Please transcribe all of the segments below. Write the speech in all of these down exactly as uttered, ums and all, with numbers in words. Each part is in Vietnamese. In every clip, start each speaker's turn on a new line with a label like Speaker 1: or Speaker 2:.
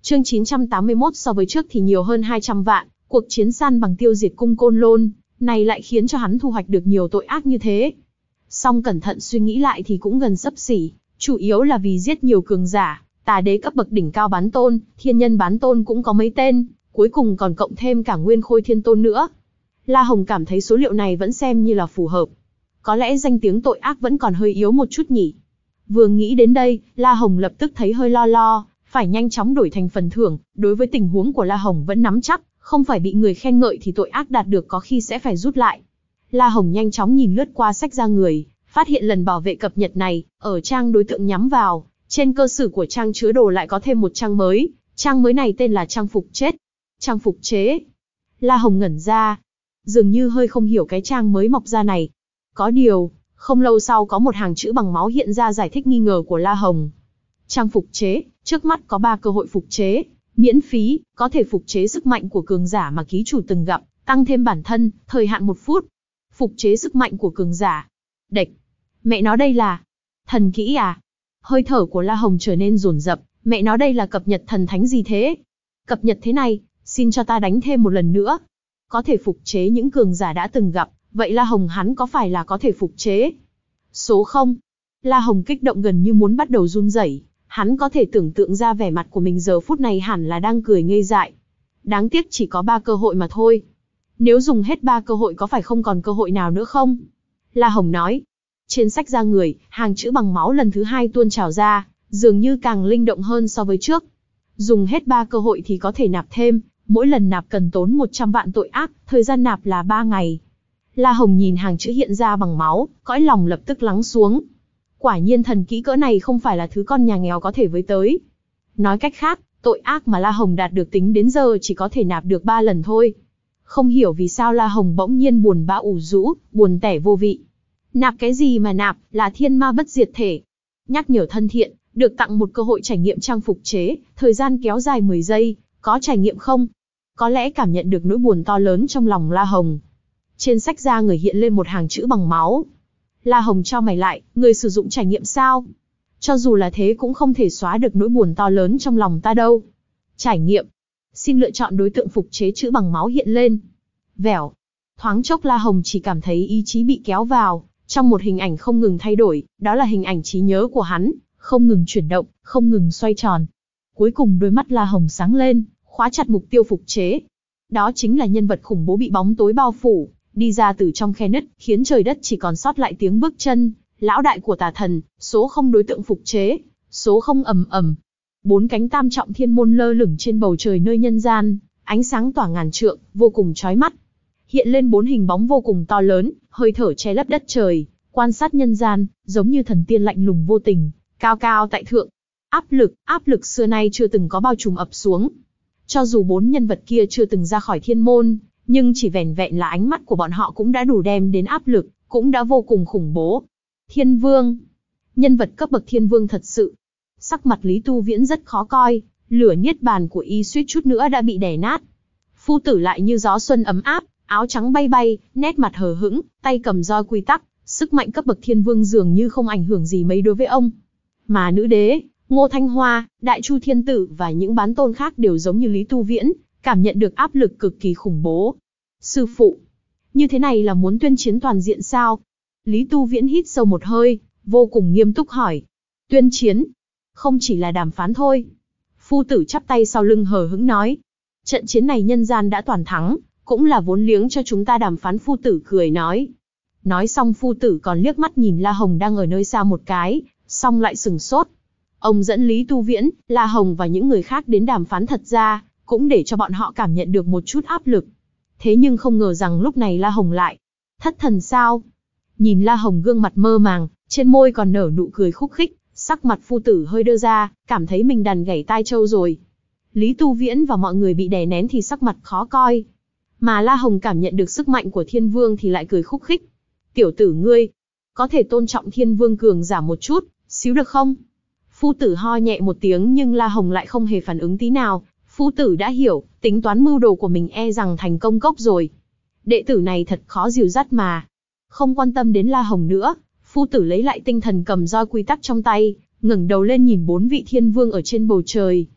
Speaker 1: Chương chín trăm tám mươi mốt so với trước thì nhiều hơn hai trăm vạn, cuộc chiến san bằng tiêu diệt cung Côn Lôn, này lại khiến cho hắn thu hoạch được nhiều tội ác như thế. Song cẩn thận suy nghĩ lại thì cũng gần xấp xỉ, chủ yếu là vì giết nhiều cường giả, tà đế cấp bậc đỉnh cao bán tôn, thiên nhân bán tôn cũng có mấy tên, cuối cùng còn cộng thêm cả nguyên khôi thiên tôn nữa. La Hồng cảm thấy số liệu này vẫn xem như là phù hợp. Có lẽ danh tiếng tội ác vẫn còn hơi yếu một chút nhỉ. Vừa nghĩ đến đây, La Hồng lập tức thấy hơi lo lo, phải nhanh chóng đổi thành phần thưởng. Đối với tình huống của La Hồng vẫn nắm chắc, không phải bị người khen ngợi thì tội ác đạt được có khi sẽ phải rút lại. La Hồng nhanh chóng nhìn lướt qua sách ra người, phát hiện lần bảo vệ cập nhật này, ở trang đối tượng nhắm vào, trên cơ sở của trang chứa đồ lại có thêm một trang mới. Trang mới này tên là trang phục chết. Trang phục chế. La Hồng ngẩn ra, dường như hơi không hiểu cái trang mới mọc ra này. Có điều, không lâu sau có một hàng chữ bằng máu hiện ra giải thích nghi ngờ của La Hồng. Trang phục chế, trước mắt có ba cơ hội phục chế, miễn phí, có thể phục chế sức mạnh của cường giả mà ký chủ từng gặp, tăng thêm bản thân, thời hạn một phút. Phục chế sức mạnh của cường giả. Đệch. Mẹ nó đây là thần kỹ à? Hơi thở của La Hồng trở nên dồn dập, mẹ nó đây là cập nhật thần thánh gì thế? Cập nhật thế này, xin cho ta đánh thêm một lần nữa. Có thể phục chế những cường giả đã từng gặp, vậy La Hồng hắn có phải là có thể phục chế? Số không? La Hồng kích động gần như muốn bắt đầu run rẩy, hắn có thể tưởng tượng ra vẻ mặt của mình giờ phút này hẳn là đang cười ngây dại. Đáng tiếc chỉ có ba cơ hội mà thôi. Nếu dùng hết ba cơ hội có phải không còn cơ hội nào nữa không? La Hồng nói. Trên sách ra người, hàng chữ bằng máu lần thứ hai tuôn trào ra, dường như càng linh động hơn so với trước. Dùng hết ba cơ hội thì có thể nạp thêm, mỗi lần nạp cần tốn một trăm vạn tội ác, thời gian nạp là ba ngày. La Hồng nhìn hàng chữ hiện ra bằng máu, cõi lòng lập tức lắng xuống. Quả nhiên thần kỹ cỡ này không phải là thứ con nhà nghèo có thể với tới. Nói cách khác, tội ác mà La Hồng đạt được tính đến giờ chỉ có thể nạp được ba lần thôi. Không hiểu vì sao La Hồng bỗng nhiên buồn bã ủ rũ, buồn tẻ vô vị. Nạp cái gì mà nạp, là thiên ma bất diệt thể. Nhắc nhở thân thiện, được tặng một cơ hội trải nghiệm trang phục chế, thời gian kéo dài mười giây, có trải nghiệm không? Có lẽ cảm nhận được nỗi buồn to lớn trong lòng La Hồng. Trên sách ra người hiện lên một hàng chữ bằng máu. La Hồng cho mày lại, người sử dụng trải nghiệm sao? Cho dù là thế cũng không thể xóa được nỗi buồn to lớn trong lòng ta đâu. Trải nghiệm. Xin lựa chọn đối tượng phục chế chữ bằng máu hiện lên. Vẻo. Thoáng chốc La Hồng chỉ cảm thấy ý chí bị kéo vào, trong một hình ảnh không ngừng thay đổi, đó là hình ảnh trí nhớ của hắn, không ngừng chuyển động, không ngừng xoay tròn. Cuối cùng đôi mắt La Hồng sáng lên, khóa chặt mục tiêu phục chế. Đó chính là nhân vật khủng bố bị bóng tối bao phủ, đi ra từ trong khe nứt, khiến trời đất chỉ còn sót lại tiếng bước chân. Lão đại của tà thần, số không đối tượng phục chế, số không ầm ầm. Bốn cánh tam trọng thiên môn lơ lửng trên bầu trời nơi nhân gian, ánh sáng tỏa ngàn trượng, vô cùng chói mắt. Hiện lên bốn hình bóng vô cùng to lớn, hơi thở che lấp đất trời, quan sát nhân gian, giống như thần tiên lạnh lùng vô tình, cao cao tại thượng. Áp lực, áp lực xưa nay chưa từng có bao trùm ập xuống. Cho dù bốn nhân vật kia chưa từng ra khỏi thiên môn, nhưng chỉ vẻn vẹn là ánh mắt của bọn họ cũng đã đủ đem đến áp lực, cũng đã vô cùng khủng bố. Thiên Vương. Nhân vật cấp bậc Thiên Vương thật sự. Sắc mặt Lý Tu Viễn rất khó coi, lửa niết bàn của y suýt chút nữa đã bị đè nát. Phu tử lại như gió xuân ấm áp, áo trắng bay bay, nét mặt hờ hững, tay cầm roi quy tắc, sức mạnh cấp bậc Thiên Vương dường như không ảnh hưởng gì mấy đối với ông. Mà nữ đế, Ngô Thanh Hoa, Đại Chu Thiên Tử và những bán tôn khác đều giống như Lý Tu Viễn, cảm nhận được áp lực cực kỳ khủng bố. Sư phụ, như thế này là muốn tuyên chiến toàn diện sao? Lý Tu Viễn hít sâu một hơi, vô cùng nghiêm túc hỏi. Tuyên chiến? Không chỉ là đàm phán thôi. Phu tử chắp tay sau lưng hờ hững nói. Trận chiến này nhân gian đã toàn thắng, cũng là vốn liếng cho chúng ta đàm phán. Phu tử cười nói. Nói xong phu tử còn liếc mắt nhìn La Hồng đang ở nơi xa một cái, xong lại sừng sốt. Ông dẫn Lý Tu Viễn, La Hồng và những người khác đến đàm phán thật ra, cũng để cho bọn họ cảm nhận được một chút áp lực. Thế nhưng không ngờ rằng lúc này La Hồng lại thất thần sao? Nhìn La Hồng gương mặt mơ màng, trên môi còn nở nụ cười khúc khích, sắc mặt phu tử hơi đơ ra, cảm thấy mình đàn gãy tai trâu rồi. Lý Tu Viễn và mọi người bị đè nén thì sắc mặt khó coi. Mà La Hồng cảm nhận được sức mạnh của Thiên Vương thì lại cười khúc khích. Tiểu tử ngươi, có thể tôn trọng Thiên Vương cường giả một chút, xíu được không? Phu tử ho nhẹ một tiếng nhưng La Hồng lại không hề phản ứng tí nào. Phu tử đã hiểu, tính toán mưu đồ của mình e rằng thành công cốc rồi. Đệ tử này thật khó dìu dắt mà. Không quan tâm đến La Hồng nữa, phu tử lấy lại tinh thần cầm roi quy tắc trong tay, ngẩng đầu lên nhìn bốn vị Thiên Vương ở trên bầu trời.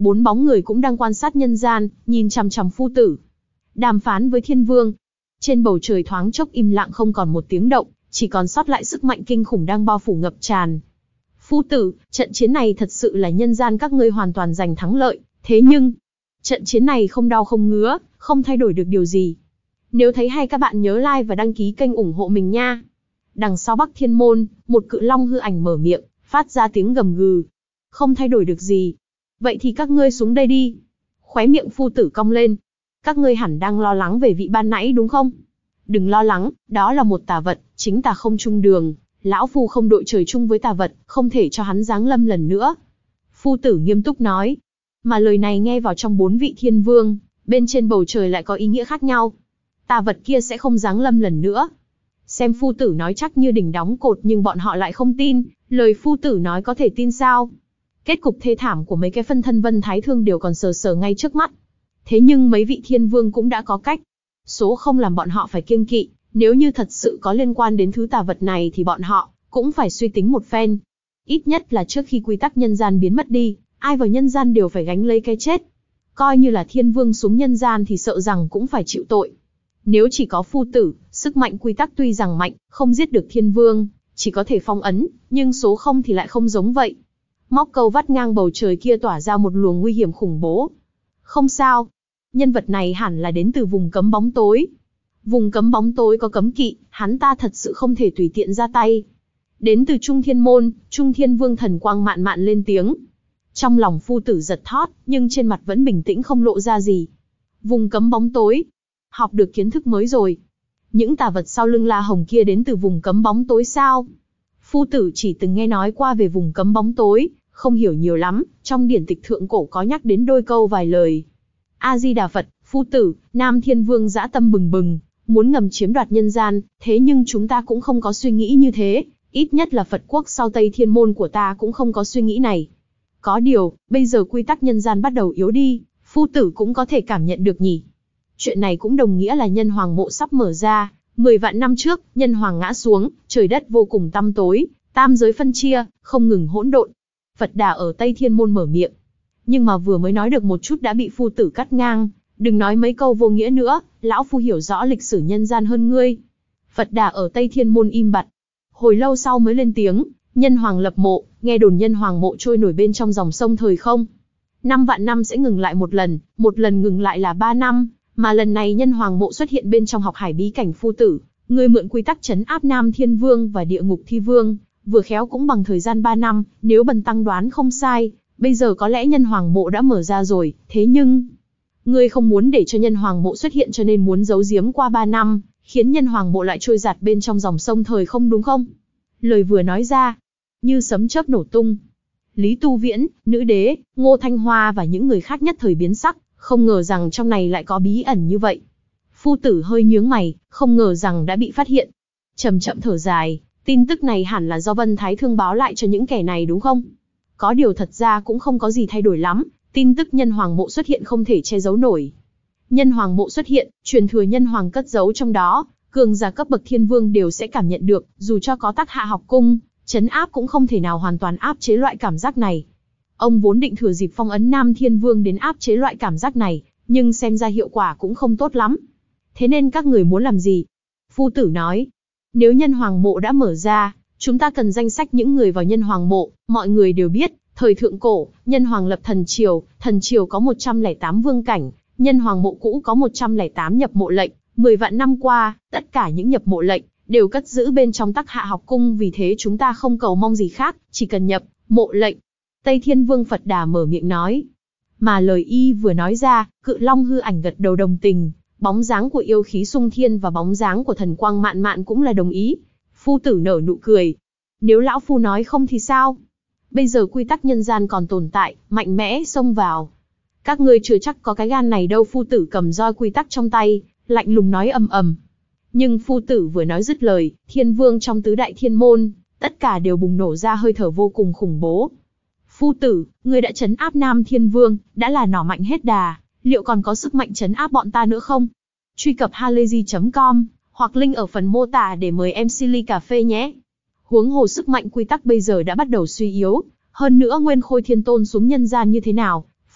Speaker 1: Bốn bóng người cũng đang quan sát nhân gian, nhìn chằm chằm phu tử. Đàm phán với thiên vương. Trên bầu trời thoáng chốc im lặng không còn một tiếng động, chỉ còn sót lại sức mạnh kinh khủng đang bao phủ ngập tràn. Phu tử, trận chiến này thật sự là nhân gian các ngươi hoàn toàn giành thắng lợi, thế nhưng, trận chiến này không đau không ngứa, không thay đổi được điều gì. Nếu thấy hay các bạn nhớ like và đăng ký kênh ủng hộ mình nha. Đằng sau Bắc Thiên Môn, một cự long hư ảnh mở miệng, phát ra tiếng gầm gừ. Không thay đổi được gì. Vậy thì các ngươi xuống đây đi. Khóe miệng phu tử cong lên. Các ngươi hẳn đang lo lắng về vị ban nãy đúng không? Đừng lo lắng, đó là một tà vật, chính tà không chung đường. Lão phu không đội trời chung với tà vật, không thể cho hắn giáng lâm lần nữa. Phu tử nghiêm túc nói. Mà lời này nghe vào trong bốn vị thiên vương, bên trên bầu trời lại có ý nghĩa khác nhau. Tà vật kia sẽ không giáng lâm lần nữa. Xem phu tử nói chắc như đỉnh đóng cột nhưng bọn họ lại không tin, lời phu tử nói có thể tin sao? Kết cục thê thảm của mấy cái phân thân Vân Thái Thương đều còn sờ sờ ngay trước mắt. Thế nhưng mấy vị thiên vương cũng đã có cách. Số không làm bọn họ phải kiêng kỵ, nếu như thật sự có liên quan đến thứ tà vật này thì bọn họ cũng phải suy tính một phen. Ít nhất là trước khi quy tắc nhân gian biến mất đi, ai vào nhân gian đều phải gánh lấy cái chết. Coi như là thiên vương xuống nhân gian thì sợ rằng cũng phải chịu tội. Nếu chỉ có phu tử, sức mạnh quy tắc tuy rằng mạnh, không giết được thiên vương, chỉ có thể phong ấn, nhưng số không thì lại không giống vậy. Móc câu vắt ngang bầu trời kia tỏa ra một luồng nguy hiểm khủng bố. Không sao, nhân vật này hẳn là đến từ vùng cấm bóng tối. Vùng cấm bóng tối có cấm kỵ, hắn ta thật sự không thể tùy tiện ra tay. Đến từ Trung Thiên Môn, Trung Thiên Vương thần quang mạn mạn lên tiếng. Trong lòng phu tử giật thót, nhưng trên mặt vẫn bình tĩnh không lộ ra gì. Vùng cấm bóng tối. Học được kiến thức mới rồi. Những tà vật sau lưng La Hồng kia đến từ vùng cấm bóng tối sao? Phu tử chỉ từng nghe nói qua về vùng cấm bóng tối, không hiểu nhiều lắm, trong điển tịch thượng cổ có nhắc đến đôi câu vài lời. A-di-đà Phật, phu tử, Nam Thiên Vương dã tâm bừng bừng, muốn ngầm chiếm đoạt nhân gian, thế nhưng chúng ta cũng không có suy nghĩ như thế, ít nhất là Phật quốc sau Tây Thiên Môn của ta cũng không có suy nghĩ này. Có điều, bây giờ quy tắc nhân gian bắt đầu yếu đi, phu tử cũng có thể cảm nhận được nhỉ. Chuyện này cũng đồng nghĩa là nhân hoàng mộ sắp mở ra. Mười vạn năm trước, nhân hoàng ngã xuống, trời đất vô cùng tăm tối, tam giới phân chia, không ngừng hỗn độn. Phật Đà ở Tây Thiên Môn mở miệng. Nhưng mà vừa mới nói được một chút đã bị phu tử cắt ngang. Đừng nói mấy câu vô nghĩa nữa, lão phu hiểu rõ lịch sử nhân gian hơn ngươi. Phật Đà ở Tây Thiên Môn im bặt. Hồi lâu sau mới lên tiếng, nhân hoàng lập mộ, nghe đồn nhân hoàng mộ trôi nổi bên trong dòng sông thời không. Năm vạn năm sẽ ngừng lại một lần, một lần ngừng lại là ba năm. Mà lần này nhân hoàng mộ xuất hiện bên trong học hải bí cảnh phu tử, người mượn quy tắc trấn áp Nam Thiên Vương và Địa Ngục Thi Vương, vừa khéo cũng bằng thời gian ba năm, nếu bần tăng đoán không sai, bây giờ có lẽ nhân hoàng mộ đã mở ra rồi, thế nhưng... Ngươi không muốn để cho nhân hoàng mộ xuất hiện cho nên muốn giấu giếm qua ba năm, khiến nhân hoàng mộ lại trôi giạt bên trong dòng sông thời không đúng không? Lời vừa nói ra, như sấm chớp nổ tung. Lý Tu Viễn, Nữ Đế, Ngô Thanh Hoa và những người khác nhất thời biến sắc. Không ngờ rằng trong này lại có bí ẩn như vậy. Phu tử hơi nhướng mày, không ngờ rằng đã bị phát hiện. Chậm chậm thở dài, tin tức này hẳn là do Vân Thái Thương báo lại cho những kẻ này đúng không? Có điều thật ra cũng không có gì thay đổi lắm, tin tức nhân hoàng mộ xuất hiện không thể che giấu nổi. Nhân hoàng mộ xuất hiện, truyền thừa nhân hoàng cất giấu trong đó, cường giả cấp bậc thiên vương đều sẽ cảm nhận được, dù cho có Tắc Hạ học cung, trấn áp cũng không thể nào hoàn toàn áp chế loại cảm giác này. Ông vốn định thừa dịp phong ấn Nam Thiên Vương đến áp chế loại cảm giác này, nhưng xem ra hiệu quả cũng không tốt lắm. Thế nên các người muốn làm gì? Phu tử nói, nếu nhân hoàng mộ đã mở ra, chúng ta cần danh sách những người vào nhân hoàng mộ. Mọi người đều biết, thời thượng cổ, nhân hoàng lập thần triều, thần triều có một trăm lẻ tám vương cảnh, nhân hoàng mộ cũ có một trăm lẻ tám nhập mộ lệnh. Mười vạn năm qua, tất cả những nhập mộ lệnh đều cất giữ bên trong Tắc Hạ học cung, vì thế chúng ta không cầu mong gì khác, chỉ cần nhập mộ lệnh. Tây Thiên Vương Phật Đà mở miệng nói. Mà lời y vừa nói ra, cự long hư ảnh gật đầu đồng tình, bóng dáng của yêu khí xung thiên và bóng dáng của thần quang mạn mạn cũng là đồng ý. Phu tử nở nụ cười. Nếu lão phu nói không thì sao? Bây giờ quy tắc nhân gian còn tồn tại, mạnh mẽ xông vào. Các ngươi chưa chắc có cái gan này đâu. Phu tử cầm roi quy tắc trong tay, lạnh lùng nói ầm ầm. Nhưng phu tử vừa nói dứt lời, thiên vương trong tứ đại thiên môn, tất cả đều bùng nổ ra hơi thở vô cùng khủng bố. Phu tử, ngươi đã trấn áp Nam Thiên Vương, đã là nỏ mạnh hết đà, liệu còn có sức mạnh trấn áp bọn ta nữa không? Truy cập halayzi chấm com, hoặc link ở phần mô tả để mời em xê ly cà phê nhé. Huống hồ sức mạnh quy tắc bây giờ đã bắt đầu suy yếu, hơn nữa Nguyên Khôi Thiên Tôn xuống nhân gian như thế nào,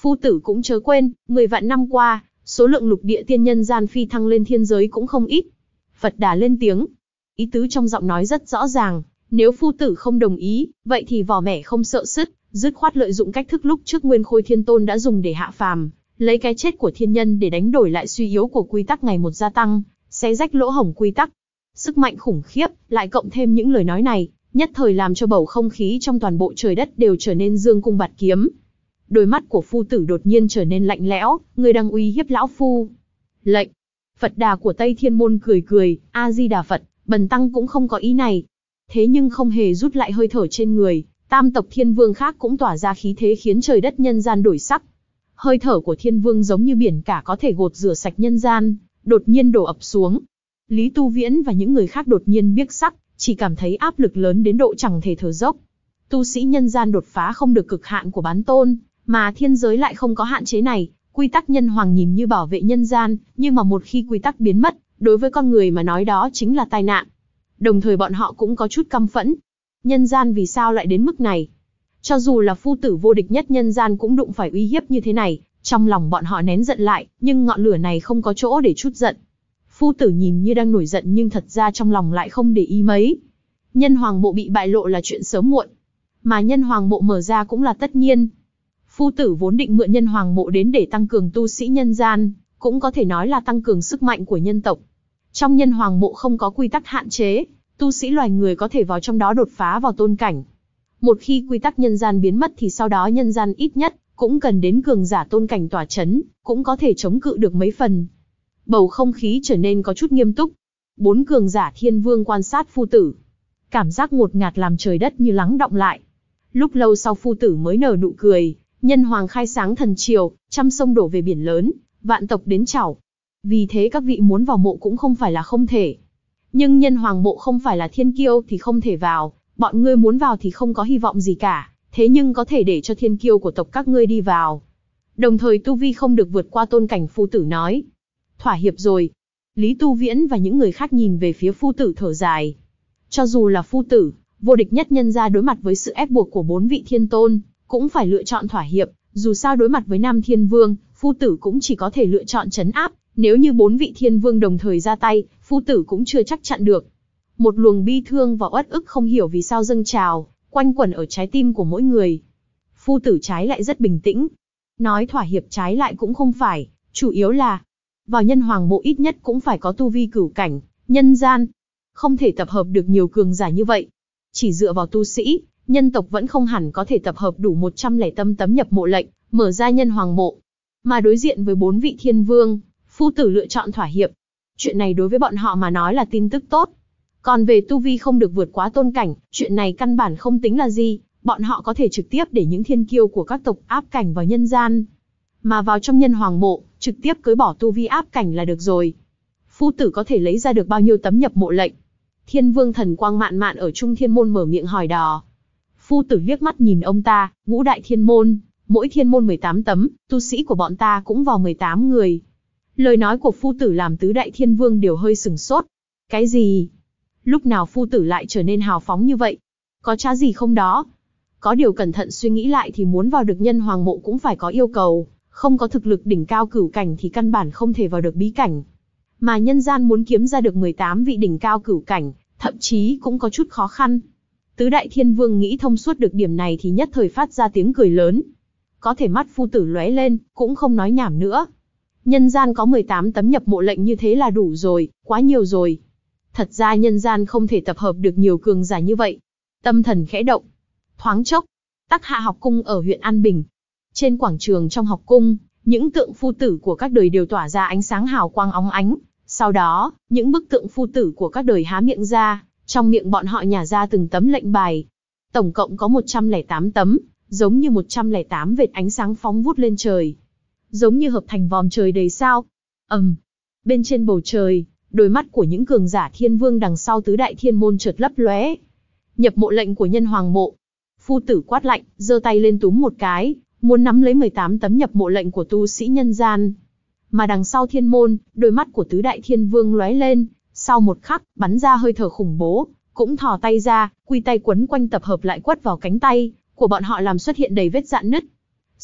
Speaker 1: Phu tử cũng chớ quên, mười vạn năm qua, số lượng lục địa tiên nhân gian phi thăng lên thiên giới cũng không ít. Phật Đà lên tiếng. Ý tứ trong giọng nói rất rõ ràng, nếu phu tử không đồng ý, vậy thì vỏ mẻ không sợ sứt, dứt khoát lợi dụng cách thức lúc trước Nguyên Khôi Thiên Tôn đã dùng để hạ phàm, lấy cái chết của thiên nhân để đánh đổi lại suy yếu của quy tắc ngày một gia tăng, xé rách lỗ hổng quy tắc. Sức mạnh khủng khiếp, lại cộng thêm những lời nói này, nhất thời làm cho bầu không khí trong toàn bộ trời đất đều trở nên dương cung bạt kiếm. Đôi mắt của phu tử đột nhiên trở nên lạnh lẽo, người đang uy hiếp lão phu. Lệnh. Phật Đà của Tây Thiên Môn cười cười, A Di Đà Phật, bần tăng cũng không có ý này. Thế nhưng không hề rút lại hơi thở trên người, tam tộc thiên vương khác cũng tỏa ra khí thế khiến trời đất nhân gian đổi sắc. Hơi thở của thiên vương giống như biển cả có thể gột rửa sạch nhân gian, đột nhiên đổ ập xuống. Lý Tu Viễn và những người khác đột nhiên biếc sắc, chỉ cảm thấy áp lực lớn đến độ chẳng thể thở dốc. Tu sĩ nhân gian đột phá không được cực hạn của bán tôn, mà thiên giới lại không có hạn chế này. Quy tắc nhân hoàng nhìn như bảo vệ nhân gian, nhưng mà một khi quy tắc biến mất, đối với con người mà nói đó chính là tai nạn. Đồng thời bọn họ cũng có chút căm phẫn. Nhân gian vì sao lại đến mức này? Cho dù là phu tử vô địch nhất nhân gian cũng đụng phải uy hiếp như thế này, trong lòng bọn họ nén giận lại, nhưng ngọn lửa này không có chỗ để trút giận. Phu tử nhìn như đang nổi giận nhưng thật ra trong lòng lại không để ý mấy. Nhân hoàng mộ bị bại lộ là chuyện sớm muộn, mà nhân hoàng mộ mở ra cũng là tất nhiên. Phu tử vốn định mượn nhân hoàng mộ đến để tăng cường tu sĩ nhân gian, cũng có thể nói là tăng cường sức mạnh của nhân tộc. Trong nhân hoàng mộ không có quy tắc hạn chế, tu sĩ loài người có thể vào trong đó đột phá vào tôn cảnh. Một khi quy tắc nhân gian biến mất thì sau đó nhân gian ít nhất cũng cần đến cường giả tôn cảnh tỏa chấn, cũng có thể chống cự được mấy phần. Bầu không khí trở nên có chút nghiêm túc. Bốn cường giả thiên vương quan sát phu tử. Cảm giác ngột ngạt làm trời đất như lắng đọng lại. Lúc lâu sau phu tử mới nở nụ cười. Nhân hoàng khai sáng thần triều, trăm sông đổ về biển lớn, vạn tộc đến chảo. Vì thế các vị muốn vào mộ cũng không phải là không thể. Nhưng nhân hoàng mộ không phải là thiên kiêu thì không thể vào, bọn ngươi muốn vào thì không có hy vọng gì cả, thế nhưng có thể để cho thiên kiêu của tộc các ngươi đi vào. Đồng thời tu vi không được vượt qua tôn cảnh, phu tử nói. Thỏa hiệp rồi. Lý Tu Viễn và những người khác nhìn về phía phu tử thở dài. Cho dù là phu tử, vô địch nhất nhân gia đối mặt với sự ép buộc của bốn vị thiên tôn, cũng phải lựa chọn thỏa hiệp, dù sao đối mặt với Nam Thiên Vương, phu tử cũng chỉ có thể lựa chọn trấn áp, nếu như bốn vị thiên vương đồng thời ra tay, phu tử cũng chưa chắc chặn được. Một luồng bi thương và uất ức không hiểu vì sao dâng trào, quanh quẩn ở trái tim của mỗi người. Phu tử trái lại rất bình tĩnh. Nói thỏa hiệp trái lại cũng không phải, chủ yếu là vào nhân hoàng mộ ít nhất cũng phải có tu vi cửu cảnh, nhân gian. Không thể tập hợp được nhiều cường giả như vậy. Chỉ dựa vào tu sĩ, nhân tộc vẫn không hẳn có thể tập hợp đủ một trăm lẻ tám tấm nhập mộ lệnh, mở ra nhân hoàng mộ. Mà đối diện với bốn vị thiên vương, phu tử lựa chọn thỏa hiệp. Chuyện này đối với bọn họ mà nói là tin tức tốt. Còn về tu vi không được vượt quá tôn cảnh, chuyện này căn bản không tính là gì, bọn họ có thể trực tiếp để những thiên kiêu của các tộc áp cảnh vào nhân gian. Mà vào trong nhân hoàng mộ, trực tiếp cưới bỏ tu vi áp cảnh là được rồi. Phu tử có thể lấy ra được bao nhiêu tấm nhập mộ lệnh? Thiên vương thần quang mạn mạn ở Trung Thiên Môn mở miệng hỏi đò. Phu tử liếc mắt nhìn ông ta, ngũ đại thiên môn, mỗi thiên môn mười tám tấm, tu sĩ của bọn ta cũng vào mười tám người. Lời nói của phu tử làm tứ đại thiên vương đều hơi sừng sốt. Cái gì? Lúc nào phu tử lại trở nên hào phóng như vậy? Có trá gì không đó? Có điều cẩn thận suy nghĩ lại thì muốn vào được nhân hoàng mộ cũng phải có yêu cầu, không có thực lực đỉnh cao cửu cảnh thì căn bản không thể vào được bí cảnh. Mà nhân gian muốn kiếm ra được mười tám vị đỉnh cao cửu cảnh, thậm chí cũng có chút khó khăn. Tứ đại thiên vương nghĩ thông suốt được điểm này thì nhất thời phát ra tiếng cười lớn. Có thể mắt phu tử lóe lên, cũng không nói nhảm nữa. Nhân gian có mười tám tấm nhập mộ lệnh như thế là đủ rồi, quá nhiều rồi. Thật ra nhân gian không thể tập hợp được nhiều cường giả như vậy. Tâm thần khẽ động. Thoáng chốc, Tắc Hạ học cung ở huyện An Bình. Trên quảng trường trong học cung, những tượng phu tử của các đời đều tỏa ra ánh sáng hào quang óng ánh. Sau đó, những bức tượng phu tử của các đời há miệng ra, trong miệng bọn họ nhả ra từng tấm lệnh bài. Tổng cộng có một trăm lẻ tám tấm, giống như một trăm lẻ tám vệt ánh sáng phóng vút lên trời. Giống như hợp thành vòm trời đầy sao. ầm, um, bên trên bầu trời, đôi mắt của những cường giả thiên vương đằng sau tứ đại thiên môn chợt lấp lóe. Nhập mộ lệnh của nhân hoàng mộ. Phu tử quát lạnh, giơ tay lên túm một cái, muốn nắm lấy mười tám tấm nhập mộ lệnh của tu sĩ nhân gian. Mà đằng sau thiên môn, đôi mắt của tứ đại thiên vương lóe lên, sau một khắc, bắn ra hơi thở khủng bố, cũng thò tay ra, quy tay quấn quanh tập hợp lại quất vào cánh tay của bọn họ làm xuất hiện đầy vết rạn nứt.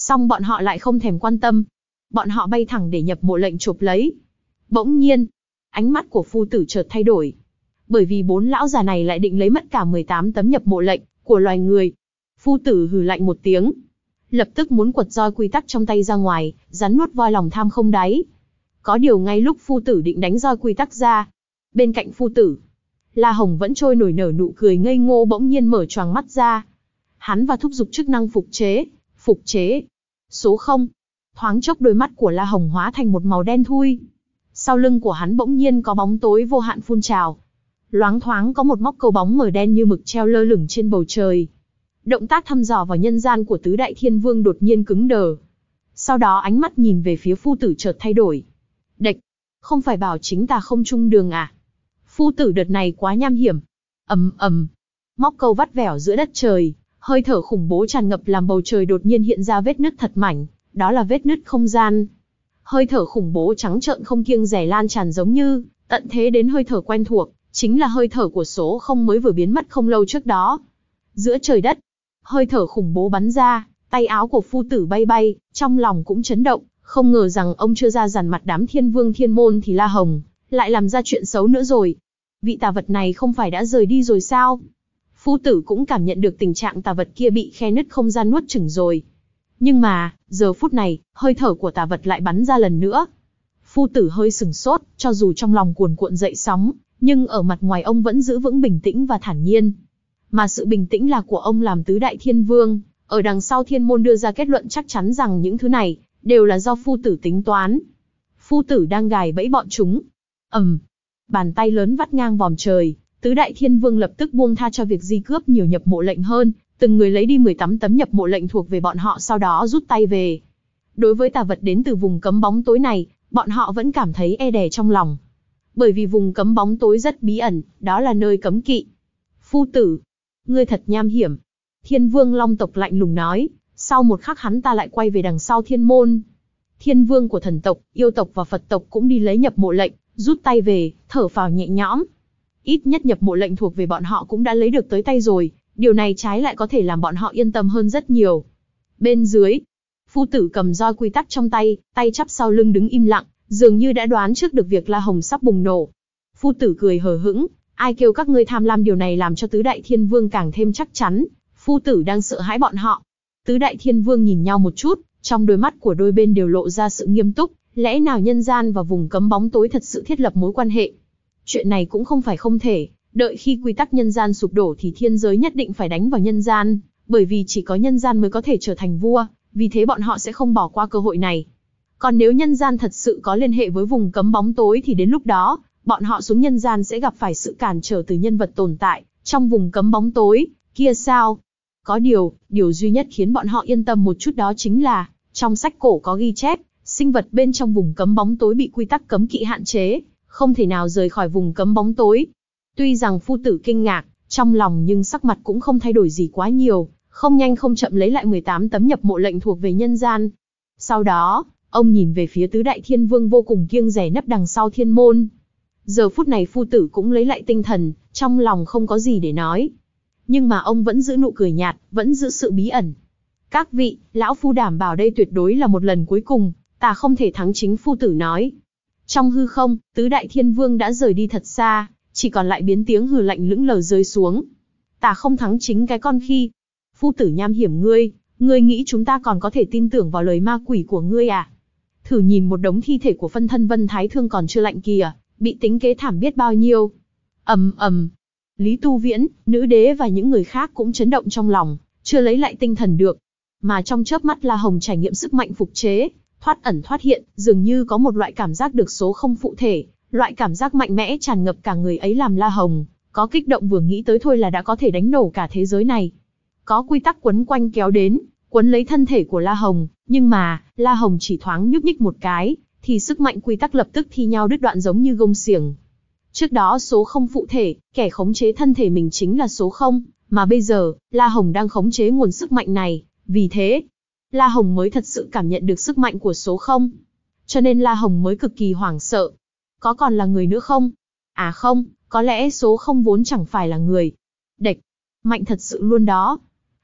Speaker 1: Song bọn họ lại không thèm quan tâm. Bọn họ bay thẳng để nhập mộ lệnh chộp lấy. Bỗng nhiên, ánh mắt của phu tử chợt thay đổi. Bởi vì bốn lão già này lại định lấy mất cả mười tám tấm nhập mộ lệnh của loài người. Phu tử hừ lạnh một tiếng, lập tức muốn quật roi quy tắc trong tay ra ngoài, rắn nuốt voi lòng tham không đáy. Có điều ngay lúc phu tử định đánh roi quy tắc ra, bên cạnh phu tử, La Hồng vẫn trôi nổi nở nụ cười ngây ngô bỗng nhiên mở choàng mắt ra. Hắn và thúc giục chức năng phục chế, phục chế. Số không. Thoáng chốc đôi mắt của La Hồng hóa thành một màu đen thui. Sau lưng của hắn bỗng nhiên có bóng tối vô hạn phun trào. Loáng thoáng có một móc câu bóng mờ đen như mực treo lơ lửng trên bầu trời. Động tác thăm dò vào nhân gian của tứ đại thiên vương đột nhiên cứng đờ. Sau đó ánh mắt nhìn về phía phu tử chợt thay đổi. Đệch, không phải bảo chính ta không chung đường à? Phu tử đợt này quá nham hiểm. Ầm ầm, móc câu vắt vẻo giữa đất trời, hơi thở khủng bố tràn ngập làm bầu trời đột nhiên hiện ra vết nứt thật mảnh, đó là vết nứt không gian. Hơi thở khủng bố trắng trợn không kiêng dè lan tràn giống như tận thế đến hơi thở quen thuộc, chính là hơi thở của số không mới vừa biến mất không lâu trước đó. Giữa trời đất, hơi thở khủng bố bắn ra, tay áo của phu tử bay bay, trong lòng cũng chấn động, không ngờ rằng ông chưa ra dằn mặt đám thiên vương thiên môn thì La Hồng lại làm ra chuyện xấu nữa rồi. Vị tà vật này không phải đã rời đi rồi sao? Phu tử cũng cảm nhận được tình trạng tà vật kia bị khe nứt không gian nuốt chửng rồi. Nhưng mà, giờ phút này, hơi thở của tà vật lại bắn ra lần nữa. Phu tử hơi sừng sốt, cho dù trong lòng cuồn cuộn dậy sóng, nhưng ở mặt ngoài ông vẫn giữ vững bình tĩnh và thản nhiên. Mà sự bình tĩnh là của ông làm tứ đại thiên vương, ở đằng sau thiên môn đưa ra kết luận chắc chắn rằng những thứ này đều là do phu tử tính toán. Phu tử đang gài bẫy bọn chúng. Ầm, bàn tay lớn vắt ngang vòm trời, tứ đại thiên vương lập tức buông tha cho việc di cướp nhiều nhập mộ lệnh hơn, từng người lấy đi mười tám tấm nhập mộ lệnh thuộc về bọn họ sau đó rút tay về. Đối với tà vật đến từ vùng cấm bóng tối này, bọn họ vẫn cảm thấy e đè trong lòng. Bởi vì vùng cấm bóng tối rất bí ẩn, đó là nơi cấm kỵ. Phu tử, ngươi thật nham hiểm. Thiên vương long tộc lạnh lùng nói, sau một khắc hắn ta lại quay về đằng sau thiên môn. Thiên vương của thần tộc, yêu tộc và Phật tộc cũng đi lấy nhập mộ lệnh, rút tay về, thở phào nhẹ nhõm. Ít nhất nhập mộ lệnh thuộc về bọn họ cũng đã lấy được tới tay rồi, điều này trái lại có thể làm bọn họ yên tâm hơn rất nhiều. Bên dưới, phu tử cầm roi quy tắc trong tay, tay chắp sau lưng đứng im lặng, dường như đã đoán trước được việc La Hồng sắp bùng nổ. Phu tử cười hờ hững, ai kêu các ngươi tham lam, điều này làm cho tứ đại thiên vương càng thêm chắc chắn, phu tử đang sợ hãi bọn họ. Tứ đại thiên vương nhìn nhau một chút, trong đôi mắt của đôi bên đều lộ ra sự nghiêm túc, lẽ nào nhân gian và vùng cấm bóng tối thật sự thiết lập mối quan hệ? Chuyện này cũng không phải không thể, đợi khi quy tắc nhân gian sụp đổ thì thiên giới nhất định phải đánh vào nhân gian, bởi vì chỉ có nhân gian mới có thể trở thành vua, vì thế bọn họ sẽ không bỏ qua cơ hội này. Còn nếu nhân gian thật sự có liên hệ với vùng cấm bóng tối thì đến lúc đó, bọn họ xuống nhân gian sẽ gặp phải sự cản trở từ nhân vật tồn tại trong vùng cấm bóng tối, kia sao? Có điều, điều duy nhất khiến bọn họ yên tâm một chút đó chính là, trong sách cổ có ghi chép, sinh vật bên trong vùng cấm bóng tối bị quy tắc cấm kỵ hạn chế, không thể nào rời khỏi vùng cấm bóng tối. Tuy rằng phu tử kinh ngạc trong lòng nhưng sắc mặt cũng không thay đổi gì quá nhiều, không nhanh không chậm lấy lại mười tám tấm nhập mộ lệnh thuộc về nhân gian. Sau đó, ông nhìn về phía tứ đại thiên vương vô cùng kiêng dè nấp đằng sau thiên môn. Giờ phút này phu tử cũng lấy lại tinh thần, trong lòng không có gì để nói. Nhưng mà ông vẫn giữ nụ cười nhạt, vẫn giữ sự bí ẩn. Các vị, lão phu đảm bảo đây tuyệt đối là một lần cuối cùng, ta không thể thắng, chính phu tử nói. Trong hư không, tứ đại thiên vương đã rời đi thật xa, chỉ còn lại biến tiếng hừ lạnh lững lờ rơi xuống. Ta không thắng chính cái con khi. Phu tử nham hiểm ngươi, ngươi nghĩ chúng ta còn có thể tin tưởng vào lời ma quỷ của ngươi à? Thử nhìn một đống thi thể của phân thân Vân Thái Thương còn chưa lạnh kìa, bị tính kế thảm biết bao nhiêu. Ầm ầm, Lý Tu Viễn, nữ đế và những người khác cũng chấn động trong lòng, chưa lấy lại tinh thần được. Mà trong chớp mắt La Hồng trải nghiệm sức mạnh phục chế, thoát ẩn thoát hiện, dường như có một loại cảm giác được số không phụ thể, loại cảm giác mạnh mẽ tràn ngập cả người ấy làm La Hồng có kích động, vừa nghĩ tới thôi là đã có thể đánh nổ cả thế giới này. Có quy tắc quấn quanh kéo đến, quấn lấy thân thể của La Hồng, nhưng mà, La Hồng chỉ thoáng nhúc nhích một cái, thì sức mạnh quy tắc lập tức thi nhau đứt đoạn giống như gông xiềng. Trước đó số không phụ thể, kẻ khống chế thân thể mình chính là số không, mà bây giờ, La Hồng đang khống chế nguồn sức mạnh này, vì thế, La Hồng mới thật sự cảm nhận được sức mạnh của số không. Cho nên La Hồng mới cực kỳ hoảng sợ. Có còn là người nữa không? À không, có lẽ số không vốn chẳng phải là người. Đệch, mạnh thật sự luôn đó.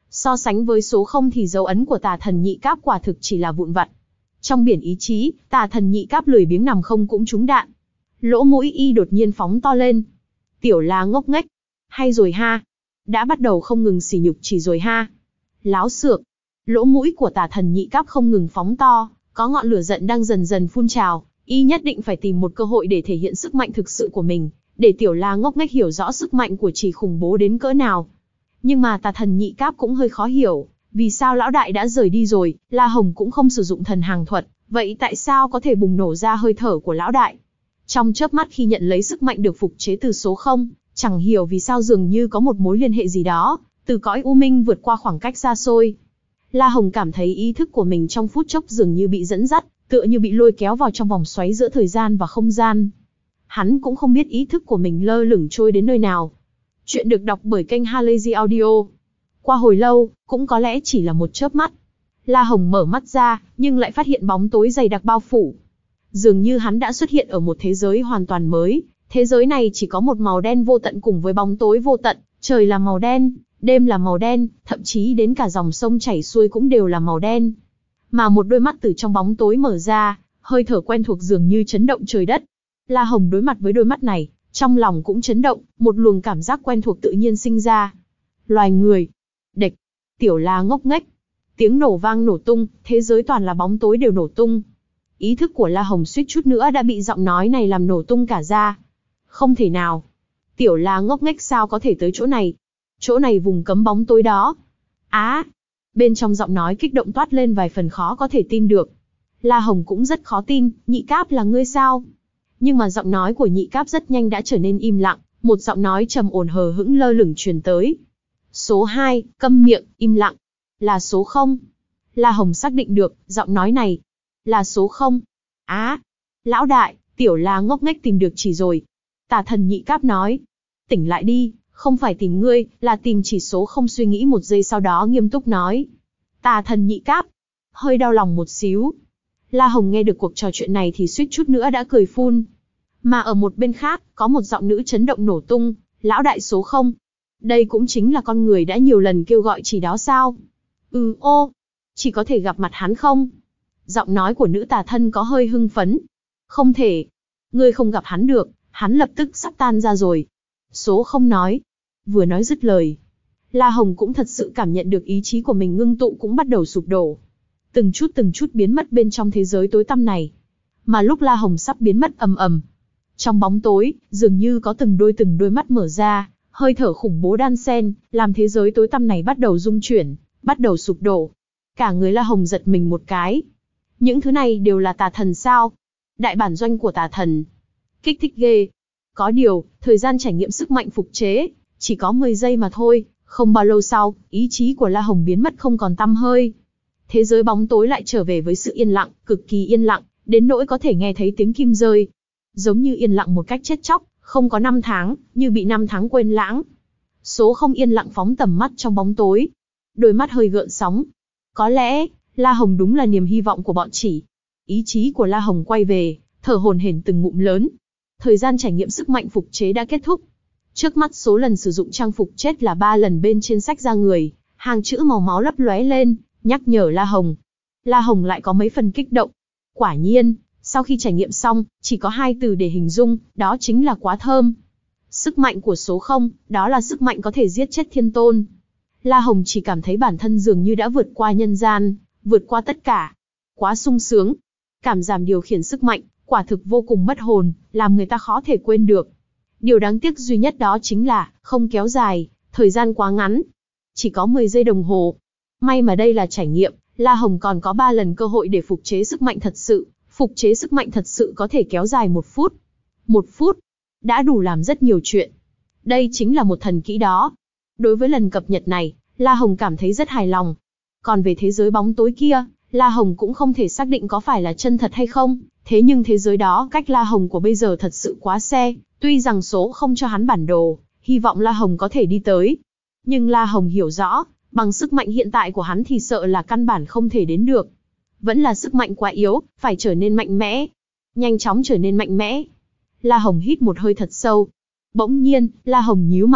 Speaker 1: So sánh với số không thì dấu ấn của tà thần nhị cáp quả thực chỉ là vụn vặt. Trong biển ý chí, tà thần nhị cáp lười biếng nằm không cũng trúng đạn. Lỗ mũi y đột nhiên phóng to lên. Tiểu La ngốc nghếch. Hay rồi ha. Đã bắt đầu không ngừng sỉ nhục chỉ rồi ha. Láo xược. Lỗ mũi của tà thần nhị cáp không ngừng phóng to, có ngọn lửa giận đang dần dần phun trào, y nhất định phải tìm một cơ hội để thể hiện sức mạnh thực sự của mình, để Tiểu La ngốc nghếch hiểu rõ sức mạnh của chỉ khủng bố đến cỡ nào. Nhưng mà tà thần nhị cáp cũng hơi khó hiểu, vì sao lão đại đã rời đi rồi, La Hồng cũng không sử dụng thần hàng thuật, vậy tại sao có thể bùng nổ ra hơi thở của lão đại? Trong chớp mắt khi nhận lấy sức mạnh được phục chế từ số không, chẳng hiểu vì sao dường như có một mối liên hệ gì đó, từ cõi u minh vượt qua khoảng cách xa xôi. La Hồng cảm thấy ý thức của mình trong phút chốc dường như bị dẫn dắt, tựa như bị lôi kéo vào trong vòng xoáy giữa thời gian và không gian. Hắn cũng không biết ý thức của mình lơ lửng trôi đến nơi nào. Chuyện được đọc bởi kênh Halazy Audio. Qua hồi lâu, cũng có lẽ chỉ là một chớp mắt, La Hồng mở mắt ra, nhưng lại phát hiện bóng tối dày đặc bao phủ. Dường như hắn đã xuất hiện ở một thế giới hoàn toàn mới, thế giới này chỉ có một màu đen vô tận cùng với bóng tối vô tận, trời là màu đen, đêm là màu đen, thậm chí đến cả dòng sông chảy xuôi cũng đều là màu đen. Mà một đôi mắt từ trong bóng tối mở ra, hơi thở quen thuộc dường như chấn động trời đất. La Hồng đối mặt với đôi mắt này, trong lòng cũng chấn động, một luồng cảm giác quen thuộc tự nhiên sinh ra. Loài người. Địch. Tiểu La ngốc nghếch. Tiếng nổ vang nổ tung, thế giới toàn là bóng tối đều nổ tung. Ý thức của La Hồng suýt chút nữa đã bị giọng nói này làm nổ tung cả ra. Không thể nào. Tiểu La ngốc nghếch sao có thể tới chỗ này? Chỗ này vùng cấm bóng tối đó. Á! À, bên trong giọng nói kích động toát lên vài phần khó có thể tin được. La Hồng cũng rất khó tin, nhị cáp là ngươi sao? Nhưng mà giọng nói của nhị cáp rất nhanh đã trở nên im lặng, một giọng nói trầm ổn hờ hững lơ lửng truyền tới. Số hai, câm miệng, im lặng. Là số không. La Hồng xác định được, giọng nói này là số không. Á! À, lão đại, Tiểu La ngốc nghếch tìm được chỉ rồi. Tà thần nhị cáp nói. Tỉnh lại đi, không phải tìm ngươi, là tìm chỉ số không. Suy nghĩ một giây sau đó nghiêm túc nói. Tà thần nhị cáp. Hơi đau lòng một xíu. La Hồng nghe được cuộc trò chuyện này thì suýt chút nữa đã cười phun. Mà ở một bên khác, có một giọng nữ chấn động nổ tung. Lão đại số không. Đây cũng chính là con người đã nhiều lần kêu gọi chỉ đó sao? Ừ ô, chỉ có thể gặp mặt hắn không? Giọng nói của nữ tà thân có hơi hưng phấn. Không thể. Ngươi không gặp hắn được, hắn lập tức sắp tan ra rồi. Số không nói. Vừa nói dứt lời, La Hồng cũng thật sự cảm nhận được ý chí của mình ngưng tụ cũng bắt đầu sụp đổ. Từng chút từng chút biến mất bên trong thế giới tối tăm này. Mà lúc La Hồng sắp biến mất ầm ầm, trong bóng tối, dường như có từng đôi từng đôi mắt mở ra, hơi thở khủng bố đan xen, làm thế giới tối tăm này bắt đầu rung chuyển, bắt đầu sụp đổ. Cả người La Hồng giật mình một cái. Những thứ này đều là tà thần sao? Đại bản doanh của tà thần. Kích thích ghê. Có điều, thời gian trải nghiệm sức mạnh phục chế, chỉ có mười giây mà thôi, không bao lâu sau, ý chí của La Hồng biến mất không còn tăm hơi. Thế giới bóng tối lại trở về với sự yên lặng, cực kỳ yên lặng, đến nỗi có thể nghe thấy tiếng kim rơi. Giống như yên lặng một cách chết chóc, không có năm tháng, như bị năm tháng quên lãng. Số không yên lặng phóng tầm mắt trong bóng tối. Đôi mắt hơi gợn sóng. Có lẽ, La Hồng đúng là niềm hy vọng của bọn chỉ. Ý chí của La Hồng quay về, thở hổn hển từng ngụm lớn. Thời gian trải nghiệm sức mạnh phục chế đã kết thúc. Trước mắt số lần sử dụng trang phục chết là ba lần bên trên sách ra người, hàng chữ màu máu lấp lóe lên, nhắc nhở La Hồng. La Hồng lại có mấy phần kích động. Quả nhiên, sau khi trải nghiệm xong, chỉ có hai từ để hình dung, đó chính là quá thơm. Sức mạnh của số không, đó là sức mạnh có thể giết chết thiên tôn. La Hồng chỉ cảm thấy bản thân dường như đã vượt qua nhân gian, vượt qua tất cả. Quá sung sướng. Cảm giảm điều khiển sức mạnh, quả thực vô cùng mất hồn, làm người ta khó thể quên được. Điều đáng tiếc duy nhất đó chính là, không kéo dài, thời gian quá ngắn. Chỉ có mười giây đồng hồ. May mà đây là trải nghiệm, La Hồng còn có ba lần cơ hội để phục chế sức mạnh thật sự. Phục chế sức mạnh thật sự có thể kéo dài một phút. Một phút, đã đủ làm rất nhiều chuyện. Đây chính là một thần kỹ đó. Đối với lần cập nhật này, La Hồng cảm thấy rất hài lòng. Còn về thế giới bóng tối kia, La Hồng cũng không thể xác định có phải là chân thật hay không. Thế nhưng thế giới đó cách La Hồng của bây giờ thật sự quá xe. Tuy rằng số không cho hắn bản đồ, hy vọng La Hồng có thể đi tới. Nhưng La Hồng hiểu rõ, bằng sức mạnh hiện tại của hắn thì sợ là căn bản không thể đến được. Vẫn là sức mạnh quá yếu, phải trở nên mạnh mẽ. Nhanh chóng trở nên mạnh mẽ. La Hồng hít một hơi thật sâu. Bỗng nhiên, La Hồng nhíu mày,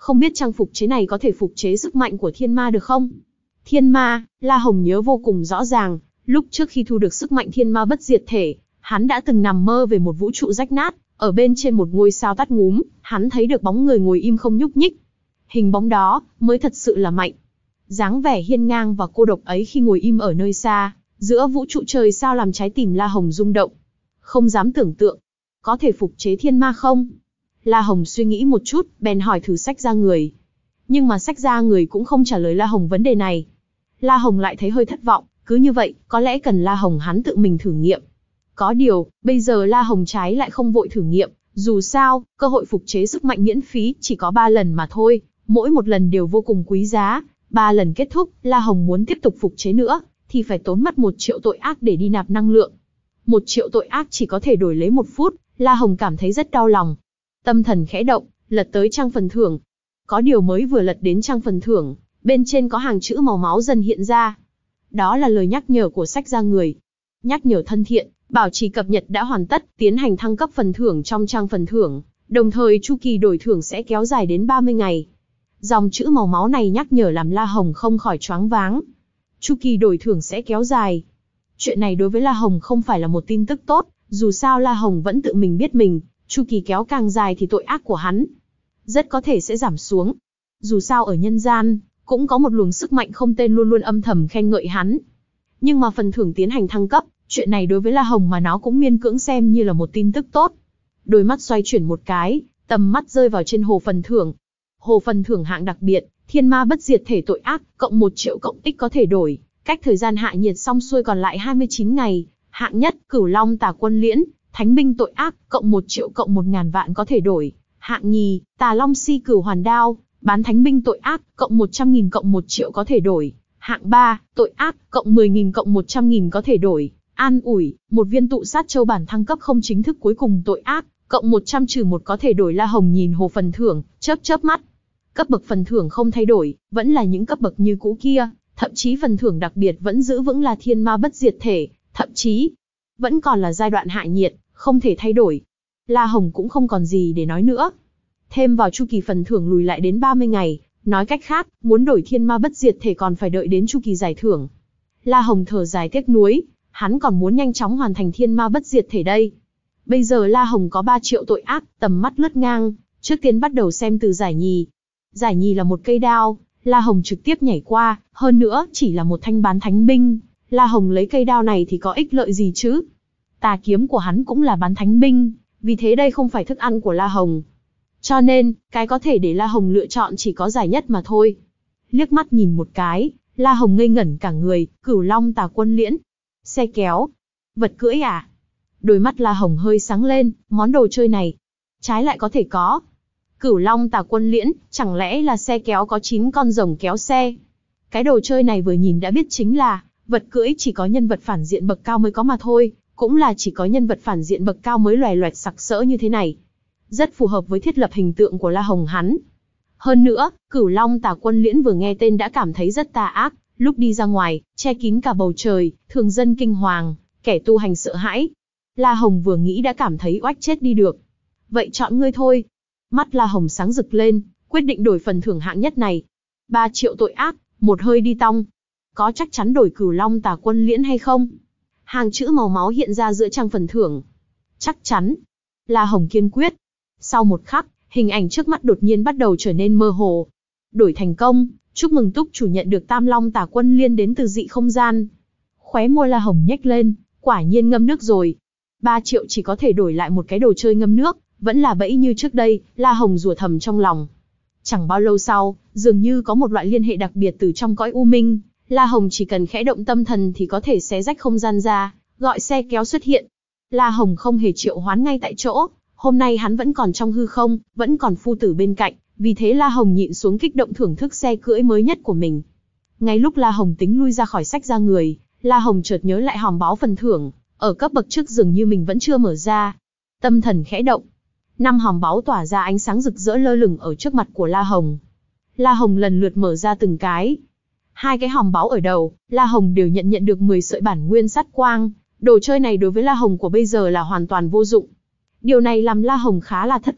Speaker 1: Không biết trang phục chế này có thể phục chế sức mạnh của thiên ma được không? Thiên ma, La Hồng nhớ vô cùng rõ ràng, lúc trước khi thu được sức mạnh thiên ma bất diệt thể, hắn đã từng nằm mơ về một vũ trụ rách nát, ở bên trên một ngôi sao tắt ngúm, hắn thấy được bóng người ngồi im không nhúc nhích. Hình bóng đó mới thật sự là mạnh. Dáng vẻ hiên ngang và cô độc ấy khi ngồi im ở nơi xa, giữa vũ trụ trời sao làm trái tim La Hồng rung động. Không dám tưởng tượng, có thể phục chế thiên ma không? La Hồng suy nghĩ một chút, bèn hỏi thử Sách Ra Người. Nhưng mà Sách Ra Người cũng không trả lời La Hồng vấn đề này. La Hồng lại thấy hơi thất vọng, cứ như vậy, có lẽ cần La Hồng hắn tự mình thử nghiệm. Có điều, bây giờ La Hồng trái lại không vội thử nghiệm, dù sao, cơ hội phục chế sức mạnh miễn phí chỉ có ba lần mà thôi, mỗi một lần đều vô cùng quý giá. Ba lần kết thúc, La Hồng muốn tiếp tục phục chế nữa, thì phải tốn mất một triệu tội ác để đi nạp năng lượng. Một triệu tội ác chỉ có thể đổi lấy một phút, La Hồng cảm thấy rất đau lòng. Tâm thần khẽ động, lật tới trang phần thưởng. Có điều mới vừa lật đến trang phần thưởng, bên trên có hàng chữ màu máu dần hiện ra. Đó là lời nhắc nhở của Sách Ra Người. Nhắc nhở thân thiện, bảo trì cập nhật đã hoàn tất, tiến hành thăng cấp phần thưởng trong trang phần thưởng, đồng thời chu kỳ đổi thưởng sẽ kéo dài đến ba mươi ngày. Dòng chữ màu máu này nhắc nhở làm La Hồng không khỏi choáng váng. Chu kỳ đổi thưởng sẽ kéo dài. Chuyện này đối với La Hồng không phải là một tin tức tốt, dù sao La Hồng vẫn tự mình biết mình, chu kỳ kéo càng dài thì tội ác của hắn rất có thể sẽ giảm xuống. Dù sao ở nhân gian, cũng có một luồng sức mạnh không tên luôn luôn âm thầm khen ngợi hắn. Nhưng mà phần thưởng tiến hành thăng cấp, chuyện này đối với La Hồng mà nó cũng miễn cưỡng xem như là một tin tức tốt. Đôi mắt xoay chuyển một cái, tầm mắt rơi vào trên hồ phần thưởng. Hồ phần thưởng hạng đặc biệt, thiên ma bất diệt thể tội ác, cộng một triệu cộng tích có thể đổi, cách thời gian hạ nhiệt xong xuôi còn lại hai mươi chín ngày. Hạng nhất, Cửu Long Tà Quân Liễn, thánh binh tội ác, cộng một triệu cộng một ngàn vạn có thể đổi. Hạng nhì, Tà Long Si Cửu Hoàn Đao, bán thánh binh tội ác, cộng một trăm nghìn cộng một triệu có thể đổi. Hạng ba, tội ác, cộng mười nghìn cộng một trăm nghìn có thể đổi. An ủi, một viên tụ sát châu bản thăng cấp không chính thức cuối cùng tội ác, cộng một trăm trừ một có thể đổi. La Hồng nhìn hồ phần thưởng, chớp chớp mắt. Cấp bậc phần thưởng không thay đổi, vẫn là những cấp bậc như cũ kia, thậm chí phần thưởng đặc biệt vẫn giữ vững là thiên ma bất diệt thể, thậm chí vẫn còn là giai đoạn hạ nhiệt, không thể thay đổi. La Hồng cũng không còn gì để nói nữa. Thêm vào chu kỳ phần thưởng lùi lại đến ba mươi ngày, nói cách khác, muốn đổi thiên ma bất diệt thể còn phải đợi đến chu kỳ giải thưởng. La Hồng thở dài tiếc nuối, hắn còn muốn nhanh chóng hoàn thành thiên ma bất diệt thể đây. Bây giờ La Hồng có ba triệu tội ác, tầm mắt lướt ngang, trước tiên bắt đầu xem từ giải nhì. Giải nhì là một cây đao, La Hồng trực tiếp nhảy qua, hơn nữa chỉ là một thanh bán thánh binh. La Hồng lấy cây đao này thì có ích lợi gì chứ? Tà kiếm của hắn cũng là bán thánh binh, vì thế đây không phải thức ăn của La Hồng. Cho nên, cái có thể để La Hồng lựa chọn chỉ có giải nhất mà thôi. Liếc mắt nhìn một cái, La Hồng ngây ngẩn cả người. Cửu Long Tà Quân Liễn, xe kéo, vật cưỡi à? Đôi mắt La Hồng hơi sáng lên, món đồ chơi này trái lại có thể có. Cửu Long Tà Quân Liễn, chẳng lẽ là xe kéo có chín con rồng kéo xe? Cái đồ chơi này vừa nhìn đã biết chính là vật cưỡi chỉ có nhân vật phản diện bậc cao mới có mà thôi, cũng là chỉ có nhân vật phản diện bậc cao mới loè loẹt sặc sỡ như thế này. Rất phù hợp với thiết lập hình tượng của La Hồng hắn. Hơn nữa, Cửu Long Tà Quân Liễn vừa nghe tên đã cảm thấy rất tà ác, lúc đi ra ngoài, che kín cả bầu trời, thường dân kinh hoàng, kẻ tu hành sợ hãi. La Hồng vừa nghĩ đã cảm thấy oách chết đi được. Vậy chọn ngươi thôi. Mắt La Hồng sáng rực lên, quyết định đổi phần thưởng hạng nhất này. ba triệu tội ác, một hơi đi tong. Có chắc chắn đổi Cửu Long Tà Quân Liễn hay không? Hàng chữ màu máu hiện ra giữa trang phần thưởng. Chắc chắn. La Hồng kiên quyết. Sau một khắc, hình ảnh trước mắt đột nhiên bắt đầu trở nên mơ hồ. Đổi thành công, chúc mừng túc chủ nhận được Tam Long Tà Quân Liên đến từ dị không gian. Khóe môi La Hồng nhếch lên, quả nhiên ngâm nước rồi. ba triệu chỉ có thể đổi lại một cái đồ chơi ngâm nước, vẫn là bẫy như trước đây, La Hồng rủa thầm trong lòng. Chẳng bao lâu sau, dường như có một loại liên hệ đặc biệt từ trong cõi u minh, La Hồng chỉ cần khẽ động tâm thần thì có thể xé rách không gian ra, gọi xe kéo xuất hiện. La Hồng không hề triệu hoán ngay tại chỗ, hôm nay hắn vẫn còn trong hư không, vẫn còn phu tử bên cạnh, vì thế La Hồng nhịn xuống kích động thưởng thức xe cưỡi mới nhất của mình. Ngay lúc La Hồng tính lui ra khỏi Sách Ra Người, La Hồng chợt nhớ lại hòm báo phần thưởng, ở cấp bậc trước dường như mình vẫn chưa mở ra. Tâm thần khẽ động, năm hòm báu tỏa ra ánh sáng rực rỡ lơ lửng ở trước mặt của La Hồng. La Hồng lần lượt mở ra từng cái. Hai cái hòm báu ở đầu, La Hồng đều nhận nhận được mười sợi bản nguyên sát quang. Đồ chơi này đối với La Hồng của bây giờ là hoàn toàn vô dụng. Điều này làm La Hồng khá là thất vọng,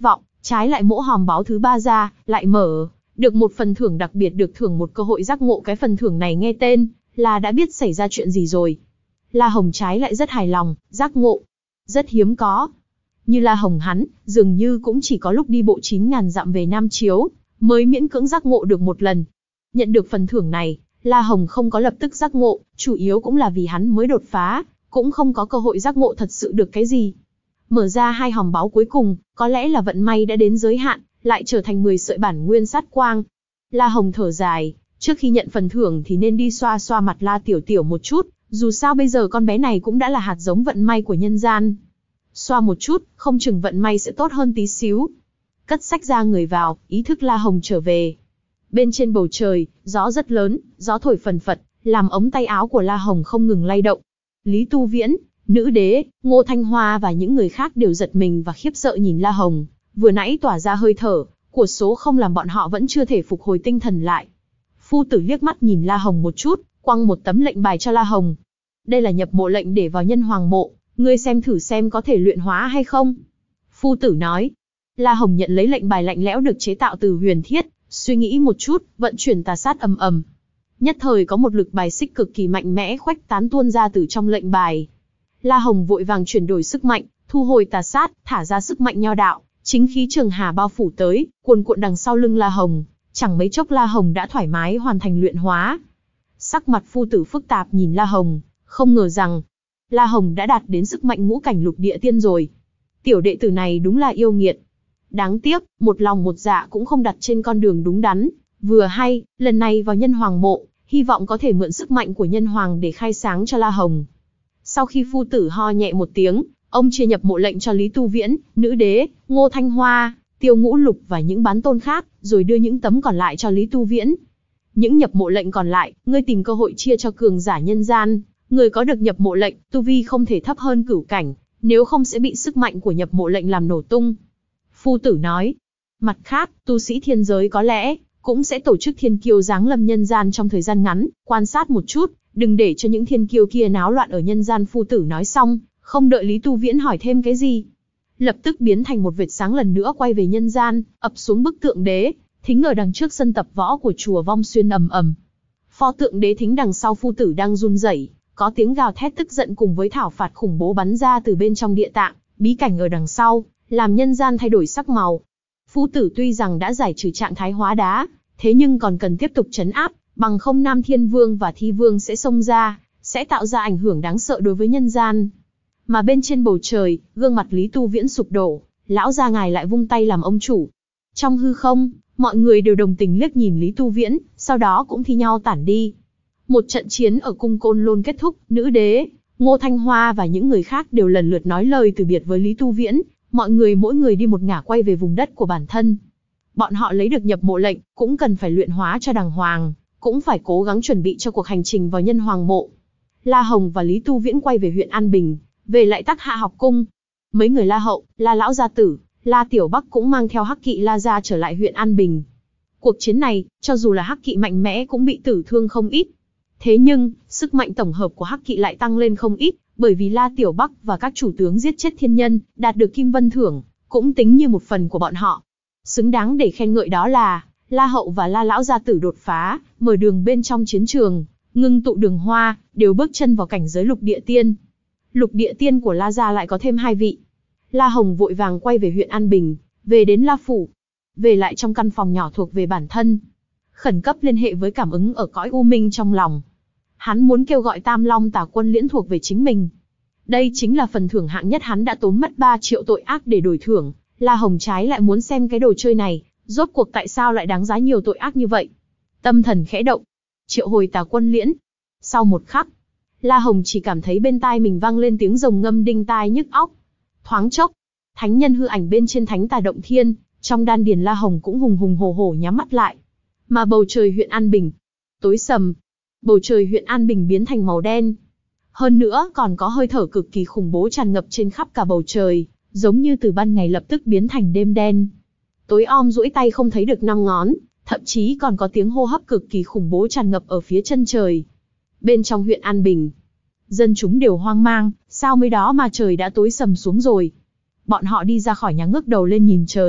Speaker 1: Trái lại mỗ hòm báo thứ ba ra, lại mở, được một phần thưởng đặc biệt, được thưởng một cơ hội giác ngộ. Cái phần thưởng này nghe tên, là đã biết xảy ra chuyện gì rồi. La Hồng trái lại rất hài lòng, giác ngộ. Rất hiếm có. Như La Hồng hắn, dường như cũng chỉ có lúc đi bộ chín ngàn dặm về Nam Chiếu, mới miễn cưỡng giác ngộ được một lần. Nhận được phần thưởng này, La Hồng không có lập tức giác ngộ, chủ yếu cũng là vì hắn mới đột phá, cũng không có cơ hội giác ngộ thật sự được cái gì. Mở ra hai hòm báu cuối cùng, có lẽ là vận may đã đến giới hạn, lại trở thành mười sợi bản nguyên sát quang. La Hồng thở dài, trước khi nhận phần thưởng thì nên đi xoa xoa mặt La Tiểu Tiểu một chút, dù sao bây giờ con bé này cũng đã là hạt giống vận may của nhân gian. Xoa một chút, không chừng vận may sẽ tốt hơn tí xíu. Cất sách ra người vào, ý thức La Hồng trở về. Bên trên bầu trời, gió rất lớn, gió thổi phần phật, làm ống tay áo của La Hồng không ngừng lay động. Lý Tu Viễn, Nữ Đế, Ngô Thanh Hoa và những người khác đều giật mình và khiếp sợ nhìn La Hồng, vừa nãy tỏa ra hơi thở của số không làm bọn họ vẫn chưa thể phục hồi tinh thần lại. Phu tử liếc mắt nhìn La Hồng một chút, quăng một tấm lệnh bài cho La Hồng. Đây là nhập mộ lệnh để vào nhân hoàng mộ, ngươi xem thử xem có thể luyện hóa hay không. Phu tử nói. La Hồng nhận lấy lệnh bài lạnh lẽo được chế tạo từ huyền thiết, suy nghĩ một chút, vận chuyển tà sát ầm ầm. Nhất thời có một lực bài xích cực kỳ mạnh mẽ khuếch tán tuôn ra từ trong lệnh bài. La Hồng vội vàng chuyển đổi sức mạnh, thu hồi tà sát, thả ra sức mạnh nho đạo, chính khí trường hà bao phủ tới, cuồn cuộn đằng sau lưng La Hồng. Chẳng mấy chốc La Hồng đã thoải mái hoàn thành luyện hóa. Sắc mặt phu tử phức tạp nhìn La Hồng, không ngờ rằng La Hồng đã đạt đến sức mạnh ngũ cảnh lục địa tiên rồi. Tiểu đệ tử này đúng là yêu nghiệt. Đáng tiếc, một lòng một dạ cũng không đặt trên con đường đúng đắn. Vừa hay, lần này vào nhân hoàng mộ, hy vọng có thể mượn sức mạnh của nhân hoàng để khai sáng cho La Hồng. Sau khi phu tử ho nhẹ một tiếng, ông chia nhập mộ lệnh cho Lý Tu Viễn, Nữ Đế, Ngô Thanh Hoa, Tiêu Ngũ Lục và những bán tôn khác, rồi đưa những tấm còn lại cho Lý Tu Viễn. Những nhập mộ lệnh còn lại, ngươi tìm cơ hội chia cho cường giả nhân gian. Người có được nhập mộ lệnh, tu vi không thể thấp hơn cửu cảnh, nếu không sẽ bị sức mạnh của nhập mộ lệnh làm nổ tung. Phu tử nói. Mặt khác, tu sĩ thiên giới có lẽ cũng sẽ tổ chức thiên kiêu giáng lâm nhân gian trong thời gian ngắn, quan sát một chút, đừng để cho những thiên kiêu kia náo loạn ở nhân gian. Phu tử nói xong, không đợi Lý Tu Viễn hỏi thêm cái gì, lập tức biến thành một vệt sáng lần nữa quay về nhân gian, ập xuống bức tượng đế, thính ở đằng trước sân tập võ của chùa Vong Xuyên ầm ầm. Pho tượng đế thính đằng sau phu tử đang run rẩy, có tiếng gào thét tức giận cùng với thảo phạt khủng bố bắn ra từ bên trong địa tạng, bí cảnh ở đằng sau, làm nhân gian thay đổi sắc màu. Phu tử tuy rằng đã giải trừ trạng thái hóa đá, thế nhưng còn cần tiếp tục trấn áp, bằng không Nam Thiên Vương và Thi Vương sẽ xông ra, sẽ tạo ra ảnh hưởng đáng sợ đối với nhân gian. Mà bên trên bầu trời, gương mặt Lý Tu Viễn sụp đổ, lão gia ngài lại vung tay làm ông chủ. Trong hư không, mọi người đều đồng tình liếc nhìn Lý Tu Viễn, sau đó cũng thi nhau tản đi. Một trận chiến ở cung Côn Lôn kết thúc, Nữ Đế, Ngô Thanh Hoa và những người khác đều lần lượt nói lời từ biệt với Lý Tu Viễn, mọi người mỗi người đi một ngả quay về vùng đất của bản thân. Bọn họ lấy được nhập mộ lệnh, cũng cần phải luyện hóa cho đàng hoàng, cũng phải cố gắng chuẩn bị cho cuộc hành trình vào nhân hoàng mộ. La Hồng và Lý Tu Viễn quay về huyện An Bình, về lại Tắc Hạ học cung. Mấy người La Hậu, La Lão Gia Tử, La Tiểu Bắc cũng mang theo Hắc Kỵ La Gia trở lại huyện An Bình. Cuộc chiến này, cho dù là Hắc Kỵ mạnh mẽ cũng bị tử thương không ít. Thế nhưng, sức mạnh tổng hợp của Hắc Kỵ lại tăng lên không ít, bởi vì La Tiểu Bắc và các chủ tướng giết chết thiên nhân, đạt được Kim Vân Thưởng, cũng tính như một phần của bọn họ. Xứng đáng để khen ngợi đó là, La Hậu và La Lão Gia Tử đột phá, mở đường bên trong chiến trường, ngưng tụ đường hoa, đều bước chân vào cảnh giới lục địa tiên. Lục địa tiên của La Gia lại có thêm hai vị. La Hồng vội vàng quay về huyện An Bình, về đến La Phủ. Về lại trong căn phòng nhỏ thuộc về bản thân. Khẩn cấp liên hệ với cảm ứng ở cõi u minh trong lòng. Hắn muốn kêu gọi Tam Long Tả Quân liễn thuộc về chính mình. Đây chính là phần thưởng hạng nhất hắn đã tốn mất ba triệu tội ác để đổi thưởng. La Hồng trái lại muốn xem cái đồ chơi này, rốt cuộc tại sao lại đáng giá nhiều tội ác như vậy. Tâm thần khẽ động, triệu hồi Tả Quân liễn. Sau một khắc, La Hồng chỉ cảm thấy bên tai mình vang lên tiếng rồng ngâm đinh tai nhức óc. Thoáng chốc, thánh nhân hư ảnh bên trên thánh tà động thiên, trong đan điền La Hồng cũng hùng hùng hổ hổ nhắm mắt lại. Mà bầu trời huyện An Bình tối sầm, bầu trời huyện An Bình biến thành màu đen. Hơn nữa còn có hơi thở cực kỳ khủng bố tràn ngập trên khắp cả bầu trời, giống như từ ban ngày lập tức biến thành đêm đen. Tối om duỗi tay không thấy được năm ngón, thậm chí còn có tiếng hô hấp cực kỳ khủng bố tràn ngập ở phía chân trời. Bên trong huyện An Bình, dân chúng đều hoang mang, sao mới đó mà trời đã tối sầm xuống rồi. Bọn họ đi ra khỏi nhà ngước đầu lên nhìn trời,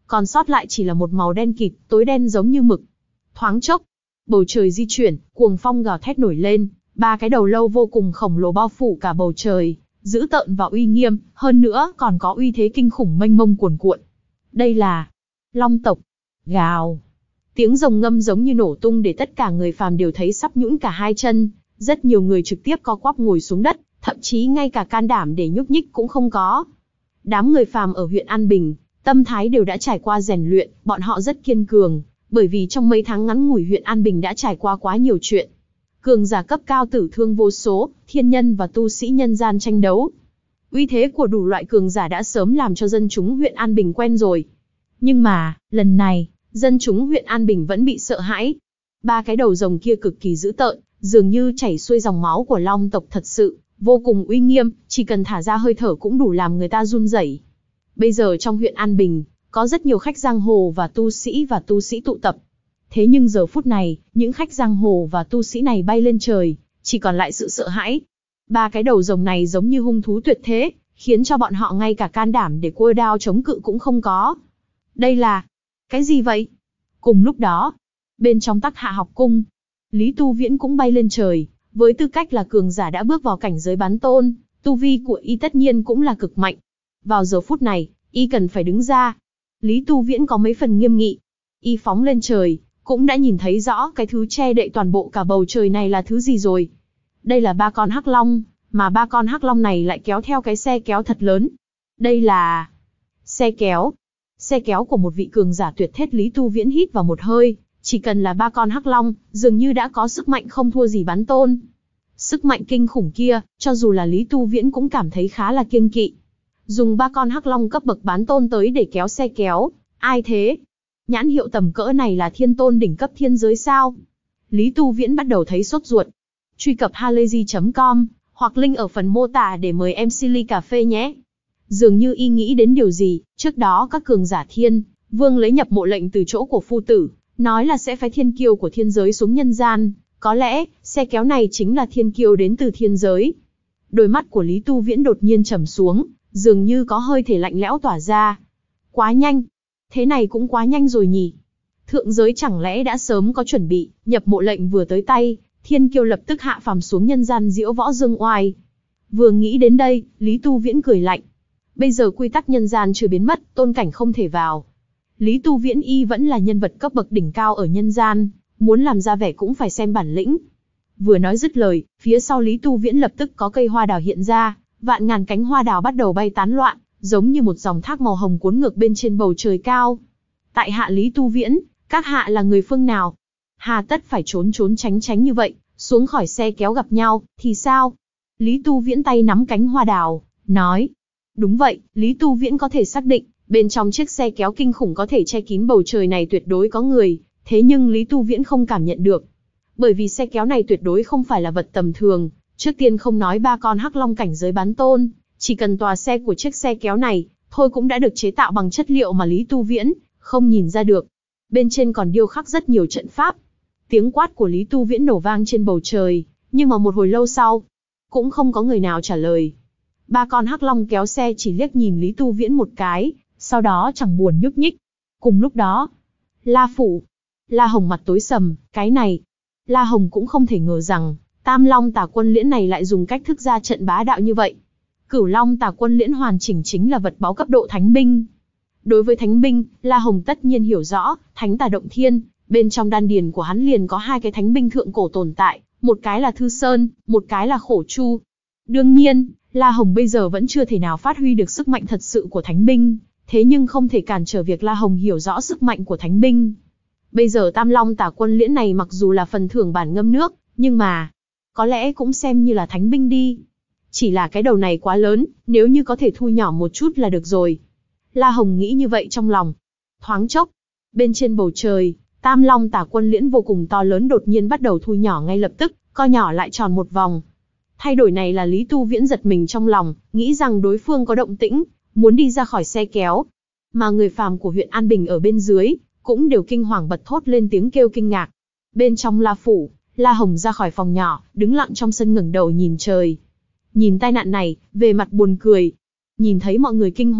Speaker 1: còn sót lại chỉ là một màu đen kịt, tối đen giống như mực. Thoáng chốc, bầu trời di chuyển, cuồng phong gào thét nổi lên, ba cái đầu lâu vô cùng khổng lồ bao phủ cả bầu trời, dữ tợn và uy nghiêm, hơn nữa còn có uy thế kinh khủng mênh mông cuồn cuộn. Đây là Long tộc. Gào. Tiếng rồng ngâm giống như nổ tung để tất cả người phàm đều thấy sắp nhũn cả hai chân, rất nhiều người trực tiếp co quắp ngồi xuống đất, thậm chí ngay cả can đảm để nhúc nhích cũng không có. Đám người phàm ở huyện An Bình, tâm thái đều đã trải qua rèn luyện, bọn họ rất kiên cường, bởi vì trong mấy tháng ngắn ngủi huyện An Bình đã trải qua quá nhiều chuyện. Cường giả cấp cao tử thương vô số, thiên nhân và tu sĩ nhân gian tranh đấu. Uy thế của đủ loại cường giả đã sớm làm cho dân chúng huyện An Bình quen rồi. Nhưng mà, lần này, dân chúng huyện An Bình vẫn bị sợ hãi. Ba cái đầu rồng kia cực kỳ dữ tợn, dường như chảy xuôi dòng máu của Long tộc thật sự, vô cùng uy nghiêm, chỉ cần thả ra hơi thở cũng đủ làm người ta run rẩy. Bây giờ trong huyện An Bình, có rất nhiều khách giang hồ và tu sĩ và tu sĩ tụ tập. Thế nhưng giờ phút này, những khách giang hồ và tu sĩ này bay lên trời, chỉ còn lại sự sợ hãi. Ba cái đầu rồng này giống như hung thú tuyệt thế, khiến cho bọn họ ngay cả can đảm để cua đao chống cự cũng không có. Đây là... cái gì vậy? Cùng lúc đó, bên trong Tắc Hạ học cung, Lý Tu Viễn cũng bay lên trời, với tư cách là cường giả đã bước vào cảnh giới bán tôn, tu vi của y tất nhiên cũng là cực mạnh. Vào giờ phút này, y cần phải đứng ra. Lý Tu Viễn có mấy phần nghiêm nghị. Y phóng lên trời, cũng đã nhìn thấy rõ cái thứ che đậy toàn bộ cả bầu trời này là thứ gì rồi. Đây là ba con hắc long, mà ba con hắc long này lại kéo theo cái xe kéo thật lớn. Đây là... xe kéo. Xe kéo của một vị cường giả tuyệt thế. Lý Tu Viễn hít vào một hơi, chỉ cần là ba con hắc long, dường như đã có sức mạnh không thua gì bán tôn. Sức mạnh kinh khủng kia, cho dù là Lý Tu Viễn cũng cảm thấy khá là kiêng kỵ. Dùng ba con hắc long cấp bậc bán tôn tới để kéo xe kéo, ai thế? Nhãn hiệu tầm cỡ này là thiên tôn đỉnh cấp thiên giới sao? Lý Tu Viễn bắt đầu thấy sốt ruột. Truy cập halayzi chấm com, hoặc link ở phần mô tả để mời em xê ly cà phê nhé. Dường như y nghĩ đến điều gì, trước đó các cường giả thiên, vương lấy nhập mộ lệnh từ chỗ của phu tử, nói là sẽ phái thiên kiêu của thiên giới xuống nhân gian, có lẽ, xe kéo này chính là thiên kiêu đến từ thiên giới. Đôi mắt của Lý Tu Viễn đột nhiên trầm xuống, dường như có hơi thể lạnh lẽo tỏa ra. Quá nhanh. Thế này cũng quá nhanh rồi nhỉ. Thượng giới chẳng lẽ đã sớm có chuẩn bị, nhập mộ lệnh vừa tới tay, thiên kiêu lập tức hạ phàm xuống nhân gian diễu võ dương oai. Vừa nghĩ đến đây, Lý Tu Viễn cười lạnh. Bây giờ quy tắc nhân gian chưa biến mất, tôn cảnh không thể vào. Lý Tu Viễn y vẫn là nhân vật cấp bậc đỉnh cao ở nhân gian, muốn làm ra vẻ cũng phải xem bản lĩnh. Vừa nói dứt lời, phía sau Lý Tu Viễn lập tức có cây hoa đào hiện ra, vạn ngàn cánh hoa đào bắt đầu bay tán loạn, giống như một dòng thác màu hồng cuốn ngược bên trên bầu trời cao. Tại hạ Lý Tu Viễn, các hạ là người phương nào? Hà tất phải trốn trốn tránh tránh như vậy, xuống khỏi xe kéo gặp nhau, thì sao? Lý Tu Viễn tay nắm cánh hoa đào, nói. Đúng vậy, Lý Tu Viễn có thể xác định, bên trong chiếc xe kéo kinh khủng có thể che kín bầu trời này tuyệt đối có người, thế nhưng Lý Tu Viễn không cảm nhận được. Bởi vì xe kéo này tuyệt đối không phải là vật tầm thường, trước tiên không nói ba con hắc long cảnh giới bán tôn, chỉ cần tòa xe của chiếc xe kéo này, thôi cũng đã được chế tạo bằng chất liệu mà Lý Tu Viễn không nhìn ra được. Bên trên còn điêu khắc rất nhiều trận pháp. Tiếng quát của Lý Tu Viễn nổ vang trên bầu trời, nhưng mà một hồi lâu sau, cũng không có người nào trả lời. Ba con hắc long kéo xe chỉ liếc nhìn Lý Tu Viễn một cái, sau đó chẳng buồn nhúc nhích. Cùng lúc đó, La Phủ, La Hồng mặt tối sầm, cái này, La Hồng cũng không thể ngờ rằng, Tam Long Tà Quân Liễn này lại dùng cách thức ra trận bá đạo như vậy. Cửu Long Tà Quân Liễn hoàn chỉnh chính là vật báu cấp độ thánh binh. Đối với thánh binh, La Hồng tất nhiên hiểu rõ, Thánh Tà Động Thiên, bên trong đan điền của hắn liền có hai cái thánh binh thượng cổ tồn tại, một cái là Thư Sơn, một cái là Khổ Chu. Đương nhiên, La Hồng bây giờ vẫn chưa thể nào phát huy được sức mạnh thật sự của thánh binh, thế nhưng không thể cản trở việc La Hồng hiểu rõ sức mạnh của thánh binh. Bây giờ Tam Long Tà Quân Liễn này mặc dù là phần thưởng bản ngâm nước, nhưng mà, có lẽ cũng xem như là thánh binh đi. Chỉ là cái đầu này quá lớn, nếu như có thể thu nhỏ một chút là được rồi. La Hồng nghĩ như vậy trong lòng. Thoáng chốc, bên trên bầu trời, Tam Long Tà Quân Liễn vô cùng to lớn đột nhiên bắt đầu thu nhỏ ngay lập tức, co nhỏ lại tròn một vòng. Thay đổi này là Lý Tu Viễn giật mình trong lòng, nghĩ rằng đối phương có động tĩnh, muốn đi ra khỏi xe kéo. Mà người phàm của huyện An Bình ở bên dưới, cũng đều kinh hoàng bật thốt lên tiếng kêu kinh ngạc. Bên trong La Phủ, La Hồng ra khỏi phòng nhỏ, đứng lặng trong sân ngẩng đầu nhìn trời. Nhìn tai nạn này, về mặt buồn cười. Nhìn thấy mọi người kinh hoàng,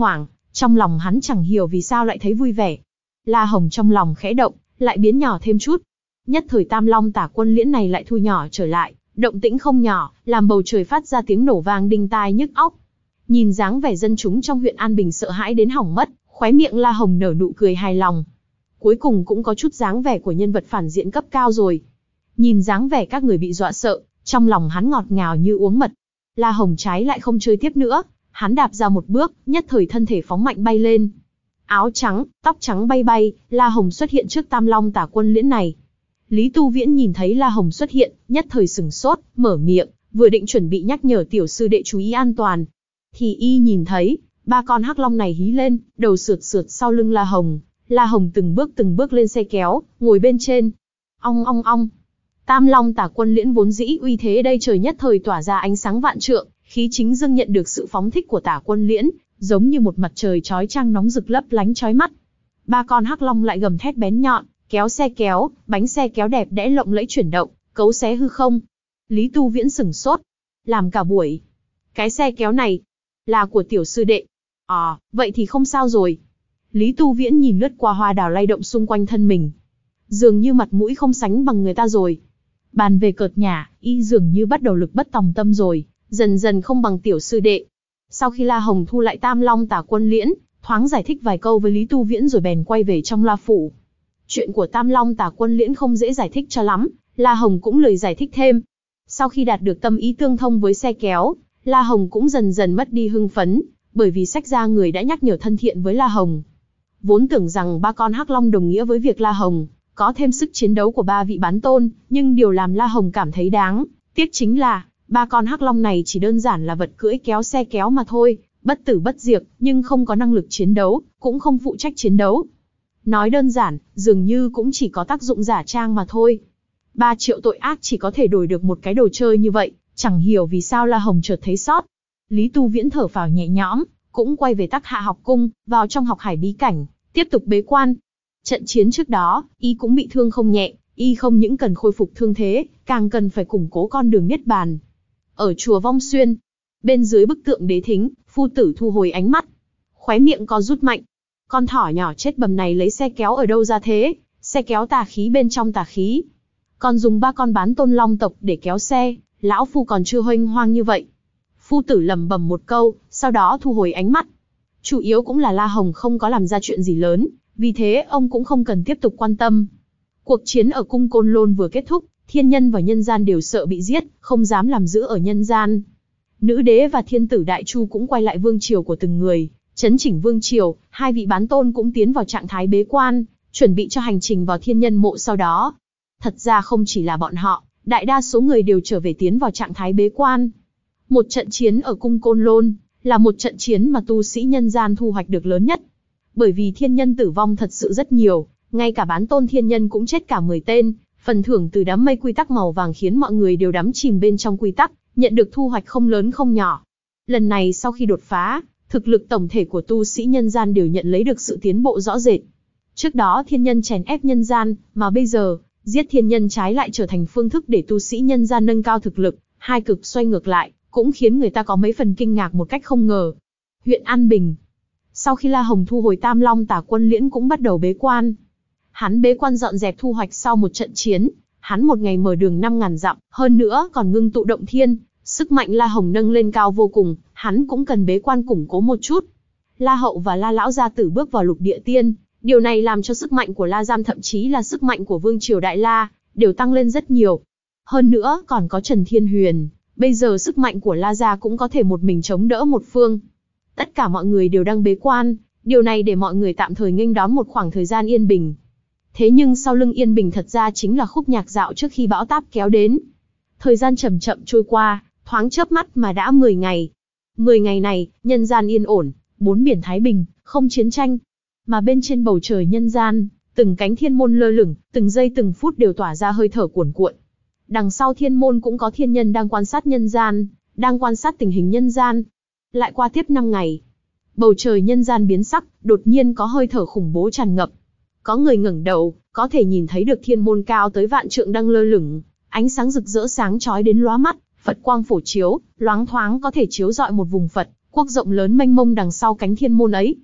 Speaker 1: Trong lòng hắn chẳng hiểu vì sao lại thấy vui vẻ. La Hồng trong lòng khẽ động, lại biến nhỏ thêm chút. Nhất thời Tam Long Tả Quân Liễn này lại thu nhỏ trở lại, động tĩnh không nhỏ, làm bầu trời phát ra tiếng nổ vang đinh tai nhức óc. Nhìn dáng vẻ dân chúng trong huyện An Bình sợ hãi đến hỏng mất, khóe miệng La Hồng nở nụ cười hài lòng. Cuối cùng cũng có chút dáng vẻ của nhân vật phản diện cấp cao rồi. Nhìn dáng vẻ các người bị dọa sợ, trong lòng hắn ngọt ngào như uống mật. La Hồng trái lại không chơi tiếp nữa, hắn đạp ra một bước, nhất thời thân thể phóng mạnh bay lên. Áo trắng, tóc trắng bay bay, La Hồng xuất hiện trước Tam Long Tả Quân Liễn này. Lý Tu Viễn nhìn thấy La Hồng xuất hiện, nhất thời sửng sốt, mở miệng, vừa định chuẩn bị nhắc nhở tiểu sư đệ chú ý an toàn. Thì y nhìn thấy, ba con hắc long này hí lên, đầu sượt sượt sau lưng La Hồng. La Hồng từng bước từng bước lên xe kéo, ngồi bên trên. Ong ong ong. Tam Long Tả Quân Liễn vốn dĩ uy thế đây trời nhất thời tỏa ra ánh sáng vạn trượng, khí chính dưng nhận được sự phóng thích của Tả Quân Liễn, giống như một mặt trời chói chang nóng rực lấp lánh chói mắt. Ba con hắc long lại gầm thét bén nhọn, kéo xe kéo, bánh xe kéo đẹp đẽ lộng lẫy chuyển động, cấu xé hư không. Lý Tu Viễn sửng sốt, làm cả buổi. Cái xe kéo này là của tiểu sư đệ. À, vậy thì không sao rồi. Lý Tu Viễn nhìn lướt qua hoa đào lay động xung quanh thân mình. Dường như mặt mũi không sánh bằng người ta rồi. Bàn về cợt nhả, y dường như bắt đầu lực bất tòng tâm rồi, dần dần không bằng tiểu sư đệ. Sau khi La Hồng thu lại Tam Long Tả Quân Liễn, thoáng giải thích vài câu với Lý Tu Viễn rồi bèn quay về trong La Phủ. Chuyện của Tam Long Tả Quân Liễn không dễ giải thích cho lắm, La Hồng cũng lười giải thích thêm. Sau khi đạt được tâm ý tương thông với xe kéo, La Hồng cũng dần dần mất đi hưng phấn, bởi vì sách ra người đã nhắc nhở thân thiện với La Hồng. Vốn tưởng rằng ba con hắc long đồng nghĩa với việc La Hồng có thêm sức chiến đấu của ba vị bán tôn, nhưng điều làm La Hồng cảm thấy đáng tiếc chính là ba con hắc long này chỉ đơn giản là vật cưỡi kéo xe kéo mà thôi, bất tử bất diệt, nhưng không có năng lực chiến đấu, cũng không phụ trách chiến đấu. Nói đơn giản, dường như cũng chỉ có tác dụng giả trang mà thôi. Ba triệu tội ác chỉ có thể đổi được một cái đồ chơi như vậy, chẳng hiểu vì sao La Hồng chợt thấy sót. Lý Tu Viễn thở phào nhẹ nhõm, cũng quay về Tắc Hạ học cung, vào trong học hải bí cảnh, tiếp tục bế quan. Trận chiến trước đó, y cũng bị thương không nhẹ, y không những cần khôi phục thương thế, càng cần phải củng cố con đường niết bàn. Ở chùa Vong Xuyên, bên dưới bức tượng đế thính, phu tử thu hồi ánh mắt, khóe miệng co rút mạnh. Con thỏ nhỏ chết bầm này lấy xe kéo ở đâu ra thế? Xe kéo tà khí bên trong tà khí. Còn dùng ba con bán tôn long tộc để kéo xe, lão phu còn chưa huênh hoang như vậy. Phu tử lẩm bẩm một câu, sau đó thu hồi ánh mắt. Chủ yếu cũng là La Hồng không có làm ra chuyện gì lớn, vì thế ông cũng không cần tiếp tục quan tâm. Cuộc chiến ở cung Côn Lôn vừa kết thúc, thiên nhân và nhân gian đều sợ bị giết, không dám làm giữ ở nhân gian. Nữ đế và thiên tử Đại Chu cũng quay lại vương triều của từng người, chấn chỉnh vương triều, hai vị bán tôn cũng tiến vào trạng thái bế quan, chuẩn bị cho hành trình vào thiên nhân mộ sau đó. Thật ra không chỉ là bọn họ, đại đa số người đều trở về tiến vào trạng thái bế quan. Một trận chiến ở cung Côn Lôn là một trận chiến mà tu sĩ nhân gian thu hoạch được lớn nhất. Bởi vì thiên nhân tử vong thật sự rất nhiều, ngay cả bán tôn thiên nhân cũng chết cả mười tên, phần thưởng từ đám mây quy tắc màu vàng khiến mọi người đều đắm chìm bên trong quy tắc, nhận được thu hoạch không lớn không nhỏ. Lần này sau khi đột phá, thực lực tổng thể của tu sĩ nhân gian đều nhận lấy được sự tiến bộ rõ rệt. Trước đó thiên nhân chèn ép nhân gian, mà bây giờ, giết thiên nhân trái lại trở thành phương thức để tu sĩ nhân gian nâng cao thực lực, hai cực xoay ngược lại, cũng khiến người ta có mấy phần kinh ngạc một cách không ngờ. Huyện An Bình. Sau khi La Hồng thu hồi Tam Long Tả Quân Liễn cũng bắt đầu bế quan. Hắn bế quan dọn dẹp thu hoạch sau một trận chiến, hắn một ngày mở đường năm ngàn dặm, hơn nữa còn ngưng tụ động thiên, sức mạnh La Hồng nâng lên cao vô cùng, hắn cũng cần bế quan củng cố một chút. La Hậu và La Lão gia tử bước vào lục địa tiên, điều này làm cho sức mạnh của La Giam thậm chí là sức mạnh của Vương triều Đại La, đều tăng lên rất nhiều. Hơn nữa còn có Trần Thiên Huyền, bây giờ sức mạnh của La gia cũng có thể một mình chống đỡ một phương. Tất cả mọi người đều đang bế quan, điều này để mọi người tạm thời nghênh đón một khoảng thời gian yên bình. Thế nhưng sau lưng yên bình thật ra chính là khúc nhạc dạo trước khi bão táp kéo đến. Thời gian chậm chậm trôi qua, thoáng chớp mắt mà đã mười ngày. mười ngày này, nhân gian yên ổn, bốn biển thái bình, không chiến tranh. Mà bên trên bầu trời nhân gian, từng cánh thiên môn lơ lửng, từng giây từng phút đều tỏa ra hơi thở cuồn cuộn. Đằng sau thiên môn cũng có thiên nhân đang quan sát nhân gian, đang quan sát tình hình nhân gian. Lại qua tiếp năm ngày. Bầu trời nhân gian biến sắc, đột nhiên có hơi thở khủng bố tràn ngập. Có người ngẩng đầu, có thể nhìn thấy được thiên môn cao tới vạn trượng đang lơ lửng, ánh sáng rực rỡ sáng chói đến lóa mắt, Phật quang phổ chiếu, loáng thoáng có thể chiếu rọi một vùng Phật quốc rộng lớn mênh mông đằng sau cánh thiên môn ấy.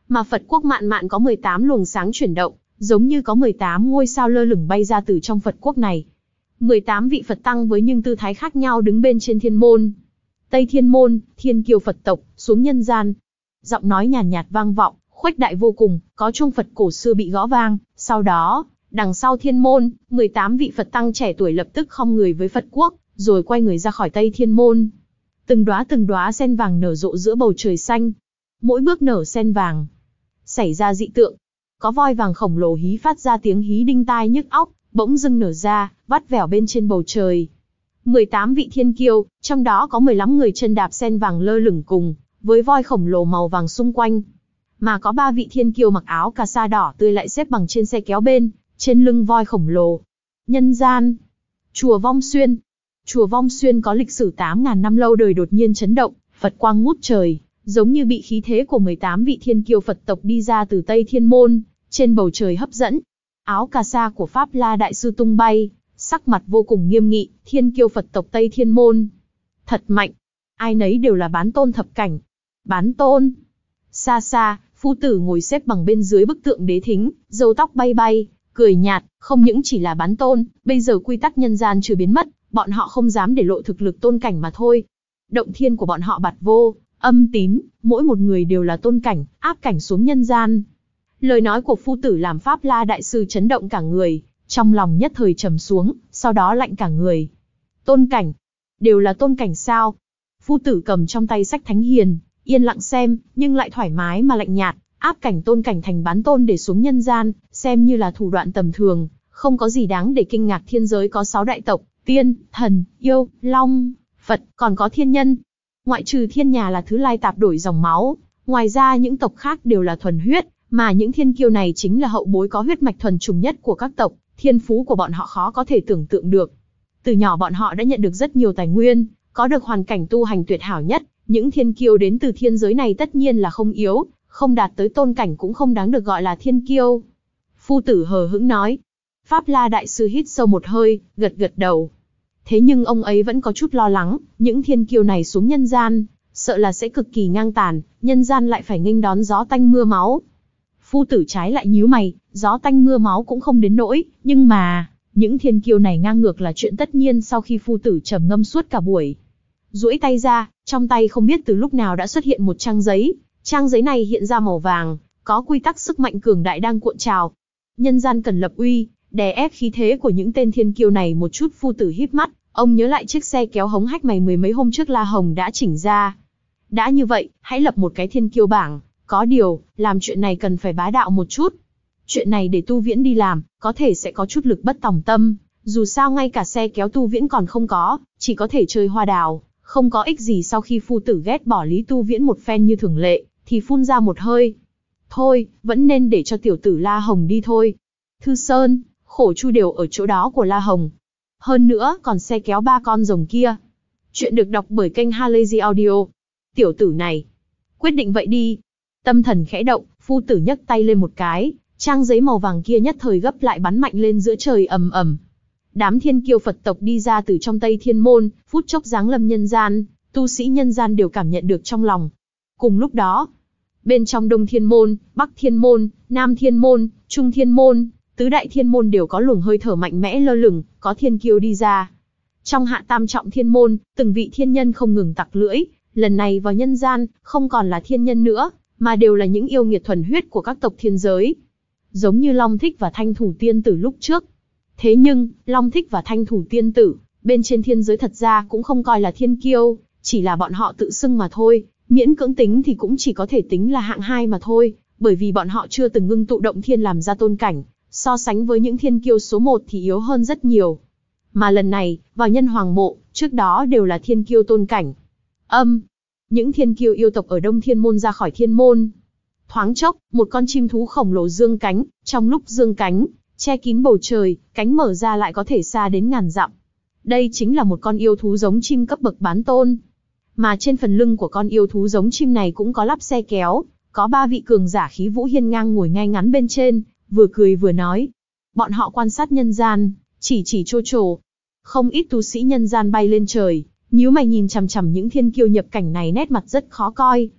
Speaker 1: Mà Phật quốc mạn mạn có mười tám luồng sáng chuyển động, giống như có mười tám ngôi sao lơ lửng bay ra từ trong Phật quốc này. mười tám vị Phật tăng với những tư thái khác nhau đứng bên trên thiên môn. Tây Thiên Môn, thiên kiêu Phật tộc, xuống nhân gian. Giọng nói nhàn nhạt, nhạt vang vọng, khuếch đại vô cùng, có chuông Phật cổ xưa bị gõ vang. Sau đó, đằng sau thiên môn, mười tám vị Phật tăng trẻ tuổi lập tức khom người với Phật quốc, rồi quay người ra khỏi Tây Thiên Môn. Từng đóa từng đóa sen vàng nở rộ giữa bầu trời xanh. Mỗi bước nở sen vàng, xảy ra dị tượng. Có voi vàng khổng lồ hí phát ra tiếng hí đinh tai nhức óc, bỗng dưng nở ra, vắt vẻo bên trên bầu trời. mười tám vị thiên kiêu, trong đó có mười lăm người chân đạp sen vàng lơ lửng cùng với voi khổng lồ màu vàng xung quanh. Mà có ba vị thiên kiêu mặc áo cà sa đỏ tươi lại xếp bằng trên xe kéo bên, trên lưng voi khổng lồ. Nhân gian, chùa Vong Xuyên. Chùa Vong Xuyên có lịch sử tám nghìn năm lâu đời đột nhiên chấn động, Phật quang ngút trời, giống như bị khí thế của mười tám vị thiên kiêu Phật tộc đi ra từ Tây Thiên Môn, trên bầu trời hấp dẫn. Áo cà sa của Pháp La Đại Sư tung bay, sắc mặt vô cùng nghiêm nghị, thiên kiêu Phật tộc Tây Thiên Môn. Thật mạnh, ai nấy đều là bán tôn thập cảnh. Bán tôn. Xa xa, phu tử ngồi xếp bằng bên dưới bức tượng đế thính, râu tóc bay bay, cười nhạt, không những chỉ là bán tôn, bây giờ quy tắc nhân gian chưa biến mất, bọn họ không dám để lộ thực lực tôn cảnh mà thôi. Động thiên của bọn họ bạt vô, âm tín, mỗi một người đều là tôn cảnh, áp cảnh xuống nhân gian. Lời nói của phu tử làm Pháp La Đại Sư chấn động cả người, trong lòng nhất thời trầm xuống, sau đó lạnh cả người. Tôn cảnh, đều là tôn cảnh sao? Phu tử cầm trong tay sách Thánh Hiền, yên lặng xem, nhưng lại thoải mái mà lạnh nhạt, áp cảnh tôn cảnh thành bán tôn để xuống nhân gian, xem như là thủ đoạn tầm thường, không có gì đáng để kinh ngạc. Thiên giới có sáu đại tộc, tiên, thần, yêu, long, Phật, còn có thiên nhân. Ngoại trừ thiên nhà là thứ lai tạp đổi dòng máu, ngoài ra những tộc khác đều là thuần huyết, mà những thiên kiêu này chính là hậu bối có huyết mạch thuần chủng nhất của các tộc, thiên phú của bọn họ khó có thể tưởng tượng được. Từ nhỏ bọn họ đã nhận được rất nhiều tài nguyên, có được hoàn cảnh tu hành tuyệt hảo nhất, những thiên kiêu đến từ thiên giới này tất nhiên là không yếu, không đạt tới tôn cảnh cũng không đáng được gọi là thiên kiêu. Phu tử hờ hững nói. Pháp La Đại Sư hít sâu một hơi, gật gật đầu. Thế nhưng ông ấy vẫn có chút lo lắng, những thiên kiêu này xuống nhân gian, sợ là sẽ cực kỳ ngang tàn, nhân gian lại phải nghênh đón gió tanh mưa máu. Phu tử trái lại nhíu mày, gió tanh mưa máu cũng không đến nỗi, nhưng mà, những thiên kiêu này ngang ngược là chuyện tất nhiên. Sau khi phu tử trầm ngâm suốt cả buổi, duỗi tay ra, trong tay không biết từ lúc nào đã xuất hiện một trang giấy, trang giấy này hiện ra màu vàng, có quy tắc sức mạnh cường đại đang cuộn trào. Nhân gian cần lập uy, đè ép khí thế của những tên thiên kiêu này một chút. Phu tử híp mắt, ông nhớ lại chiếc xe kéo hống hách mày mười mấy hôm trước La Hồng đã chỉnh ra. Đã như vậy, hãy lập một cái thiên kiêu bảng, có điều, làm chuyện này cần phải bá đạo một chút. Chuyện này để Tu Viễn đi làm, có thể sẽ có chút lực bất tòng tâm, dù sao ngay cả xe kéo Tu Viễn còn không có, chỉ có thể chơi hoa đào, không có ích gì. Sau khi phu tử ghét bỏ Lý Tu Viễn một phen như thường lệ, thì phun ra một hơi. Thôi, vẫn nên để cho tiểu tử La Hồng đi thôi. Thư Sơn, Khổ Chu đều ở chỗ đó của La Hồng. Hơn nữa, còn xe kéo ba con rồng kia. Chuyện được đọc bởi kênh Halazy Audio. Tiểu tử này, quyết định vậy đi. Tâm thần khẽ động, phu tử nhấc tay lên một cái, trang giấy màu vàng kia nhất thời gấp lại bắn mạnh lên giữa trời ầm ầm. Đám thiên kiêu Phật tộc đi ra từ trong Tây Thiên Môn, phút chốc giáng lâm nhân gian, tu sĩ nhân gian đều cảm nhận được trong lòng. Cùng lúc đó, bên trong Đông Thiên Môn, Bắc Thiên Môn, Nam Thiên Môn, Trung Thiên Môn, tứ đại thiên môn đều có luồng hơi thở mạnh mẽ lơ lửng, có thiên kiêu đi ra. Trong Hạ Tam Trọng Thiên Môn, từng vị thiên nhân không ngừng tặc lưỡi, lần này vào nhân gian, không còn là thiên nhân nữa, mà đều là những yêu nghiệt thuần huyết của các tộc thiên giới. Giống như Long Thích và Thanh Thủ Tiên Tử lúc trước. Thế nhưng, Long Thích và Thanh Thủ Tiên Tử, bên trên thiên giới thật ra cũng không coi là thiên kiêu, chỉ là bọn họ tự xưng mà thôi, miễn cưỡng tính thì cũng chỉ có thể tính là hạng hai mà thôi, bởi vì bọn họ chưa từng ngưng tụ động thiên làm ra tôn cảnh, so sánh với những thiên kiêu số một thì yếu hơn rất nhiều. Mà lần này, vào nhân hoàng mộ, trước đó đều là thiên kiêu tôn cảnh. Âm, những thiên kiêu yêu tộc ở Đông Thiên Môn ra khỏi thiên môn. Thoáng chốc, một con chim thú khổng lồ dương cánh, trong lúc dương cánh, che kín bầu trời, cánh mở ra lại có thể xa đến ngàn dặm. Đây chính là một con yêu thú giống chim cấp bậc bán tôn. Mà trên phần lưng của con yêu thú giống chim này cũng có lắp xe kéo, có ba vị cường giả khí vũ hiên ngang ngồi ngay ngắn bên trên, vừa cười vừa nói. Bọn họ quan sát nhân gian, chỉ chỉ trô trồ. Không ít tu sĩ nhân gian bay lên trời, nhíu mày nhìn chằm chằm những thiên kiêu nhập cảnh này, nét mặt rất khó coi.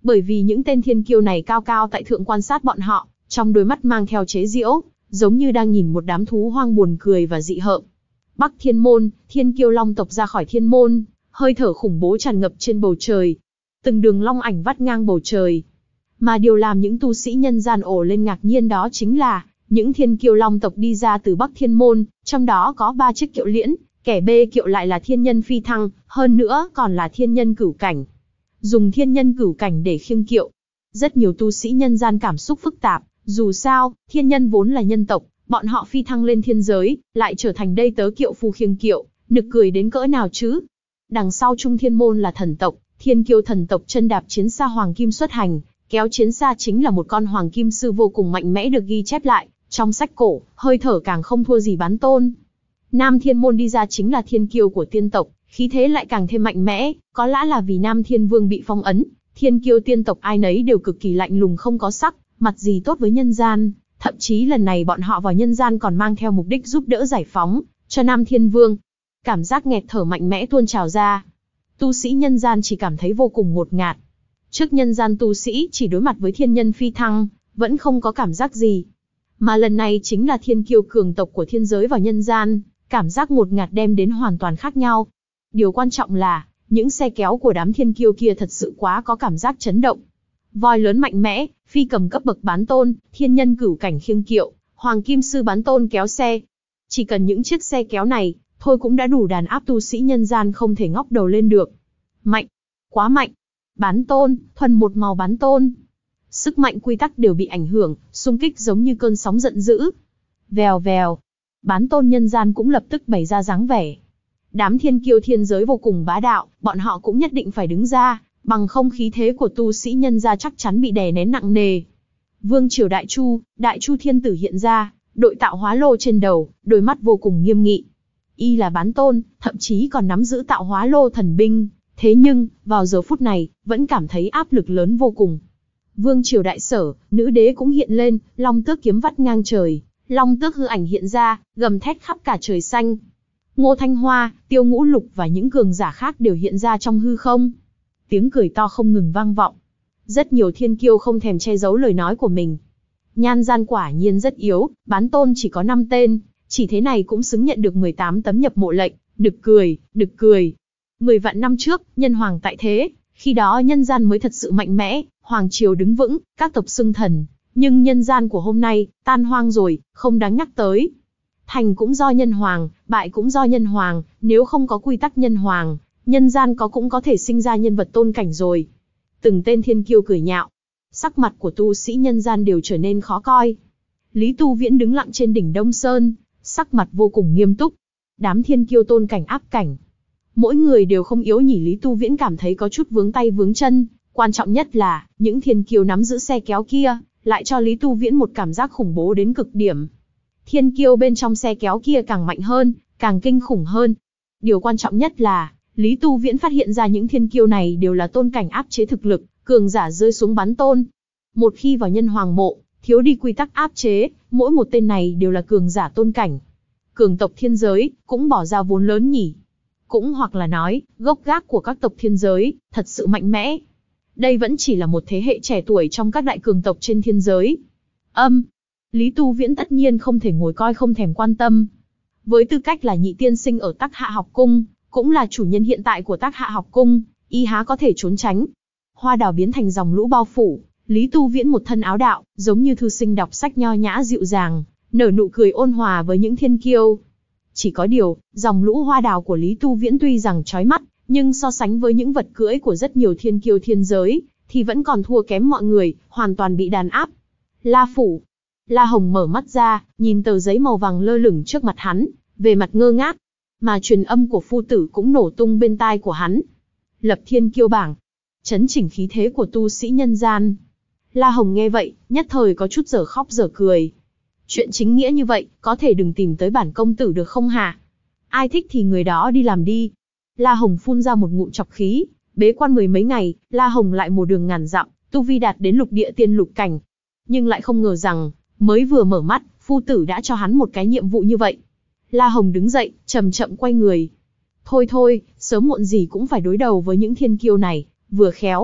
Speaker 1: Bởi vì những tên thiên kiêu này cao cao tại thượng quan sát bọn họ, trong đôi mắt mang theo chế giễu, giống như đang nhìn một đám thú hoang buồn cười và dị hợm. Bắc Thiên Môn, thiên kiêu long tộc ra khỏi thiên môn, hơi thở khủng bố tràn ngập trên bầu trời. Từng đường long ảnh vắt ngang bầu trời. Mà điều làm những tu sĩ nhân gian ồ lên ngạc nhiên đó chính là, những thiên kiêu long tộc đi ra từ Bắc Thiên Môn, trong đó có ba chiếc kiệu liễn, kẻ bê kiệu lại là thiên nhân phi thăng, hơn nữa còn là thiên nhân cửu cảnh. Dùng thiên nhân cửu cảnh để khiêng kiệu. Rất nhiều tu sĩ nhân gian cảm xúc phức tạp, dù sao, thiên nhân vốn là nhân tộc, bọn họ phi thăng lên thiên giới, lại trở thành đây tớ kiệu phu khiêng kiệu, nực cười đến cỡ nào chứ. Đằng sau Trung Thiên Môn là thần tộc, thiên kiêu thần tộc chân đạp chiến xa hoàng kim xuất hành, kéo chiến xa chính là một con hoàng kim sư vô cùng mạnh mẽ được ghi chép lại trong sách cổ, hơi thở càng không thua gì Bán Tôn. Nam Thiên Môn đi ra chính là thiên kiêu của tiên tộc, khí thế lại càng thêm mạnh mẽ, có lẽ là vì Nam Thiên Vương bị phong ấn, thiên kiêu tiên tộc ai nấy đều cực kỳ lạnh lùng không có sắc, mặt gì tốt với nhân gian, thậm chí lần này bọn họ vào nhân gian còn mang theo mục đích giúp đỡ giải phóng cho Nam Thiên Vương. Cảm giác nghẹt thở mạnh mẽ tuôn trào ra. Tu sĩ nhân gian chỉ cảm thấy vô cùng ngột ngạt. Trước nhân gian tu sĩ chỉ đối mặt với thiên nhân phi thăng, vẫn không có cảm giác gì. Mà lần này chính là thiên kiêu cường tộc của thiên giới vào nhân gian, cảm giác ngột ngạt đem đến hoàn toàn khác nhau. Điều quan trọng là, những xe kéo của đám thiên kiêu kia thật sự quá có cảm giác chấn động. Voi lớn mạnh mẽ, phi cầm cấp bậc Bán Tôn, thiên nhân cửu cảnh khiêng kiệu, hoàng kim sư Bán Tôn kéo xe. Chỉ cần những chiếc xe kéo này, thôi cũng đã đủ đàn áp tu sĩ nhân gian không thể ngóc đầu lên được. Mạnh, quá mạnh. Bán Tôn, thuần một màu Bán Tôn. Sức mạnh quy tắc đều bị ảnh hưởng, xung kích giống như cơn sóng giận dữ. Vèo vèo. Bán Tôn nhân gian cũng lập tức bày ra dáng vẻ. Đám thiên kiêu thiên giới vô cùng bá đạo, bọn họ cũng nhất định phải đứng ra, bằng không khí thế của tu sĩ nhân gia chắc chắn bị đè nén nặng nề. Vương triều Đại Chu, Đại Chu thiên tử hiện ra, đội tạo hóa lô trên đầu, đôi mắt vô cùng nghiêm nghị. Y là Bán Tôn, thậm chí còn nắm giữ tạo hóa lô thần binh, thế nhưng, vào giờ phút này, vẫn cảm thấy áp lực lớn vô cùng. Vương triều Đại Sở, nữ đế cũng hiện lên, long tước kiếm vắt ngang trời, long tước hư ảnh hiện ra, gầm thét khắp cả trời xanh. Ngô Thanh Hoa, Tiêu Ngũ Lục và những cường giả khác đều hiện ra trong hư không. Tiếng cười to không ngừng vang vọng. Rất nhiều thiên kiêu không thèm che giấu lời nói của mình. Nhan gian quả nhiên rất yếu, Bán Tôn chỉ có năm tên, chỉ thế này cũng xứng nhận được mười tám tấm nhập mộ lệnh, nực cười, nực cười. Mười vạn năm trước, nhân hoàng tại thế, khi đó nhân gian mới thật sự mạnh mẽ, hoàng triều đứng vững, các tộc xưng thần, nhưng nhân gian của hôm nay, tan hoang rồi, không đáng nhắc tới. Thành cũng do nhân hoàng, bại cũng do nhân hoàng, nếu không có quy tắc nhân hoàng, nhân gian có cũng có thể sinh ra nhân vật tôn cảnh rồi. Từng tên thiên kiêu cười nhạo. Sắc mặt của tu sĩ nhân gian đều trở nên khó coi. Lý Tu Viễn đứng lặng trên đỉnh Đông Sơn, sắc mặt vô cùng nghiêm túc. Đám thiên kiêu tôn cảnh áp cảnh. Mỗi người đều không yếu nhỉ. Lý Tu Viễn cảm thấy có chút vướng tay vướng chân. Quan trọng nhất là, những thiên kiêu nắm giữ xe kéo kia, lại cho Lý Tu Viễn một cảm giác khủng bố đến cực điểm. Thiên kiêu bên trong xe kéo kia càng mạnh hơn, càng kinh khủng hơn. Điều quan trọng nhất là, Lý Tu Viễn phát hiện ra những thiên kiêu này đều là tôn cảnh áp chế thực lực, cường giả rơi xuống Bán Tôn. Một khi vào nhân hoàng mộ, thiếu đi quy tắc áp chế, mỗi một tên này đều là cường giả tôn cảnh. Cường tộc thiên giới, cũng bỏ ra vốn lớn nhỉ. Cũng hoặc là nói, gốc gác của các tộc thiên giới, thật sự mạnh mẽ. Đây vẫn chỉ là một thế hệ trẻ tuổi trong các đại cường tộc trên thiên giới. Âm, Lý Tu Viễn tất nhiên không thể ngồi coi không thèm quan tâm. Với tư cách là nhị tiên sinh ở Tắc Hạ học cung, cũng là chủ nhân hiện tại của Tắc Hạ học cung, y há có thể trốn tránh. Hoa đào biến thành dòng lũ bao phủ, Lý Tu Viễn một thân áo đạo, giống như thư sinh đọc sách nho nhã dịu dàng, nở nụ cười ôn hòa với những thiên kiêu. Chỉ có điều, dòng lũ hoa đào của Lý Tu Viễn tuy rằng chói mắt, nhưng so sánh với những vật cưỡi của rất nhiều thiên kiêu thiên giới, thì vẫn còn thua kém mọi người, hoàn toàn bị đàn áp. La Phủ. La Hồng mở mắt ra, nhìn tờ giấy màu vàng lơ lửng trước mặt hắn, về mặt ngơ ngác. Mà truyền âm của phu tử cũng nổ tung bên tai của hắn. Lập thiên kiêu bảng. Chấn chỉnh khí thế của tu sĩ nhân gian. La Hồng nghe vậy, nhất thời có chút dở khóc dở cười. Chuyện chính nghĩa như vậy, có thể đừng tìm tới bản công tử được không hả? Ai thích thì người đó đi làm đi. La Hồng phun ra một ngụm chọc khí, bế quan mười mấy ngày, La Hồng lại một đường ngàn dặm, tu vi đạt đến lục địa tiên lục cảnh. Nhưng lại không ngờ rằng, mới vừa mở mắt, phu tử đã cho hắn một cái nhiệm vụ như vậy. La Hồng đứng dậy, chậm chậm quay người. Thôi thôi, sớm muộn gì cũng phải đối đầu với những thiên kiêu này, vừa khéo.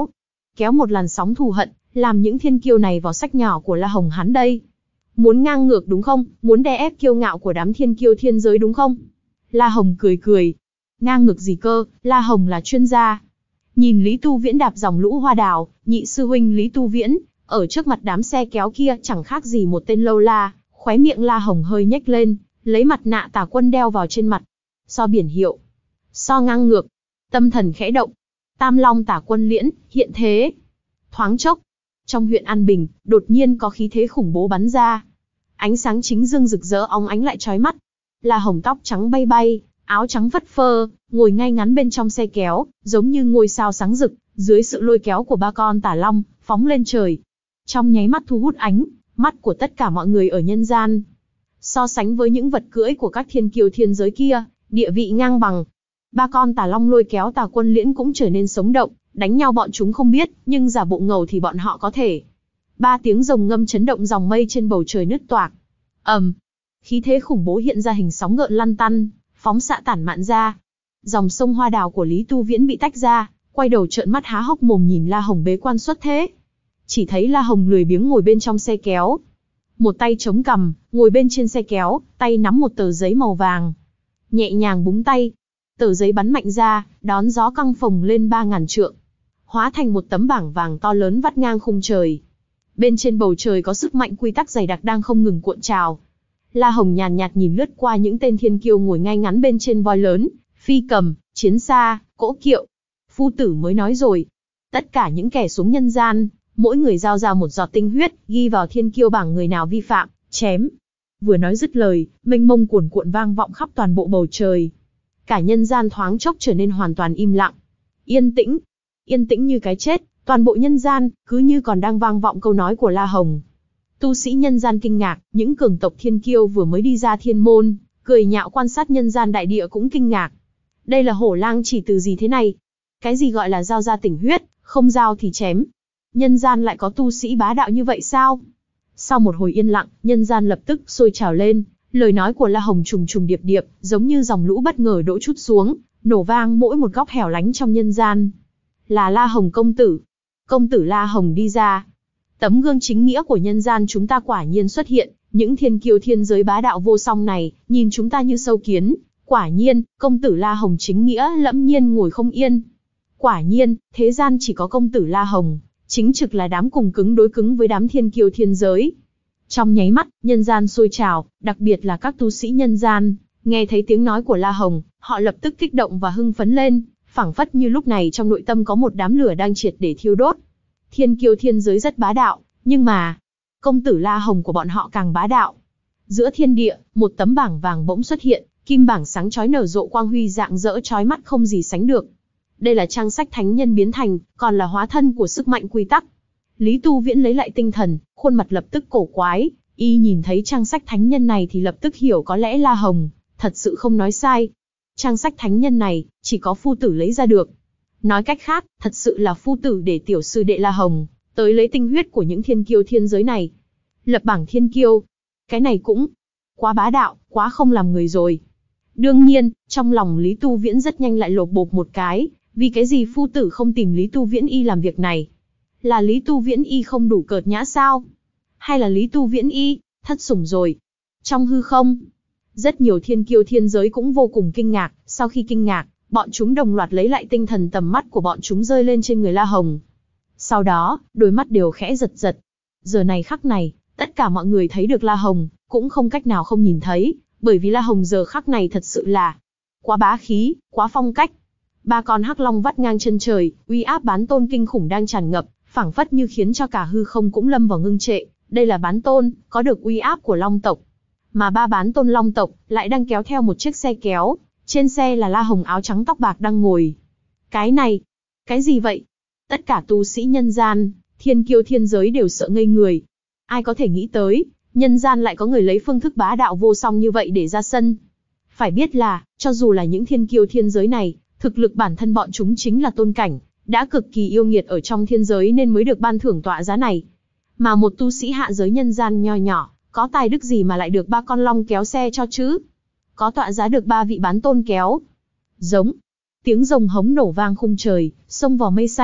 Speaker 1: kéo một làn sóng thù hận, làm những thiên kiêu này vào sách nhỏ của La Hồng hắn đây. Muốn ngang ngược đúng không? Muốn đè ép kiêu ngạo của đám thiên kiêu thiên giới đúng không? La Hồng cười cười. Ngang ngược gì cơ, La Hồng là chuyên gia. Nhìn Lý Tu Viễn đạp dòng lũ hoa đào, nhị sư huynh Lý Tu Viễn, ở trước mặt đám xe kéo kia chẳng khác gì một tên lâu la, khóe miệng La Hồng hơi nhếch lên, lấy mặt nạ Tả Quân đeo vào trên mặt. So biển hiệu, so ngang ngược, tâm thần khẽ động. Tam Long Tả Quân liễn, hiện thế. Thoáng chốc, trong huyện An Bình, đột nhiên có khí thế khủng bố bắn ra. Ánh sáng chính dương rực rỡ óng ánh lại chói mắt. La Hồng tóc trắng bay bay, áo trắng phất phơ, ngồi ngay ngắn bên trong xe kéo, giống như ngôi sao sáng rực, dưới sự lôi kéo của ba con Tả Long, phóng lên trời. Trong nháy mắt thu hút ánh mắt của tất cả mọi người ở nhân gian. So sánh với những vật cưỡi của các thiên kiêu thiên giới kia, địa vị ngang bằng. Ba con Tả Long lôi kéo Tả Quân liễn cũng trở nên sống động, đánh nhau bọn chúng không biết, nhưng giả bộ ngầu thì bọn họ có thể. Ba tiếng rồng ngâm chấn động dòng mây trên bầu trời nứt toạc. ầm, um, khí thế khủng bố hiện ra hình sóng gợn lăn tăn, phóng xạ tản mạn ra. Dòng sông hoa đào của Lý Tu Viễn bị tách ra, quay đầu trợn mắt há hốc mồm nhìn La Hồng bế quan xuất thế. Chỉ thấy La Hồng lười biếng ngồi bên trong xe kéo, một tay chống cằm, ngồi bên trên xe kéo, tay nắm một tờ giấy màu vàng, nhẹ nhàng búng tay, tờ giấy bắn mạnh ra, đón gió căng phồng lên ba ngàn trượng, hóa thành một tấm bảng vàng to lớn vắt ngang khung trời. Bên trên bầu trời có sức mạnh quy tắc dày đặc đang không ngừng cuộn trào. La Hồng nhàn nhạt nhìn lướt qua những tên thiên kiêu ngồi ngay ngắn bên trên voi lớn, phi cầm, chiến xa, cỗ kiệu. Phu tử mới nói rồi, tất cả những kẻ xuống nhân gian, mỗi người giao ra một giọt tinh huyết, ghi vào thiên kiêu bảng, người nào vi phạm, chém. Vừa nói dứt lời, mênh mông cuồn cuộn vang vọng khắp toàn bộ bầu trời. Cả nhân gian thoáng chốc trở nên hoàn toàn im lặng, yên tĩnh, yên tĩnh như cái chết. Toàn bộ nhân gian cứ như còn đang vang vọng câu nói của La Hồng. Tu sĩ nhân gian kinh ngạc, những cường tộc thiên kiêu vừa mới đi ra thiên môn, cười nhạo quan sát nhân gian đại địa cũng kinh ngạc. Đây là hổ lang chỉ từ gì thế này? Cái gì gọi là giao ra tỉnh huyết, không giao thì chém? Nhân gian lại có tu sĩ bá đạo như vậy sao? Sau một hồi yên lặng, nhân gian lập tức sôi trào lên, lời nói của La Hồng trùng trùng điệp điệp, giống như dòng lũ bất ngờ đổ trút xuống, nổ vang mỗi một góc hẻo lánh trong nhân gian. Là La Hồng công tử. Công tử La Hồng đi ra. Tấm gương chính nghĩa của nhân gian chúng ta quả nhiên xuất hiện, những thiên kiêu thiên giới bá đạo vô song này, nhìn chúng ta như sâu kiến. Quả nhiên, công tử La Hồng chính nghĩa lẫm nhiên ngồi không yên. Quả nhiên, thế gian chỉ có công tử La Hồng, chính trực là đám cùng cứng đối cứng với đám thiên kiêu thiên giới. Trong nháy mắt, nhân gian sôi trào, đặc biệt là các tu sĩ nhân gian, nghe thấy tiếng nói của La Hồng, họ lập tức kích động và hưng phấn lên. Phảng phất như lúc này trong nội tâm có một đám lửa đang triệt để thiêu đốt. Thiên kiêu thiên giới rất bá đạo, nhưng mà công tử La Hồng của bọn họ càng bá đạo. Giữa thiên địa, một tấm bảng vàng bỗng xuất hiện, kim bảng sáng chói nở rộ quang huy rạng rỡ chói mắt không gì sánh được. Đây là trang sách thánh nhân biến thành, còn là hóa thân của sức mạnh quy tắc. Lý Tu Viễn lấy lại tinh thần, khuôn mặt lập tức cổ quái, y nhìn thấy trang sách thánh nhân này thì lập tức hiểu có lẽ La Hồng thật sự không nói sai. Trang sách thánh nhân này, chỉ có phu tử lấy ra được. Nói cách khác, thật sự là phu tử để tiểu sư đệ La Hồng tới lấy tinh huyết của những thiên kiêu thiên giới này. Lập bảng thiên kiêu. Cái này cũng quá bá đạo, quá không làm người rồi. Đương nhiên, trong lòng Lý Tu Viễn rất nhanh lại lột bột một cái, vì cái gì phu tử không tìm Lý Tu Viễn y làm việc này? Là Lý Tu Viễn y không đủ cợt nhã sao? Hay là Lý Tu Viễn y thất sủng rồi? Trong hư không, rất nhiều thiên kiêu thiên giới cũng vô cùng kinh ngạc, sau khi kinh ngạc, bọn chúng đồng loạt lấy lại tinh thần, tầm mắt của bọn chúng rơi lên trên người La Hồng. Sau đó, đôi mắt đều khẽ giật giật. Giờ này khắc này, tất cả mọi người thấy được La Hồng, cũng không cách nào không nhìn thấy, bởi vì La Hồng giờ khắc này thật sự là quá bá khí, quá phong cách. Ba con hắc long vắt ngang chân trời, uy áp bán tôn kinh khủng đang tràn ngập, phảng phất như khiến cho cả hư không cũng lâm vào ngưng trệ. Đây là bán tôn, có được uy áp của long tộc. Mà ba bán tôn long tộc lại đang kéo theo một chiếc xe kéo, trên xe là La Hồng áo trắng tóc bạc đang ngồi. Cái này, cái gì vậy? Tất cả tu sĩ nhân gian, thiên kiêu thiên giới đều sợ ngây người. Ai có thể nghĩ tới, nhân gian lại có người lấy phương thức bá đạo vô song như vậy để ra sân. Phải biết là, cho dù là những thiên kiêu thiên giới này, thực lực bản thân bọn chúng chính là tôn cảnh, đã cực kỳ yêu nghiệt ở trong thiên giới nên mới được ban thưởng tọa giá này. Mà một tu sĩ hạ giới nhân gian nho nhỏ, có tài đức gì mà lại được ba con long kéo xe cho chứ? Có tọa giá được ba vị bán tôn kéo. Giống. Tiếng rồng hống nổ vang khung trời, xông vào mây xanh,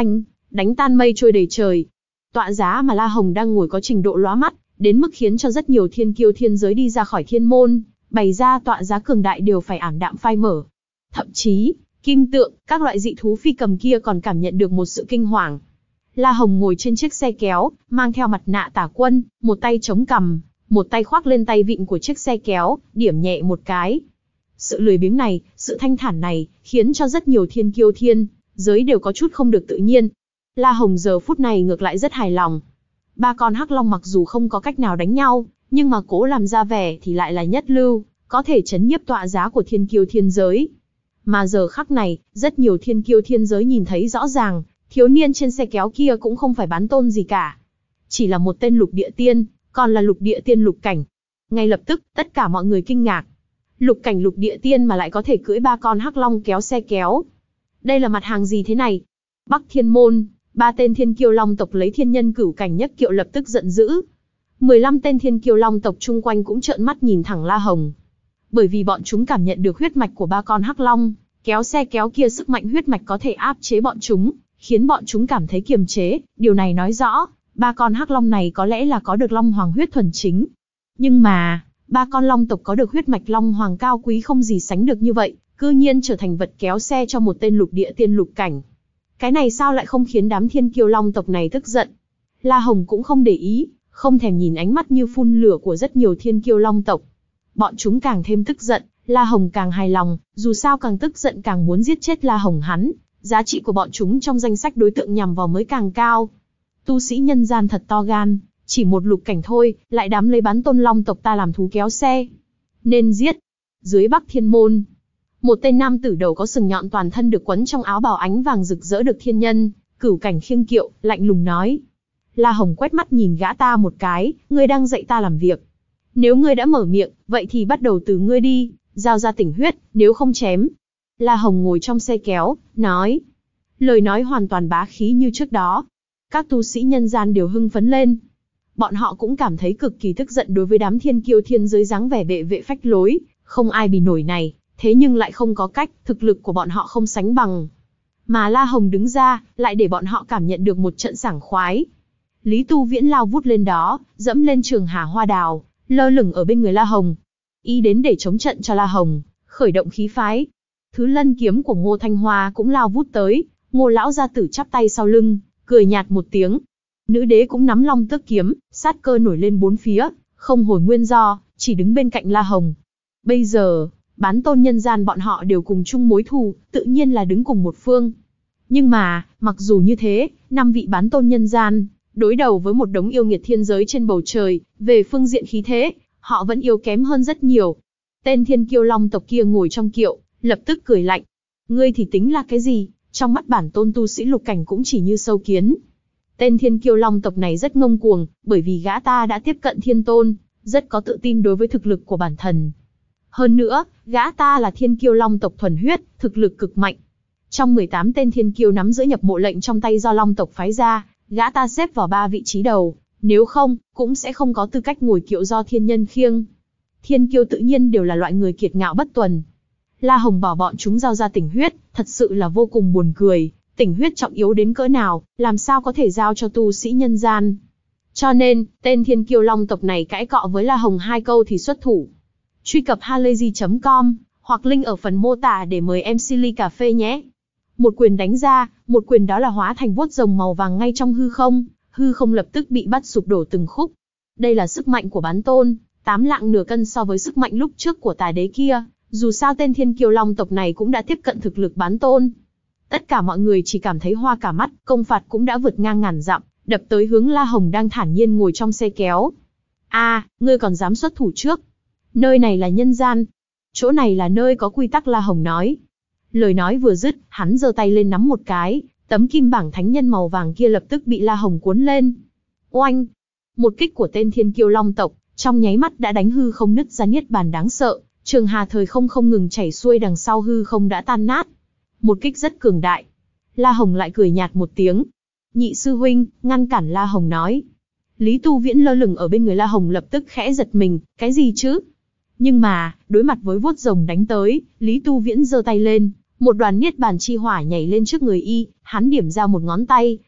Speaker 1: đánh tan mây trôi đầy trời. Tọa giá mà La Hồng đang ngồi có trình độ lóa mắt, đến mức khiến cho rất nhiều thiên kiêu thiên giới đi ra khỏi thiên môn, bày ra tọa giá cường đại đều phải ảm đạm phai mở. Thậm chí, kim tượng, các loại dị thú phi cầm kia còn cảm nhận được một sự kinh hoàng. La Hồng ngồi trên chiếc xe kéo, mang theo mặt nạ tả quân, một tay chống cằm, một tay khoác lên tay vịn của chiếc xe kéo, điểm nhẹ một cái. Sự lười biếng này, sự thanh thản này, khiến cho rất nhiều thiên kiêu thiên giới đều có chút không được tự nhiên. La Hồng giờ phút này ngược lại rất hài lòng. Ba con hắc long mặc dù không có cách nào đánh nhau, nhưng mà cố làm ra vẻ thì lại là nhất lưu, có thể chấn nhiếp tọa giá của thiên kiêu thiên giới. Mà giờ khắc này, rất nhiều thiên kiêu thiên giới nhìn thấy rõ ràng, thiếu niên trên xe kéo kia cũng không phải bán tôn gì cả. Chỉ là một tên lục địa tiên, còn là lục địa tiên lục cảnh. Ngay lập tức, tất cả mọi người kinh ngạc. Lục cảnh lục địa tiên mà lại có thể cưỡi ba con hắc long kéo xe kéo. Đây là mặt hàng gì thế này? Bắc Thiên Môn, ba tên thiên kiêu long tộc lấy thiên nhân cửu cảnh nhất kiệu lập tức giận dữ. mười lăm tên thiên kiêu long tộc chung quanh cũng trợn mắt nhìn thẳng La Hồng. Bởi vì bọn chúng cảm nhận được huyết mạch của ba con hắc long, kéo xe kéo kia sức mạnh huyết mạch có thể áp chế bọn chúng, khiến bọn chúng cảm thấy kiềm chế. Điều này nói rõ, ba con hắc long này có lẽ là có được long hoàng huyết thuần chính. Nhưng mà, ba con long tộc có được huyết mạch long hoàng cao quý không gì sánh được như vậy, cư nhiên trở thành vật kéo xe cho một tên lục địa tiên lục cảnh. Cái này sao lại không khiến đám thiên kiêu long tộc này tức giận? La Hồng cũng không để ý, không thèm nhìn ánh mắt như phun lửa của rất nhiều thiên kiêu long tộc. Bọn chúng càng thêm tức giận, La Hồng càng hài lòng, dù sao càng tức giận càng muốn giết chết La Hồng hắn, giá trị của bọn chúng trong danh sách đối tượng nhằm vào mới càng cao. Tu sĩ nhân gian thật to gan, chỉ một lục cảnh thôi, lại dám lấy bán tôn long tộc ta làm thú kéo xe. Nên giết. Dưới Bắc Thiên Môn, một tên nam tử đầu có sừng nhọn toàn thân được quấn trong áo bào ánh vàng rực rỡ được thiên nhân cửu cảnh khiêng kiệu, lạnh lùng nói. La Hồng quét mắt nhìn gã ta một cái, ngươi đang dạy ta làm việc. Nếu ngươi đã mở miệng, vậy thì bắt đầu từ ngươi đi, giao ra tỉnh huyết, nếu không chém. La Hồng ngồi trong xe kéo, nói. Lời nói hoàn toàn bá khí như trước đó. Các tu sĩ nhân gian đều hưng phấn lên. Bọn họ cũng cảm thấy cực kỳ tức giận đối với đám thiên kiêu thiên giới dáng vẻ bệ vệ phách lối, không ai bì nổi này, thế nhưng lại không có cách, thực lực của bọn họ không sánh bằng. Mà La Hồng đứng ra, lại để bọn họ cảm nhận được một trận sảng khoái. Lý Tu Viễn lao vút lên đó, dẫm lên trường hà hoa đào, lơ lửng ở bên người La Hồng. Y đến để chống trận cho La Hồng, khởi động khí phái. Thứ lân kiếm của Ngô Thanh Hoa cũng lao vút tới, Ngô lão gia tử chắp tay sau lưng, cười nhạt một tiếng. Nữ đế cũng nắm long tước kiếm, sát cơ nổi lên bốn phía, không hồi nguyên do, chỉ đứng bên cạnh La Hồng. Bây giờ, bán tôn nhân gian bọn họ đều cùng chung mối thù, tự nhiên là đứng cùng một phương. Nhưng mà, mặc dù như thế, năm vị bán tôn nhân gian, đối đầu với một đống yêu nghiệt thiên giới trên bầu trời, về phương diện khí thế, họ vẫn yếu kém hơn rất nhiều. Tên thiên kiêu long tộc kia ngồi trong kiệu, lập tức cười lạnh. Ngươi thì tính là cái gì, trong mắt bản tôn tu sĩ lục cảnh cũng chỉ như sâu kiến. Tên thiên kiêu long tộc này rất ngông cuồng, bởi vì gã ta đã tiếp cận thiên tôn, rất có tự tin đối với thực lực của bản thân. Hơn nữa, gã ta là thiên kiêu long tộc thuần huyết, thực lực cực mạnh. Trong mười tám tên thiên kiêu nắm giữ nhập mộ lệnh trong tay do long tộc phái ra, gã ta xếp vào ba vị trí đầu, nếu không, cũng sẽ không có tư cách ngồi kiệu do thiên nhân khiêng. Thiên kiêu tự nhiên đều là loại người kiệt ngạo bất tuần. La Hồng bảo bọn chúng giao ra tỉnh huyết, thật sự là vô cùng buồn cười. Tỉnh huyết trọng yếu đến cỡ nào, làm sao có thể giao cho tu sĩ nhân gian. Cho nên, tên thiên kiêu long tộc này cãi cọ với La Hồng hai câu thì xuất thủ. Truy cập halayzi chấm com, hoặc link ở phần mô tả để mời em xê ly cà phê nhé. Một quyền đánh ra, một quyền đó là hóa thành vuốt rồng màu vàng ngay trong hư không, hư không lập tức bị bắt sụp đổ từng khúc. Đây là sức mạnh của bán tôn, tám lạng nửa cân so với sức mạnh lúc trước của tà đế kia, dù sao tên thiên kiêu long tộc này cũng đã tiếp cận thực lực bán tôn. Tất cả mọi người chỉ cảm thấy hoa cả mắt, công phạt cũng đã vượt ngang ngàn dặm, đập tới hướng La Hồng đang thản nhiên ngồi trong xe kéo. A, à, ngươi còn dám xuất thủ trước? Nơi này là nhân gian, chỗ này là nơi có quy tắc, La Hồng nói. Lời nói vừa dứt, hắn giơ tay lên nắm một cái, tấm kim bảng thánh nhân màu vàng kia lập tức bị La Hồng cuốn lên. Oanh! Một kích của tên thiên kiêu long tộc, trong nháy mắt đã đánh hư không nứt ra niết bàn đáng sợ, trường hà thời không không ngừng chảy xuôi đằng sau hư không đã tan nát. Một kích rất cường đại. La Hồng lại cười nhạt một tiếng. Nhị sư huynh, ngăn cản, La Hồng nói. Lý Tu Viễn lơ lửng ở bên người La Hồng lập tức khẽ giật mình, cái gì chứ? Nhưng mà, đối mặt với vuốt rồng đánh tới, Lý Tu Viễn giơ tay lên, một đoàn niết bàn chi hỏa nhảy lên trước người y, hắn điểm ra một ngón tay,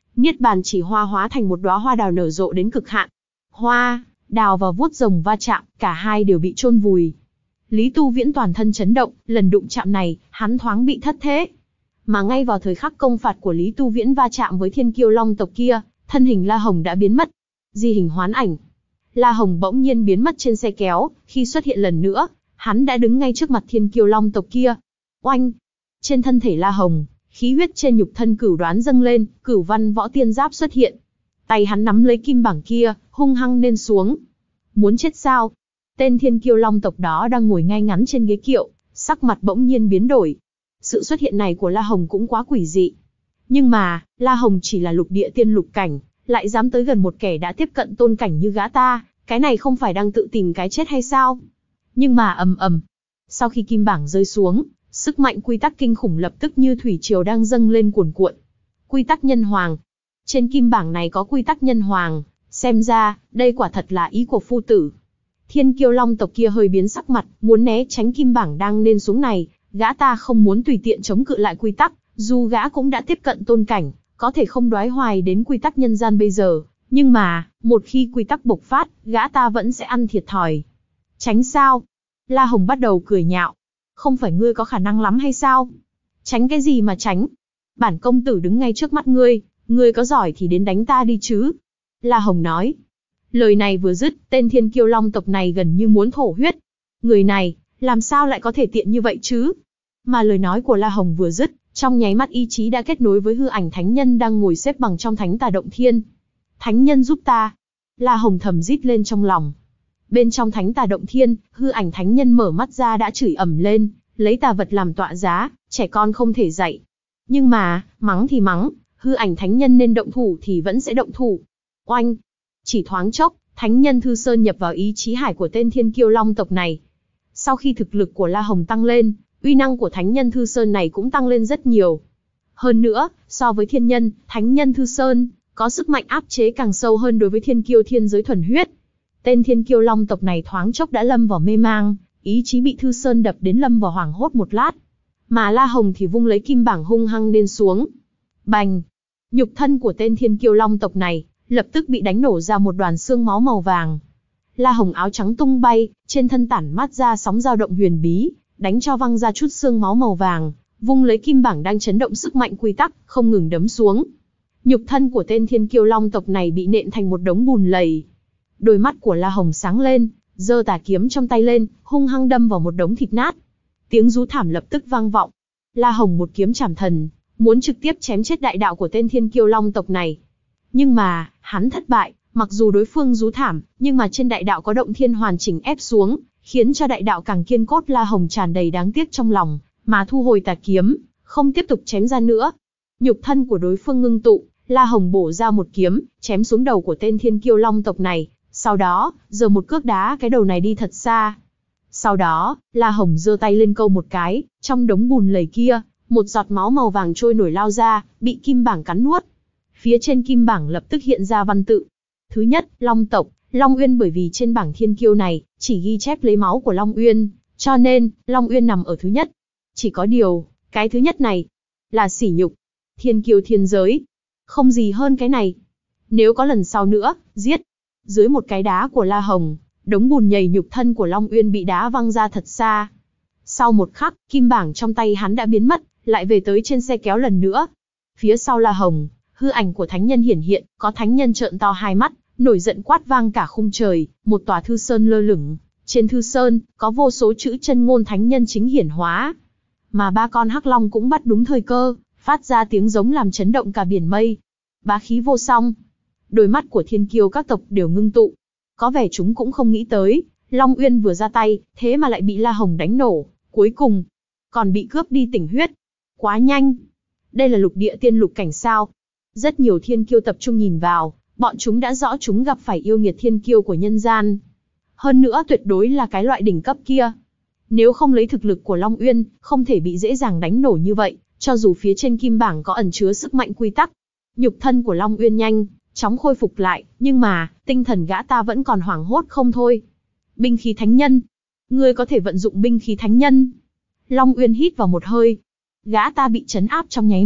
Speaker 1: Niết bàn chỉ hoa hóa thành một đóa hoa đào nở rộ đến cực hạn. Hoa, đào và vuốt rồng va chạm, cả hai đều bị chôn vùi. Lý Tu Viễn toàn thân chấn động, lần đụng chạm này, hắn thoáng bị thất thế. Mà ngay vào thời khắc công phạt của Lý Tu Viễn va chạm với Thiên Kiêu Long tộc kia, thân hình La Hồng đã biến mất. Di hình hoán ảnh. La Hồng bỗng nhiên biến mất trên xe kéo, khi xuất hiện lần nữa, hắn đã đứng ngay trước mặt Thiên Kiêu Long tộc kia. Oanh! Trên thân thể La Hồng, khí huyết trên nhục thân cửu đoán dâng lên, cửu văn võ tiên giáp xuất hiện. Tay hắn nắm lấy kim bảng kia, hung hăng nên xuống. Muốn chết sao? Tên Thiên Kiêu Long tộc đó đang ngồi ngay ngắn trên ghế kiệu, sắc mặt bỗng nhiên biến đổi. Sự xuất hiện này của La Hồng cũng quá quỷ dị. Nhưng mà, La Hồng chỉ là lục địa tiên lục cảnh, lại dám tới gần một kẻ đã tiếp cận tôn cảnh như gã ta, cái này không phải đang tự tìm cái chết hay sao? Nhưng mà ầm ầm, sau khi kim bảng rơi xuống, sức mạnh quy tắc kinh khủng lập tức như thủy triều đang dâng lên cuồn cuộn. Quy tắc nhân hoàng. Trên kim bảng này có quy tắc nhân hoàng, xem ra, đây quả thật là ý của phu tử. Thiên Kiêu Long tộc kia hơi biến sắc mặt, muốn né tránh kim bảng đang nên xuống này, gã ta không muốn tùy tiện chống cự lại quy tắc, dù gã cũng đã tiếp cận tôn cảnh, có thể không đoái hoài đến quy tắc nhân gian bây giờ, nhưng mà, một khi quy tắc bộc phát, gã ta vẫn sẽ ăn thiệt thòi. Tránh sao? La Hồng bắt đầu cười nhạo. Không phải ngươi có khả năng lắm hay sao? Tránh cái gì mà tránh? Bản công tử đứng ngay trước mắt ngươi, ngươi có giỏi thì đến đánh ta đi chứ. La Hồng nói. Lời này vừa dứt, tên Thiên Kiêu Long tộc này gần như muốn thổ huyết. Người này, làm sao lại có thể tiện như vậy chứ? Mà lời nói của La Hồng vừa dứt, trong nháy mắt ý chí đã kết nối với hư ảnh thánh nhân đang ngồi xếp bằng trong thánh tà động thiên. Thánh nhân giúp ta. La Hồng thầm rít lên trong lòng. Bên trong thánh tà động thiên, hư ảnh thánh nhân mở mắt ra đã chửi ầm lên, lấy tà vật làm tọa giá, trẻ con không thể dạy. Nhưng mà, mắng thì mắng, hư ảnh thánh nhân nên động thủ thì vẫn sẽ động thủ. Oanh! Chỉ thoáng chốc, thánh nhân Thư Sơn nhập vào ý chí hải của tên Thiên Kiêu Long tộc này. Sau khi thực lực của La Hồng tăng lên, uy năng của thánh nhân Thư Sơn này cũng tăng lên rất nhiều. Hơn nữa, so với thiên nhân, thánh nhân Thư Sơn, có sức mạnh áp chế càng sâu hơn đối với thiên kiêu thiên giới thuần huyết. Tên Thiên Kiêu Long tộc này thoáng chốc đã lâm vào mê mang, ý chí bị Thư Sơn đập đến lâm vào hoảng hốt một lát. Mà La Hồng thì vung lấy kim bảng hung hăng nên xuống. Bành! Nhục thân của tên Thiên Kiêu Long tộc này, lập tức bị đánh nổ ra một đoàn xương máu màu vàng. La Hồng áo trắng tung bay, trên thân tản mát ra sóng dao động huyền bí, đánh cho văng ra chút xương máu màu vàng, vung lấy kim bảng đang chấn động sức mạnh quy tắc, không ngừng đấm xuống. Nhục thân của tên Thiên Kiêu Long tộc này bị nện thành một đống bùn lầy. Đôi mắt của La Hồng sáng lên, giơ tà kiếm trong tay lên, hung hăng đâm vào một đống thịt nát. Tiếng rú thảm lập tức vang vọng. La Hồng một kiếm chảm thần, muốn trực tiếp chém chết đại đạo của tên Thiên Kiêu Long tộc này. Nhưng mà, hắn thất bại, mặc dù đối phương rú thảm, nhưng mà trên đại đạo có động thiên hoàn chỉnh ép xuống, khiến cho đại đạo càng kiên cốt. La Hồng tràn đầy đáng tiếc trong lòng, mà thu hồi tà kiếm, không tiếp tục chém ra nữa. Nhục thân của đối phương ngưng tụ, La Hồng bổ ra một kiếm, chém xuống đầu của tên Thiên Kiêu Long tộc này, sau đó, giơ một cước đá cái đầu này đi thật xa. Sau đó, La Hồng giơ tay lên câu một cái, trong đống bùn lầy kia, một giọt máu màu vàng trôi nổi lao ra, bị kim bảng cắn nuốt. Phía trên kim bảng lập tức hiện ra văn tự. Thứ nhất, Long tộc, Long Uyên, bởi vì trên bảng thiên kiêu này, chỉ ghi chép lấy máu của Long Uyên, cho nên, Long Uyên nằm ở thứ nhất. Chỉ có điều, cái thứ nhất này, là sỉ nhục. Thiên kiêu thiên giới. Không gì hơn cái này. Nếu có lần sau nữa, giết. Dưới một cái đá của La Hồng, đống bùn nhầy nhục thân của Long Uyên bị đá văng ra thật xa. Sau một khắc, kim bảng trong tay hắn đã biến mất, lại về tới trên xe kéo lần nữa. Phía sau La Hồng, hư ảnh của thánh nhân hiển hiện, có thánh nhân trợn to hai mắt, nổi giận quát vang cả khung trời, một tòa thư sơn lơ lửng. Trên thư sơn, có vô số chữ chân ngôn thánh nhân chính hiển hóa. Mà ba con hắc long cũng bắt đúng thời cơ, phát ra tiếng giống làm chấn động cả biển mây. Bá khí vô song. Đôi mắt của thiên kiêu các tộc đều ngưng tụ. Có vẻ chúng cũng không nghĩ tới, Long Uyên vừa ra tay, thế mà lại bị La Hồng đánh nổ, cuối cùng, còn bị cướp đi tỉnh huyết. Quá nhanh. Đây là lục địa tiên lục cảnh sao? Rất nhiều thiên kiêu tập trung nhìn vào, bọn chúng đã rõ chúng gặp phải yêu nghiệt thiên kiêu của nhân gian. Hơn nữa tuyệt đối là cái loại đỉnh cấp kia. Nếu không lấy thực lực của Long Uyên, không thể bị dễ dàng đánh nổ như vậy, cho dù phía trên kim bảng có ẩn chứa sức mạnh quy tắc. Nhục thân của Long Uyên nhanh chóng khôi phục lại, nhưng mà, tinh thần gã ta vẫn còn hoảng hốt không thôi. Binh khí thánh nhân. Ngươi có thể vận dụng binh khí thánh nhân. Long Uyên hít vào một hơi. Gã ta bị trấn áp trong nháy mắt,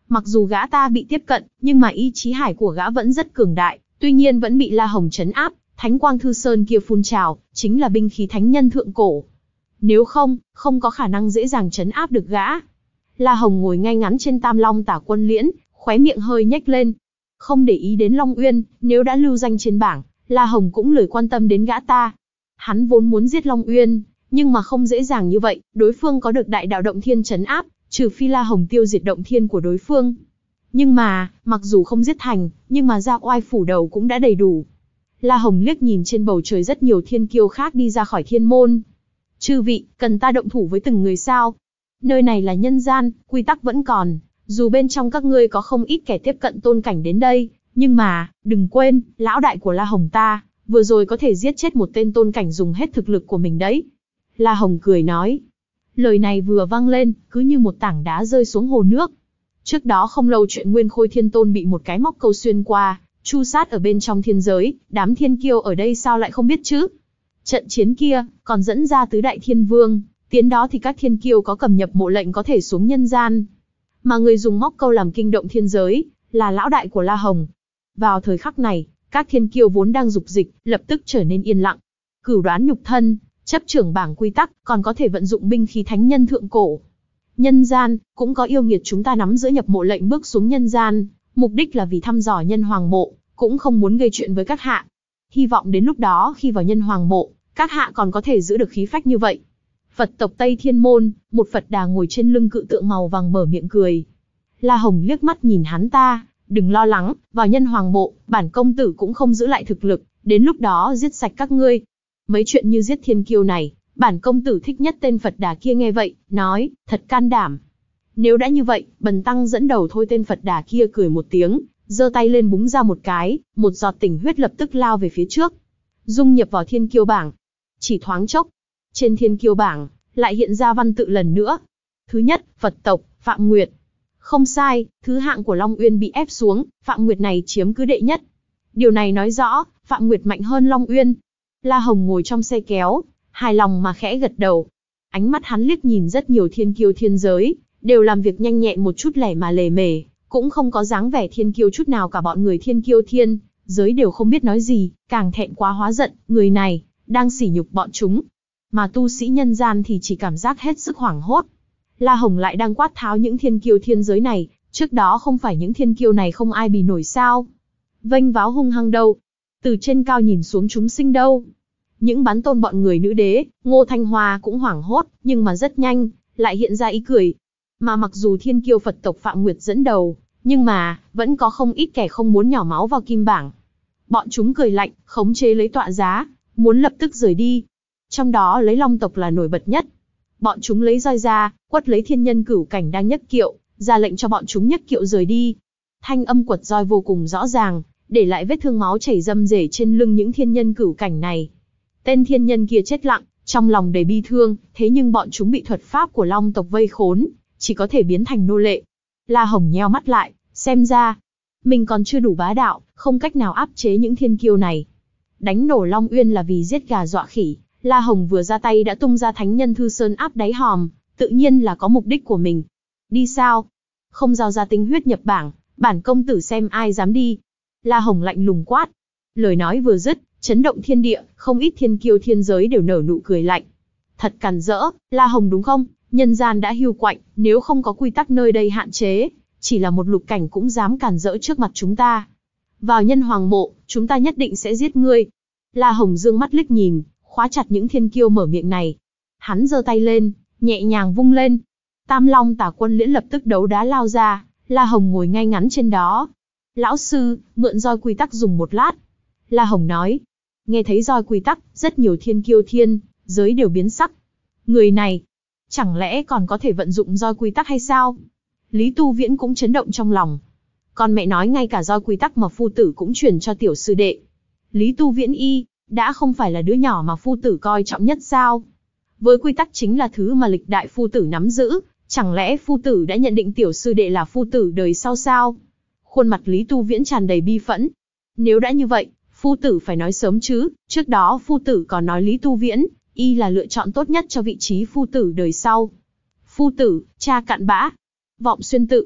Speaker 1: Mặc dù gã ta bị tiếp cận, nhưng mà ý chí hải của gã vẫn rất cường đại, tuy nhiên vẫn bị La Hồng trấn áp. Thánh quang thư sơn kia phun trào, chính là binh khí thánh nhân thượng cổ. Nếu không, không có khả năng dễ dàng trấn áp được gã. La Hồng ngồi ngay ngắn trên Tam Long Tả Quân Liễn, khóe miệng hơi nhếch lên. Không để ý đến Long Uyên, nếu đã lưu danh trên bảng, La Hồng cũng lười quan tâm đến gã ta. Hắn vốn muốn giết Long Uyên, nhưng mà không dễ dàng như vậy, đối phương có được đại đạo động thiên trấn áp, trừ phi La Hồng tiêu diệt động thiên của đối phương. Nhưng mà, mặc dù không giết thành, nhưng mà ra oai phủ đầu cũng đã đầy đủ. La Hồng liếc nhìn trên bầu trời rất nhiều thiên kiêu khác đi ra khỏi thiên môn. Chư vị, cần ta động thủ với từng người sao? Nơi này là nhân gian, quy tắc vẫn còn, dù bên trong các ngươi có không ít kẻ tiếp cận tôn cảnh đến đây, nhưng mà, đừng quên, lão đại của La Hồng ta, vừa rồi có thể giết chết một tên tôn cảnh dùng hết thực lực của mình đấy. La Hồng cười nói. Lời này vừa vang lên, cứ như một tảng đá rơi xuống hồ nước. Trước đó không lâu chuyện Nguyên Khôi Thiên Tôn bị một cái móc câu xuyên qua, chu sát ở bên trong thiên giới, đám thiên kiêu ở đây sao lại không biết chứ? Trận chiến kia, còn dẫn ra tứ đại thiên vương, tiến đó thì các thiên kiêu có cầm nhập mộ lệnh có thể xuống nhân gian. Mà người dùng móc câu làm kinh động thiên giới, là lão đại của La Hồng. Vào thời khắc này, các thiên kiêu vốn đang dục dịch, lập tức trở nên yên lặng. Cửu đoán nhục thân, chấp trưởng bảng quy tắc, còn có thể vận dụng binh khí thánh nhân thượng cổ. Nhân gian, cũng có yêu nghiệt chúng ta nắm giữ nhập mộ lệnh bước xuống nhân gian, mục đích là vì thăm dò nhân hoàng mộ, cũng không muốn gây chuyện với các hạ. Hy vọng đến lúc đó khi vào nhân hoàng mộ, các hạ còn có thể giữ được khí phách như vậy. Phật tộc Tây Thiên Môn, một Phật đà ngồi trên lưng cự tượng màu vàng mở miệng cười. La Hồng liếc mắt nhìn hắn ta, đừng lo lắng, vào nhân hoàng mộ, bản công tử cũng không giữ lại thực lực, đến lúc đó giết sạch các ngươi. Mấy chuyện như giết thiên kiêu này, bản công tử thích nhất tên Phật đà kia nghe vậy, nói, thật can đảm. Nếu đã như vậy, bần tăng dẫn đầu thôi. Tên Phật đà kia cười một tiếng, giơ tay lên búng ra một cái, một giọt tình huyết lập tức lao về phía trước, dung nhập vào thiên kiêu bảng. Chỉ thoáng chốc, trên thiên kiêu bảng lại hiện ra văn tự lần nữa. Thứ nhất, Phật tộc Phạm Nguyệt. Không sai, thứ hạng của Long Uyên bị ép xuống, Phạm Nguyệt này chiếm cứ đệ nhất. Điều này nói rõ, Phạm Nguyệt mạnh hơn Long Uyên. La Hồng ngồi trong xe kéo, hài lòng mà khẽ gật đầu. Ánh mắt hắn liếc nhìn rất nhiều thiên kiêu thiên giới, đều làm việc nhanh nhẹn một chút lẻ mà lề mề, cũng không có dáng vẻ thiên kiêu chút nào cả. Bọn người thiên kiêu thiên giới đều không biết nói gì, càng thẹn quá hóa giận, người này đang sỉ nhục bọn chúng. Mà tu sĩ nhân gian thì chỉ cảm giác hết sức hoảng hốt. La Hồng lại đang quát tháo những thiên kiêu thiên giới này, trước đó không phải những thiên kiêu này không ai bì nổi sao? Vênh váo hung hăng đâu? Từ trên cao nhìn xuống chúng sinh đâu? Những bán tôn bọn người nữ đế, Ngô Thanh Hoa cũng hoảng hốt, nhưng mà rất nhanh, lại hiện ra ý cười. Mà mặc dù thiên kiêu Phật tộc Phạm Nguyệt dẫn đầu, nhưng mà, vẫn có không ít kẻ không muốn nhỏ máu vào kim bảng. Bọn chúng cười lạnh, khống chế lấy tọa giá, muốn lập tức rời đi. Trong đó lấy Long tộc là nổi bật nhất. Bọn chúng lấy roi ra, quất lấy thiên nhân cửu cảnh đang nhấc kiệu, ra lệnh cho bọn chúng nhấc kiệu rời đi. Thanh âm quật roi vô cùng rõ ràng, để lại vết thương máu chảy râm rể trên lưng những thiên nhân cửu cảnh này. Tên thiên nhân kia chết lặng, trong lòng đầy bi thương, thế nhưng bọn chúng bị thuật pháp của Long tộc vây khốn, chỉ có thể biến thành nô lệ. La Hồng nheo mắt lại, xem ra, mình còn chưa đủ bá đạo, không cách nào áp chế những thiên kiêu này. Đánh nổ Long Uyên là vì giết gà dọa khỉ, La Hồng vừa ra tay đã tung ra thánh nhân thư sơn áp đáy hòm, tự nhiên là có mục đích của mình. Đi sao? Không giao ra tinh huyết nhập bảng, bản công tử xem ai dám đi. La Hồng lạnh lùng quát. Lời nói vừa dứt, chấn động thiên địa, không ít thiên kiêu thiên giới đều nở nụ cười lạnh. Thật càn rỡ, La Hồng đúng không? Nhân gian đã hiu quạnh, nếu không có quy tắc nơi đây hạn chế, chỉ là một lục cảnh cũng dám càn rỡ trước mặt chúng ta. Vào nhân hoàng mộ, chúng ta nhất định sẽ giết ngươi. La Hồng dương mắt liếc nhìn, khóa chặt những thiên kiêu mở miệng này. Hắn giơ tay lên, nhẹ nhàng vung lên. Tam Long Tả Quân Liễn lập tức đấu đá lao ra, La Hồng ngồi ngay ngắn trên đó. Lão sư, mượn roi quy tắc dùng một lát. La Hồng nói. Nghe thấy roi quy tắc, rất nhiều thiên kiêu thiên giới đều biến sắc. Người này, chẳng lẽ còn có thể vận dụng roi quy tắc hay sao? Lý Tu Viễn cũng chấn động trong lòng. Con mẹ nói ngay cả roi quy tắc mà phu tử cũng truyền cho tiểu sư đệ. Lý Tu Viễn y, đã không phải là đứa nhỏ mà phu tử coi trọng nhất sao? Với quy tắc chính là thứ mà lịch đại phu tử nắm giữ, chẳng lẽ phu tử đã nhận định tiểu sư đệ là phu tử đời sau sao? Khuôn mặt Lý Tu Viễn tràn đầy bi phẫn. Nếu đã như vậy, phu tử phải nói sớm chứ, trước đó phu tử còn nói Lý Tu Viễn, y là lựa chọn tốt nhất cho vị trí phu tử đời sau. Phu tử, cha cặn bã, vọng xuyên tự.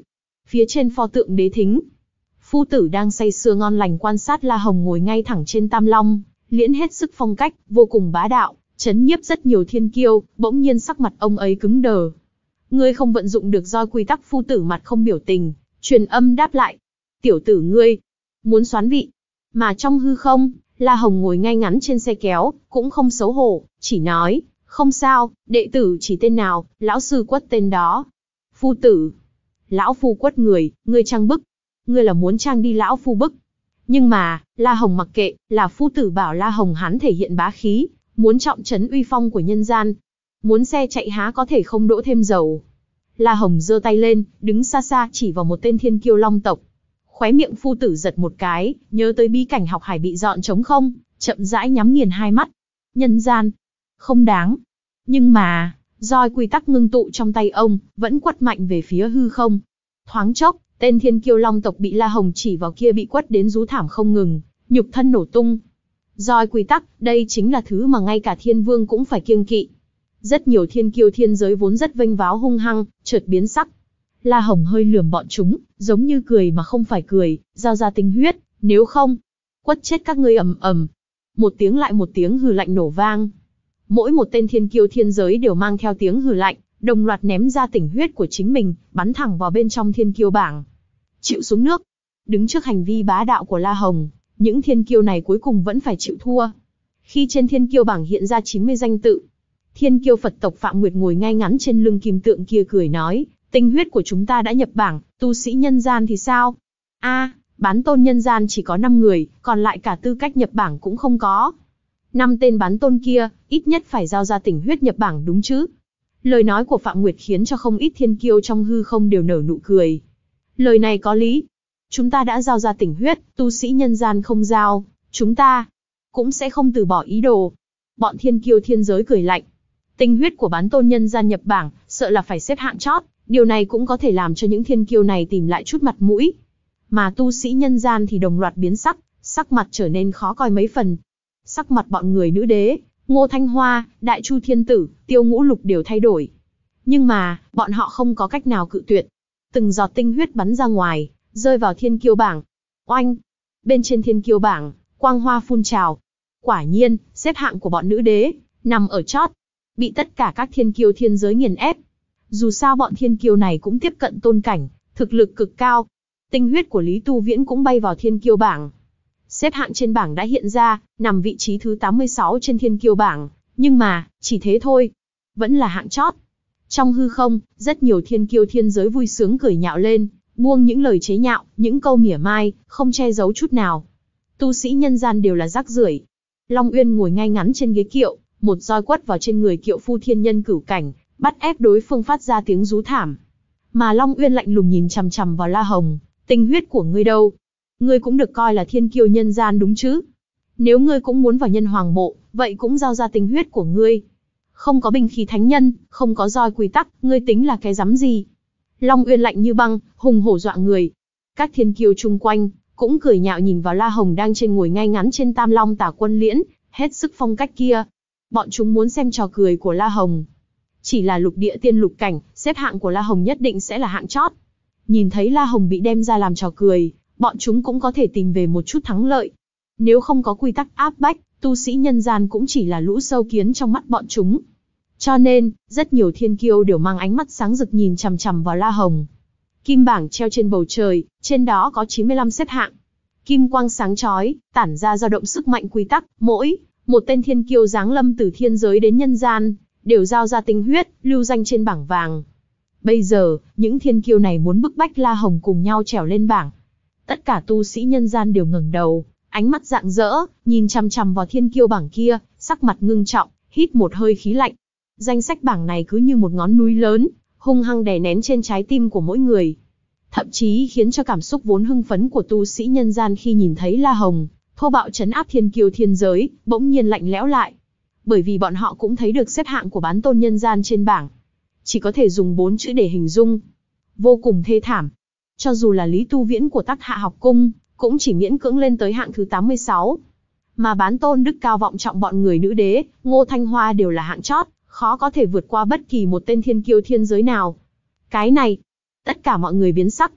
Speaker 1: Phía trên pho tượng đế thính, Phu tử đang say sưa ngon lành quan sát La Hồng ngồi ngay thẳng trên Tam Long, liễn hết sức phong cách, vô cùng bá đạo, chấn nhiếp rất nhiều thiên kiêu. Bỗng nhiên sắc mặt ông ấy cứng đờ. Ngươi không vận dụng được roi quy tắc. Phu tử mặt không biểu tình, truyền âm đáp lại. Tiểu tử ngươi, muốn soán vị. Mà trong hư không, La Hồng ngồi ngay ngắn trên xe kéo, cũng không xấu hổ, chỉ nói, không sao, đệ tử chỉ tên nào, lão sư quất tên đó. Phu tử, lão phu quất người, ngươi trang bức. Ngươi là muốn trang đi lão phu bức. Nhưng mà, La Hồng mặc kệ, là phu tử bảo La Hồng hắn thể hiện bá khí, muốn trọng trấn uy phong của nhân gian. Muốn xe chạy há có thể không đỗ thêm dầu. La Hồng giơ tay lên, đứng xa xa chỉ vào một tên thiên kiêu long tộc. Khóe miệng phu tử giật một cái, nhớ tới bí cảnh học hải bị dọn trống không, chậm rãi nhắm nghiền hai mắt. Nhân gian, không đáng. Nhưng mà, roi quy tắc ngưng tụ trong tay ông, vẫn quất mạnh về phía hư không. Thoáng chốc, tên thiên kiêu long tộc bị La Hồng chỉ vào kia bị quất đến rú thảm không ngừng, nhục thân nổ tung. Roi quy tắc, đây chính là thứ mà ngay cả thiên vương cũng phải kiêng kỵ. Rất nhiều thiên kiêu thiên giới vốn rất vênh váo hung hăng, chợt biến sắc. La Hồng hơi lườm bọn chúng, giống như cười mà không phải cười, giao ra tinh huyết, nếu không, quất chết các ngươi. Ầm ầm. Một tiếng lại một tiếng hừ lạnh nổ vang. Mỗi một tên thiên kiêu thiên giới đều mang theo tiếng hừ lạnh, đồng loạt ném ra tinh huyết của chính mình, bắn thẳng vào bên trong thiên kiêu bảng. Chịu xuống nước. Đứng trước hành vi bá đạo của La Hồng, những thiên kiêu này cuối cùng vẫn phải chịu thua. Khi trên thiên kiêu bảng hiện ra chín mươi danh tự, thiên kiêu Phật tộc Phạm Nguyệt ngồi ngay ngắn trên lưng kim tượng kia cười nói, tinh huyết của chúng ta đã nhập bảng, tu sĩ nhân gian thì sao? A, à, bán tôn nhân gian chỉ có năm người, còn lại cả tư cách nhập bảng cũng không có. Năm tên bán tôn kia, ít nhất phải giao ra tinh huyết nhập bảng đúng chứ? Lời nói của Phạm Nguyệt khiến cho không ít thiên kiêu trong hư không đều nở nụ cười. Lời này có lý. Chúng ta đã giao ra tinh huyết, tu sĩ nhân gian không giao, chúng ta cũng sẽ không từ bỏ ý đồ. Bọn thiên kiêu thiên giới cười lạnh. Tinh huyết của bán tôn nhân gian nhập bảng, sợ là phải xếp hạng chót, điều này cũng có thể làm cho những thiên kiêu này tìm lại chút mặt mũi. Mà tu sĩ nhân gian thì đồng loạt biến sắc, sắc mặt trở nên khó coi mấy phần. Sắc mặt bọn người nữ đế, Ngô Thanh Hoa, Đại Chu Thiên Tử, Tiêu Ngũ Lục đều thay đổi. Nhưng mà, bọn họ không có cách nào cự tuyệt. Từng giọt tinh huyết bắn ra ngoài, rơi vào thiên kiêu bảng. Oanh! Bên trên thiên kiêu bảng, quang hoa phun trào. Quả nhiên, xếp hạng của bọn nữ đế, nằm ở chót. Bị tất cả các thiên kiêu thiên giới nghiền ép. Dù sao bọn thiên kiêu này cũng tiếp cận tôn cảnh, thực lực cực cao. Tinh huyết của Lý Tu Viễn cũng bay vào thiên kiêu bảng. Xếp hạng trên bảng đã hiện ra, nằm vị trí thứ tám mươi sáu trên thiên kiêu bảng. Nhưng mà, chỉ thế thôi. Vẫn là hạng chót. Trong hư không, rất nhiều thiên kiêu thiên giới vui sướng cười nhạo lên, buông những lời chế nhạo, những câu mỉa mai, không che giấu chút nào. Tu sĩ nhân gian đều là rác rưởi. Long Uyên ngồi ngay ngắn trên ghế kiệu, một roi quất vào trên người kiệu phu thiên nhân cửu cảnh, bắt ép đối phương phát ra tiếng rú thảm. Mà Long Uyên lạnh lùng nhìn chằm chằm vào La Hồng, tinh huyết của ngươi đâu? Ngươi cũng được coi là thiên kiêu nhân gian đúng chứ? Nếu ngươi cũng muốn vào nhân hoàng mộ, vậy cũng giao ra tinh huyết của ngươi. Không có binh khí thánh nhân, không có roi quy tắc, ngươi tính là cái rắm gì? Long Uyên lạnh như băng, hùng hổ dọa người. Các thiên kiêu chung quanh cũng cười nhạo nhìn vào La Hồng đang trên ngồi ngay ngắn trên Tam Long Tả Quân Liễn, hết sức phong cách kia. Bọn chúng muốn xem trò cười của La Hồng. Chỉ là lục địa tiên lục cảnh, xếp hạng của La Hồng nhất định sẽ là hạng chót. Nhìn thấy La Hồng bị đem ra làm trò cười, bọn chúng cũng có thể tìm về một chút thắng lợi. Nếu không có quy tắc áp bách, tu sĩ nhân gian cũng chỉ là lũ sâu kiến trong mắt bọn chúng. Cho nên, rất nhiều thiên kiêu đều mang ánh mắt sáng rực nhìn chằm chằm vào La Hồng. Kim bảng treo trên bầu trời, trên đó có chín mươi lăm xếp hạng. Kim quang sáng chói, tản ra dao động sức mạnh quy tắc, mỗi một tên thiên kiêu giáng lâm từ thiên giới đến nhân gian, đều giao ra tinh huyết, lưu danh trên bảng vàng. Bây giờ, những thiên kiêu này muốn bức bách La Hồng cùng nhau trèo lên bảng. Tất cả tu sĩ nhân gian đều ngẩng đầu, ánh mắt rạng rỡ, nhìn chằm chằm vào thiên kiêu bảng kia, sắc mặt ngưng trọng, hít một hơi khí lạnh. Danh sách bảng này cứ như một ngọn núi lớn, hung hăng đè nén trên trái tim của mỗi người. Thậm chí khiến cho cảm xúc vốn hưng phấn của tu sĩ nhân gian khi nhìn thấy La Hồng thô bạo trấn áp thiên kiêu thiên giới, bỗng nhiên lạnh lẽo lại. Bởi vì bọn họ cũng thấy được xếp hạng của bán tôn nhân gian trên bảng. Chỉ có thể dùng bốn chữ để hình dung. Vô cùng thê thảm. Cho dù là Lý Tu Viễn của Tắc Hạ học cung, cũng chỉ miễn cưỡng lên tới hạng thứ tám mươi sáu. Mà bán tôn đức cao vọng trọng bọn người nữ đế, Ngô Thanh Hoa đều là hạng chót, khó có thể vượt qua bất kỳ một tên thiên kiêu thiên giới nào. Cái này, tất cả mọi người biến sắc.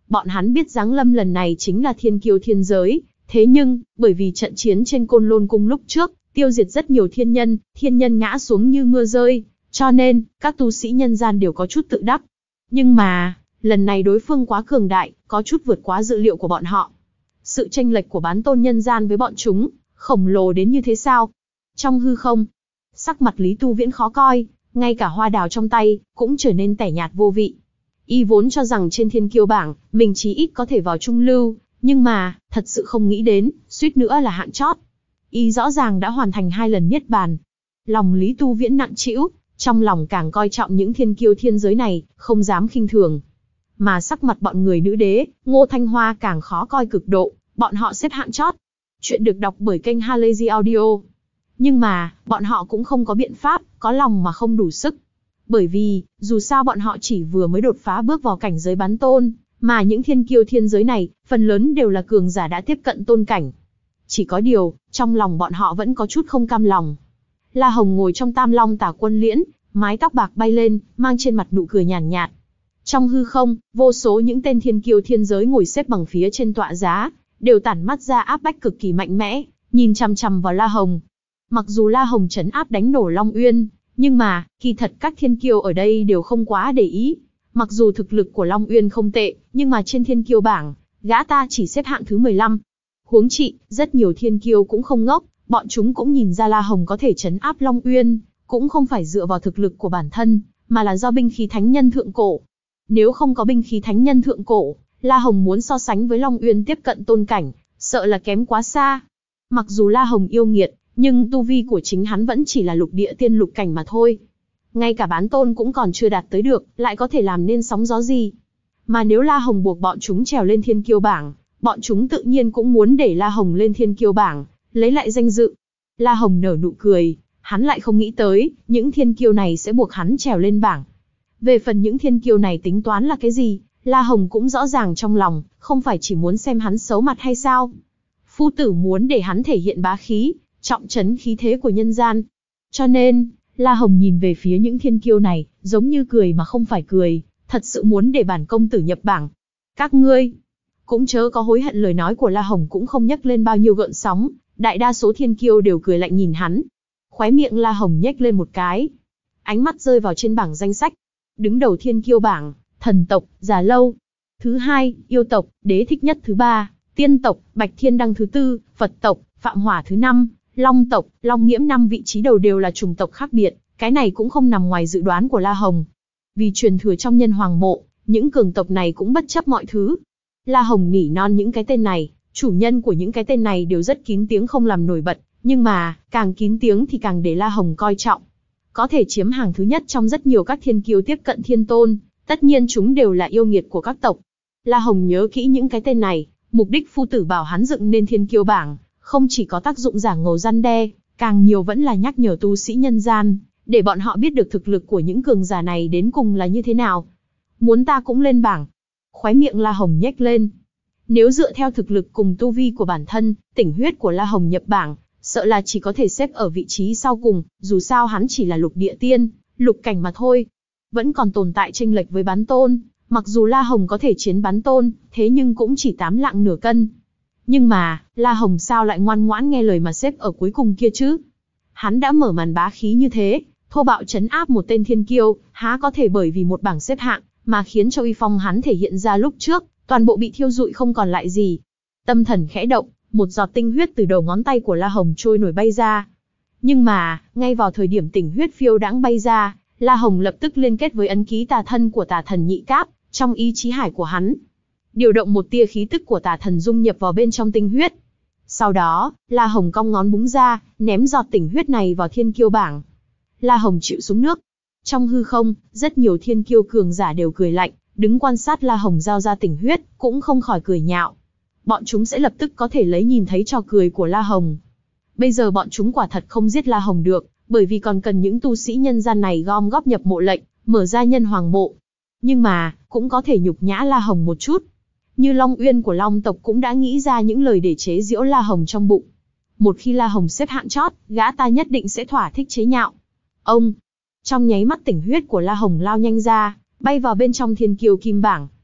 Speaker 1: Bọn hắn biết giáng lâm lần này chính là thiên kiêu thiên giới, thế nhưng, bởi vì trận chiến trên Côn Lôn Cung lúc trước, tiêu diệt rất nhiều thiên nhân, thiên nhân ngã xuống như mưa rơi, cho nên, các tu sĩ nhân gian đều có chút tự đắc. Nhưng mà, lần này đối phương quá cường đại, có chút vượt quá dự liệu của bọn họ. Sự chênh lệch của bán tôn nhân gian với bọn chúng, khổng lồ đến như thế sao? Trong hư không, sắc mặt Lý Tu Viễn khó coi, ngay cả hoa đào trong tay, cũng trở nên tẻ nhạt vô vị. Y vốn cho rằng trên thiên kiêu bảng, mình chí ít có thể vào trung lưu, nhưng mà, thật sự không nghĩ đến, suýt nữa là hạng chót. Y rõ ràng đã hoàn thành hai lần niết bàn. Lòng Lý Tu Viễn nặng trĩu, trong lòng càng coi trọng những thiên kiêu thiên giới này, không dám khinh thường. Mà sắc mặt bọn người nữ đế, Ngô Thanh Hoa càng khó coi cực độ, bọn họ xếp hạng chót. Chuyện được đọc bởi kênh Halazy Audio. Nhưng mà, bọn họ cũng không có biện pháp, có lòng mà không đủ sức. Bởi vì, dù sao bọn họ chỉ vừa mới đột phá bước vào cảnh giới bán tôn, mà những thiên kiêu thiên giới này, phần lớn đều là cường giả đã tiếp cận tôn cảnh. Chỉ có điều, trong lòng bọn họ vẫn có chút không cam lòng. La Hồng ngồi trong Tam Long Tả Quân Liễn, mái tóc bạc bay lên, mang trên mặt nụ cười nhàn nhạt, nhạt. Trong hư không, vô số những tên thiên kiêu thiên giới ngồi xếp bằng phía trên tọa giá, đều tản mắt ra áp bách cực kỳ mạnh mẽ, nhìn chằm chằm vào La Hồng. Mặc dù La Hồng trấn áp đánh nổ Long Uyên, nhưng mà, kỳ thật các thiên kiêu ở đây đều không quá để ý. Mặc dù thực lực của Long Uyên không tệ, nhưng mà trên thiên kiêu bảng, gã ta chỉ xếp hạng thứ mười lăm. Huống chi, rất nhiều thiên kiêu cũng không ngốc, bọn chúng cũng nhìn ra La Hồng có thể trấn áp Long Uyên, cũng không phải dựa vào thực lực của bản thân, mà là do binh khí thánh nhân thượng cổ. Nếu không có binh khí thánh nhân thượng cổ, La Hồng muốn so sánh với Long Uyên tiếp cận tôn cảnh, sợ là kém quá xa. Mặc dù La Hồng yêu nghiệt, nhưng tu vi của chính hắn vẫn chỉ là lục địa tiên lục cảnh mà thôi. Ngay cả bán tôn cũng còn chưa đạt tới được, lại có thể làm nên sóng gió gì. Mà nếu La Hồng buộc bọn chúng trèo lên thiên kiêu bảng, bọn chúng tự nhiên cũng muốn để La Hồng lên thiên kiêu bảng, lấy lại danh dự. La Hồng nở nụ cười, hắn lại không nghĩ tới, những thiên kiêu này sẽ buộc hắn trèo lên bảng. Về phần những thiên kiêu này tính toán là cái gì, La Hồng cũng rõ ràng trong lòng, không phải chỉ muốn xem hắn xấu mặt hay sao. Phu tử muốn để hắn thể hiện bá khí, trọng trấn khí thế của nhân gian. Cho nên, La Hồng nhìn về phía những thiên kiêu này, giống như cười mà không phải cười, thật sự muốn để bản công tử nhập bảng. Các ngươi, cũng chớ có hối hận, lời nói của La Hồng cũng không nhấc lên bao nhiêu gợn sóng, đại đa số thiên kiêu đều cười lạnh nhìn hắn. Khóe miệng La Hồng nhếch lên một cái. Ánh mắt rơi vào trên bảng danh sách. Đứng đầu thiên kiêu bảng, thần tộc, Già Lâu. Thứ hai, yêu tộc, Đế Thích Nhất thứ ba, tiên tộc, Bạch Thiên Đăng thứ tư, Phật tộc, Phạm Hỏa thứ năm, Long tộc, Long Nghiễm năm vị trí đầu đều là chủng tộc khác biệt, cái này cũng không nằm ngoài dự đoán của La Hồng. Vì truyền thừa trong nhân hoàng mộ, những cường tộc này cũng bất chấp mọi thứ. La Hồng nỉ non những cái tên này, chủ nhân của những cái tên này đều rất kín tiếng không làm nổi bật, nhưng mà, càng kín tiếng thì càng để La Hồng coi trọng. Có thể chiếm hàng thứ nhất trong rất nhiều các thiên kiêu tiếp cận thiên tôn, tất nhiên chúng đều là yêu nghiệt của các tộc. La Hồng nhớ kỹ những cái tên này, mục đích phu tử bảo hắn dựng nên thiên kiêu bảng, không chỉ có tác dụng giả ngầu răn đe, càng nhiều vẫn là nhắc nhở tu sĩ nhân gian, để bọn họ biết được thực lực của những cường giả này đến cùng là như thế nào. Muốn ta cũng lên bảng. Khóe miệng La Hồng nhếch lên. Nếu dựa theo thực lực cùng tu vi của bản thân, tỉnh huyết của La Hồng nhập bảng, sợ là chỉ có thể xếp ở vị trí sau cùng, dù sao hắn chỉ là lục địa tiên, lục cảnh mà thôi. Vẫn còn tồn tại chênh lệch với bán tôn, mặc dù La Hồng có thể chiến bán tôn, thế nhưng cũng chỉ tám lạng nửa cân. Nhưng mà, La Hồng sao lại ngoan ngoãn nghe lời mà xếp ở cuối cùng kia chứ? Hắn đã mở màn bá khí như thế, thô bạo trấn áp một tên thiên kiêu, há có thể bởi vì một bảng xếp hạng, mà khiến cho uy phong hắn thể hiện ra lúc trước, toàn bộ bị thiêu rụi không còn lại gì. Tâm thần khẽ động, một giọt tinh huyết từ đầu ngón tay của La Hồng trôi nổi bay ra. Nhưng mà, ngay vào thời điểm tinh huyết phiêu đãng bay ra, La Hồng lập tức liên kết với ấn ký tà thân của tà thần nhị cáp, trong ý chí hải của hắn. Điều động một tia khí tức của tà thần dung nhập vào bên trong tinh huyết. Sau đó, La Hồng cong ngón búng ra, ném giọt tinh huyết này vào thiên kiêu bảng. La Hồng chịu xuống nước. Trong hư không, rất nhiều thiên kiêu cường giả đều cười lạnh, đứng quan sát La Hồng giao ra tinh huyết, cũng không khỏi cười nhạo. Bọn chúng sẽ lập tức có thể lấy nhìn thấy trò cười của La Hồng. Bây giờ bọn chúng quả thật không giết La Hồng được, bởi vì còn cần những tu sĩ nhân gian này gom góp nhập mộ lệnh, mở ra nhân hoàng mộ. Nhưng mà, cũng có thể nhục nhã La Hồng một chút. Như Long Uyên của Long tộc cũng đã nghĩ ra những lời để chế giễu La Hồng trong bụng. Một khi La Hồng xếp hạng chót, gã ta nhất định sẽ thỏa thích chế nhạo. Ông, trong nháy mắt tinh huyết của La Hồng lao nhanh ra, bay vào bên trong thiên kiêu kim bảng.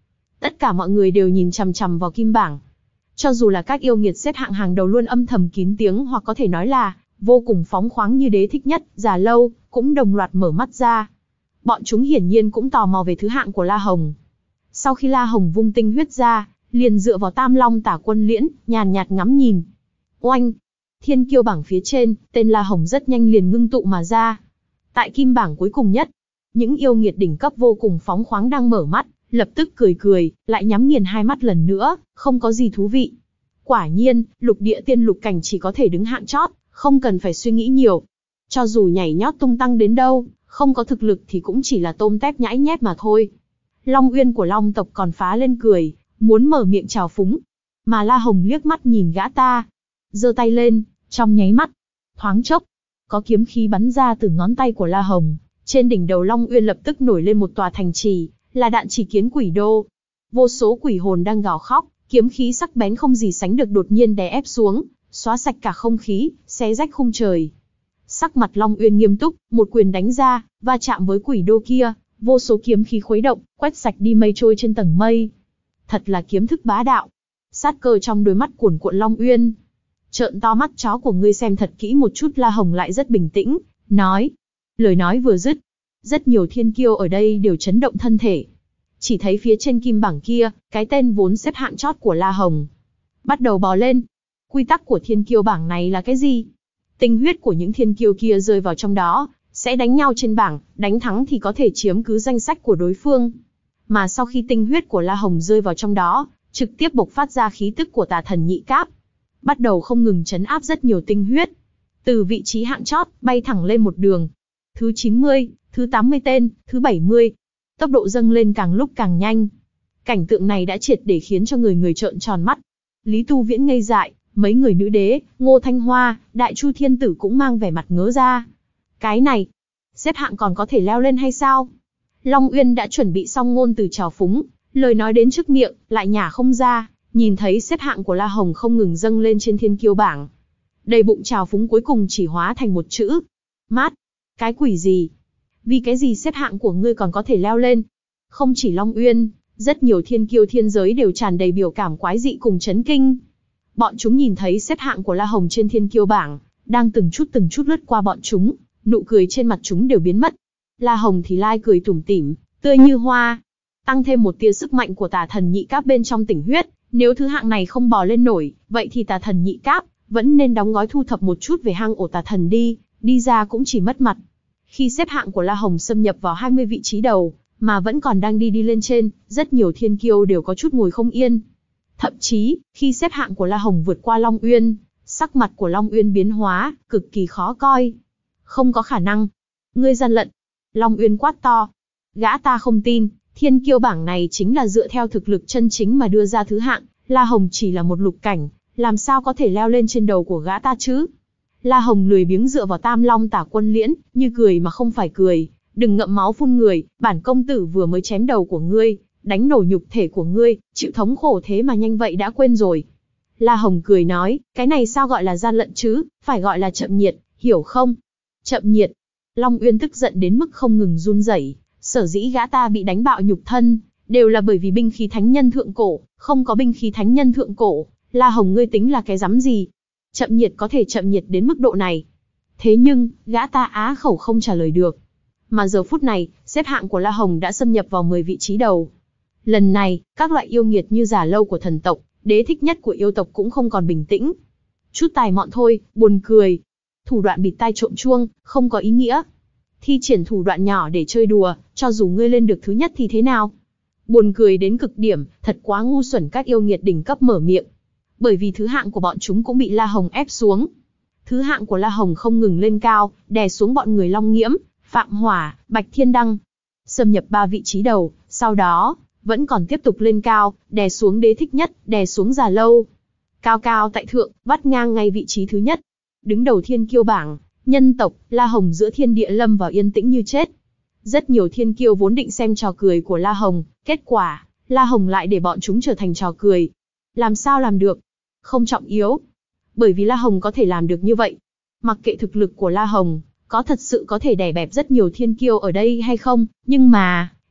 Speaker 1: Tất cả mọi người đều nhìn chằm chằm vào kim bảng. Cho dù là các yêu nghiệt xếp hạng hàng đầu luôn âm thầm kín tiếng hoặc có thể nói là vô cùng phóng khoáng như Đế Thích Nhất, Già Lâu, cũng đồng loạt mở mắt ra. Bọn chúng hiển nhiên cũng tò mò về thứ hạng của La Hồng. Sau khi La Hồng vung tinh huyết ra, liền dựa vào Tam Long Tả Quân Liễn, nhàn nhạt ngắm nhìn. Oanh! Thiên kiêu bảng phía trên, tên La Hồng rất nhanh liền ngưng tụ mà ra. Tại kim bảng cuối cùng nhất, những yêu nghiệt đỉnh cấp vô cùng phóng khoáng đang mở mắt, lập tức cười cười, lại nhắm nghiền hai mắt lần nữa, không có gì thú vị. Quả nhiên, lục địa tiên lục cảnh chỉ có thể đứng hạng chót, không cần phải suy nghĩ nhiều. Cho dù nhảy nhót tung tăng đến đâu, không có thực lực thì cũng chỉ là tôm tép nhãi nhép mà thôi. Long Uyên của Long tộc còn phá lên cười, muốn mở miệng chào phúng. Mà La Hồng liếc mắt nhìn gã ta, giơ tay lên, trong nháy mắt, thoáng chốc, có kiếm khí bắn ra từ ngón tay của La Hồng. Trên đỉnh đầu Long Uyên lập tức nổi lên một tòa thành trì, là Đạn Chỉ Kiến Quỷ Đô. Vô số quỷ hồn đang gào khóc, kiếm khí sắc bén không gì sánh được đột nhiên đè ép xuống, xóa sạch cả không khí, xé rách khung trời. Sắc mặt Long Uyên nghiêm túc, một quyền đánh ra, va chạm với quỷ đô kia, vô số kiếm khí khuấy động, quét sạch đi mây trôi trên tầng mây. Thật là kiếm thức bá đạo. Sát cơ trong đôi mắt cuồn cuộn Long Uyên. Trợn to mắt chó của ngươi xem thật kỹ một chút. La Hồng lại rất bình tĩnh, nói. Lời nói vừa dứt, rất nhiều thiên kiêu ở đây đều chấn động thân thể. Chỉ thấy phía trên kim bảng kia, cái tên vốn xếp hạng chót của La Hồng bắt đầu bò lên. Quy tắc của thiên kiêu bảng này là cái gì? Tinh huyết của những thiên kiêu kia rơi vào trong đó, sẽ đánh nhau trên bảng, đánh thắng thì có thể chiếm cứ danh sách của đối phương. Mà sau khi tinh huyết của La Hồng rơi vào trong đó, trực tiếp bộc phát ra khí tức của Tà Thần Nhị Cáp, bắt đầu không ngừng chấn áp rất nhiều tinh huyết. Từ vị trí hạng chót, bay thẳng lên một đường. Thứ chín mươi, thứ tám mươi tên, thứ bảy mươi. Tốc độ dâng lên càng lúc càng nhanh. Cảnh tượng này đã triệt để khiến cho người người trợn tròn mắt. Lý Tu Viễn ngây dại, mấy người nữ đế, Ngô Thanh Hoa, Đại Chu Thiên Tử cũng mang vẻ mặt ngớ ra. Cái này, xếp hạng còn có thể leo lên hay sao? Long Uyên đã chuẩn bị xong ngôn từ trào phúng, lời nói đến trước miệng, lại nhả không ra, nhìn thấy xếp hạng của La Hồng không ngừng dâng lên trên thiên kiêu bảng. Đầy bụng trào phúng cuối cùng chỉ hóa thành một chữ. Mát. Cái quỷ gì? Vì cái gì xếp hạng của ngươi còn có thể leo lên? Không chỉ Long Uyên, rất nhiều thiên kiêu thiên giới đều tràn đầy biểu cảm quái dị cùng chấn kinh. Bọn chúng nhìn thấy xếp hạng của La Hồng trên thiên kiêu bảng, đang từng chút từng chút lướt qua bọn chúng, nụ cười trên mặt chúng đều biến mất. La Hồng thì lai cười tủm tỉm, tươi như hoa. Tăng thêm một tia sức mạnh của Tà Thần Nhị Cáp bên trong tỉnh huyết, nếu thứ hạng này không bò lên nổi, vậy thì Tà Thần Nhị Cáp vẫn nên đóng gói thu thập một chút về hang ổ tà thần đi, đi ra cũng chỉ mất mặt. Khi xếp hạng của La Hồng xâm nhập vào hai mươi vị trí đầu, mà vẫn còn đang đi đi lên trên, rất nhiều thiên kiêu đều có chút ngồi không yên. Thậm chí, khi xếp hạng của La Hồng vượt qua Long Uyên, sắc mặt của Long Uyên biến hóa, cực kỳ khó coi. Không có khả năng. Ngươi gian lận. Long Uyên quát to. Gã ta không tin, thiên kiêu bảng này chính là dựa theo thực lực chân chính mà đưa ra thứ hạng, La Hồng chỉ là một lục cảnh, làm sao có thể leo lên trên đầu của gã ta chứ? La Hồng lười biếng dựa vào Tam Long Tả Quân Liễn, như cười mà không phải cười, đừng ngậm máu phun người, bản công tử vừa mới chém đầu của ngươi, đánh nổ nhục thể của ngươi, chịu thống khổ thế mà nhanh vậy đã quên rồi. La Hồng cười nói, cái này sao gọi là gian lận chứ, phải gọi là chậm nhiệt, hiểu không? Chậm nhiệt. Long Uyên tức giận đến mức không ngừng run rẩy, sở dĩ gã ta bị đánh bạo nhục thân, đều là bởi vì binh khí thánh nhân thượng cổ, không có binh khí thánh nhân thượng cổ, La Hồng ngươi tính là cái rắm gì? Chậm nhiệt có thể chậm nhiệt đến mức độ này. Thế nhưng, gã ta á khẩu không trả lời được. Mà giờ phút này, xếp hạng của La Hồng đã xâm nhập vào mười vị trí đầu. Lần này, các loại yêu nghiệt như Già Lâu của thần tộc, Đế Thích Nhất của yêu tộc cũng không còn bình tĩnh. Chút tài mọn thôi, buồn cười. Thủ đoạn bịt tai trộm chuông, không có ý nghĩa. Thi triển thủ đoạn nhỏ để chơi đùa, cho dù ngươi lên được thứ nhất thì thế nào? Buồn cười đến cực điểm, thật quá ngu xuẩn. Các yêu nghiệt đỉnh cấp mở miệng. Bởi vì thứ hạng của bọn chúng cũng bị La Hồng ép xuống. Thứ hạng của La Hồng không ngừng lên cao, đè xuống bọn người Long Nghiễm, Phạm Hỏa, Bạch Thiên Đăng. Xâm nhập ba vị trí đầu, sau đó, vẫn còn tiếp tục lên cao, đè xuống Đế Thích Nhất, đè xuống Già Lâu. Cao cao tại thượng, vắt ngang ngay vị trí thứ nhất. Đứng đầu thiên kiêu bảng, nhân tộc, La Hồng giữa thiên địa lâm vào yên tĩnh như chết. Rất nhiều thiên kiêu vốn định xem trò cười của La Hồng, kết quả, La Hồng lại để bọn chúng trở thành trò cười. Làm sao làm được? Không trọng yếu. Bởi vì La Hồng có thể làm được như vậy. Mặc kệ thực lực của La Hồng, có thật sự có thể đè bẹp rất nhiều thiên kiêu ở đây hay không, nhưng mà,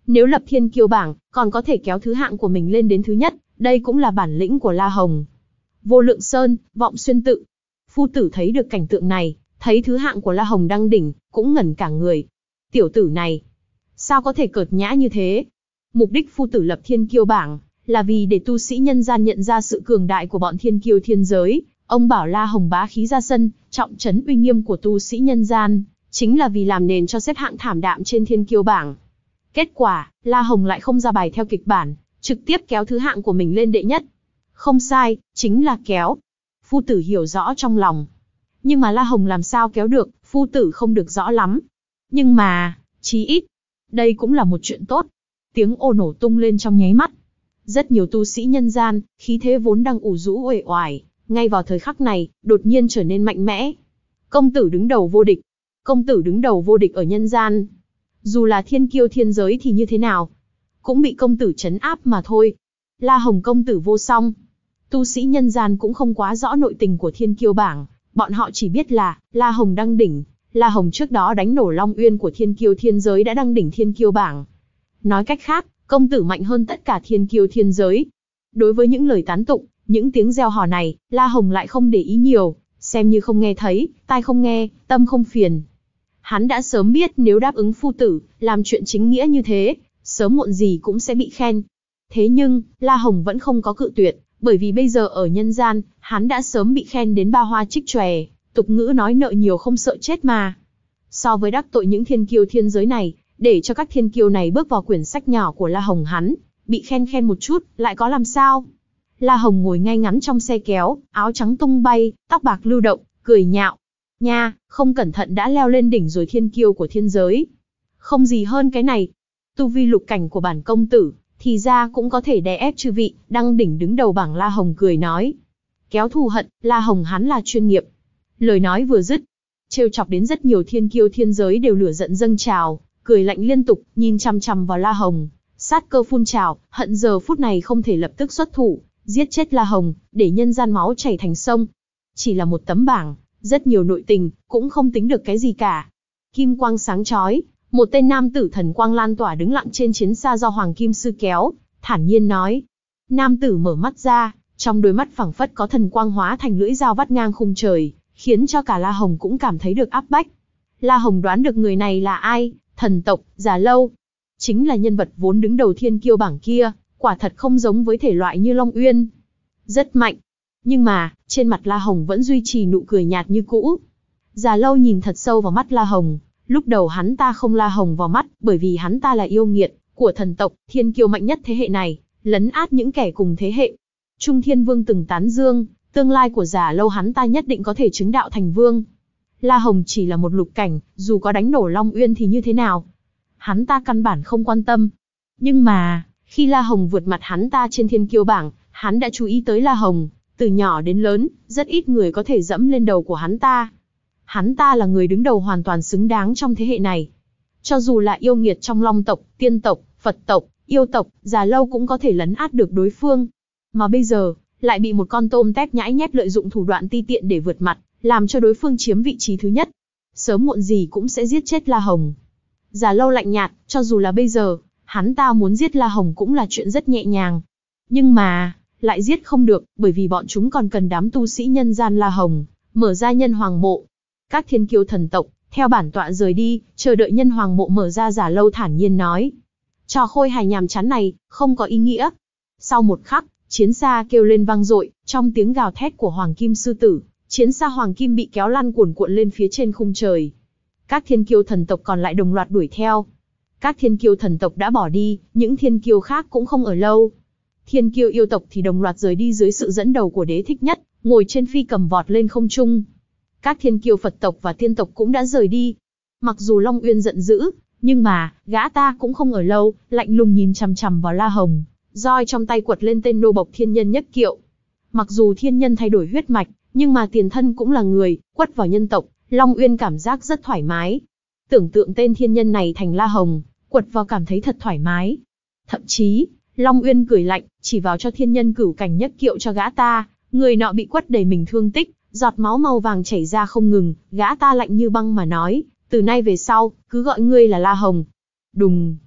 Speaker 1: Nếu lập thiên kiêu bảng, còn có thể kéo thứ hạng của mình lên đến thứ nhất, đây cũng là bản lĩnh của La Hồng. Vô Lượng Sơn, Vọng Xuyên tự. Phu tử thấy được cảnh tượng này, thấy thứ hạng của La Hồng đang đỉnh, cũng ngẩn cả người. Tiểu tử này, sao có thể cợt nhã như thế? Mục đích phu tử lập thiên kiêu bảng, là vì để tu sĩ nhân gian nhận ra sự cường đại của bọn thiên kiêu thiên giới. Ông bảo La Hồng bá khí ra sân, trọng trấn uy nghiêm của tu sĩ nhân gian, chính là vì làm nền cho xếp hạng thảm đạm trên thiên kiêu bảng. Kết quả, La Hồng lại không ra bài theo kịch bản, trực tiếp kéo thứ hạng của mình lên đệ nhất. Không sai, chính là kéo. Phu tử hiểu rõ trong lòng. Nhưng mà La Hồng làm sao kéo được, phu tử không được rõ lắm. Nhưng mà, chí ít, đây cũng là một chuyện tốt. Tiếng ồ nổ tung lên trong nháy mắt. Rất nhiều tu sĩ nhân gian, khí thế vốn đang ủ rũ uể oải, ngay vào thời khắc này, đột nhiên trở nên mạnh mẽ. Công tử đứng đầu vô địch. Công tử đứng đầu vô địch ở nhân gian. Dù là thiên kiêu thiên giới thì như thế nào, cũng bị công tử trấn áp mà thôi. La Hồng công tử vô song. Tu sĩ nhân gian cũng không quá rõ nội tình của thiên kiêu bảng, bọn họ chỉ biết là La Hồng đăng đỉnh. La Hồng trước đó đánh nổ Long Uyên của thiên kiêu thiên giới đã đăng đỉnh thiên kiêu bảng. Nói cách khác, công tử mạnh hơn tất cả thiên kiêu thiên giới. Đối với những lời tán tụng, những tiếng reo hò này, La Hồng lại không để ý nhiều, xem như không nghe thấy, tai không nghe, tâm không phiền. Hắn đã sớm biết nếu đáp ứng phu tử, làm chuyện chính nghĩa như thế, sớm muộn gì cũng sẽ bị khen. Thế nhưng, La Hồng vẫn không có cự tuyệt, bởi vì bây giờ ở nhân gian, hắn đã sớm bị khen đến ba hoa trích chòe, tục ngữ nói nợ nhiều không sợ chết mà. So với đắc tội những thiên kiêu thiên giới này, để cho các thiên kiêu này bước vào quyển sách nhỏ của La Hồng hắn, bị khen khen một chút, lại có làm sao? La Hồng ngồi ngay ngắn trong xe kéo, áo trắng tung bay, tóc bạc lưu động, cười nhạo. Nha, không cẩn thận đã leo lên đỉnh rồi thiên kiêu của thiên giới. Không gì hơn cái này. Tu vi lục cảnh của bản công tử, thì ra cũng có thể đè ép chư vị, đăng đỉnh đứng đầu bảng. La Hồng cười nói. Kéo thù hận, La Hồng hắn là chuyên nghiệp. Lời nói vừa dứt, trêu chọc đến rất nhiều thiên kiêu thiên giới đều lửa giận dâng trào, cười lạnh liên tục, nhìn chằm chằm vào La Hồng, sát cơ phun trào, hận giờ phút này không thể lập tức xuất thủ, giết chết La Hồng, để nhân gian máu chảy thành sông. Chỉ là một tấm bảng, rất nhiều nội tình, cũng không tính được cái gì cả. Kim quang sáng chói, một tên nam tử thần quang lan tỏa đứng lặng trên chiến xa do Hoàng Kim Sư kéo, thản nhiên nói. Nam tử mở mắt ra, trong đôi mắt phảng phất có thần quang hóa thành lưỡi dao vắt ngang khung trời, khiến cho cả La Hồng cũng cảm thấy được áp bách. La Hồng đoán được người này là ai, thần tộc, Già Lâu. Chính là nhân vật vốn đứng đầu thiên kiêu bảng kia, quả thật không giống với thể loại như Long Uyên. Rất mạnh. Nhưng mà, trên mặt La Hồng vẫn duy trì nụ cười nhạt như cũ. Già Lâu nhìn thật sâu vào mắt La Hồng. Lúc đầu hắn ta không La Hồng vào mắt, bởi vì hắn ta là yêu nghiệt của thần tộc, thiên kiêu mạnh nhất thế hệ này, lấn át những kẻ cùng thế hệ. Trung Thiên Vương từng tán dương, tương lai của Già Lâu hắn ta nhất định có thể chứng đạo thành vương. La Hồng chỉ là một lục cảnh, dù có đánh nổ Long Uyên thì như thế nào? Hắn ta căn bản không quan tâm. Nhưng mà, khi La Hồng vượt mặt hắn ta trên thiên kiêu bảng, hắn đã chú ý tới La Hồng. Từ nhỏ đến lớn, rất ít người có thể dẫm lên đầu của hắn ta. Hắn ta là người đứng đầu hoàn toàn xứng đáng trong thế hệ này. Cho dù là yêu nghiệt trong Long tộc, Tiên tộc, Phật tộc, yêu tộc, Già Lâu cũng có thể lấn át được đối phương. Mà bây giờ, lại bị một con tôm tép nhãi nhép lợi dụng thủ đoạn ti tiện để vượt mặt, làm cho đối phương chiếm vị trí thứ nhất. Sớm muộn gì cũng sẽ giết chết La Hồng. Già Lâu lạnh nhạt, cho dù là bây giờ, hắn ta muốn giết La Hồng cũng là chuyện rất nhẹ nhàng. Nhưng mà, lại giết không được, bởi vì bọn chúng còn cần đám tu sĩ nhân gian La Hồng, mở ra nhân hoàng mộ. Các thiên kiêu thần tộc, theo bản tọa rời đi, chờ đợi nhân hoàng mộ mở ra. Già Lâu thản nhiên nói. Trò khôi hài nhàm chán này, không có ý nghĩa. Sau một khắc, chiến xa kêu lên vang dội, trong tiếng gào thét của Hoàng Kim Sư Tử, chiến xa Hoàng Kim bị kéo lăn cuồn cuộn lên phía trên khung trời. Các thiên kiêu thần tộc còn lại đồng loạt đuổi theo. Các thiên kiêu thần tộc đã bỏ đi, những thiên kiêu khác cũng không ở lâu. Thiên kiêu yêu tộc thì đồng loạt rời đi dưới sự dẫn đầu của Đế Thích Nhất, ngồi trên phi cầm vọt lên không trung. Các thiên kiêu Phật tộc và tiên tộc cũng đã rời đi. Mặc dù Long Uyên giận dữ, nhưng mà, gã ta cũng không ở lâu, lạnh lùng nhìn chằm chằm vào La Hồng, roi trong tay quật lên tên nô bộc thiên nhân Nhất Kiệu. Mặc dù thiên nhân thay đổi huyết mạch, nhưng mà tiền thân cũng là người, quất vào nhân tộc, Long Uyên cảm giác rất thoải mái. Tưởng tượng tên thiên nhân này thành La Hồng, quật vào cảm thấy thật thoải mái. Thậm chí, Long Uyên cười lạnh, chỉ vào cho thiên nhân cửu cảnh Nhất Kiệu cho gã ta, người nọ bị quất đầy mình thương tích, giọt máu màu vàng chảy ra không ngừng, gã ta lạnh như băng mà nói, từ nay về sau, cứ gọi ngươi là La Hồng. Đùng.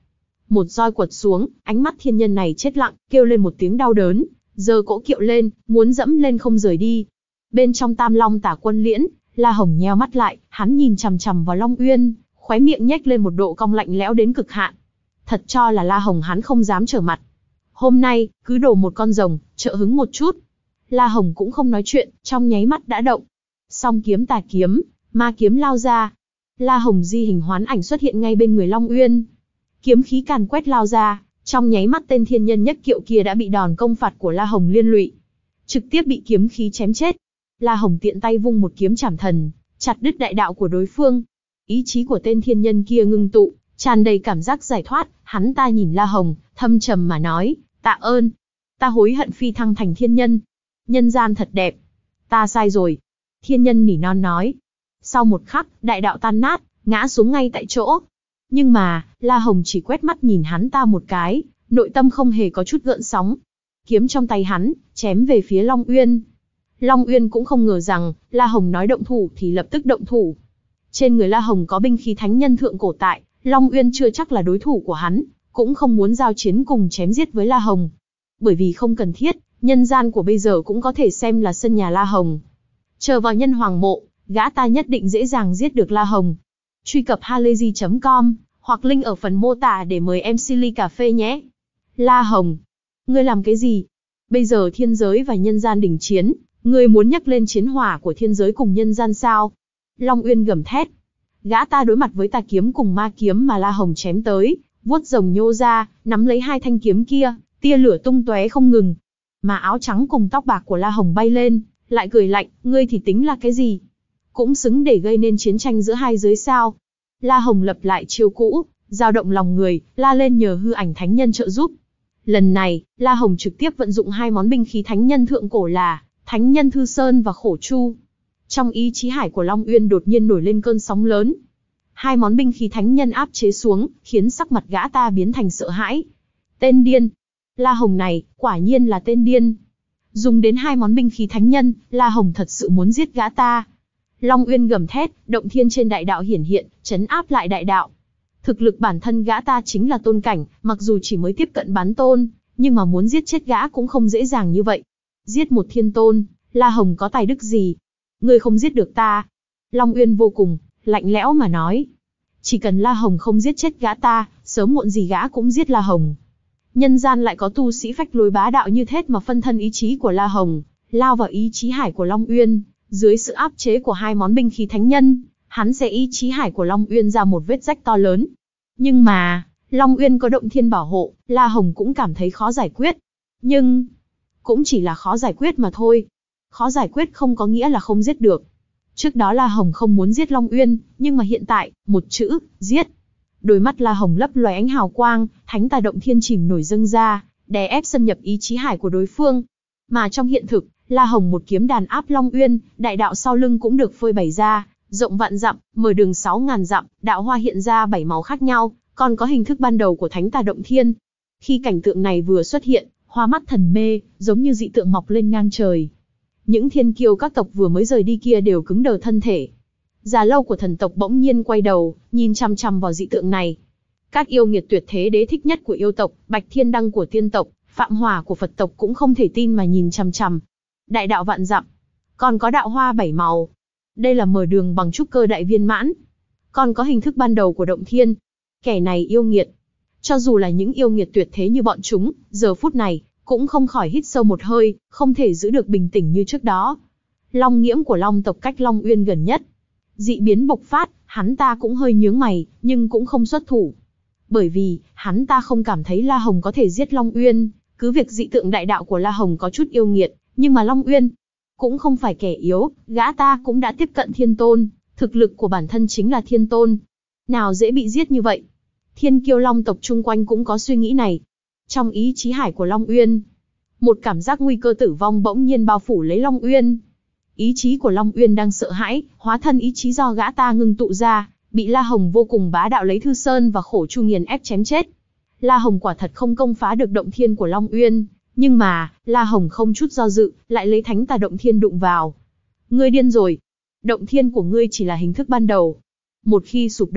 Speaker 1: Một roi quật xuống, ánh mắt thiên nhân này chết lặng, kêu lên một tiếng đau đớn, giơ cỗ kiệu lên, muốn dẫm lên không rời đi. Bên trong Tam Long Tả Quân Liễn, La Hồng nheo mắt lại, hắn nhìn chằm chằm vào Long Uyên, khóe miệng nhếch lên một độ cong lạnh lẽo đến cực hạn. Thật cho là La Hồng hắn không dám trở mặt. Hôm nay, cứ đổ một con rồng, trợ hứng một chút. La Hồng cũng không nói chuyện, trong nháy mắt đã động. Song kiếm tà kiếm, ma kiếm lao ra. La Hồng di hình hoán ảnh xuất hiện ngay bên người Long Uyên. Kiếm khí càn quét lao ra, trong nháy mắt tên thiên nhân nhất kiệu kia đã bị đòn công phạt của La Hồng liên lụy, trực tiếp bị kiếm khí chém chết. La Hồng tiện tay vung một kiếm chảm thần, chặt đứt đại đạo của đối phương. Ý chí của tên thiên nhân kia ngưng tụ, tràn đầy cảm giác giải thoát, hắn ta nhìn La Hồng, thâm trầm mà nói, tạ ơn. Ta hối hận phi thăng thành thiên nhân. Nhân gian thật đẹp. Ta sai rồi. Thiên nhân nỉ non nói. Sau một khắc, đại đạo tan nát, ngã xuống ngay tại chỗ. Nhưng mà, La Hồng chỉ quét mắt nhìn hắn ta một cái, nội tâm không hề có chút gợn sóng. Kiếm trong tay hắn, chém về phía Long Uyên. Long Uyên cũng không ngờ rằng, La Hồng nói động thủ thì lập tức động thủ. Trên người La Hồng có binh khí thánh nhân thượng cổ tại, Long Uyên chưa chắc là đối thủ của hắn, cũng không muốn giao chiến cùng chém giết với La Hồng. Bởi vì không cần thiết, nhân gian của bây giờ cũng có thể xem là sân nhà La Hồng. Chờ vào nhân hoàng mộ, gã ta nhất định dễ dàng giết được La Hồng. Truy cập halayzi chấm com, hoặc link ở phần mô tả để mời em xê ly cà phê nhé. La Hồng, ngươi làm cái gì? Bây giờ thiên giới và nhân gian đỉnh chiến, ngươi muốn nhắc lên chiến hỏa của thiên giới cùng nhân gian sao? Long Uyên gầm thét. Gã ta đối mặt với tà kiếm cùng ma kiếm mà La Hồng chém tới, vuốt rồng nhô ra, nắm lấy hai thanh kiếm kia, tia lửa tung tóe không ngừng. Mà áo trắng cùng tóc bạc của La Hồng bay lên, lại cười lạnh, ngươi thì tính là cái gì? Cũng xứng để gây nên chiến tranh giữa hai giới sao? La Hồng lập lại chiêu cũ, dao động lòng người, la lên nhờ hư ảnh thánh nhân trợ giúp. Lần này, La Hồng trực tiếp vận dụng hai món binh khí thánh nhân thượng cổ là Thánh Nhân Thư Sơn và Khổ Chu. Trong ý chí hải của Long Uyên đột nhiên nổi lên cơn sóng lớn. Hai món binh khí thánh nhân áp chế xuống, khiến sắc mặt gã ta biến thành sợ hãi. Tên điên. La Hồng này, quả nhiên là tên điên. Dùng đến hai món binh khí thánh nhân, La Hồng thật sự muốn giết gã ta. Long Uyên gầm thét, động thiên trên đại đạo hiển hiện, trấn áp lại đại đạo. Thực lực bản thân gã ta chính là tôn cảnh, mặc dù chỉ mới tiếp cận bán tôn, nhưng mà muốn giết chết gã cũng không dễ dàng như vậy. Giết một thiên tôn, La Hồng có tài đức gì? Ngươi không giết được ta. Long Uyên vô cùng lạnh lẽo mà nói. Chỉ cần La Hồng không giết chết gã ta, sớm muộn gì gã cũng giết La Hồng. Nhân gian lại có tu sĩ phách lối bá đạo như thế mà phân thân ý chí của La Hồng, lao vào ý chí hải của Long Uyên. Dưới sự áp chế của hai món binh khí thánh nhân, hắn sẽ ý chí hải của Long Uyên ra một vết rách to lớn. Nhưng mà, Long Uyên có động thiên bảo hộ, La Hồng cũng cảm thấy khó giải quyết. Nhưng, cũng chỉ là khó giải quyết mà thôi. Khó giải quyết không có nghĩa là không giết được. Trước đó La Hồng không muốn giết Long Uyên, nhưng mà hiện tại, một chữ, giết. Đôi mắt La Hồng lấp loé ánh hào quang, thánh tà động thiên chìm nổi dâng ra, đè ép xâm nhập ý chí hải của đối phương. Mà trong hiện thực, La Hồng một kiếm đàn áp Long Uyên, đại đạo sau lưng cũng được phơi bày ra, rộng vạn dặm, mở đường sáu ngàn dặm, đạo hoa hiện ra bảy màu khác nhau, còn có hình thức ban đầu của thánh tà động thiên. Khi cảnh tượng này vừa xuất hiện, hoa mắt thần mê, giống như dị tượng mọc lên ngang trời. Những thiên kiêu các tộc vừa mới rời đi kia đều cứng đờ thân thể. Già lâu của thần tộc bỗng nhiên quay đầu, nhìn chăm chăm vào dị tượng này. Các yêu nghiệt tuyệt thế đế thích nhất của yêu tộc, Bạch Thiên Đăng của tiên tộc, Phạm Hỏa của Phật tộc cũng không thể tin mà nhìn chăm chăm. Đại đạo vạn dặm, còn có đạo hoa bảy màu. Đây là mở đường bằng trúc cơ đại viên mãn. Còn có hình thức ban đầu của động thiên. Kẻ này yêu nghiệt. Cho dù là những yêu nghiệt tuyệt thế như bọn chúng, giờ phút này, cũng không khỏi hít sâu một hơi, không thể giữ được bình tĩnh như trước đó. Long nghiễm của Long tộc cách Long Uyên gần nhất. Dị biến bộc phát, hắn ta cũng hơi nhướng mày, nhưng cũng không xuất thủ. Bởi vì, hắn ta không cảm thấy La Hồng có thể giết Long Uyên, cứ việc dị tượng đại đạo của La Hồng có chút yêu nghiệt, nhưng mà Long Uyên cũng không phải kẻ yếu, gã ta cũng đã tiếp cận thiên tôn, thực lực của bản thân chính là thiên tôn. Nào dễ bị giết như vậy. Thiên kiêu Long tộc chung quanh cũng có suy nghĩ này. Trong ý chí hải của Long Uyên, một cảm giác nguy cơ tử vong bỗng nhiên bao phủ lấy Long Uyên. Ý chí của Long Uyên đang sợ hãi, hóa thân ý chí do gã ta ngưng tụ ra, bị La Hồng vô cùng bá đạo lấy Thư Sơn và Khổ Chu nghiền ép chém chết. La Hồng quả thật không công phá được động thiên của Long Uyên, nhưng mà, La Hồng không chút do dự, lại lấy thánh tà động thiên đụng vào. Ngươi điên rồi. Động thiên của ngươi chỉ là hình thức ban đầu. Một khi sụp đổ,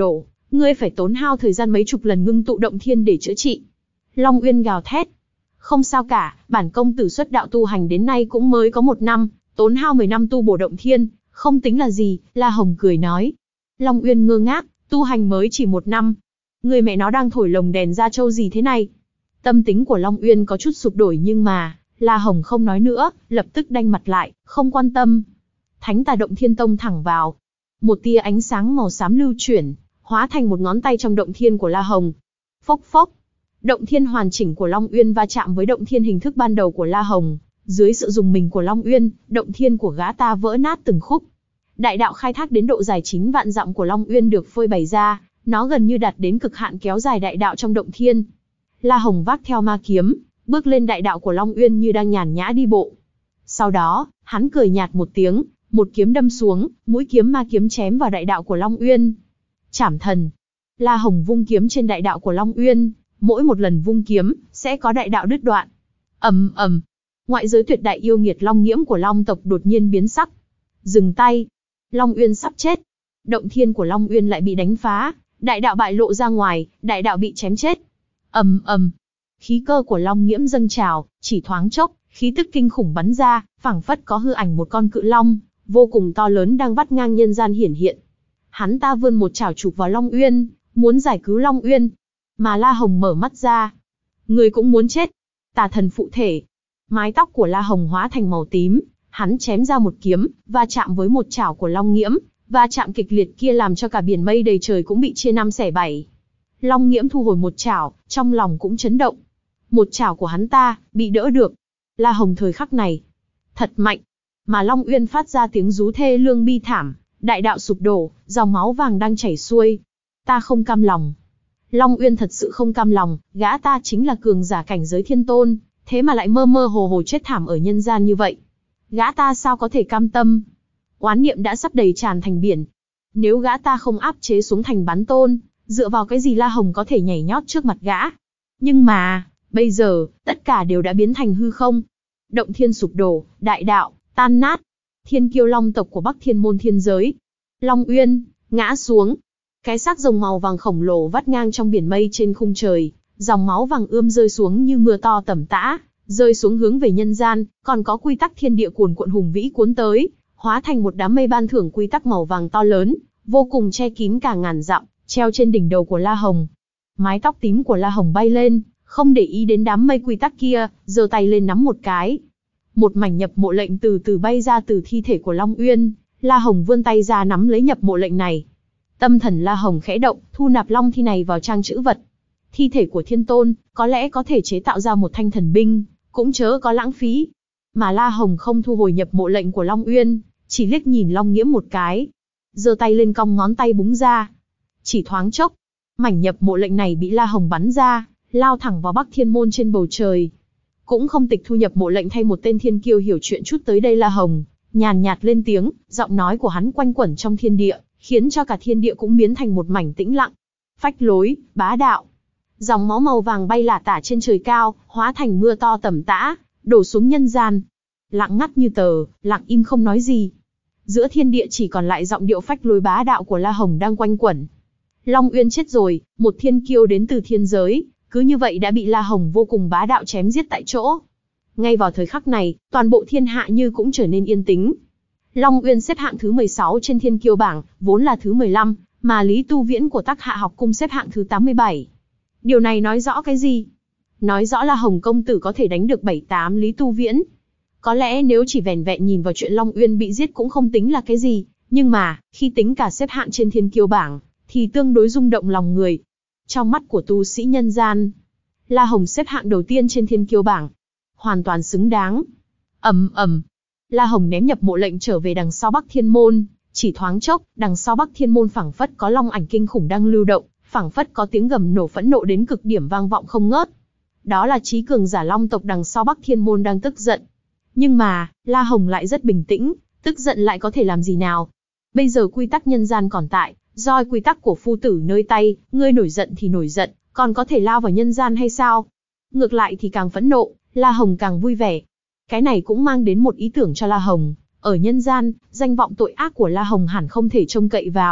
Speaker 1: Ngươi phải tốn hao thời gian mấy chục lần ngưng tụ động thiên để chữa trị. Long Uyên gào thét. Không sao cả, bản công tử xuất đạo tu hành đến nay cũng mới có một năm, tốn hao mười năm tu bổ động thiên, không tính là gì, La Hồng cười nói. Long Uyên ngơ ngác, tu hành mới chỉ một năm. Người mẹ nó đang thổi lồng đèn ra trâu gì thế này? Tâm tính của Long Uyên có chút sụp đổi nhưng mà, La Hồng không nói nữa, lập tức đanh mặt lại, không quan tâm. Thánh Tà Động Thiên Tông thẳng vào. Một tia ánh sáng màu xám lưu chuyển, hóa thành một ngón tay trong động thiên của La Hồng. Phốc phốc. Động thiên hoàn chỉnh của Long Uyên va chạm với động thiên hình thức ban đầu của La Hồng. Dưới sự dùng mình của Long Uyên, động thiên của gã ta vỡ nát từng khúc. Đại đạo khai thác đến độ dài chín vạn dặm của Long Uyên được phơi bày ra, nó gần như đạt đến cực hạn kéo dài đại đạo trong động thiên. La Hồng vác theo ma kiếm, bước lên đại đạo của Long Uyên như đang nhàn nhã đi bộ. Sau đó, hắn cười nhạt một tiếng, một kiếm đâm xuống, mũi kiếm ma kiếm chém vào đại đạo của Long Uyên. Trảm thần. La Hồng vung kiếm trên đại đạo của Long Uyên, mỗi một lần vung kiếm, sẽ có đại đạo đứt đoạn. Ầm ầm. Ngoại giới tuyệt đại yêu nghiệt Long Nghiễm của Long tộc đột nhiên biến sắc. Dừng tay. Long Uyên sắp chết. Động thiên của Long Uyên lại bị đánh phá, đại đạo bại lộ ra ngoài, đại đạo bị chém chết. Ầm ầm. Khí cơ của Long Nghiễm dâng trào, chỉ thoáng chốc, khí tức kinh khủng bắn ra, phảng phất có hư ảnh một con cự long, vô cùng to lớn đang vắt ngang nhân gian hiển hiện. Hắn ta vươn một chảo chụp vào Long Uyên, muốn giải cứu Long Uyên. Mà La Hồng mở mắt ra. Người cũng muốn chết. Tà thần phụ thể. Mái tóc của La Hồng hóa thành màu tím, hắn chém ra một kiếm, va chạm với một chảo của Long Nghiễm, va chạm kịch liệt kia làm cho cả biển mây đầy trời cũng bị chia năm xẻ bảy. Long Nghiễm thu hồi một chảo, trong lòng cũng chấn động. Một chảo của hắn ta, bị đỡ được. La Hồng thời khắc này, thật mạnh. Mà Long Uyên phát ra tiếng rú thê lương bi thảm, đại đạo sụp đổ, dòng máu vàng đang chảy xuôi. Ta không cam lòng. Long Uyên thật sự không cam lòng, gã ta chính là cường giả cảnh giới thiên tôn, thế mà lại mơ mơ hồ hồ chết thảm ở nhân gian như vậy. Gã ta sao có thể cam tâm? Oán niệm đã sắp đầy tràn thành biển. Nếu gã ta không áp chế xuống thành bán tôn, dựa vào cái gì La Hồng có thể nhảy nhót trước mặt gã? Nhưng mà, bây giờ, tất cả đều đã biến thành hư không. Động thiên sụp đổ, đại đạo, tan nát. Thiên kiêu long tộc của Bắc Thiên Môn thiên giới. Long Uyên, ngã xuống. Cái xác rồng màu vàng khổng lồ vắt ngang trong biển mây trên khung trời, dòng máu vàng ươm rơi xuống như mưa to tầm tã, rơi xuống hướng về nhân gian, còn có quy tắc thiên địa cuồn cuộn hùng vĩ cuốn tới, hóa thành một đám mây ban thưởng quy tắc màu vàng to lớn, vô cùng che kín cả ngàn dặm, treo trên đỉnh đầu của La Hồng. Mái tóc tím của La Hồng bay lên, không để ý đến đám mây quy tắc kia, giơ tay lên nắm một cái. Một mảnh nhập mộ lệnh từ từ bay ra từ thi thể của Long Uyên, La Hồng vươn tay ra nắm lấy nhập mộ lệnh này. Tâm thần La Hồng khẽ động, thu nạp long thi này vào trang trữ vật. Thi thể của thiên tôn, có lẽ có thể chế tạo ra một thanh thần binh, cũng chớ có lãng phí. Mà La Hồng không thu hồi nhập mộ lệnh của Long Uyên, chỉ liếc nhìn Long Nghiễm một cái. Giơ tay lên cong ngón tay búng ra. Chỉ thoáng chốc, mảnh nhập mộ lệnh này bị La Hồng bắn ra, lao thẳng vào Bắc Thiên Môn trên bầu trời. Cũng không tịch thu nhập mộ lệnh thay một tên thiên kiêu hiểu chuyện chút tới đây La Hồng, nhàn nhạt lên tiếng, giọng nói của hắn quanh quẩn trong thiên địa, khiến cho cả thiên địa cũng biến thành một mảnh tĩnh lặng. Phách lối, bá đạo. Dòng máu màu vàng bay lả tả trên trời cao, hóa thành mưa to tầm tã, đổ xuống nhân gian. Lặng ngắt như tờ, lặng im không nói gì. Giữa thiên địa chỉ còn lại giọng điệu phách lối bá đạo của La Hồng đang quanh quẩn. Long Uyên chết rồi, một thiên kiêu đến từ thiên giới, cứ như vậy đã bị La Hồng vô cùng bá đạo chém giết tại chỗ. Ngay vào thời khắc này, toàn bộ thiên hạ như cũng trở nên yên tĩnh. Long Uyên xếp hạng thứ mười sáu trên thiên kiêu bảng, vốn là thứ mười lăm, mà Lý Tu Viễn của Tắc Hạ học cung xếp hạng thứ tám mươi bảy. Điều này nói rõ cái gì? Nói rõ là Hồng công tử có thể đánh được bảy tám Lý Tu Viễn. Có lẽ nếu chỉ vẻn vẹn nhìn vào chuyện Long Uyên bị giết cũng không tính là cái gì, nhưng mà, khi tính cả xếp hạng trên thiên kiêu bảng, thì tương đối rung động lòng người. Trong mắt của tu sĩ nhân gian, La Hồng xếp hạng đầu tiên trên thiên kiêu bảng. Hoàn toàn xứng đáng. Ầm ầm. La Hồng ném nhập mộ lệnh trở về đằng sau Bắc Thiên Môn, chỉ thoáng chốc, đằng sau Bắc Thiên Môn phảng phất có long ảnh kinh khủng đang lưu động, phảng phất có tiếng gầm nổ phẫn nộ đến cực điểm vang vọng không ngớt. Đó là trí cường giả long tộc đằng sau Bắc Thiên Môn đang tức giận. Nhưng mà, La Hồng lại rất bình tĩnh, tức giận lại có thể làm gì nào? Bây giờ quy tắc nhân gian còn tại, roi quy tắc của phu tử nơi tay, ngươi nổi giận thì nổi giận, còn có thể lao vào nhân gian hay sao? Ngược lại thì càng phẫn nộ, La Hồng càng vui vẻ. Cái này cũng mang đến một ý tưởng cho La Hồng. Ở nhân gian, danh vọng tội ác của La Hồng hẳn không thể trông cậy vào,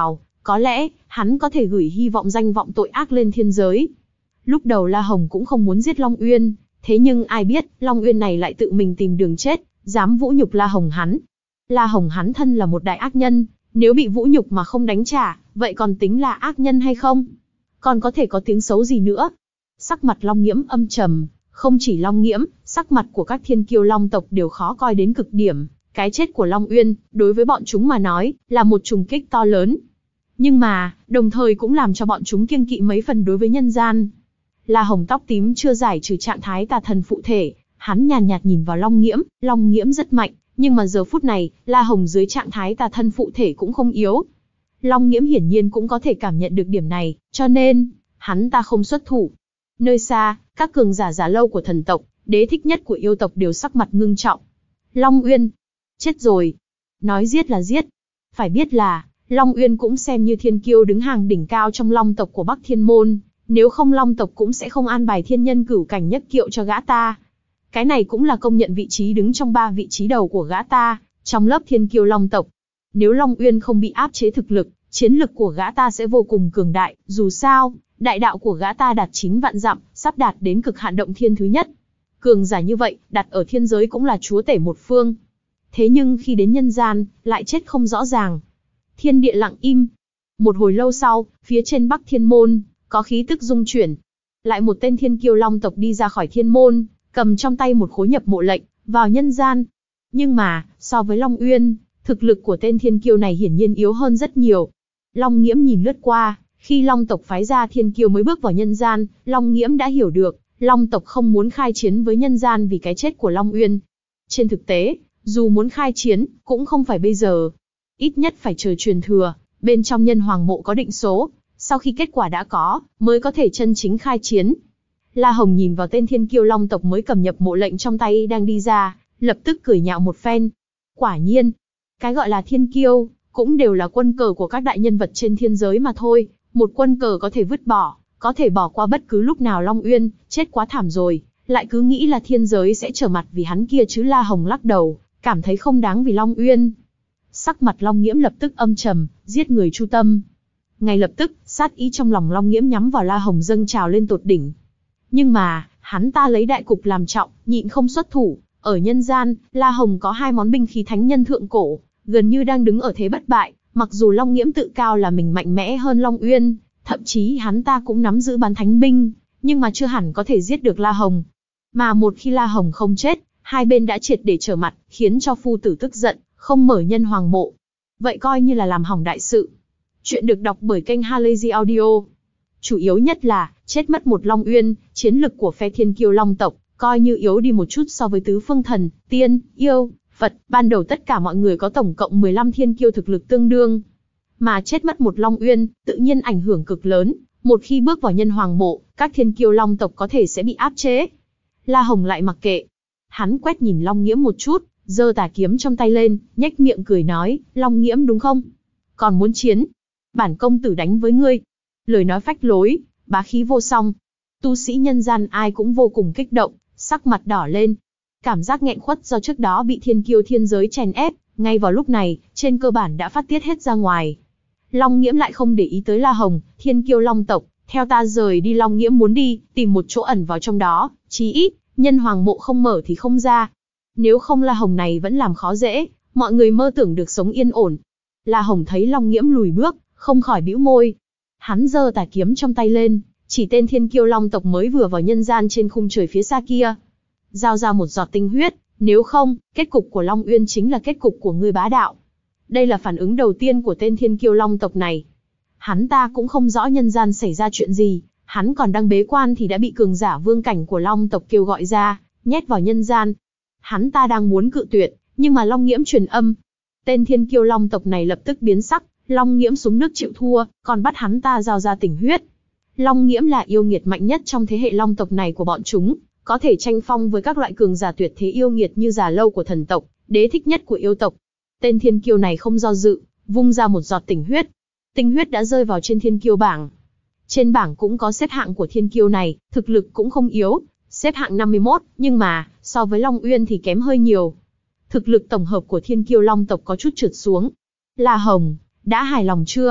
Speaker 1: Có lẽ, hắn có thể gửi hy vọng danh vọng tội ác lên thiên giới. Lúc đầu La Hồng cũng không muốn giết Long Uyên, thế nhưng ai biết, Long Uyên này lại tự mình tìm đường chết, dám vũ nhục La Hồng hắn. La Hồng hắn thân là một đại ác nhân, nếu bị vũ nhục mà không đánh trả, vậy còn tính là ác nhân hay không? Còn có thể có tiếng xấu gì nữa? Sắc mặt Long Nghiễm âm trầm, không chỉ Long Nghiễm, sắc mặt của các thiên kiêu Long tộc đều khó coi đến cực điểm. Cái chết của Long Uyên, đối với bọn chúng mà nói, là một trùng kích to lớn. Nhưng mà, đồng thời cũng làm cho bọn chúng kiêng kỵ mấy phần đối với nhân gian. La Hồng tóc tím chưa giải trừ trạng thái tà thần phụ thể, hắn nhàn nhạt nhìn vào Long Nghiễm, Long Nghiễm rất mạnh, nhưng mà giờ phút này, La Hồng dưới trạng thái tà thân phụ thể cũng không yếu. Long Nghiễm hiển nhiên cũng có thể cảm nhận được điểm này, cho nên, hắn ta không xuất thủ. Nơi xa, các cường giả giả lâu của thần tộc, đế thích nhất của yêu tộc đều sắc mặt ngưng trọng. Long Uyên, chết rồi. Nói giết là giết. Phải biết là, Long Uyên cũng xem như thiên kiêu đứng hàng đỉnh cao trong Long tộc của Bắc Thiên Môn, nếu không Long tộc cũng sẽ không an bài thiên nhân cửu cảnh nhất kiệu cho gã ta. Cái này cũng là công nhận vị trí đứng trong ba vị trí đầu của gã ta, trong lớp thiên kiêu Long tộc. Nếu Long Uyên không bị áp chế thực lực, chiến lực của gã ta sẽ vô cùng cường đại, dù sao, đại đạo của gã ta đạt chín vạn dặm, sắp đạt đến cực hạn động thiên thứ nhất. Cường giả như vậy, đặt ở thiên giới cũng là chúa tể một phương. Thế nhưng khi đến nhân gian, lại chết không rõ ràng. Thiên địa lặng im. Một hồi lâu sau, phía trên Bắc Thiên Môn, có khí tức rung chuyển. Lại một tên thiên kiêu Long tộc đi ra khỏi thiên môn, cầm trong tay một khối nhập mộ lệnh, vào nhân gian. Nhưng mà, so với Long Uyên, thực lực của tên thiên kiêu này hiển nhiên yếu hơn rất nhiều. Long Nghiễm nhìn lướt qua, khi Long tộc phái ra thiên kiêu mới bước vào nhân gian, Long Nghiễm đã hiểu được, Long tộc không muốn khai chiến với nhân gian vì cái chết của Long Uyên. Trên thực tế, dù muốn khai chiến, cũng không phải bây giờ. Ít nhất phải chờ truyền thừa, bên trong nhân hoàng mộ có định số, sau khi kết quả đã có, mới có thể chân chính khai chiến. La Hồng nhìn vào tên thiên kiêu Long tộc mới cầm nhập mộ lệnh trong tay đang đi ra, lập tức cười nhạo một phen. Quả nhiên, cái gọi là thiên kiêu, cũng đều là quân cờ của các đại nhân vật trên thiên giới mà thôi, một quân cờ có thể vứt bỏ, có thể bỏ qua bất cứ lúc nào. Long Uyên, chết quá thảm rồi, lại cứ nghĩ là thiên giới sẽ trở mặt vì hắn kia chứ. La Hồng lắc đầu, cảm thấy không đáng vì Long Uyên. Sắc mặt Long Nghiễm lập tức âm trầm, giết người chu tâm. Ngay lập tức, sát ý trong lòng Long Nghiễm nhắm vào La Hồng dâng trào lên tột đỉnh. Nhưng mà, hắn ta lấy đại cục làm trọng, nhịn không xuất thủ. Ở nhân gian, La Hồng có hai món binh khí thánh nhân thượng cổ, gần như đang đứng ở thế bất bại. Mặc dù Long Nghiễm tự cao là mình mạnh mẽ hơn Long Uyên, thậm chí hắn ta cũng nắm giữ bán thánh binh, nhưng mà chưa hẳn có thể giết được La Hồng. Mà một khi La Hồng không chết, hai bên đã triệt để trở mặt, khiến cho phu tử tức giận, không mở nhân hoàng mộ. Vậy coi như là làm hỏng đại sự. Chuyện được đọc bởi kênh Halazy Audio. Chủ yếu nhất là, chết mất một Long Uyên, chiến lực của phe thiên kiêu Long tộc, coi như yếu đi một chút so với tứ phương thần, tiên, yêu, Phật. Ban đầu tất cả mọi người có tổng cộng mười lăm thiên kiêu thực lực tương đương. Mà chết mất một Long Uyên, tự nhiên ảnh hưởng cực lớn. Một khi bước vào nhân hoàng mộ, các thiên kiêu Long tộc có thể sẽ bị áp chế. La Hồng lại mặc kệ. Hắn quét nhìn Long Nghiễm một chút, giơ tà kiếm trong tay lên, nhếch miệng cười nói, Long Nghiễm đúng không? Còn muốn chiến? Bản công tử đánh với ngươi. Lời nói phách lối, bá khí vô song. Tu sĩ nhân gian ai cũng vô cùng kích động, sắc mặt đỏ lên. Cảm giác nghẹn khuất do trước đó bị thiên kiêu thiên giới chèn ép, ngay vào lúc này, trên cơ bản đã phát tiết hết ra ngoài. Long Nghiễm lại không để ý tới La Hồng, thiên kiêu Long tộc, theo ta rời đi. Long Nghiễm muốn đi, tìm một chỗ ẩn vào trong đó, chí ít, nhân hoàng mộ không mở thì không ra. Nếu không La Hồng này vẫn làm khó dễ, mọi người mơ tưởng được sống yên ổn. La Hồng thấy Long Nghiễm lùi bước, không khỏi bĩu môi. Hắn giơ tà kiếm trong tay lên, chỉ tên thiên kiêu Long tộc mới vừa vào nhân gian trên khung trời phía xa kia. Giao ra một giọt tinh huyết, nếu không, kết cục của Long Uyên chính là kết cục của ngươi bá đạo. Đây là phản ứng đầu tiên của tên thiên kiêu Long tộc này. Hắn ta cũng không rõ nhân gian xảy ra chuyện gì, hắn còn đang bế quan thì đã bị cường giả vương cảnh của Long tộc kêu gọi ra, nhét vào nhân gian. Hắn ta đang muốn cự tuyệt, nhưng mà Long Nghiễm truyền âm. Tên thiên kiêu Long tộc này lập tức biến sắc, Long Nghiễm xuống nước chịu thua, còn bắt hắn ta giao ra tinh huyết. Long Nghiễm là yêu nghiệt mạnh nhất trong thế hệ Long tộc này của bọn chúng, có thể tranh phong với các loại cường giả tuyệt thế yêu nghiệt như Già Lâu của thần tộc, đế thích nhất của yêu tộc. Tên thiên kiêu này không do dự, vung ra một giọt tinh huyết. Tinh huyết đã rơi vào trên thiên kiêu bảng. Trên bảng cũng có xếp hạng của thiên kiêu này, thực lực cũng không yếu, xếp hạng năm mươi mốt, nhưng mà, so với Long Uyên thì kém hơi nhiều. Thực lực tổng hợp của thiên kiêu Long tộc có chút trượt xuống. La Hồng, đã hài lòng chưa?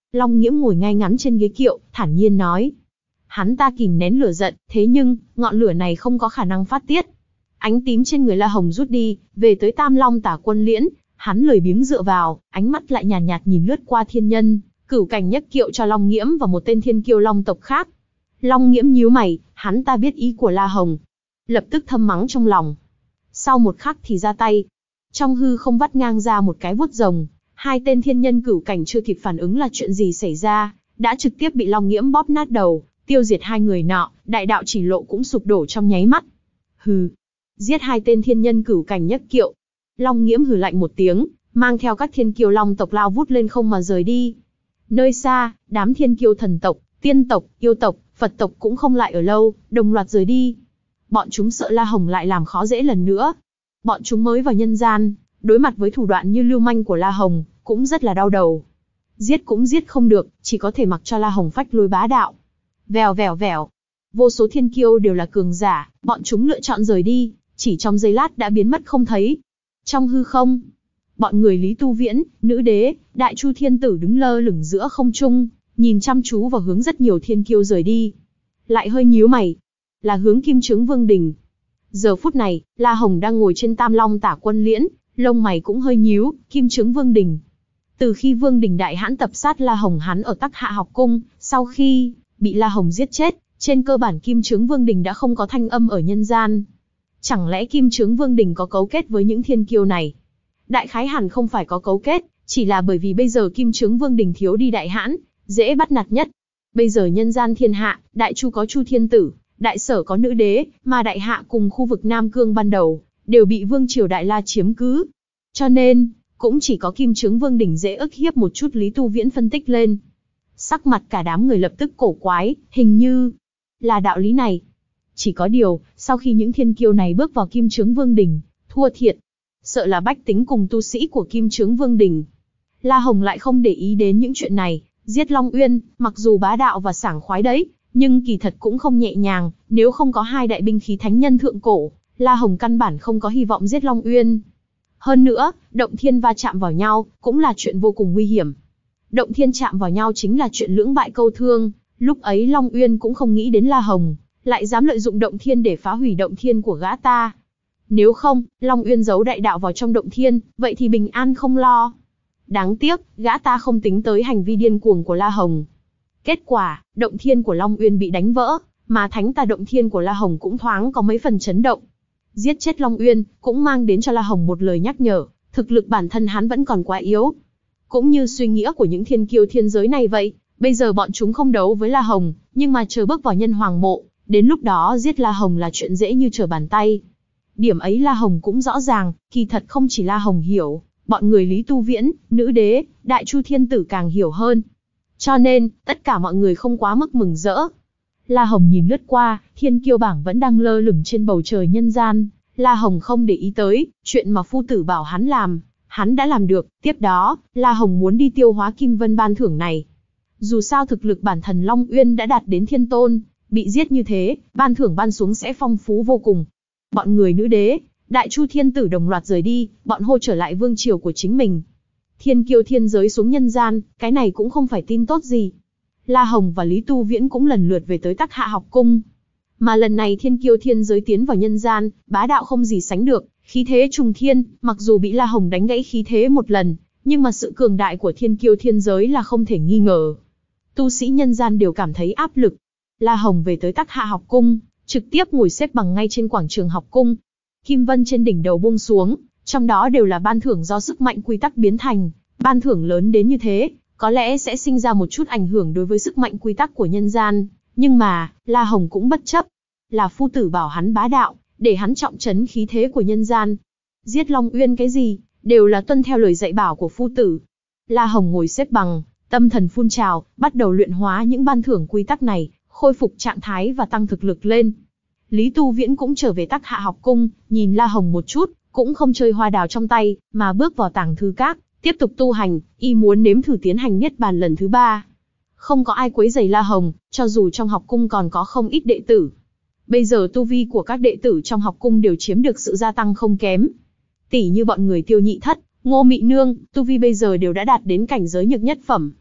Speaker 1: Long Nghiễm ngồi ngay ngắn trên ghế kiệu, thản nhiên nói. Hắn ta kìm nén lửa giận, thế nhưng, ngọn lửa này không có khả năng phát tiết. Ánh tím trên người La Hồng rút đi, về tới Tam Long Tả Quân Liễn, hắn lười biếng dựa vào, ánh mắt lại nhàn nhạt, nhạt nhìn lướt qua thiên nhân, Cửu Cảnh nhấc kiệu cho Long Nghiễm và một tên thiên kiêu long tộc khác. Long Nghiễm nhíu mày, hắn ta biết ý của La Hồng, lập tức thầm mắng trong lòng. Sau một khắc thì ra tay, trong hư không vắt ngang ra một cái vuốt rồng. Hai tên thiên nhân Cửu Cảnh chưa kịp phản ứng là chuyện gì xảy ra, đã trực tiếp bị Long Nghiễm bóp nát đầu, tiêu diệt hai người nọ, đại đạo chỉ lộ cũng sụp đổ trong nháy mắt. Hừ, giết hai tên thiên nhân Cửu Cảnh nhấc kiệu. Long Nghiễm hừ lạnh một tiếng, mang theo các thiên kiêu long tộc lao vút lên không mà rời đi. Nơi xa, đám thiên kiêu thần tộc, tiên tộc, yêu tộc, Phật tộc cũng không lại ở lâu, đồng loạt rời đi. Bọn chúng sợ La Hồng lại làm khó dễ lần nữa. Bọn chúng mới vào nhân gian, đối mặt với thủ đoạn như lưu manh của La Hồng, cũng rất là đau đầu. Giết cũng giết không được, chỉ có thể mặc cho La Hồng phách lối bá đạo. Vèo vèo vèo. Vô số thiên kiêu đều là cường giả, bọn chúng lựa chọn rời đi, chỉ trong giây lát đã biến mất không thấy. Trong hư không, bọn người Lý Tu Viễn, Nữ Đế, Đại Chu Thiên Tử đứng lơ lửng giữa không trung, nhìn chăm chú vào hướng rất nhiều thiên kiêu rời đi. Lại hơi nhíu mày, là hướng Kim Chướng Vương Đình. Giờ phút này, La Hồng đang ngồi trên Tam Long Tả Quân Liễn, lông mày cũng hơi nhíu. Kim Chướng Vương Đình. Từ khi Vương Đình Đại Hãn tập sát La Hồng hắn ở Tắc Hạ học cung, sau khi bị La Hồng giết chết, trên cơ bản Kim Chướng Vương Đình đã không có thanh âm ở nhân gian. Chẳng lẽ Kim Chướng Vương Đình có cấu kết với những thiên kiêu này? Đại khái hẳn không phải có cấu kết, chỉ là bởi vì bây giờ Kim Chướng Vương Đình thiếu đi Đại Hãn, dễ bắt nạt nhất. Bây giờ nhân gian thiên hạ, Đại Chu có Chu Thiên Tử, Đại Sở có Nữ Đế, mà Đại Hạ cùng khu vực Nam Cương ban đầu, đều bị Vương Triều Đại La chiếm cứ. Cho nên, cũng chỉ có Kim Chướng Vương Đình dễ ức hiếp một chút. Lý Tu Viễn phân tích lên. Sắc mặt cả đám người lập tức cổ quái, hình như là đạo lý này. Chỉ có điều, sau khi những thiên kiêu này bước vào Kim Chướng Vương Đình, thua thiệt. Sợ là bách tính cùng tu sĩ của Kim Chướng Vương Đình. La Hồng lại không để ý đến những chuyện này, giết Long Uyên, mặc dù bá đạo và sảng khoái đấy, nhưng kỳ thật cũng không nhẹ nhàng, nếu không có hai đại binh khí thánh nhân thượng cổ, La Hồng căn bản không có hy vọng giết Long Uyên. Hơn nữa, động thiên va chạm vào nhau, cũng là chuyện vô cùng nguy hiểm. Động thiên chạm vào nhau chính là chuyện lưỡng bại câu thương, lúc ấy Long Uyên cũng không nghĩ đến La Hồng, lại dám lợi dụng động thiên để phá hủy động thiên của gã ta. Nếu không, Long Uyên giấu đại đạo vào trong động thiên, vậy thì bình an không lo. Đáng tiếc, gã ta không tính tới hành vi điên cuồng của La Hồng. Kết quả, động thiên của Long Uyên bị đánh vỡ, mà thánh tà động thiên của La Hồng cũng thoáng có mấy phần chấn động. Giết chết Long Uyên, cũng mang đến cho La Hồng một lời nhắc nhở, thực lực bản thân hắn vẫn còn quá yếu. Cũng như suy nghĩa của những thiên kiêu thiên giới này vậy, bây giờ bọn chúng không đấu với La Hồng, nhưng mà chờ bước vào nhân hoàng mộ, đến lúc đó giết La Hồng là chuyện dễ như trở bàn tay. Điểm ấy La Hồng cũng rõ ràng, kỳ thật không chỉ La Hồng hiểu, bọn người Lý Tu Viễn, Nữ Đế, Đại Chu Thiên Tử càng hiểu hơn. Cho nên, tất cả mọi người không quá mức mừng rỡ. La Hồng nhìn lướt qua, thiên kiêu bảng vẫn đang lơ lửng trên bầu trời nhân gian. La Hồng không để ý tới, chuyện mà phu tử bảo hắn làm, hắn đã làm được. Tiếp đó, La Hồng muốn đi tiêu hóa Kim Vân ban thưởng này. Dù sao thực lực bản thân Long Uyên đã đạt đến thiên tôn, bị giết như thế, ban thưởng ban xuống sẽ phong phú vô cùng. Bọn người Nữ Đế, Đại Chu Thiên Tử đồng loạt rời đi, bọn hô trở lại vương triều của chính mình. Thiên kiêu thiên giới xuống nhân gian, cái này cũng không phải tin tốt gì. La Hồng và Lý Tu Viễn cũng lần lượt về tới Tắc Hạ học cung. Mà lần này thiên kiêu thiên giới tiến vào nhân gian, bá đạo không gì sánh được, khí thế trùng thiên, mặc dù bị La Hồng đánh gãy khí thế một lần, nhưng mà sự cường đại của thiên kiêu thiên giới là không thể nghi ngờ. Tu sĩ nhân gian đều cảm thấy áp lực. La Hồng về tới Tắc Hạ học cung, trực tiếp ngồi xếp bằng ngay trên quảng trường học cung. Kim vân trên đỉnh đầu buông xuống, trong đó đều là ban thưởng do sức mạnh quy tắc biến thành. Ban thưởng lớn đến như thế, có lẽ sẽ sinh ra một chút ảnh hưởng đối với sức mạnh quy tắc của nhân gian. Nhưng mà, La Hồng cũng bất chấp. Là phu tử bảo hắn bá đạo, để hắn trọng trấn khí thế của nhân gian. Giết Long Uyên cái gì, đều là tuân theo lời dạy bảo của phu tử. La Hồng ngồi xếp bằng, tâm thần phun trào, bắt đầu luyện hóa những ban thưởng quy tắc này, khôi phục trạng thái và tăng thực lực lên. Lý Tu Viễn cũng trở về Tắc Hạ học cung, nhìn La Hồng một chút, cũng không chơi hoa đào trong tay, mà bước vào tàng thư các, tiếp tục tu hành, y muốn nếm thử tiến hành niết bàn lần thứ ba. Không có ai quấy rầy La Hồng, cho dù trong học cung còn có không ít đệ tử. Bây giờ tu vi của các đệ tử trong học cung đều chiếm được sự gia tăng không kém. Tỷ như bọn người Tiêu Nhị Thất, Ngô Mị Nương, tu vi bây giờ đều đã đạt đến cảnh giới nhược nhất phẩm.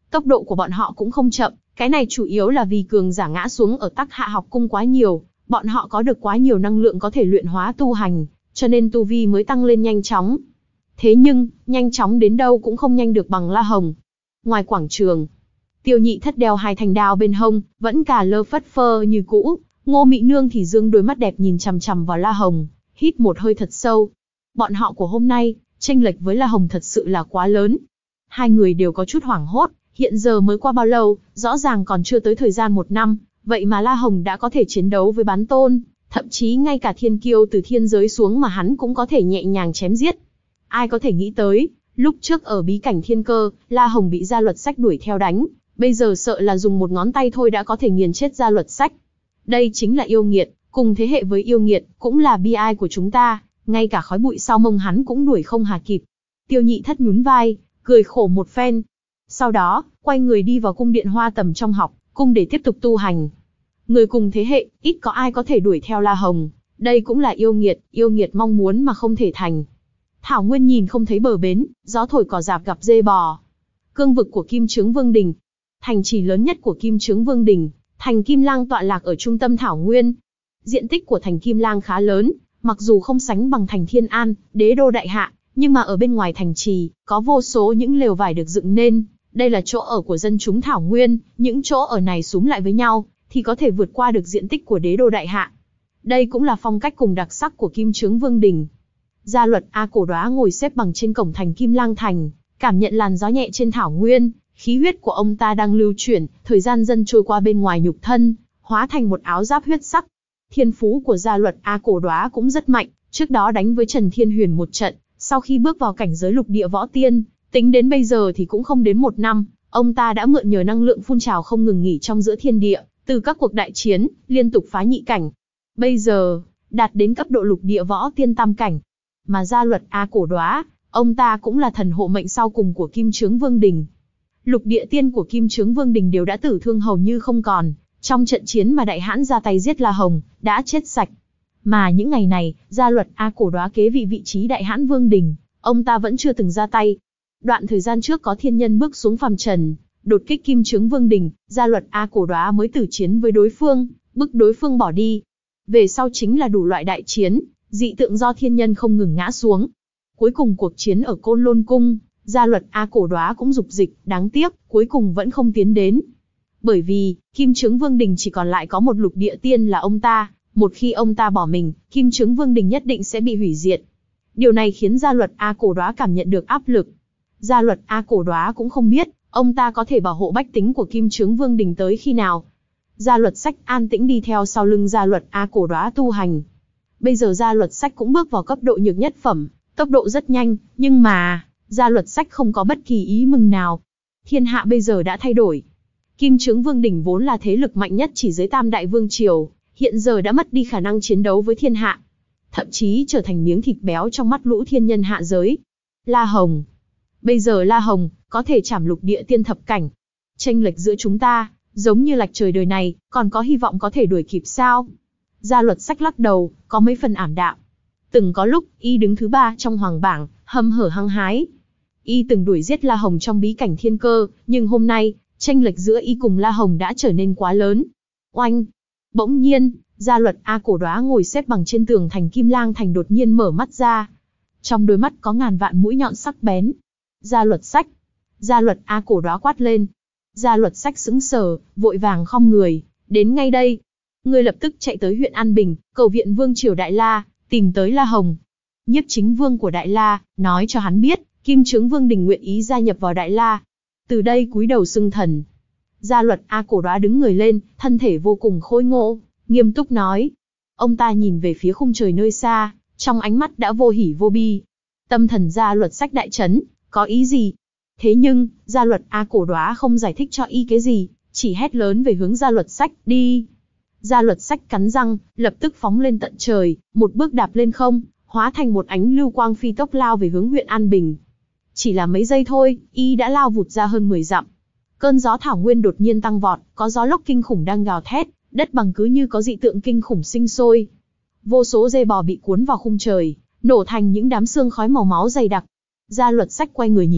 Speaker 1: Tốc độ của bọn họ cũng không chậm, cái này chủ yếu là vì cường giả ngã xuống ở Tắc Hạ học cung quá nhiều, bọn họ có được quá nhiều năng lượng có thể luyện hóa tu hành, cho nên tu vi mới tăng lên nhanh chóng. Thế nhưng, nhanh chóng đến đâu cũng không nhanh được bằng La Hồng. Ngoài quảng trường, Tiêu Nhị Thất đeo hai thanh đao bên hông, vẫn cà lơ phất phơ như cũ, Ngô Mị Nương thì dương đôi mắt đẹp nhìn chằm chằm vào La Hồng, hít một hơi thật sâu. Bọn họ của hôm nay, chênh lệch với La Hồng thật sự là quá lớn. Hai người đều có chút hoảng hốt, hiện giờ mới qua bao lâu, rõ ràng còn chưa tới thời gian một năm, vậy mà La Hồng đã có thể chiến đấu với bán tôn, thậm chí ngay cả thiên kiêu từ thiên giới xuống mà hắn cũng có thể nhẹ nhàng chém giết. Ai có thể nghĩ tới, lúc trước ở bí cảnh thiên cơ, La Hồng bị Gia Luật Sách đuổi theo đánh, bây giờ sợ là dùng một ngón tay thôi đã có thể nghiền chết Gia Luật Sách. Đây chính là yêu nghiệt, cùng thế hệ với yêu nghiệt, cũng là bi ai của chúng ta, ngay cả khói bụi sau mông hắn cũng đuổi không hà kịp. Tiêu Nhị Thất nhún vai, cười khổ một phen. Sau đó, quay người đi vào cung điện Hoa Tầm trong học, cung để tiếp tục tu hành. Người cùng thế hệ, ít có ai có thể đuổi theo La Hồng, đây cũng là yêu nghiệt, yêu nghiệt mong muốn mà không thể thành. Thảo Nguyên nhìn không thấy bờ bến, gió thổi cỏ rạp gặp dê bò. Cương vực của Kim Chướng Vương Đình, thành trì lớn nhất của Kim Chướng Vương Đình, thành Kim Lang tọa lạc ở trung tâm Thảo Nguyên. Diện tích của thành Kim Lang khá lớn, mặc dù không sánh bằng thành Thiên An, đế đô đại hạ, nhưng mà ở bên ngoài thành trì, có vô số những lều vải được dựng nên. Đây là chỗ ở của dân chúng Thảo Nguyên, những chỗ ở này xúm lại với nhau, thì có thể vượt qua được diện tích của đế đô đại hạ. Đây cũng là phong cách cùng đặc sắc của Kim Chướng Vương Đình. Gia Luật A Cổ Đóa ngồi xếp bằng trên cổng thành Kim Lang Thành, cảm nhận làn gió nhẹ trên Thảo Nguyên, khí huyết của ông ta đang lưu chuyển, thời gian dần trôi qua bên ngoài nhục thân, hóa thành một áo giáp huyết sắc. Thiên phú của Gia Luật A Cổ Đóa cũng rất mạnh, trước đó đánh với Trần Thiên Huyền một trận, sau khi bước vào cảnh giới lục địa võ tiên, tính đến bây giờ thì cũng không đến một năm, ông ta đã mượn nhờ năng lượng phun trào không ngừng nghỉ trong giữa thiên địa, từ các cuộc đại chiến, liên tục phá nhị cảnh. Bây giờ, đạt đến cấp độ lục địa võ tiên tam cảnh. Mà Gia Luật A Cổ Đóa, ông ta cũng là thần hộ mệnh sau cùng của Kim Chướng Vương Đình. Lục địa tiên của Kim Chướng Vương Đình đều đã tử thương hầu như không còn, trong trận chiến mà đại hãn ra tay giết La Hồng, đã chết sạch. Mà những ngày này, Gia Luật A Cổ Đóa kế vị vị trí đại hãn Vương Đình, ông ta vẫn chưa từng ra tay. Đoạn thời gian trước có thiên nhân bước xuống phàm trần, đột kích Kim Chướng Vương Đình, Gia Luật A Cổ Đóa mới tử chiến với đối phương, bức đối phương bỏ đi. Về sau chính là đủ loại đại chiến, dị tượng do thiên nhân không ngừng ngã xuống. Cuối cùng cuộc chiến ở Côn Lôn Cung, Gia Luật A Cổ Đóa cũng dục dịch, đáng tiếc, cuối cùng vẫn không tiến đến. Bởi vì, Kim Chướng Vương Đình chỉ còn lại có một lục địa tiên là ông ta, một khi ông ta bỏ mình, Kim Chướng Vương Đình nhất định sẽ bị hủy diệt. Điều này khiến Gia Luật A Cổ Đóa cảm nhận được áp lực. Gia Luật A Cổ Đóa cũng không biết, ông ta có thể bảo hộ bách tính của Kim Chướng Vương Đình tới khi nào. Gia Luật Sách an tĩnh đi theo sau lưng Gia Luật A Cổ Đóa tu hành. Bây giờ Gia Luật Sách cũng bước vào cấp độ nhược nhất phẩm, tốc độ rất nhanh, nhưng mà, Gia Luật Sách không có bất kỳ ý mừng nào. Thiên hạ bây giờ đã thay đổi. Kim Chướng Vương Đình vốn là thế lực mạnh nhất chỉ dưới Tam Đại Vương Triều, hiện giờ đã mất đi khả năng chiến đấu với thiên hạ. Thậm chí trở thành miếng thịt béo trong mắt lũ thiên nhân hạ giới. La Hồng. Bây giờ La Hồng, có thể chảm lục địa tiên thập cảnh. Chênh lệch giữa chúng ta, giống như lệch trời đời này, còn có hy vọng có thể đuổi kịp sao? Gia Luật Sách lắc đầu, có mấy phần ảm đạm. Từng có lúc, y đứng thứ ba trong hoàng bảng, hâm hở hăng hái. Y từng đuổi giết La Hồng trong bí cảnh thiên cơ, nhưng hôm nay, chênh lệch giữa y cùng La Hồng đã trở nên quá lớn. Oanh! Bỗng nhiên, Gia Luật A Cổ Đóa ngồi xếp bằng trên tường thành Kim Lang Thành đột nhiên mở mắt ra. Trong đôi mắt có ngàn vạn mũi nhọn sắc bén. Gia Luật Sách! Gia Luật A Cổ Đóa quát lên. Gia Luật Sách sững sờ, vội vàng khom người, đến ngay đây. Ngươi lập tức chạy tới huyện An Bình, cầu viện Vương Triều Đại La, tìm tới La Hồng. Nhiếp Chính Vương của Đại La, nói cho hắn biết, Kim Chướng Vương Đình nguyện ý gia nhập vào Đại La. Từ đây cúi đầu xưng thần. Gia Luật A Cổ Đóa đứng người lên, thân thể vô cùng khôi ngô, nghiêm túc nói. Ông ta nhìn về phía khung trời nơi xa, trong ánh mắt đã vô hỉ vô bi. Tâm thần Gia Luật Sách đại chấn, có ý gì? Thế nhưng, Gia Luật A Cổ Đóa không giải thích cho y cái gì, chỉ hét lớn về hướng Gia Luật Sách, đi. Gia Luật Sách cắn răng, lập tức phóng lên tận trời, một bước đạp lên không, hóa thành một ánh lưu quang phi tốc lao về hướng huyện An Bình. Chỉ là mấy giây thôi, y đã lao vụt ra hơn mười dặm. Cơn gió Thảo Nguyên đột nhiên tăng vọt, có gió lốc kinh khủng đang gào thét, đất bằng cứ như có dị tượng kinh khủng sinh sôi. Vô số dê bò bị cuốn vào khung trời, nổ thành những đám xương khói màu máu dày đặc. Gia Luật Sách quay người nhìn lại,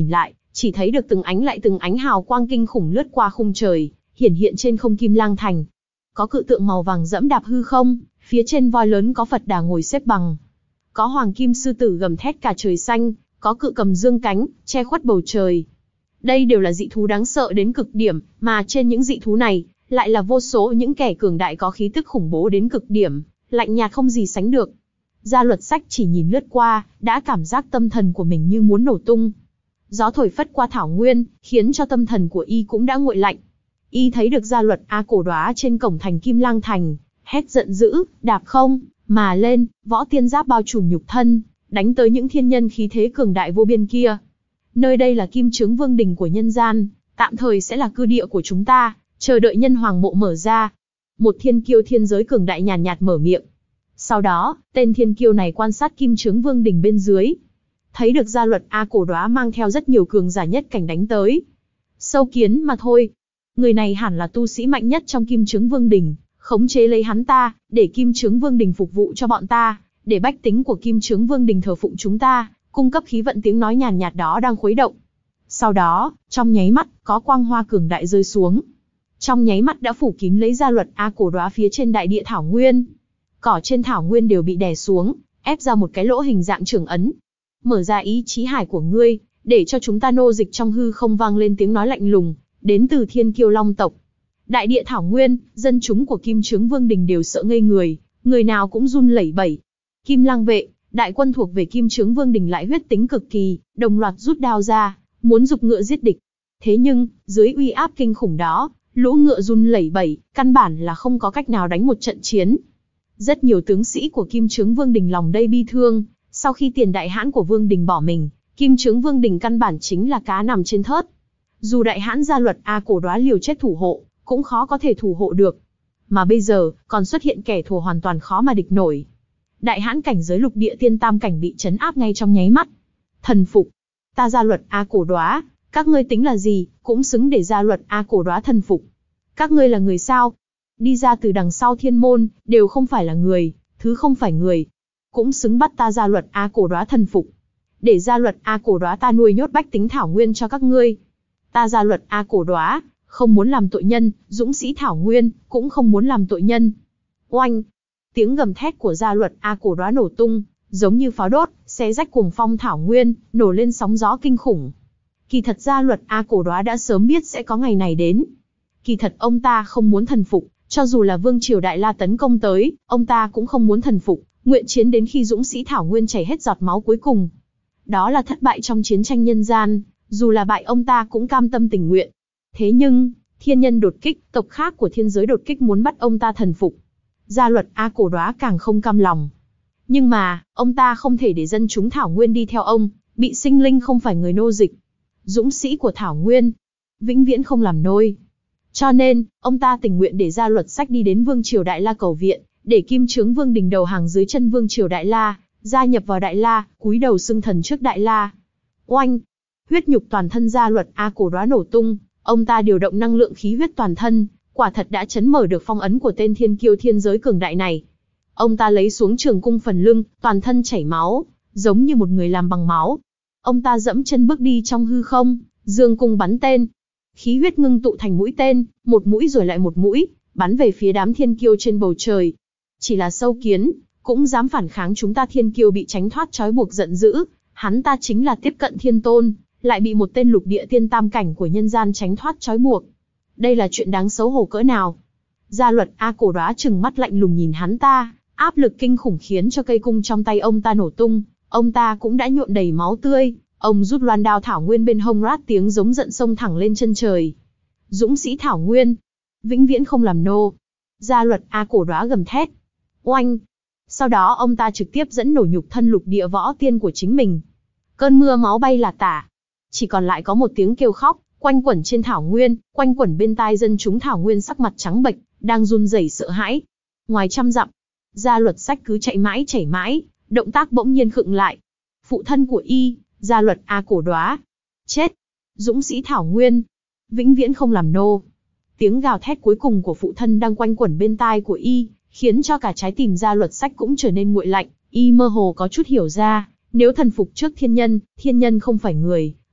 Speaker 1: Chỉ thấy được từng ánh lại từng ánh hào quang kinh khủng lướt qua khung trời, hiển hiện trên không Kim Lang Thành. Có cự tượng màu vàng dẫm đạp hư không, phía trên voi lớn có Phật Đà ngồi xếp bằng. Có hoàng kim sư tử gầm thét cả trời xanh, có cự cầm dương cánh, che khuất bầu trời. Đây đều là dị thú đáng sợ đến cực điểm, mà trên những dị thú này, lại là vô số những kẻ cường đại có khí tức khủng bố đến cực điểm, lạnh nhạt không gì sánh được. Gia Luật Sách chỉ nhìn lướt qua, đã cảm giác tâm thần của mình như muốn nổ tung. Gió thổi phất qua thảo nguyên, khiến cho tâm thần của y cũng đã nguội lạnh. Y thấy được Gia Luật A Cổ Đóa trên cổng thành Kim Lang Thành, hét giận dữ, đạp không mà lên, võ tiên giáp bao trùm nhục thân, đánh tới những thiên nhân khí thế cường đại vô biên kia. Nơi đây là Kim Chướng Vương đình của nhân gian, tạm thời sẽ là cư địa của chúng ta, chờ đợi nhân hoàng mộ mở ra. Một thiên kiêu thiên giới cường đại nhàn nhạt mở miệng. Sau đó, tên thiên kiêu này quan sát Kim Chướng Vương đình bên dưới, thấy được Gia Luật A Cổ Đóa mang theo rất nhiều cường giả nhất cảnh đánh tới. Sâu kiến mà thôi. Người này hẳn là tu sĩ mạnh nhất trong Kim Chướng Vương đình, khống chế lấy hắn ta, để Kim Chướng Vương đình phục vụ cho bọn ta, để bách tính của Kim Chướng Vương đình thờ phụng chúng ta, cung cấp khí vận. Tiếng nói nhàn nhạt đó đang khuấy động. Sau đó, trong nháy mắt, có quang hoa cường đại rơi xuống. Trong nháy mắt đã phủ kín lấy Gia Luật A Cổ Đóa phía trên đại địa thảo nguyên. Cỏ trên thảo nguyên đều bị đè xuống, ép ra một cái lỗ hình dạng trưởng ấn. Mở ra ý chí hải của ngươi, để cho chúng ta nô dịch. Trong hư không vang lên tiếng nói lạnh lùng, đến từ Thiên Kiêu Long tộc. Đại địa thảo nguyên, dân chúng của Kim Chướng Vương đình đều sợ ngây người, người nào cũng run lẩy bẩy. Kim Lang vệ, đại quân thuộc về Kim Chướng Vương đình lại huyết tính cực kỳ, đồng loạt rút đao ra, muốn giục ngựa giết địch. Thế nhưng, dưới uy áp kinh khủng đó, lũ ngựa run lẩy bẩy, căn bản là không có cách nào đánh một trận chiến. Rất nhiều tướng sĩ của Kim Chướng Vương đình lòng đây bi thương, sau khi tiền đại hãn của Vương đình bỏ mình, Kim Chướng Vương đình căn bản chính là cá nằm trên thớt. Dù đại hãn Gia Luật A Cổ Đóa liều chết thủ hộ, cũng khó có thể thủ hộ được. Mà bây giờ, còn xuất hiện kẻ thù hoàn toàn khó mà địch nổi. Đại hãn cảnh giới lục địa tiên tam cảnh bị trấn áp ngay trong nháy mắt. Thần phục. Ta Gia Luật A Cổ Đóa, các ngươi tính là gì, cũng xứng để Gia Luật A Cổ Đóa thần phục. Các ngươi là người sao? Đi ra từ đằng sau thiên môn, đều không phải là người, thứ không phải người. Cũng xứng bắt ta Gia Luật A Cổ Đóa thần phục. Để Gia Luật A Cổ Đóa ta nuôi nhốt bách tính thảo nguyên cho các ngươi. Ta Gia Luật A Cổ Đóa, không muốn làm tội nhân, dũng sĩ thảo nguyên, cũng không muốn làm tội nhân. Oanh! Tiếng gầm thét của Gia Luật A Cổ Đóa nổ tung, giống như pháo đốt, xé rách cuồng phong thảo nguyên, nổ lên sóng gió kinh khủng. Kỳ thật Gia Luật A Cổ Đóa đã sớm biết sẽ có ngày này đến. Kỳ thật ông ta không muốn thần phục, cho dù là Vương triều Đại La tấn công tới, ông ta cũng không muốn thần phục, nguyện chiến đến khi dũng sĩ thảo nguyên chảy hết giọt máu cuối cùng. Đó là thất bại trong chiến tranh nhân gian, dù là bại ông ta cũng cam tâm tình nguyện. Thế nhưng, thiên nhân đột kích, tộc khác của thiên giới đột kích muốn bắt ông ta thần phục. Gia Luật A Cổ Đóa càng không cam lòng. Nhưng mà, ông ta không thể để dân chúng thảo nguyên đi theo ông, bị sinh linh không phải người nô dịch. Dũng sĩ của thảo nguyên, vĩnh viễn không làm nôi. Cho nên, ông ta tình nguyện để Gia Luật Sách đi đến Vương triều Đại La cầu viện, để Kim Chướng Vương đình đầu hàng dưới chân Vương triều Đại La, gia nhập vào Đại La, cúi đầu xưng thần trước Đại La. Oanh! Huyết nhục toàn thân Gia Luật A Cổ Đóa nổ tung, ông ta điều động năng lượng khí huyết toàn thân, quả thật đã chấn mở được phong ấn của tên thiên kiêu thiên giới cường đại này. Ông ta lấy xuống trường cung phần lưng, toàn thân chảy máu, giống như một người làm bằng máu. Ông ta dẫm chân bước đi trong hư không, dương cung bắn tên. Khí huyết ngưng tụ thành mũi tên, một mũi rồi lại một mũi, bắn về phía đám thiên kiêu trên bầu trời. Chỉ là sâu kiến, cũng dám phản kháng chúng ta. Thiên kiêu bị tránh thoát trói buộc giận dữ, hắn ta chính là tiếp cận thiên tôn, lại bị một tên lục địa tiên tam cảnh của nhân gian tránh thoát trói buộc. Đây là chuyện đáng xấu hổ cỡ nào? Gia Luật A Cổ Đóa trừng mắt lạnh lùng nhìn hắn ta, áp lực kinh khủng khiến cho cây cung trong tay ông ta nổ tung, ông ta cũng đã nhuộm đầy máu tươi, ông rút loan đao thảo nguyên bên hông, rát tiếng giống giận xông thẳng lên chân trời. Dũng sĩ thảo nguyên, vĩnh viễn không làm nô. Gia Luật A Cổ Đóa gầm thét. Oanh! Sau đó ông ta trực tiếp dẫn nổ nhục thân lục địa võ tiên của chính mình. Cơn mưa máu bay là tả. Chỉ còn lại có một tiếng kêu khóc, quanh quẩn trên thảo nguyên, quanh quẩn bên tai dân chúng thảo nguyên sắc mặt trắng bệch, đang run rẩy sợ hãi. Ngoài trăm dặm, Gia Luật Sách cứ chạy mãi chảy mãi, động tác bỗng nhiên khựng lại. Phụ thân của y, Gia Luật A Cổ Đóa, chết. Dũng sĩ thảo nguyên, vĩnh viễn không làm nô. Tiếng gào thét cuối cùng của phụ thân đang quanh quẩn bên tai của y, khiến cho cả trái tim Gia Luật Sách cũng trở nên nguội lạnh. Y mơ hồ có chút hiểu ra, nếu thần phục trước thiên nhân, thiên nhân không phải người,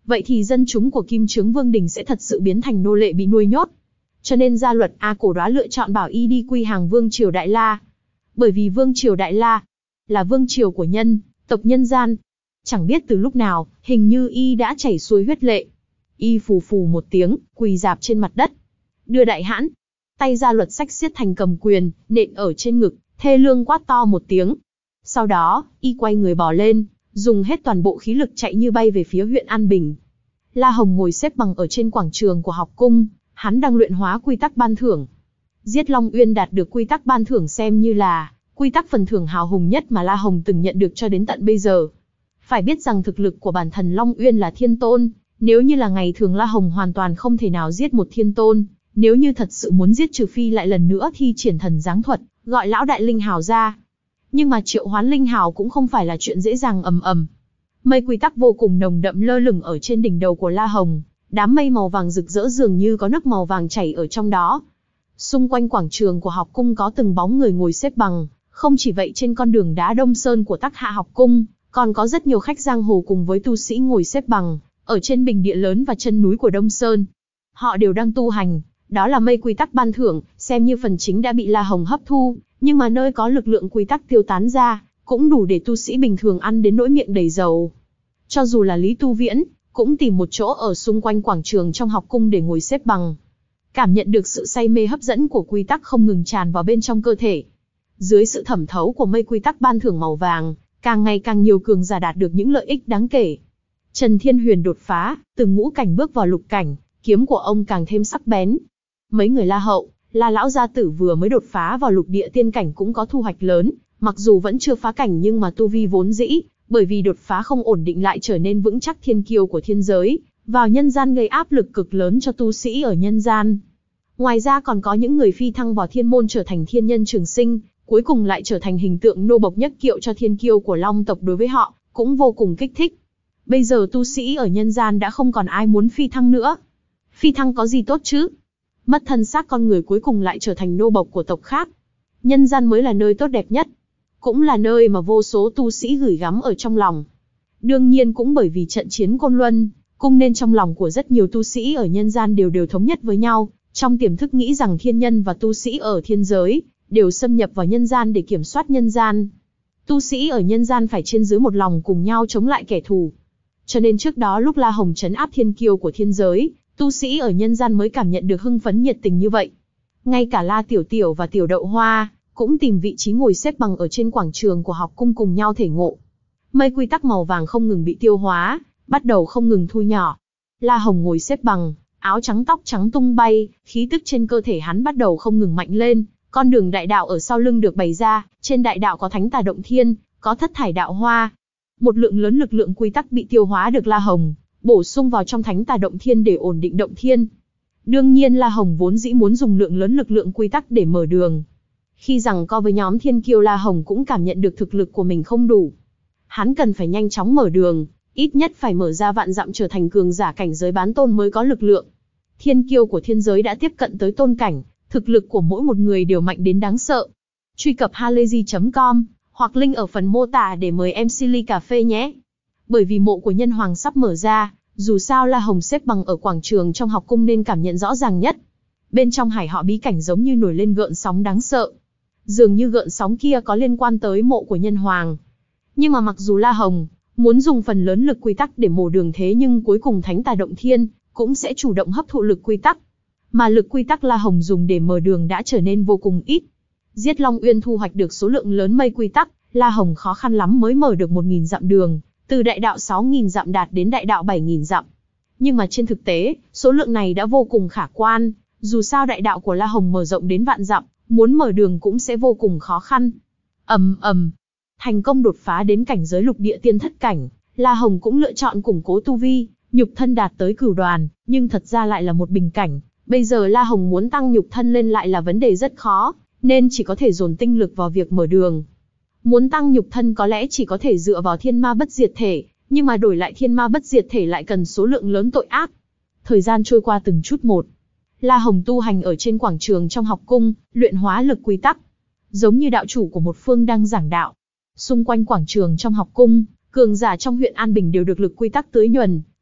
Speaker 1: vậy thì dân chúng của Kim Chướng Vương đình sẽ thật sự biến thành nô lệ bị nuôi nhốt. Cho nên gia luật A Cổ Đoá lựa chọn bảo y đi quy hàng Vương triều Đại La. Bởi vì Vương triều Đại La là vương triều của nhân, tộc nhân gian. Chẳng biết từ lúc nào, hình như y đã chảy xuôi huyết lệ. Y phù phù một tiếng, quỳ rạp trên mặt đất. Đưa đại hãn, tay gia luật sách xiết thành cầm quyền, nện ở trên ngực, thê lương quát to một tiếng. Sau đó, y quay người bò lên, dùng hết toàn bộ khí lực chạy như bay về phía huyện An Bình. La Hồng ngồi xếp bằng ở trên quảng trường của học cung, hắn đang luyện hóa quy tắc ban thưởng. Giết Long Uyên đạt được quy tắc ban thưởng xem như là quy tắc phần thưởng hào hùng nhất mà La Hồng từng nhận được cho đến tận bây giờ. Phải biết rằng thực lực của bản thân Long Uyên là thiên tôn, nếu như là ngày thường La Hồng hoàn toàn không thể nào giết một thiên tôn, nếu như thật sự muốn giết trừ phi lại lần nữa thi triển thần giáng thuật, gọi lão đại linh hào ra. Nhưng mà triệu hoán linh hào cũng không phải là chuyện dễ dàng. Ầm ầm. Mây quy tắc vô cùng nồng đậm lơ lửng ở trên đỉnh đầu của La Hồng, đám mây màu vàng rực rỡ dường như có nước màu vàng chảy ở trong đó. Xung quanh quảng trường của học cung có từng bóng người ngồi xếp bằng, không chỉ vậy trên con đường đá Đông Sơn của Tắc Hạ học cung, còn có rất nhiều khách giang hồ cùng với tu sĩ ngồi xếp bằng, ở trên bình địa lớn và chân núi của Đông Sơn. Họ đều đang tu hành, đó là mây quy tắc ban thưởng, xem như phần chính đã bị La Hồng hấp thu, nhưng mà nơi có lực lượng quy tắc tiêu tán ra, cũng đủ để tu sĩ bình thường ăn đến nỗi miệng đầy dầu. Cho dù là Lý Tu Viễn, cũng tìm một chỗ ở xung quanh quảng trường trong học cung để ngồi xếp bằng. Cảm nhận được sự say mê hấp dẫn của quy tắc không ngừng tràn vào bên trong cơ thể. Dưới sự thẩm thấu của mây quy tắc ban thưởng màu vàng, càng ngày càng nhiều cường giả đạt được những lợi ích đáng kể. Trần Thiên Huyền đột phá, từ ngũ cảnh bước vào lục cảnh, kiếm của ông càng thêm sắc bén. Mấy người La Hậu, La lão gia tử vừa mới đột phá vào lục địa tiên cảnh cũng có thu hoạch lớn, mặc dù vẫn chưa phá cảnh nhưng mà tu vi vốn dĩ, bởi vì đột phá không ổn định lại trở nên vững chắc thiên kiêu của thiên giới, vào nhân gian gây áp lực cực lớn cho tu sĩ ở nhân gian. Ngoài ra còn có những người phi thăng vào thiên môn trở thành thiên nhân trường sinh, cuối cùng lại trở thành hình tượng nô bộc nhất kiệu cho thiên kiêu của Long tộc, đối với họ cũng vô cùng kích thích. Bây giờ tu sĩ ở nhân gian đã không còn ai muốn phi thăng nữa. Phi thăng có gì tốt chứ? Mất thân xác con người cuối cùng lại trở thành nô bộc của tộc khác. Nhân gian mới là nơi tốt đẹp nhất, cũng là nơi mà vô số tu sĩ gửi gắm ở trong lòng. Đương nhiên cũng bởi vì trận chiến Côn Luân cung nên trong lòng của rất nhiều tu sĩ ở nhân gian đều đều thống nhất với nhau, trong tiềm thức nghĩ rằng thiên nhân và tu sĩ ở thiên giới đều xâm nhập vào nhân gian để kiểm soát nhân gian. Tu sĩ ở nhân gian phải trên dưới một lòng cùng nhau chống lại kẻ thù. Cho nên trước đó lúc La Hồng trấn áp thiên kiêu của thiên giới, tu sĩ ở nhân gian mới cảm nhận được hưng phấn nhiệt tình như vậy. Ngay cả La Tiểu Tiểu và Tiểu Đậu Hoa cũng tìm vị trí ngồi xếp bằng ở trên quảng trường của học cung cùng nhau thể ngộ. Mây quy tắc màu vàng không ngừng bị tiêu hóa, bắt đầu không ngừng thu nhỏ. La Hồng ngồi xếp bằng, áo trắng tóc trắng tung bay, khí tức trên cơ thể hắn bắt đầu không ngừng mạnh lên. Con đường đại đạo ở sau lưng được bày ra, trên đại đạo có thánh tà động thiên, có thất thải đạo hoa. Một lượng lớn lực lượng quy tắc bị tiêu hóa được La Hồng bổ sung vào trong thánh tà động thiên để ổn định động thiên. Đương nhiên La Hồng vốn dĩ muốn dùng lượng lớn lực lượng quy tắc để mở đường. Khi giằng co với nhóm thiên kiêu, La Hồng cũng cảm nhận được thực lực của mình không đủ. Hắn cần phải nhanh chóng mở đường, ít nhất phải mở ra vạn dặm trở thành cường giả cảnh giới bán tôn mới có lực lượng. Thiên kiêu của thiên giới đã tiếp cận tới tôn cảnh, thực lực của mỗi một người đều mạnh đến đáng sợ. Truy cập halayzi chấm com hoặc link ở phần mô tả để mời em xê ly cà phê nhé. Bởi vì mộ của nhân hoàng sắp mở ra, dù sao La Hồng xếp bằng ở quảng trường trong học cung nên cảm nhận rõ ràng nhất. Bên trong hải họ bí cảnh giống như nổi lên gợn sóng đáng sợ. Dường như gợn sóng kia có liên quan tới mộ của nhân hoàng. Nhưng mà mặc dù La Hồng muốn dùng phần lớn lực quy tắc để mổ đường, thế nhưng cuối cùng thánh tà động thiên cũng sẽ chủ động hấp thụ lực quy tắc. Mà lực quy tắc La Hồng dùng để mở đường đã trở nên vô cùng ít. Giết Long Uyên thu hoạch được số lượng lớn mây quy tắc, La Hồng khó khăn lắm mới mở được một nghìn dặm đường, từ đại đạo sáu nghìn dặm đạt đến đại đạo bảy nghìn dặm. Nhưng mà trên thực tế, số lượng này đã vô cùng khả quan, dù sao đại đạo của La Hồng mở rộng đến vạn dặm, muốn mở đường cũng sẽ vô cùng khó khăn. Ầm ầm, thành công đột phá đến cảnh giới lục địa tiên thất cảnh, La Hồng cũng lựa chọn củng cố tu vi, nhục thân đạt tới cửu đoàn, nhưng thật ra lại là một bình cảnh. Bây giờ La Hồng muốn tăng nhục thân lên lại là vấn đề rất khó, nên chỉ có thể dồn tinh lực vào việc mở đường. Muốn tăng nhục thân có lẽ chỉ có thể dựa vào thiên ma bất diệt thể, nhưng mà đổi lại thiên ma bất diệt thể lại cần số lượng lớn tội ác. Thời gian trôi qua từng chút một. La Hồng tu hành ở trên quảng trường trong học cung, luyện hóa lực quy tắc, giống như đạo chủ của một phương đang giảng đạo. Xung quanh quảng trường trong học cung, cường giả trong huyện An Bình đều được lực quy tắc tưới nhuần,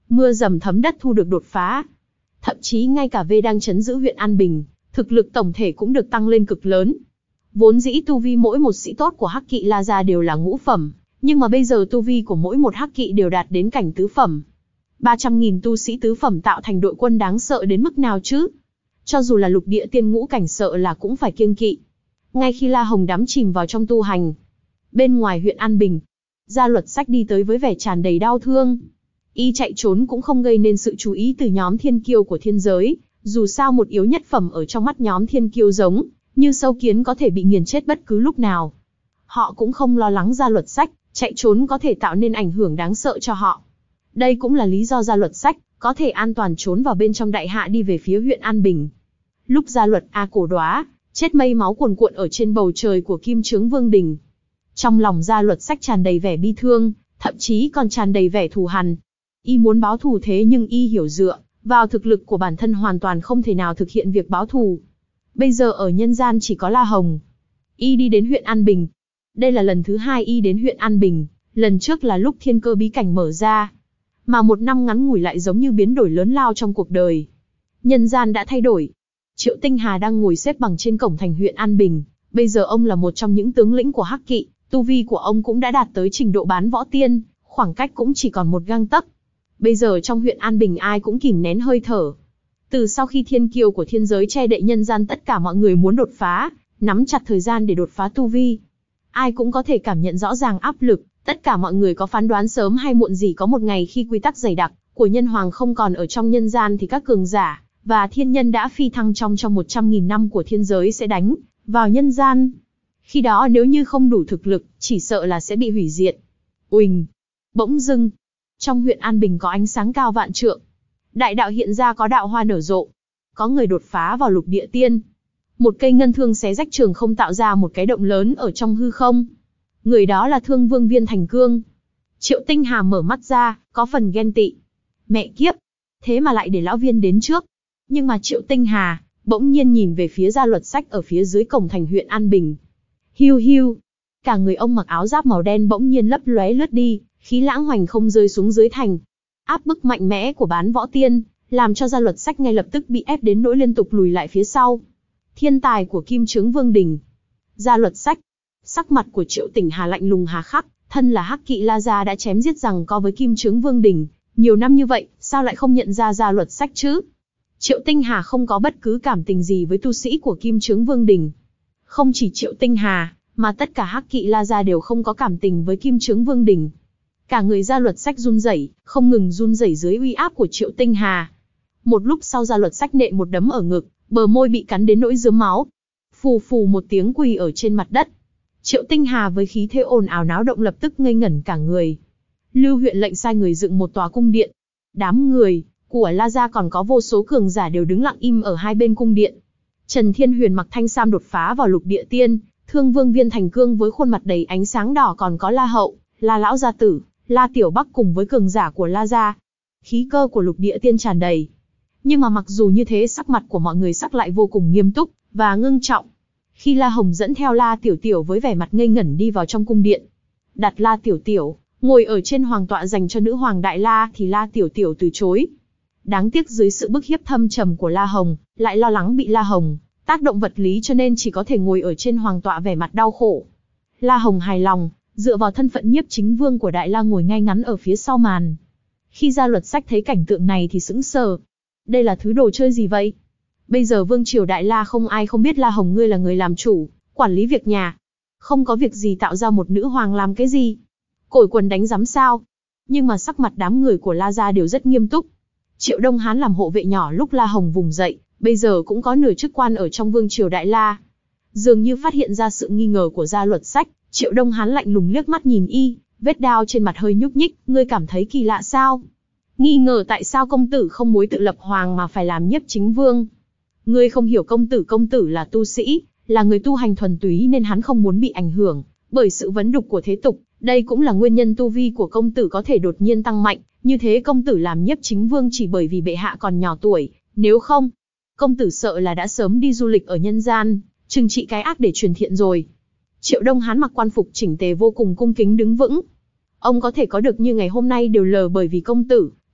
Speaker 1: mưa dầm thấm đất thu được đột phá. Thậm chí ngay cả V đang trấn giữ huyện An Bình, thực lực tổng thể cũng được tăng lên cực lớn. Vốn dĩ tu vi mỗi một sĩ tốt của Hắc Kỵ La Gia đều là ngũ phẩm, nhưng mà bây giờ tu vi của mỗi một Hắc Kỵ đều đạt đến cảnh tứ phẩm. ba trăm nghìn tu sĩ tứ phẩm tạo thành đội quân đáng sợ đến mức nào chứ? Cho dù là lục địa tiên ngũ cảnh sợ là cũng phải kiêng kỵ. Ngay khi La Hồng đắm chìm vào trong tu hành, bên ngoài huyện An Bình, Gia Luật Sách đi tới với vẻ tràn đầy đau thương. Y chạy trốn cũng không gây nên sự chú ý từ nhóm thiên kiêu của thiên giới, dù sao một yếu nhất phẩm ở trong mắt nhóm thiên kiêu giống như sâu kiến có thể bị nghiền chết bất cứ lúc nào. Họ cũng không lo lắng Gia Luật Sách, chạy trốn có thể tạo nên ảnh hưởng đáng sợ cho họ. Đây cũng là lý do Gia Luật Sách có thể an toàn trốn vào bên trong đại hạ đi về phía huyện An Bình. Lúc Gia Luật A Cổ Đóa chết mây máu cuồn cuộn ở trên bầu trời của Kim Chướng Vương Đình, trong lòng Gia Luật Sách tràn đầy vẻ bi thương, thậm chí còn tràn đầy vẻ thù hằn. Y muốn báo thù thế nhưng y hiểu dựa vào thực lực của bản thân hoàn toàn không thể nào thực hiện việc báo thù. Bây giờ ở nhân gian chỉ có La Hồng. Y đi đến huyện An Bình. Đây là lần thứ hai y đến huyện An Bình, lần trước là lúc thiên cơ bí cảnh mở ra. Mà một năm ngắn ngủi lại giống như biến đổi lớn lao trong cuộc đời. Nhân gian đã thay đổi. Triệu Tinh Hà đang ngồi xếp bằng trên cổng thành huyện An Bình. Bây giờ ông là một trong những tướng lĩnh của Hắc Kỵ, tu vi của ông cũng đã đạt tới trình độ bán võ tiên, khoảng cách cũng chỉ còn một gang tấc. Bây giờ trong huyện An Bình ai cũng kìm nén hơi thở. Từ sau khi thiên kiêu của thiên giới che đậy nhân gian, tất cả mọi người muốn đột phá, nắm chặt thời gian để đột phá tu vi. Ai cũng có thể cảm nhận rõ ràng áp lực, tất cả mọi người có phán đoán sớm hay muộn gì có một ngày khi quy tắc dày đặc của nhân hoàng không còn ở trong nhân gian thì các cường giả và thiên nhân đã phi thăng trong trong một trăm nghìn năm của thiên giới sẽ đánh vào nhân gian. Khi đó nếu như không đủ thực lực, chỉ sợ là sẽ bị hủy diệt. Uỳnh! Bỗng dưng, trong huyện An Bình có ánh sáng cao vạn trượng. Đại đạo hiện ra, có đạo hoa nở rộ. Có người đột phá vào lục địa tiên. Một cây ngân thương xé rách trường không tạo ra một cái động lớn ở trong hư không. Người đó là Thương Vương Viên Thành Cương. Triệu Tinh Hà mở mắt ra, có phần ghen tị. Mẹ kiếp! Thế mà lại để lão Viên đến trước. Nhưng mà Triệu Tinh Hà bỗng nhiên nhìn về phía Gia Luật Sách ở phía dưới cổng thành huyện An Bình. Hiu hiu! Cả người ông mặc áo giáp màu đen bỗng nhiên lấp lóe lướt đi, khí lãng hoành không rơi xuống dưới thành. Áp bức mạnh mẽ của bán võ tiên, làm cho Gia Luật Sách ngay lập tức bị ép đến nỗi liên tục lùi lại phía sau. Thiên tài của Kim Chướng Vương Đình. Gia Luật Sách. Sắc mặt của Triệu Tinh Hà lạnh lùng hà khắc, thân là Hắc Kỵ La Gia đã chém giết rằng co với Kim Chướng Vương Đình nhiều năm như vậy, sao lại không nhận ra Gia Luật Sách chứ? Triệu Tinh Hà không có bất cứ cảm tình gì với tu sĩ của Kim Chướng Vương Đình. Không chỉ Triệu Tinh Hà, mà tất cả Hắc Kỵ La Gia đều không có cảm tình với Kim Chướng Vương Đình. Cả người Gia Luật Sách run rẩy, không ngừng run rẩy dưới uy áp của Triệu Tinh Hà. Một lúc sau Gia Luật Sách nện một đấm ở ngực, bờ môi bị cắn đến nỗi rớm máu. Phù phù một tiếng quỳ ở trên mặt đất. Triệu Tinh Hà với khí thế ồn ào náo động lập tức ngây ngẩn cả người. Lưu huyện lệnh sai người dựng một tòa cung điện. Đám người của La Gia còn có vô số cường giả đều đứng lặng im ở hai bên cung điện. Trần Thiên Huyền mặc thanh sam đột phá vào lục địa tiên, Thương Vương Viên Thành Cương với khuôn mặt đầy ánh sáng đỏ, còn có La Hậu, La Lão Gia Tử, La Tiểu Bắc cùng với cường giả của La Gia. Khí cơ của lục địa tiên tràn đầy. Nhưng mà mặc dù như thế, sắc mặt của mọi người sắc lại vô cùng nghiêm túc và ngưng trọng. Khi La Hồng dẫn theo La Tiểu Tiểu với vẻ mặt ngây ngẩn đi vào trong cung điện, đặt La Tiểu Tiểu ngồi ở trên hoàng tọa dành cho nữ hoàng Đại La thì La Tiểu Tiểu từ chối. Đáng tiếc dưới sự bức hiếp thâm trầm của La Hồng, lại lo lắng bị La Hồng tác động vật lý cho nên chỉ có thể ngồi ở trên hoàng tọa vẻ mặt đau khổ. La Hồng hài lòng, dựa vào thân phận nhiếp chính vương của Đại La ngồi ngay ngắn ở phía sau màn. Khi Gia Luật Sách thấy cảnh tượng này thì sững sờ. Đây là thứ đồ chơi gì vậy? Bây giờ vương triều Đại La không ai không biết La Hồng ngươi là người làm chủ, quản lý việc nhà. Không có việc gì tạo ra một nữ hoàng làm cái gì? Cổi quần đánh giám sao? Nhưng mà sắc mặt đám người của La Gia đều rất nghiêm túc. Triệu Đông Hán làm hộ vệ nhỏ lúc La Hồng vùng dậy, bây giờ cũng có nửa chức quan ở trong vương triều Đại La. Dường như phát hiện ra sự nghi ngờ của Gia Luật Sách, Triệu Đông Hán lạnh lùng liếc mắt nhìn y, vết đao trên mặt hơi nhúc nhích, ngươi cảm thấy kỳ lạ sao? Nghi ngờ tại sao công tử không muốn tự lập hoàng mà phải làm nhiếp chính vương? Ngươi không hiểu công tử, công tử là tu sĩ, là người tu hành thuần túy nên hắn không muốn bị ảnh hưởng bởi sự vấn đục của thế tục, đây cũng là nguyên nhân tu vi của công tử có thể đột nhiên tăng mạnh, như thế công tử làm nhiếp chính vương chỉ bởi vì bệ hạ còn nhỏ tuổi, nếu không, công tử sợ là đã sớm đi du lịch ở nhân gian, trừng trị cái ác để truyền thiện rồi. Triệu Đông Hán mặc quan phục chỉnh tề vô cùng cung kính đứng vững. Ông có thể có được như ngày hôm nay đều lờ bởi vì công tử,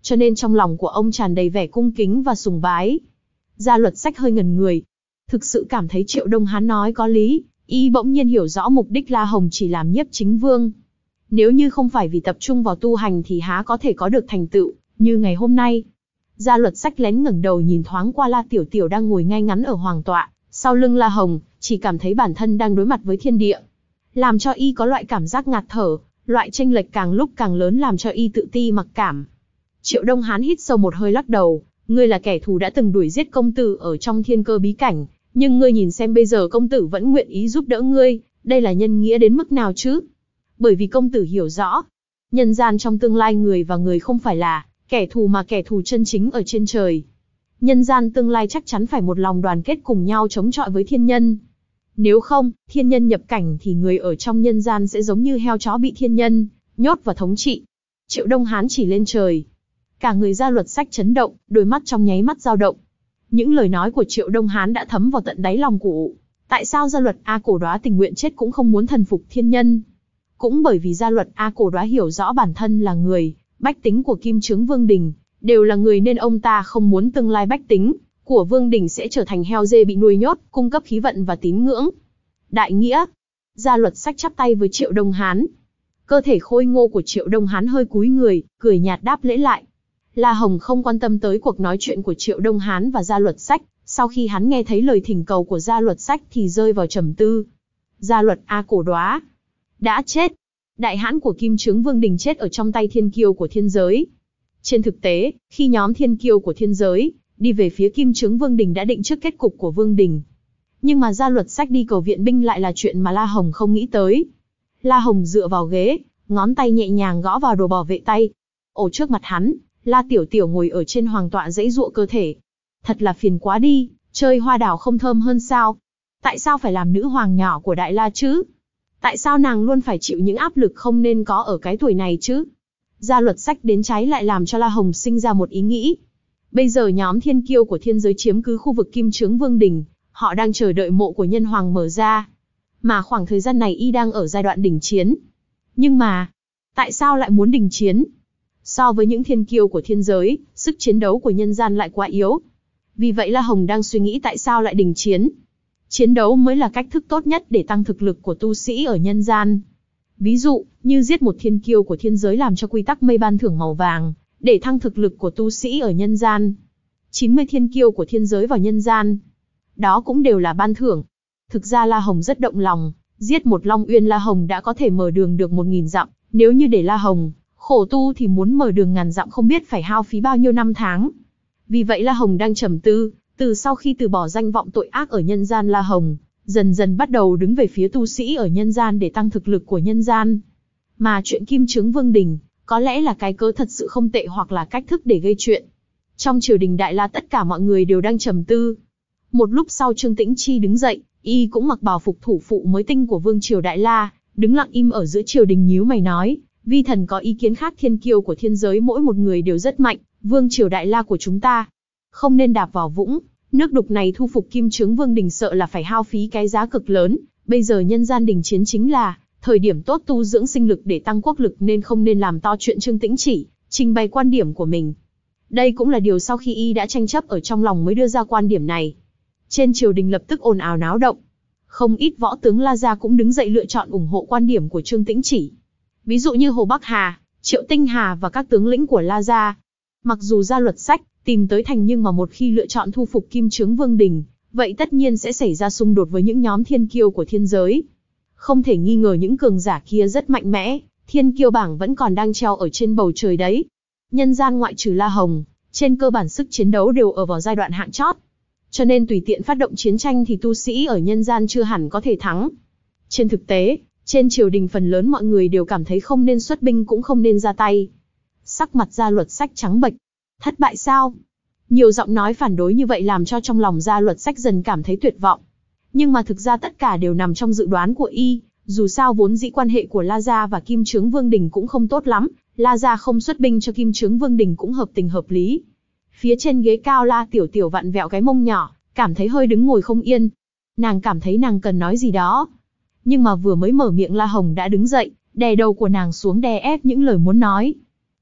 Speaker 1: cho nên trong lòng của ông tràn đầy vẻ cung kính và sùng bái. Gia Luật Sách hơi ngẩn người, thực sự cảm thấy Triệu Đông Hán nói có lý, y bỗng nhiên hiểu rõ mục đích La Hồng chỉ làm nhiếp chính vương. Nếu như không phải vì tập trung vào tu hành thì há có thể có được thành tựu như ngày hôm nay. Gia Luật Sách lén ngẩng đầu nhìn thoáng qua La Tiểu Tiểu đang ngồi ngay ngắn ở hoàng tọa, sau lưng La Hồng, chỉ cảm thấy bản thân đang đối mặt với thiên địa, làm cho y có loại cảm giác ngạt thở, loại chênh lệch càng lúc càng lớn làm cho y tự ti mặc cảm. Triệu Đông Hán hít sâu một hơi lắc đầu, ngươi là kẻ thù đã từng đuổi giết công tử ở trong thiên cơ bí cảnh, nhưng ngươi nhìn xem bây giờ công tử vẫn nguyện ý giúp đỡ ngươi, đây là nhân nghĩa đến mức nào chứ? Bởi vì công tử hiểu rõ, nhân gian trong tương lai người và người không phải là kẻ thù mà kẻ thù chân chính ở trên trời. Nhân gian tương lai chắc chắn phải một lòng đoàn kết cùng nhau chống chọi với thiên nhân. Nếu không, thiên nhân nhập cảnh thì người ở trong nhân gian sẽ giống như heo chó bị thiên nhân nhốt và thống trị. Triệu Đông Hán chỉ lên trời. Cả người Gia Luật Sách chấn động, đôi mắt trong nháy mắt dao động. Những lời nói của Triệu Đông Hán đã thấm vào tận đáy lòng của. Tại sao Gia Luật A Cổ Đóa tình nguyện chết cũng không muốn thần phục thiên nhân? Cũng bởi vì Gia Luật A Cổ Đóa hiểu rõ bản thân là người, bách tính của Kim Chướng Vương Đình, đều là người nên ông ta không muốn tương lai bách tính của Vương Đình sẽ trở thành heo dê bị nuôi nhốt, cung cấp khí vận và tín ngưỡng. Đại nghĩa. Gia Luật Sách chắp tay với Triệu Đông Hán. Cơ thể khôi ngô của Triệu Đông Hán hơi cúi người, cười nhạt đáp lễ lại. La Hồng không quan tâm tới cuộc nói chuyện của Triệu Đông Hán và Gia Luật Sách, sau khi hắn nghe thấy lời thỉnh cầu của Gia Luật Sách thì rơi vào trầm tư. Gia Luật A Cổ Đóa đã chết. Đại hãn của Kim Chướng Vương Đình chết ở trong tay thiên kiêu của thiên giới. Trên thực tế, khi nhóm thiên kiêu của thiên giới đi về phía Kim Chướng Vương Đình đã định trước kết cục của Vương Đình. Nhưng mà Gia Luật Sách đi cầu viện binh lại là chuyện mà La Hồng không nghĩ tới. La Hồng dựa vào ghế, ngón tay nhẹ nhàng gõ vào đồ bảo vệ tay. Ở trước mặt hắn, La Tiểu Tiểu ngồi ở trên hoàng tọa giãy giụa cơ thể. Thật là phiền quá đi, chơi hoa đào không thơm hơn sao? Tại sao phải làm nữ hoàng nhỏ của Đại La chứ? Tại sao nàng luôn phải chịu những áp lực không nên có ở cái tuổi này chứ? Gia Luật Sách đến trái lại làm cho La Hồng sinh ra một ý nghĩ. Bây giờ nhóm thiên kiêu của thiên giới chiếm cứ khu vực Kim Chướng Vương Đình, họ đang chờ đợi mộ của nhân hoàng mở ra. Mà khoảng thời gian này y đang ở giai đoạn đỉnh chiến. Nhưng mà, tại sao lại muốn đình chiến? So với những thiên kiêu của thiên giới, sức chiến đấu của nhân gian lại quá yếu. Vì vậy La Hồng đang suy nghĩ tại sao lại đình chiến. Chiến đấu mới là cách thức tốt nhất để tăng thực lực của tu sĩ ở nhân gian. Ví dụ, như giết một thiên kiêu của thiên giới làm cho quy tắc mây ban thưởng màu vàng, để thăng thực lực của tu sĩ ở nhân gian. chín mươi thiên kiêu của thiên giới vào nhân gian. Đó cũng đều là ban thưởng. Thực ra La Hồng rất động lòng, giết một Long Uyên La Hồng đã có thể mở đường được một nghìn dặm, nếu như để La Hồng khổ tu thì muốn mở đường ngàn dặm không biết phải hao phí bao nhiêu năm tháng. Vì vậy La Hồng đang trầm tư, từ sau khi từ bỏ danh vọng tội ác ở nhân gian La Hồng, dần dần bắt đầu đứng về phía tu sĩ ở nhân gian để tăng thực lực của nhân gian. Mà chuyện Kim Chướng Vương Đình, có lẽ là cái cớ thật sự không tệ hoặc là cách thức để gây chuyện. Trong triều đình Đại La tất cả mọi người đều đang trầm tư. Một lúc sau Trương Tĩnh Chi đứng dậy, y cũng mặc bào phục thủ phụ mới tinh của vương triều Đại La, đứng lặng im ở giữa triều đình nhíu mày nói, vi thần có ý kiến khác, thiên kiêu của thiên giới mỗi một người đều rất mạnh, vương triều Đại La của chúng ta không nên đạp vào vũng nước đục này, thu phục Kim Chướng Vương Đình sợ là phải hao phí cái giá cực lớn, bây giờ nhân gian đình chiến chính là thời điểm tốt tu dưỡng sinh lực để tăng quốc lực nên không nên làm to chuyện. Trương Tĩnh Chỉ trình bày quan điểm của mình. Đây cũng là điều sau khi y đã tranh chấp ở trong lòng mới đưa ra quan điểm này. Trên triều đình lập tức ồn ào náo động. Không ít võ tướng La Gia cũng đứng dậy lựa chọn ủng hộ quan điểm của Trương Tĩnh Chỉ. Ví dụ như Hồ Bắc Hà, Triệu Tinh Hà và các tướng lĩnh của La Gia. Mặc dù Gia Luật Sách tìm tới thành nhưng mà một khi lựa chọn thu phục Kim Chướng Vương Đình, vậy tất nhiên sẽ xảy ra xung đột với những nhóm thiên kiêu của thiên giới. Không thể nghi ngờ những cường giả kia rất mạnh mẽ, thiên kiêu bảng vẫn còn đang treo ở trên bầu trời đấy. Nhân gian ngoại trừ La Hồng, trên cơ bản sức chiến đấu đều ở vào giai đoạn hạng chót. Cho nên tùy tiện phát động chiến tranh thì tu sĩ ở nhân gian chưa hẳn có thể thắng. Trên thực tế, trên triều đình phần lớn mọi người đều cảm thấy không nên xuất binh cũng không nên ra tay. Sắc mặt Gia Luật Sách trắng bệch. Thất bại sao? Nhiều giọng nói phản đối như vậy làm cho trong lòng Gia Luật Sách dần cảm thấy tuyệt vọng. Nhưng mà thực ra tất cả đều nằm trong dự đoán của y, dù sao vốn dĩ quan hệ của La Gia và Kim Chướng Vương Đình cũng không tốt lắm, La Gia không xuất binh cho Kim Chướng Vương Đình cũng hợp tình hợp lý. Phía trên ghế cao La Tiểu Tiểu vặn vẹo cái mông nhỏ, cảm thấy hơi đứng ngồi không yên. Nàng cảm thấy nàng cần nói gì đó. Nhưng mà vừa mới mở miệng La Hồng đã đứng dậy, đè đầu của nàng xuống đè ép những lời muốn nói.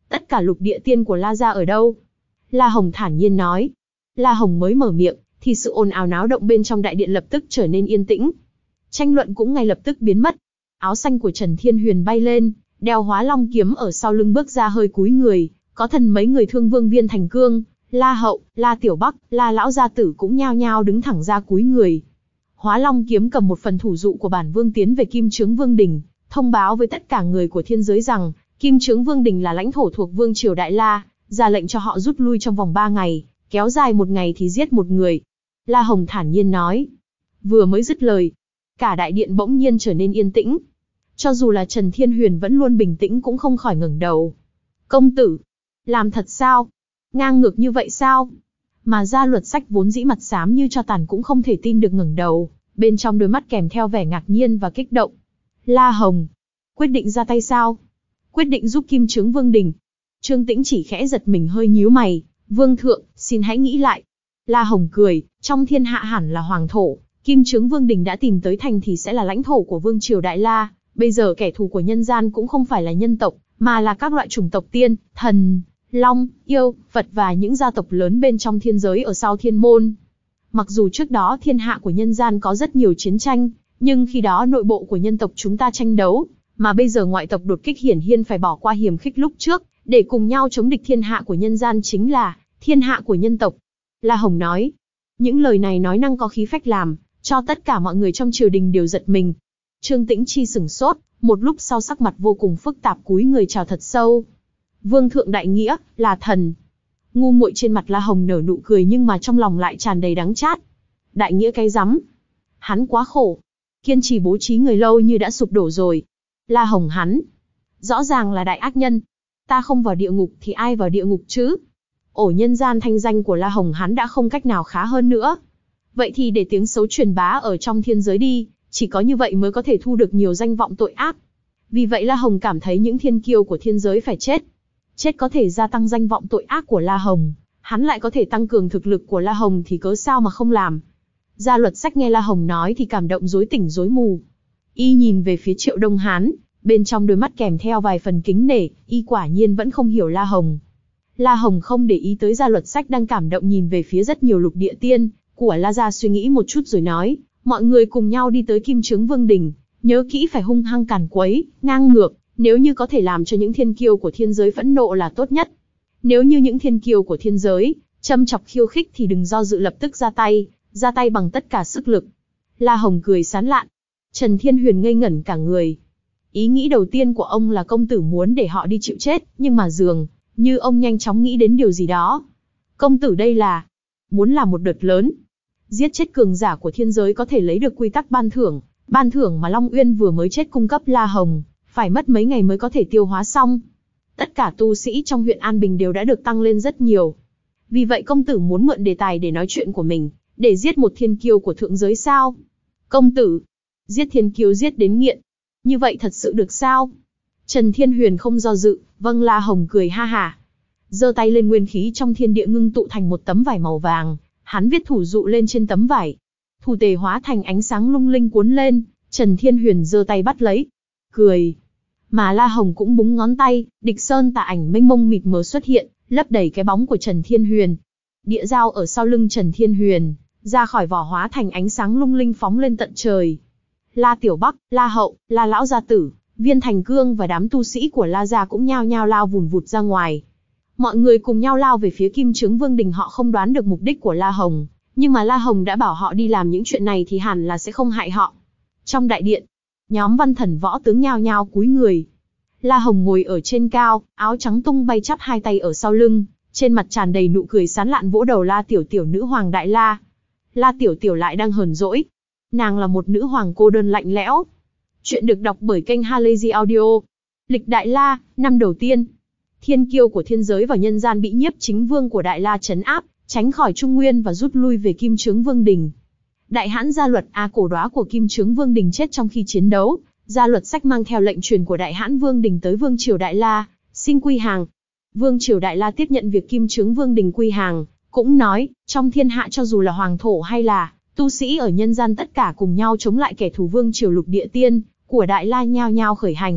Speaker 1: Tất cả lục địa tiên của La gia ở đâu? La Hồng thản nhiên nói. La Hồng mới mở miệng, thì sự ồn ào náo động bên trong đại điện lập tức trở nên yên tĩnh. Tranh luận cũng ngay lập tức biến mất. Áo xanh của Trần Thiên Huyền bay lên, đeo Hóa Long kiếm ở sau lưng bước ra hơi cúi người, có thần mấy người Thương Vương Viên Thành Cương, La Hậu, La Tiểu Bắc, La lão gia tử cũng nhao nhao đứng thẳng ra cúi người. Hóa Long kiếm cầm một phần thủ dụ của bản vương tiến về Kim Chướng Vương Đình, thông báo với tất cả người của thiên giới rằng, Kim Chướng Vương Đình là lãnh thổ thuộc Vương triều Đại La, ra lệnh cho họ rút lui trong vòng ba ngày, kéo dài một ngày thì giết một người. La Hồng thản nhiên nói. Vừa mới dứt lời, cả đại điện bỗng nhiên trở nên yên tĩnh. Cho dù là Trần Thiên Huyền vẫn luôn bình tĩnh cũng không khỏi ngẩng đầu. Công tử, làm thật sao? Ngang ngược như vậy sao? Mà Gia Luật Sách vốn dĩ mặt xám như tro tàn cũng không thể tin được ngẩng đầu, bên trong đôi mắt kèm theo vẻ ngạc nhiên và kích động. La Hồng, quyết định ra tay sao? Quyết định giúp Kim Chướng Vương Đình. Trương Tĩnh chỉ khẽ giật mình hơi nhíu mày. Vương thượng, xin hãy nghĩ lại. La Hồng cười, trong thiên hạ hẳn là hoàng thổ, Kim Chướng Vương Đình đã tìm tới thành thì sẽ là lãnh thổ của Vương triều Đại La. Bây giờ kẻ thù của nhân gian cũng không phải là nhân tộc, mà là các loại chủng tộc tiên, thần, long, yêu, Phật và những gia tộc lớn bên trong thiên giới ở sau thiên môn. Mặc dù trước đó thiên hạ của nhân gian có rất nhiều chiến tranh, nhưng khi đó nội bộ của nhân tộc chúng ta tranh đấu, mà bây giờ ngoại tộc đột kích hiển nhiên phải bỏ qua hiềm khích lúc trước, để cùng nhau chống địch thiên hạ của nhân gian chính là thiên hạ của nhân tộc. La Hồng nói, những lời này nói năng có khí phách làm cho tất cả mọi người trong triều đình đều giật mình. Trương Tĩnh Chi sửng sốt, một lúc sau sắc mặt vô cùng phức tạp cúi người chào thật sâu. Vương thượng đại nghĩa, là thần. Ngu muội trên mặt La Hồng nở nụ cười nhưng mà trong lòng lại tràn đầy đắng chát. Đại nghĩa cái rắm. Hắn quá khổ. Kiên trì bố trí người lâu như đã sụp đổ rồi. La Hồng hắn. Rõ ràng là đại ác nhân. Ta không vào địa ngục thì ai vào địa ngục chứ? Ổ nhân gian thanh danh của La Hồng hắn đã không cách nào khá hơn nữa. Vậy thì để tiếng xấu truyền bá ở trong thiên giới đi, chỉ có như vậy mới có thể thu được nhiều danh vọng tội ác. Vì vậy La Hồng cảm thấy những thiên kiêu của thiên giới phải chết. Chết có thể gia tăng danh vọng tội ác của La Hồng, hắn lại có thể tăng cường thực lực của La Hồng thì cớ sao mà không làm. Gia Luật Sách nghe La Hồng nói thì cảm động rối tỉnh rối mù. Y nhìn về phía Triệu Đông Hán, bên trong đôi mắt kèm theo vài phần kính nể, y quả nhiên vẫn không hiểu La Hồng. La Hồng không để ý tới Gia Luật Sách đang cảm động nhìn về phía rất nhiều lục địa tiên của La gia, suy nghĩ một chút rồi nói, mọi người cùng nhau đi tới Kim Chướng Vương Đình, nhớ kỹ phải hung hăng càn quấy, ngang ngược, nếu như có thể làm cho những thiên kiêu của thiên giới phẫn nộ là tốt nhất. Nếu như những thiên kiêu của thiên giới châm chọc khiêu khích thì đừng do dự lập tức ra tay, ra tay bằng tất cả sức lực. La Hồng cười sán lạn. Trần Thiên Huyền ngây ngẩn cả người. Ý nghĩ đầu tiên của ông là công tử muốn để họ đi chịu chết, nhưng mà dường như ông nhanh chóng nghĩ đến điều gì đó. Công tử đây là muốn làm một đợt lớn, giết chết cường giả của thiên giới có thể lấy được quy tắc ban thưởng, ban thưởng mà Long Uyên vừa mới chết cung cấp La Hồng, phải mất mấy ngày mới có thể tiêu hóa xong. Tất cả tu sĩ trong huyện An Bình đều đã được tăng lên rất nhiều. Vì vậy công tử muốn mượn đề tài để nói chuyện của mình, để giết một thiên kiêu của thượng giới sao? Công tử, giết thiên kiêu giết đến nghiện. Như vậy thật sự được sao? Trần Thiên Huyền không do dự, vâng. La Hồng cười ha hả. Giơ tay lên, nguyên khí trong thiên địa ngưng tụ thành một tấm vải màu vàng. Hắn viết thủ dụ lên trên tấm vải. Thủ tề hóa thành ánh sáng lung linh cuốn lên, Trần Thiên Huyền giơ tay bắt lấy. Cười. Mà La Hồng cũng búng ngón tay, địch sơn tà ảnh mênh mông mịt mờ xuất hiện, lấp đầy cái bóng của Trần Thiên Huyền. Địa dao ở sau lưng Trần Thiên Huyền, ra khỏi vỏ hóa thành ánh sáng lung linh phóng lên tận trời. La Tiểu Bắc, La Hậu, La Lão Gia Tử, Viên Thành Cương và đám tu sĩ của La gia cũng nhao nhao lao vùn vụt ra ngoài. Mọi người cùng nhau lao về phía Kim Chướng Vương Đình. Họ không đoán được mục đích của La Hồng, nhưng mà La Hồng đã bảo họ đi làm những chuyện này thì hẳn là sẽ không hại họ. Trong đại điện, nhóm văn thần võ tướng nhao nhao cúi người. La Hồng ngồi ở trên cao, áo trắng tung bay chắp hai tay ở sau lưng, trên mặt tràn đầy nụ cười sán lạn vỗ đầu La Tiểu Tiểu nữ hoàng Đại La. La Tiểu Tiểu lại đang hờn dỗi. Nàng là một nữ hoàng cô đơn lạnh lẽo. Chuyện được đọc bởi kênh Halazy Audio. Lịch Đại La, năm đầu tiên. Thiên kiêu của thiên giới và nhân gian bị Nhiếp Chính Vương của Đại La trấn áp, tránh khỏi Trung Nguyên và rút lui về Kim Chướng Vương Đình. Đại hãn Gia Luật A Cổ Đóa của Kim Chướng Vương Đình chết trong khi chiến đấu. Gia Luật Sách mang theo lệnh truyền của Đại hãn Vương Đình tới Vương triều Đại La, xin quy hàng. Vương triều Đại La tiếp nhận việc Kim Chướng Vương Đình quy hàng, cũng nói, trong thiên hạ cho dù là hoàng thổ hay là tu sĩ ở nhân gian tất cả cùng nhau chống lại kẻ thù Vương triều lục địa tiên của Đại La nhao nhao khởi hành,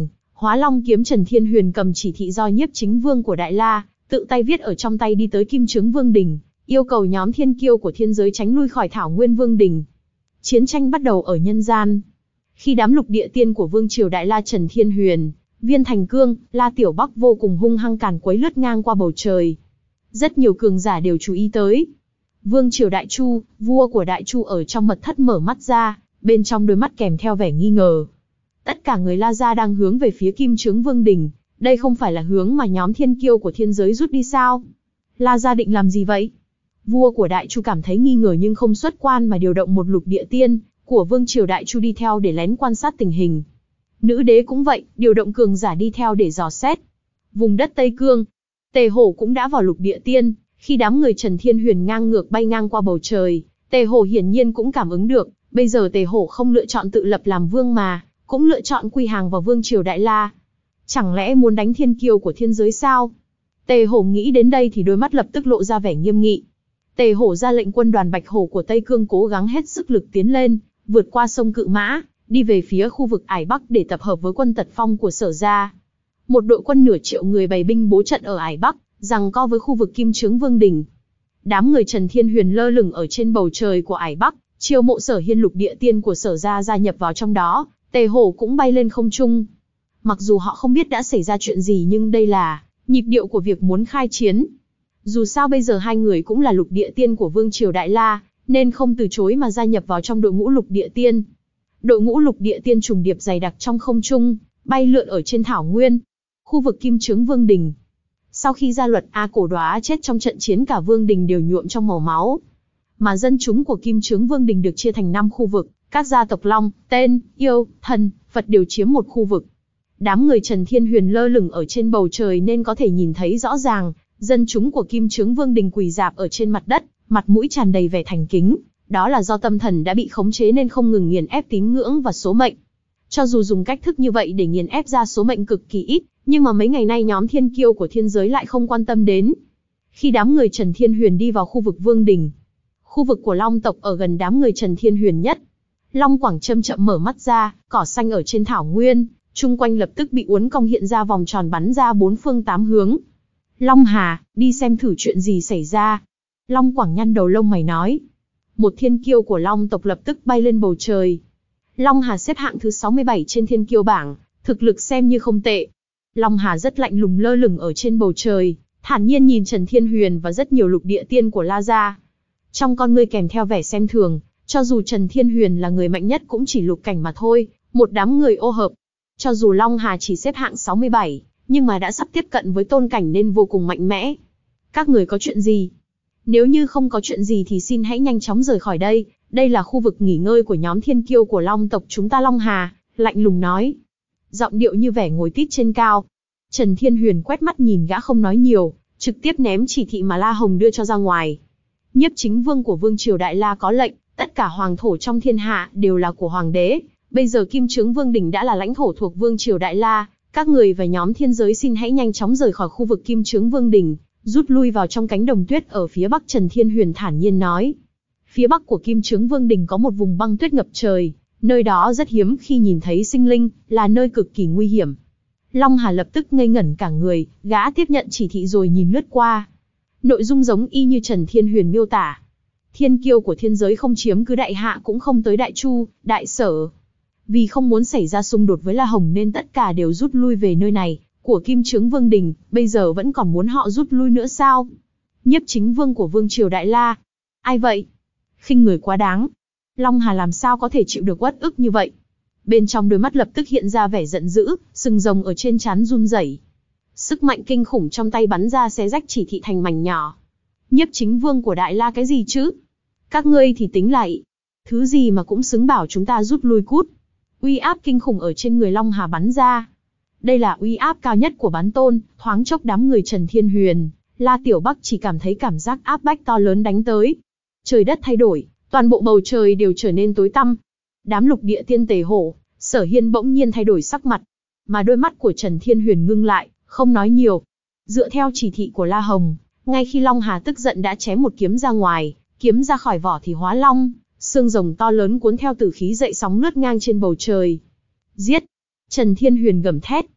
Speaker 1: Hóa Long kiếm Trần Thiên Huyền cầm chỉ thị do Nhiếp Chính Vương của Đại La tự tay viết ở trong tay đi tới Kim Chướng Vương Đình, yêu cầu nhóm thiên kiêu của thiên giới tránh lui khỏi Thảo Nguyên Vương Đình. Chiến tranh bắt đầu ở nhân gian. Khi đám lục địa tiên của Vương triều Đại La Trần Thiên Huyền, Viên Thành Cương, La Tiểu Bắc vô cùng hung hăng càn quấy lướt ngang qua bầu trời. Rất nhiều cường giả đều chú ý tới. Vương triều Đại Chu, vua của Đại Chu ở trong mật thất mở mắt ra, bên trong đôi mắt kèm theo vẻ nghi ngờ. Tất cả người La gia đang hướng về phía Kim Chướng Vương Đình, đây không phải là hướng mà nhóm thiên kiêu của thiên giới rút đi sao? La gia định làm gì vậy? Vua của Đại Chu cảm thấy nghi ngờ nhưng không xuất quan mà điều động một lục địa tiên của Vương triều Đại Chu đi theo để lén quan sát tình hình. Nữ đế cũng vậy, điều động cường giả đi theo để dò xét. Vùng đất Tây Cương, Tề Hổ cũng đã vào lục địa tiên, khi đám người Trần Thiên Huyền ngang ngược bay ngang qua bầu trời, Tề Hổ hiển nhiên cũng cảm ứng được, bây giờ Tề Hổ không lựa chọn tự lập làm vương mà, cũng lựa chọn quy hàng vào Vương triều Đại La. Chẳng lẽ muốn đánh thiên kiêu của thiên giới sao? Tề Hổ nghĩ đến đây thì đôi mắt lập tức lộ ra vẻ nghiêm nghị. Tề Hổ ra lệnh quân đoàn Bạch Hổ của Tây Cương cố gắng hết sức lực tiến lên, vượt qua sông Cự Mã, đi về phía khu vực Ải Bắc để tập hợp với quân Tật Phong của Sở gia. Một đội quân nửa triệu người bày binh bố trận ở Ải Bắc, giằng co với khu vực Kim Chướng Vương Đình. Đám người Trần Thiên Huyền lơ lửng ở trên bầu trời của Ải Bắc, chiêu mộ Sở Hiên lục địa tiên của Sở gia gia nhập vào trong đó, Tề Hổ cũng bay lên không trung. Mặc dù họ không biết đã xảy ra chuyện gì nhưng đây là nhịp điệu của việc muốn khai chiến. Dù sao bây giờ hai người cũng là lục địa tiên của Vương triều Đại La, nên không từ chối mà gia nhập vào trong đội ngũ lục địa tiên. Đội ngũ lục địa tiên trùng điệp dày đặc trong không trung, bay lượn ở trên thảo nguyên, khu vực Kim Chướng Vương Đình. Sau khi gia luật A Cổ Đoá chết trong trận chiến, cả Vương Đình đều nhuộm trong màu máu. Mà dân chúng của Kim Chướng Vương Đình được chia thành năm khu vực, các gia tộc Long, Tên, Yêu, Thần, Phật đều chiếm một khu vực. Đám người Trần Thiên Huyền lơ lửng ở trên bầu trời nên có thể nhìn thấy rõ ràng, dân chúng của Kim Chướng Vương Đình quỳ rạp ở trên mặt đất, mặt mũi tràn đầy vẻ thành kính. Đó là do tâm thần đã bị khống chế nên không ngừng nghiền ép tín ngưỡng và số mệnh. Cho dù dùng cách thức như vậy để nghiền ép ra số mệnh cực kỳ ít, nhưng mà mấy ngày nay nhóm thiên kiêu của thiên giới lại không quan tâm đến. Khi đám người Trần Thiên Huyền đi vào khu vực Vương Đình, khu vực của Long tộc ở gần đám người Trần Thiên Huyền nhất, Long Quảng chậm chậm mở mắt ra, cỏ xanh ở trên thảo nguyên, chung quanh lập tức bị uốn cong hiện ra vòng tròn bắn ra bốn phương tám hướng. Long Hà, đi xem thử chuyện gì xảy ra. Long Quảng nhăn đầu lông mày nói. Một thiên kiêu của Long tộc lập tức bay lên bầu trời. Long Hà xếp hạng thứ sáu mươi bảy trên thiên kiêu bảng, thực lực xem như không tệ. Long Hà rất lạnh lùng lơ lửng ở trên bầu trời, thản nhiên nhìn Trần Thiên Huyền và rất nhiều lục địa tiên của La gia. Trong con ngươi kèm theo vẻ xem thường, cho dù Trần Thiên Huyền là người mạnh nhất cũng chỉ lục cảnh mà thôi, một đám người ô hợp. Cho dù Long Hà chỉ xếp hạng sáu mươi bảy, nhưng mà đã sắp tiếp cận với tôn cảnh nên vô cùng mạnh mẽ. Các người có chuyện gì? Nếu như không có chuyện gì thì xin hãy nhanh chóng rời khỏi đây, đây là khu vực nghỉ ngơi của nhóm thiên kiêu của Long tộc chúng ta. Long Hà lạnh lùng nói, giọng điệu như vẻ ngồi tít trên cao. Trần Thiên Huyền quét mắt nhìn gã không nói nhiều, trực tiếp ném chỉ thị mà La Hồng đưa cho ra ngoài. Nhiếp Chính Vương của Vương triều Đại La có lệnh, tất cả hoàng thổ trong thiên hạ đều là của hoàng đế. Bây giờ Kim Chướng Vương Đình đã là lãnh thổ thuộc Vương triều Đại La, các người và nhóm thiên giới xin hãy nhanh chóng rời khỏi khu vực Kim Chướng Vương Đình, rút lui vào trong cánh đồng tuyết ở phía bắc. Trần Thiên Huyền thản nhiên nói. Phía bắc của Kim Chướng Vương Đình có một vùng băng tuyết ngập trời, nơi đó rất hiếm khi nhìn thấy sinh linh, là nơi cực kỳ nguy hiểm. Long Hà lập tức ngây ngẩn cả người, gã tiếp nhận chỉ thị rồi nhìn lướt qua. Nội dung giống y như Trần Thiên Huyền miêu tả. Thiên kiêu của thiên giới không chiếm cứ Đại Hạ cũng không tới Đại Chu, Đại Sở. Vì không muốn xảy ra xung đột với La Hồng nên tất cả đều rút lui về nơi này, của Kim Chướng Vương Đình, bây giờ vẫn còn muốn họ rút lui nữa sao? Nhiếp Chính Vương của Vương triều Đại La. Ai vậy? Khinh người quá đáng. Long Hà làm sao có thể chịu được uất ức như vậy? Bên trong đôi mắt lập tức hiện ra vẻ giận dữ, sừng rồng ở trên trán run rẩy. Sức mạnh kinh khủng trong tay bắn ra xé rách chỉ thị thành mảnh nhỏ. Nhiếp Chính Vương của Đại La cái gì chứ? Các ngươi thì tính lại. Thứ gì mà cũng xứng bảo chúng ta rút lui cút. Uy áp kinh khủng ở trên người Long Hà bắn ra. Đây là uy áp cao nhất của bán tôn, thoáng chốc đám người Trần Thiên Huyền, La Tiểu Bắc chỉ cảm thấy cảm giác áp bách to lớn đánh tới. Trời đất thay đổi, toàn bộ bầu trời đều trở nên tối tăm. Đám lục địa tiên Tề Hổ, Sở Hiên bỗng nhiên thay đổi sắc mặt, mà đôi mắt của Trần Thiên Huyền ngưng lại, không nói nhiều. Dựa theo chỉ thị của La Hồng, ngay khi Long Hà tức giận đã chém một kiếm ra ngoài, kiếm ra khỏi vỏ thì hóa long, xương rồng to lớn cuốn theo tử khí dậy sóng lướt ngang trên bầu trời. Giết! Trần Thiên Huyền gầm thét.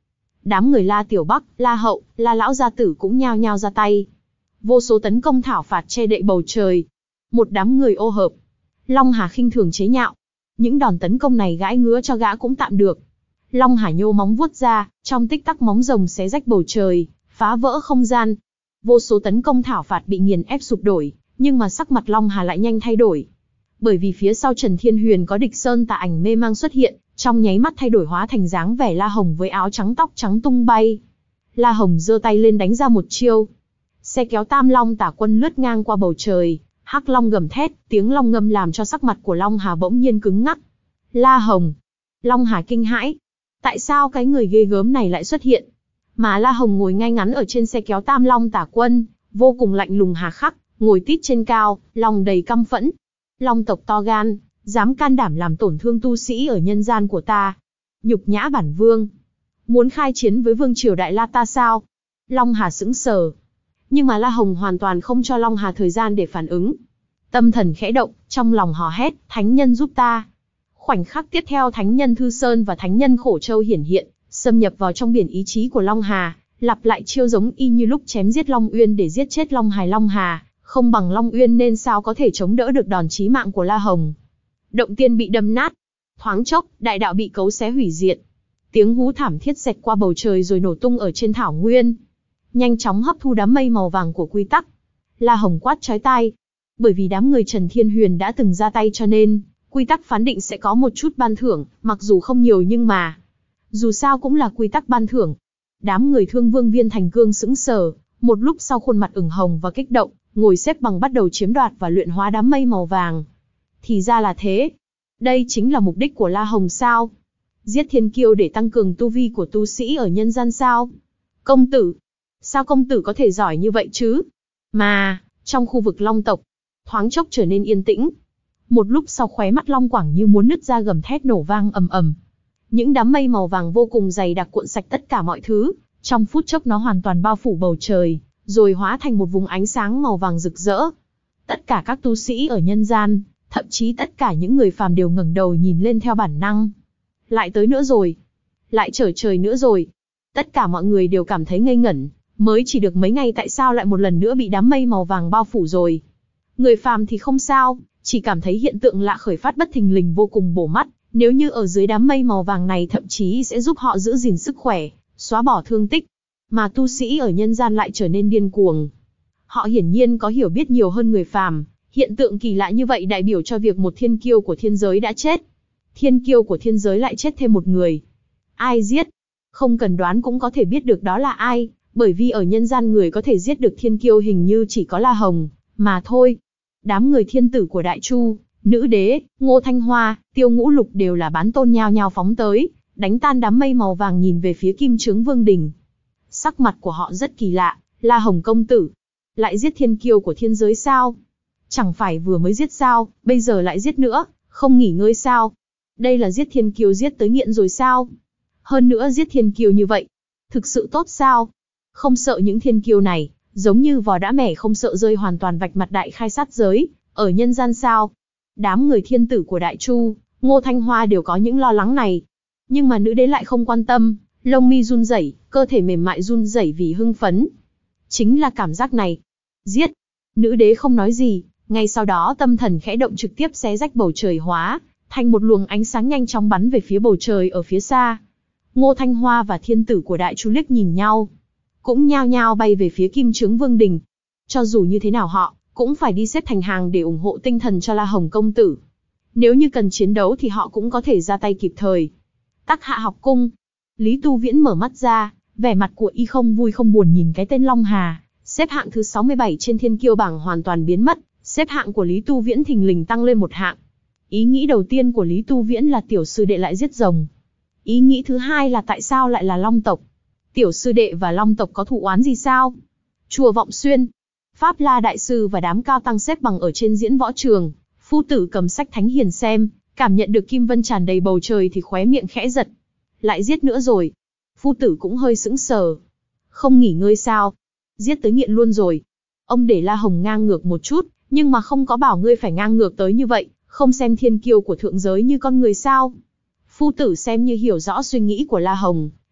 Speaker 1: Đám người La Tiểu Bắc, La Hậu, La Lão gia tử cũng nhao nhao ra tay. Vô số tấn công thảo phạt che đậy bầu trời. Một đám người ô hợp. Long Hà khinh thường chế nhạo. Những đòn tấn công này gãi ngứa cho gã cũng tạm được. Long Hà nhô móng vuốt ra, trong tích tắc móng rồng xé rách bầu trời, phá vỡ không gian. Vô số tấn công thảo phạt bị nghiền ép sụp đổi, nhưng mà sắc mặt Long Hà lại nhanh thay đổi. Bởi vì phía sau Trần Thiên Huyền có địch sơn tà ảnh mê mang xuất hiện, trong nháy mắt thay đổi hóa thành dáng vẻ La Hồng với áo trắng tóc trắng tung bay. La Hồng giơ tay lên đánh ra một chiêu. Xe kéo Tam Long Tả Quân lướt ngang qua bầu trời, hắc long gầm thét, tiếng long ngâm làm cho sắc mặt của Long Hà bỗng nhiên cứng ngắc. La Hồng! Long Hà kinh hãi. Tại sao cái người ghê gớm này lại xuất hiện? Mà La Hồng ngồi ngay ngắn ở trên xe kéo Tam Long Tả Quân, vô cùng lạnh lùng hà khắc, ngồi tít trên cao, lòng đầy căm phẫn. Long tộc to gan, dám can đảm làm tổn thương tu sĩ ở nhân gian của ta. Nhục nhã bản vương. Muốn khai chiến với vương triều Đại La ta sao? Long Hà sững sờ. Nhưng mà La Hồng hoàn toàn không cho Long Hà thời gian để phản ứng. Tâm thần khẽ động, trong lòng hò hét, thánh nhân giúp ta. Khoảnh khắc tiếp theo thánh nhân Thư Sơn và thánh nhân Khổ Châu hiển hiện, xâm nhập vào trong biển ý chí của Long Hà, lặp lại chiêu giống y như lúc chém giết Long Uyên để giết chết Long Hải. Long Hà không bằng Long Uyên nên sao có thể chống đỡ được đòn chí mạng của La Hồng. Động tiên bị đâm nát. Thoáng chốc, đại đạo bị cấu xé hủy diệt. Tiếng hú thảm thiết xẹt qua bầu trời rồi nổ tung ở trên thảo nguyên. Nhanh chóng hấp thu đám mây màu vàng của quy tắc. La Hồng quát chói tai. Bởi vì đám người Trần Thiên Huyền đã từng ra tay cho nên, quy tắc phán định sẽ có một chút ban thưởng, mặc dù không nhiều nhưng mà, dù sao cũng là quy tắc ban thưởng. Đám người Thương Vương Viên Thành Cương sững sờ, một lúc sau khuôn mặt ửng hồng và kích động, ngồi xếp bằng bắt đầu chiếm đoạt và luyện hóa đám mây màu vàng. Thì ra là thế. Đây chính là mục đích của La Hồng sao? Giết thiên kiêu để tăng cường tu vi của tu sĩ ở nhân gian sao? Công tử! Sao công tử có thể giỏi như vậy chứ? Mà, trong khu vực Long tộc, thoáng chốc trở nên yên tĩnh. Một lúc sau khóe mắt Long Quảng như muốn nứt ra gầm thét nổ vang ầm ầm. Những đám mây màu vàng vô cùng dày đặc cuộn sạch tất cả mọi thứ, trong phút chốc nó hoàn toàn bao phủ bầu trời, rồi hóa thành một vùng ánh sáng màu vàng rực rỡ. Tất cả các tu sĩ ở nhân gian, thậm chí tất cả những người phàm đều ngẩng đầu nhìn lên theo bản năng. Lại tới nữa rồi. Lại trở trời nữa rồi. Tất cả mọi người đều cảm thấy ngây ngẩn, mới chỉ được mấy ngày tại sao lại một lần nữa bị đám mây màu vàng bao phủ rồi. Người phàm thì không sao, chỉ cảm thấy hiện tượng lạ khởi phát bất thình lình vô cùng bổ mắt, nếu như ở dưới đám mây màu vàng này thậm chí sẽ giúp họ giữ gìn sức khỏe, xóa bỏ thương tích. Mà tu sĩ ở nhân gian lại trở nên điên cuồng. Họ hiển nhiên có hiểu biết nhiều hơn người phàm, hiện tượng kỳ lạ như vậy đại biểu cho việc một thiên kiêu của thiên giới đã chết. Thiên kiêu của thiên giới lại chết thêm một người. Ai giết? Không cần đoán cũng có thể biết được đó là ai, bởi vì ở nhân gian người có thể giết được thiên kiêu hình như chỉ có La Hồng, mà thôi. Đám người thiên tử của Đại Chu, Nữ Đế, Ngô Thanh Hoa, Tiêu Ngũ Lục đều là bán tôn nhao nhao phóng tới, đánh tan đám mây màu vàng nhìn về phía Kim Chướng Vương Đình. Sắc mặt của họ rất kỳ lạ, La Hồng công tử, lại giết thiên kiêu của thiên giới sao? Chẳng phải vừa mới giết sao, bây giờ lại giết nữa, không nghỉ ngơi sao? Đây là giết thiên kiêu giết tới nghiện rồi sao? Hơn nữa giết thiên kiêu như vậy, thực sự tốt sao? Không sợ những thiên kiêu này, giống như vò đã mẻ không sợ rơi hoàn toàn vạch mặt đại khai sát giới, ở nhân gian sao? Đám người thiên tử của Đại Chu, Ngô Thanh Hoa đều có những lo lắng này. Nhưng mà Nữ Đế lại không quan tâm, lông mi run rẩy, cơ thể mềm mại run rẩy vì hưng phấn. Chính là cảm giác này. Giết! Nữ Đế không nói gì, ngay sau đó tâm thần khẽ động trực tiếp xé rách bầu trời hóa, thành một luồng ánh sáng nhanh chóng bắn về phía bầu trời ở phía xa. Ngô Thanh Hoa và thiên tử của Đại Chu liếc nhìn nhau, cũng nhao nhao bay về phía Kim Chướng Vương Đình. Cho dù như thế nào họ, cũng phải đi xếp thành hàng để ủng hộ tinh thần cho La Hồng công tử. Nếu như cần chiến đấu thì họ cũng có thể ra tay kịp thời. Tắc Hạ học cung. Lý Tu Viễn mở mắt ra, vẻ mặt của y không vui không buồn nhìn cái tên Long Hà, xếp hạng thứ sáu mươi bảy trên thiên kiêu bảng hoàn toàn biến mất, xếp hạng của Lý Tu Viễn thình lình tăng lên một hạng. Ý nghĩ đầu tiên của Lý Tu Viễn là tiểu sư đệ lại giết rồng. Ý nghĩ thứ hai là tại sao lại là Long tộc? Tiểu sư đệ và Long tộc có thù oán gì sao? Chùa Vọng Xuyên, Pháp La đại sư và đám cao tăng xếp bằng ở trên diễn võ trường, phu tử cầm sách thánh hiền xem, cảm nhận được kim vân tràn đầy bầu trời thì khóe miệng khẽ giật. Lại giết nữa rồi. Phu tử cũng hơi sững sờ. Không nghỉ ngơi sao? Giết tới nghiện luôn rồi. Ông để La Hồng ngang ngược một chút, nhưng mà không có bảo ngươi phải ngang ngược tới như vậy, không xem thiên kiêu của thượng giới như con người sao? Phu tử xem như hiểu rõ suy nghĩ của La Hồng,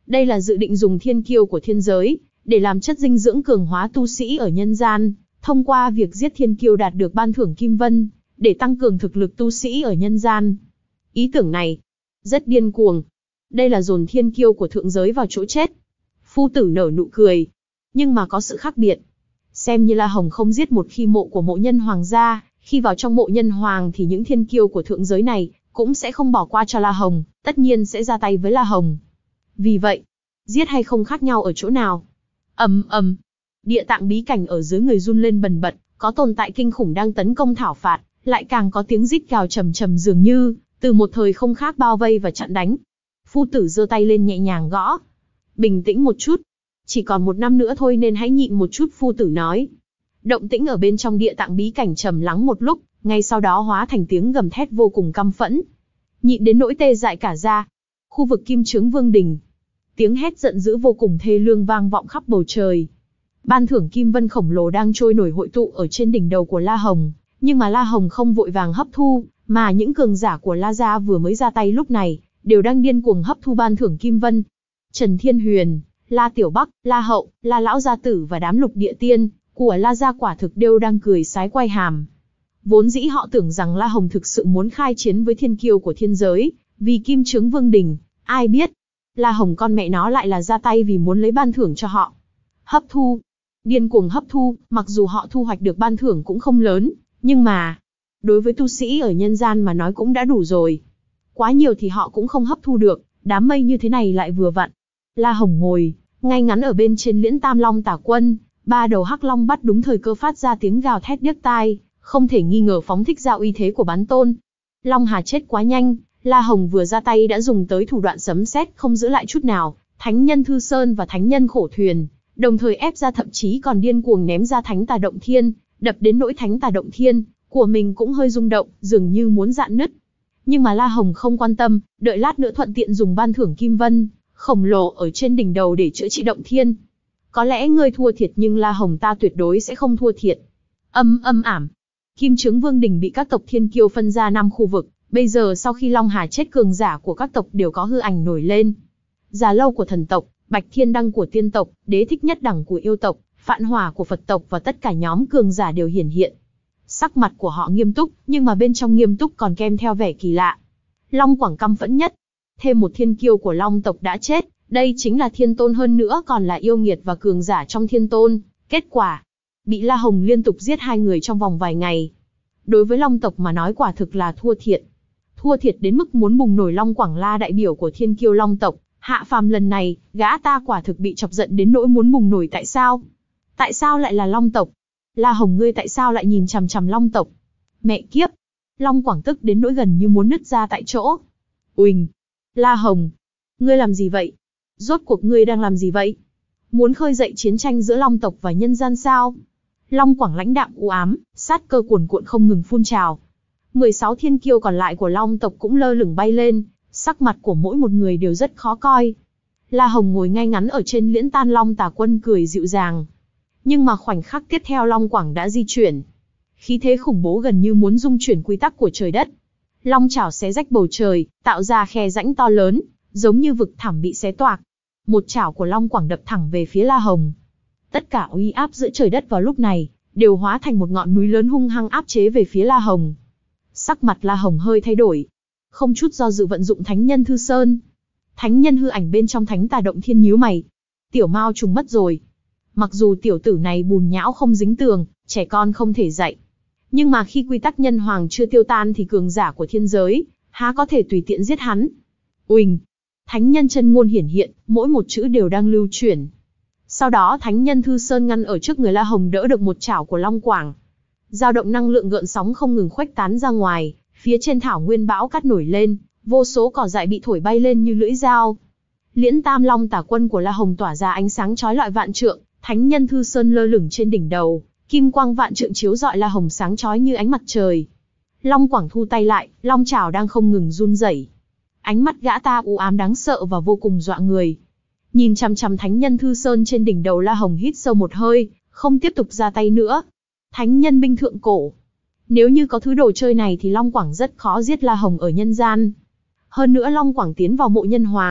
Speaker 1: Đây là dự định dùng thiên kiêu của thiên giới, để làm chất dinh dưỡng cường hóa tu sĩ ở nhân gian, thông qua việc giết thiên kiêu đạt được ban thưởng kim vân, để tăng cường thực lực tu sĩ ở nhân gian. Ý tưởng này rất điên cuồng. Đây là dồn thiên kiêu của thượng giới vào chỗ chết. Phu tử nở nụ cười. Nhưng mà có sự khác biệt. Xem như La Hồng không giết một khi mộ của mộ nhân hoàng gia, khi vào trong mộ nhân hoàng thì những thiên kiêu của thượng giới này cũng sẽ không bỏ qua cho La Hồng, tất nhiên sẽ ra tay với La Hồng. Vì vậy, giết hay không khác nhau ở chỗ nào? Ầm ầm, địa tạng bí cảnh ở dưới người run lên bần bật, có tồn tại kinh khủng đang tấn công thảo phạt, lại càng có tiếng rít gào trầm trầm dường như từ một thời không khác bao vây và chặn đánh. Phu tử giơ tay lên nhẹ nhàng gõ. Bình tĩnh một chút, chỉ còn một năm nữa thôi nên hãy nhịn một chút, phu tử nói. Động tĩnh ở bên trong địa tạng bí cảnh trầm lắng một lúc, ngay sau đó hóa thành tiếng gầm thét vô cùng căm phẫn. Nhịn đến nỗi tê dại cả da. Khu vực Kim Chướng Vương Đình. Tiếng hét giận dữ vô cùng thê lương vang vọng khắp bầu trời. Ban thưởng kim vân khổng lồ đang trôi nổi hội tụ ở trên đỉnh đầu của La Hồng, nhưng mà La Hồng không vội vàng hấp thu, mà những cường giả của La gia vừa mới ra tay lúc này, đều đang điên cuồng hấp thu ban thưởng kim vân. Trần Thiên Huyền, La Tiểu Bắc, La Hậu, La Lão Gia Tử và đám lục địa tiên của La gia quả thực đều đang cười sái quay hàm. Vốn dĩ họ tưởng rằng La Hồng thực sự muốn khai chiến với thiên kiêu của thiên giới, vì Kim Chướng Vương Đình, ai biết, La Hồng con mẹ nó lại là ra tay vì muốn lấy ban thưởng cho họ. Hấp thu, điên cuồng hấp thu, mặc dù họ thu hoạch được ban thưởng cũng không lớn, nhưng mà, đối với tu sĩ ở nhân gian mà nói cũng đã đủ rồi. Quá nhiều thì họ cũng không hấp thu được, đám mây như thế này lại vừa vặn. La Hồng ngồi, ngay ngắn ở bên trên liễn Tam Long Tả Quân, ba đầu hắc long bắt đúng thời cơ phát ra tiếng gào thét điếc tai, không thể nghi ngờ phóng thích ra uy thế của bán tôn. Long Hà chết quá nhanh, La Hồng vừa ra tay đã dùng tới thủ đoạn sấm sét không giữ lại chút nào, Thánh Nhân Thư Sơn và Thánh Nhân Khổ Thuyền, đồng thời ép ra, thậm chí còn điên cuồng ném ra Thánh Tà Động Thiên, đập đến nỗi Thánh Tà Động Thiên của mình cũng hơi rung động, dường như muốn rạn nứt. Nhưng mà La Hồng không quan tâm, đợi lát nữa thuận tiện dùng ban thưởng kim vân khổng lồ ở trên đỉnh đầu để chữa trị động thiên. Có lẽ ngươi thua thiệt nhưng La Hồng ta tuyệt đối sẽ không thua thiệt. Âm âm ảm. Kim Chướng Vương Đình bị các tộc thiên kiêu phân ra năm khu vực, bây giờ sau khi Long Hà chết cường giả của các tộc đều có hư ảnh nổi lên. Già Lâu của thần tộc, Bạch Thiên Đăng của tiên tộc, Đế Thích Nhất Đẳng của yêu tộc, Phạn Hỏa của Phật tộc và tất cả nhóm cường giả đều hiển hiện. Sắc mặt của họ nghiêm túc, nhưng mà bên trong nghiêm túc còn kèm theo vẻ kỳ lạ. Long Quảng căm phẫn nhất. Thêm một thiên kiêu của Long tộc đã chết, đây chính là thiên tôn, hơn nữa còn là yêu nghiệt và cường giả trong thiên tôn. Kết quả, bị La Hồng liên tục giết hai người trong vòng vài ngày. Đối với Long tộc mà nói quả thực là thua thiệt. Thua thiệt đến mức muốn bùng nổi. Long Quảng là đại biểu của thiên kiêu Long tộc, hạ phàm lần này, gã ta quả thực bị chọc giận đến nỗi muốn bùng nổi. Tại sao? Tại sao lại là Long tộc? La Hồng ngươi tại sao lại nhìn chằm chằm Long tộc? Mẹ kiếp! Long Quảng tức đến nỗi gần như muốn nứt ra tại chỗ. Uỳnh! La Hồng! Ngươi làm gì vậy? Rốt cuộc ngươi đang làm gì vậy? Muốn khơi dậy chiến tranh giữa Long tộc và nhân gian sao? Long Quảng lãnh đạm u ám, sát cơ cuồn cuộn không ngừng phun trào. mười sáu thiên kiêu còn lại của Long tộc cũng lơ lửng bay lên, sắc mặt của mỗi một người đều rất khó coi. La Hồng ngồi ngay ngắn ở trên liễn Tam Long Tả Quân cười dịu dàng. Nhưng mà khoảnh khắc tiếp theo Long Quảng đã di chuyển. Khí thế khủng bố gần như muốn dung chuyển quy tắc của trời đất. Long chảo xé rách bầu trời, tạo ra khe rãnh to lớn, giống như vực thẳm bị xé toạc. Một chảo của Long Quảng đập thẳng về phía La Hồng. Tất cả uy áp giữa trời đất vào lúc này, đều hóa thành một ngọn núi lớn hung hăng áp chế về phía La Hồng. Sắc mặt La Hồng hơi thay đổi. Không chút do dự vận dụng Thánh Nhân Thư Sơn. Thánh Nhân hư ảnh bên trong Thánh Tà Động Thiên nhíu mày. Tiểu Mao trùng mất rồi. Mặc dù tiểu tử này bùn nhão không dính tường, trẻ con không thể dạy. Nhưng mà khi quy tắc nhân hoàng chưa tiêu tan thì cường giả của thiên giới, há có thể tùy tiện giết hắn. Uỳnh! Thánh Nhân chân ngôn hiển hiện, mỗi một chữ đều đang lưu chuyển. Sau đó Thánh Nhân Thư Sơn ngăn ở trước người La Hồng đỡ được một chảo của Long Quảng. Dao động năng lượng gợn sóng không ngừng khuếch tán ra ngoài, phía trên thảo nguyên bão cát nổi lên, vô số cỏ dại bị thổi bay lên như lưỡi dao. Liễn Tam Long Tả Quân của La Hồng tỏa ra ánh sáng chói lọi vạn trượng, Thánh Nhân Thư Sơn lơ lửng trên đỉnh đầu, kim quang vạn trượng chiếu rọi La Hồng sáng chói như ánh mặt trời. Long Quảng thu tay lại, long chảo đang không ngừng run rẩy. Ánh mắt gã ta u ám đáng sợ và vô cùng dọa người. Nhìn chằm chằm Thánh Nhân Thư Sơn trên đỉnh đầu, La Hồng hít sâu một hơi, không tiếp tục ra tay nữa. Thánh Nhân binh thượng cổ. Nếu như có thứ đồ chơi này thì Long Quảng rất khó giết La Hồng ở nhân gian. Hơn nữa Long Quảng tiến vào mộ nhân hoàng,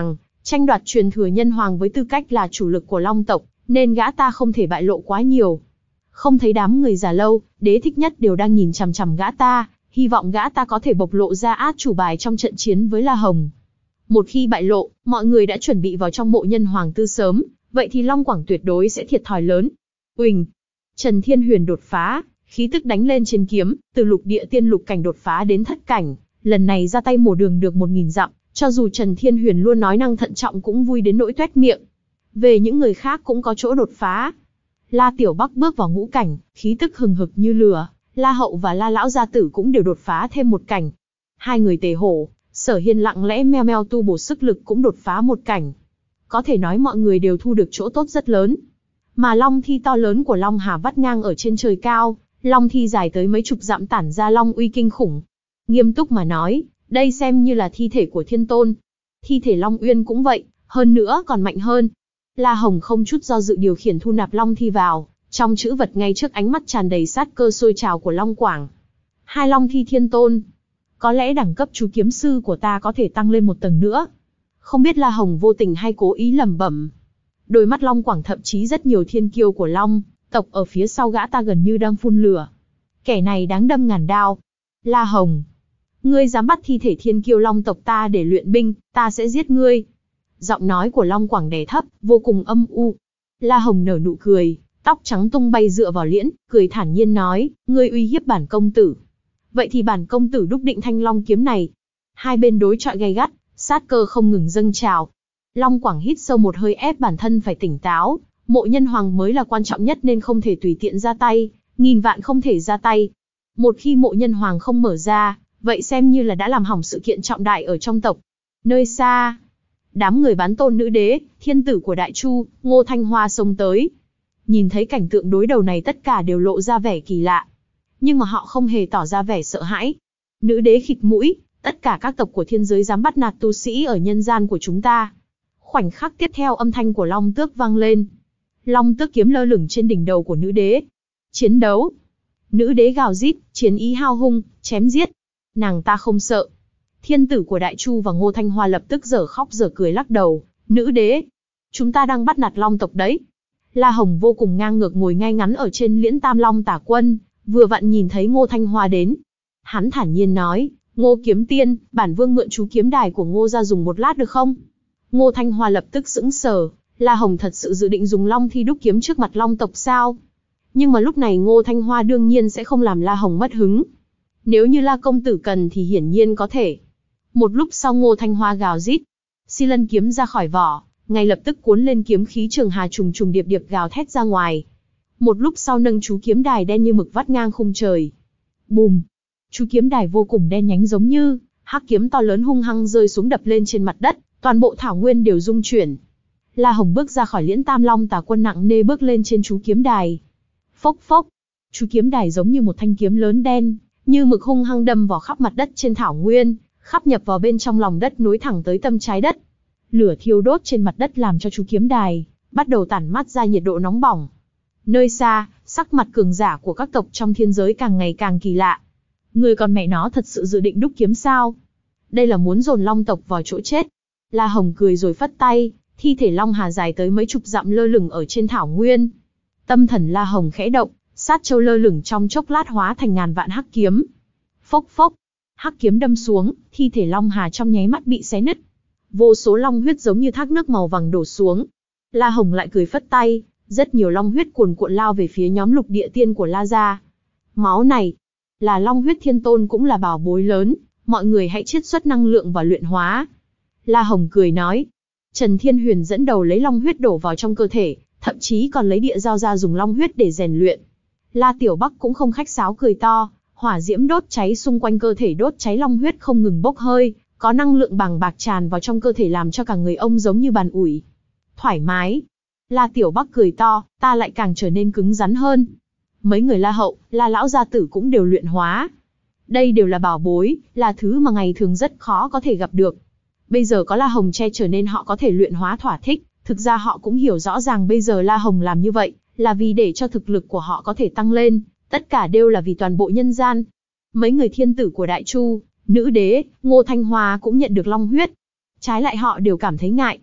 Speaker 1: Tranh đoạt truyền thừa nhân hoàng với tư cách là chủ lực của Long tộc, nên gã ta không thể bại lộ quá nhiều. Không thấy đám người già lâu, đế thích nhất đều đang nhìn chằm chằm gã ta, hy vọng gã ta có thể bộc lộ ra át chủ bài trong trận chiến với La Hồng. Một khi bại lộ, mọi người đã chuẩn bị vào trong mộ nhân hoàng tư sớm, vậy thì Long Quảng tuyệt đối sẽ thiệt thòi lớn. Uỳnh! Trần Thiên Huyền đột phá, khí tức đánh lên trên kiếm, từ lục địa tiên lục cảnh đột phá đến thất cảnh, lần này ra tay mổ đường được một nghìn dặm, cho dù Trần Thiên Huyền luôn nói năng thận trọng cũng vui đến nỗi toét miệng. Về những người khác cũng có chỗ đột phá. La Tiểu Bắc bước vào ngũ cảnh, khí tức hừng hực như lửa, La Hậu và La Lão gia tử cũng đều đột phá thêm một cảnh. Hai người Tề Hổ, Sở Hiên lặng lẽ meo meo tu bổ sức lực cũng đột phá một cảnh. Có thể nói mọi người đều thu được chỗ tốt rất lớn. Mà long thi to lớn của Long Hà vắt ngang ở trên trời cao, long thi dài tới mấy chục dặm tản ra long uy kinh khủng. Nghiêm túc mà nói, đây xem như là thi thể của thiên tôn. Thi thể Long Uyên cũng vậy, hơn nữa còn mạnh hơn. La Hồng không chút do dự điều khiển thu nạp long thi vào, trong chữ vật ngay trước ánh mắt tràn đầy sát cơ sôi trào của Long Quảng. Hai long thi thiên tôn. Có lẽ đẳng cấp chú kiếm sư của ta có thể tăng lên một tầng nữa. Không biết La Hồng vô tình hay cố ý lẩm bẩm. Đôi mắt Long Quảng thậm chí rất nhiều thiên kiêu của Long tộc ở phía sau gã ta gần như đang phun lửa. Kẻ này đáng đâm ngàn đao. La Hồng, ngươi dám bắt thi thể thiên kiêu Long tộc ta để luyện binh, ta sẽ giết ngươi. Giọng nói của Long Quảng đè thấp, vô cùng âm u. La Hồng nở nụ cười, tóc trắng tung bay dựa vào liễn, cười thản nhiên nói, ngươi uy hiếp bản công tử. Vậy thì bản công tử đúc định thanh long kiếm này. Hai bên đối chọi gay gắt, sát cơ không ngừng dâng trào. Long Quảng hít sâu một hơi ép bản thân phải tỉnh táo, mộ nhân hoàng mới là quan trọng nhất nên không thể tùy tiện ra tay, nghìn vạn không thể ra tay. Một khi mộ nhân hoàng không mở ra, vậy xem như là đã làm hỏng sự kiện trọng đại ở trong tộc. Nơi xa, đám người bán tôn nữ đế, thiên tử của Đại Chu, Ngô Thanh Hoa xông tới. Nhìn thấy cảnh tượng đối đầu này tất cả đều lộ ra vẻ kỳ lạ. Nhưng mà họ không hề tỏ ra vẻ sợ hãi. Nữ đế khịt mũi, tất cả các tộc của thiên giới dám bắt nạt tu sĩ ở nhân gian của chúng ta. Khoảnh khắc tiếp theo âm thanh của Long Tước vang lên. Long Tước kiếm lơ lửng trên đỉnh đầu của nữ đế. Chiến đấu. Nữ đế gào rít, chiến ý hao hung, chém giết. Nàng ta không sợ. Thiên tử của Đại Chu và Ngô Thanh Hoa lập tức dở khóc dở cười lắc đầu. Nữ đế, chúng ta đang bắt nạt Long tộc đấy. La Hồng vô cùng ngang ngược ngồi ngay ngắn ở trên liễn Tam Long Tả Quân, vừa vặn nhìn thấy Ngô Thanh Hoa đến. Hắn thản nhiên nói, Ngô kiếm tiên, bản vương mượn chú kiếm đài của Ngô ra dùng một lát được không? Ngô Thanh Hoa lập tức sững sờ, La Hồng thật sự dự định dùng long thi đúc kiếm trước mặt Long tộc sao? Nhưng mà lúc này Ngô Thanh Hoa đương nhiên sẽ không làm La Hồng mất hứng. Nếu như La công tử cần thì hiển nhiên có thể. Một lúc sau Ngô Thanh Hoa gào rít, xi lân kiếm ra khỏi vỏ, ngay lập tức cuốn lên kiếm khí trường hà trùng trùng điệp điệp gào thét ra ngoài. Một lúc sau nâng chú kiếm đài đen như mực vắt ngang khung trời. Bùm! Chú kiếm đài vô cùng đen nhánh giống như hắc kiếm to lớn hung hăng rơi xuống đập lên trên mặt đất, toàn bộ thảo nguyên đều rung chuyển. La Hồng bước ra khỏi liễn Tam Long Tả Quân nặng nề bước lên trên chú kiếm đài. Phốc phốc! Chú kiếm đài giống như một thanh kiếm lớn đen, như mực hung hăng đâm vào khắp mặt đất trên thảo nguyên, khắp nhập vào bên trong lòng đất nối thẳng tới tâm trái đất. Lửa thiêu đốt trên mặt đất làm cho chú kiếm đài bắt đầu tản mát ra nhiệt độ nóng bỏng. Nơi xa, sắc mặt cường giả của các tộc trong thiên giới càng ngày càng kỳ lạ. Người còn mẹ nó thật sự dự định đúc kiếm sao? Đây là muốn dồn Long tộc vào chỗ chết. La Hồng cười rồi phất tay, thi thể Long Hà dài tới mấy chục dặm lơ lửng ở trên thảo nguyên. Tâm thần La Hồng khẽ động, sát châu lơ lửng trong chốc lát hóa thành ngàn vạn hắc kiếm. Phốc phốc, hắc kiếm đâm xuống, thi thể Long Hà trong nháy mắt bị xé nứt. Vô số long huyết giống như thác nước màu vàng đổ xuống. La Hồng lại cười phất tay, rất nhiều long huyết cuồn cuộn lao về phía nhóm lục địa tiên của La gia. Máu này là long huyết thiên tôn, cũng là bảo bối lớn, mọi người hãy chiết xuất năng lượng và luyện hóa. La Hồng cười nói. Trần Thiên Huyền dẫn đầu lấy long huyết đổ vào trong cơ thể, thậm chí còn lấy địa dao ra dùng long huyết để rèn luyện. La Tiểu Bắc cũng không khách sáo cười to, hỏa diễm đốt cháy xung quanh cơ thể đốt cháy long huyết không ngừng bốc hơi, có năng lượng bàng bạc tràn vào trong cơ thể làm cho cả người ông giống như bàn ủi. Thoải mái. La Tiểu Bắc cười to, ta lại càng trở nên cứng rắn hơn. Mấy người La Hậu, La Lão gia tử cũng đều luyện hóa. Đây đều là bảo bối, là thứ mà ngày thường rất khó có thể gặp được. Bây giờ có La Hồng che chở nên họ có thể luyện hóa thỏa thích. Thực ra họ cũng hiểu rõ ràng bây giờ La Hồng làm như vậy, là vì để cho thực lực của họ có thể tăng lên, tất cả đều là vì toàn bộ nhân gian. Mấy người thiên tử của Đại Chu, nữ đế, Ngô Thanh Hoa cũng nhận được long huyết. Trái lại họ đều cảm thấy ngại.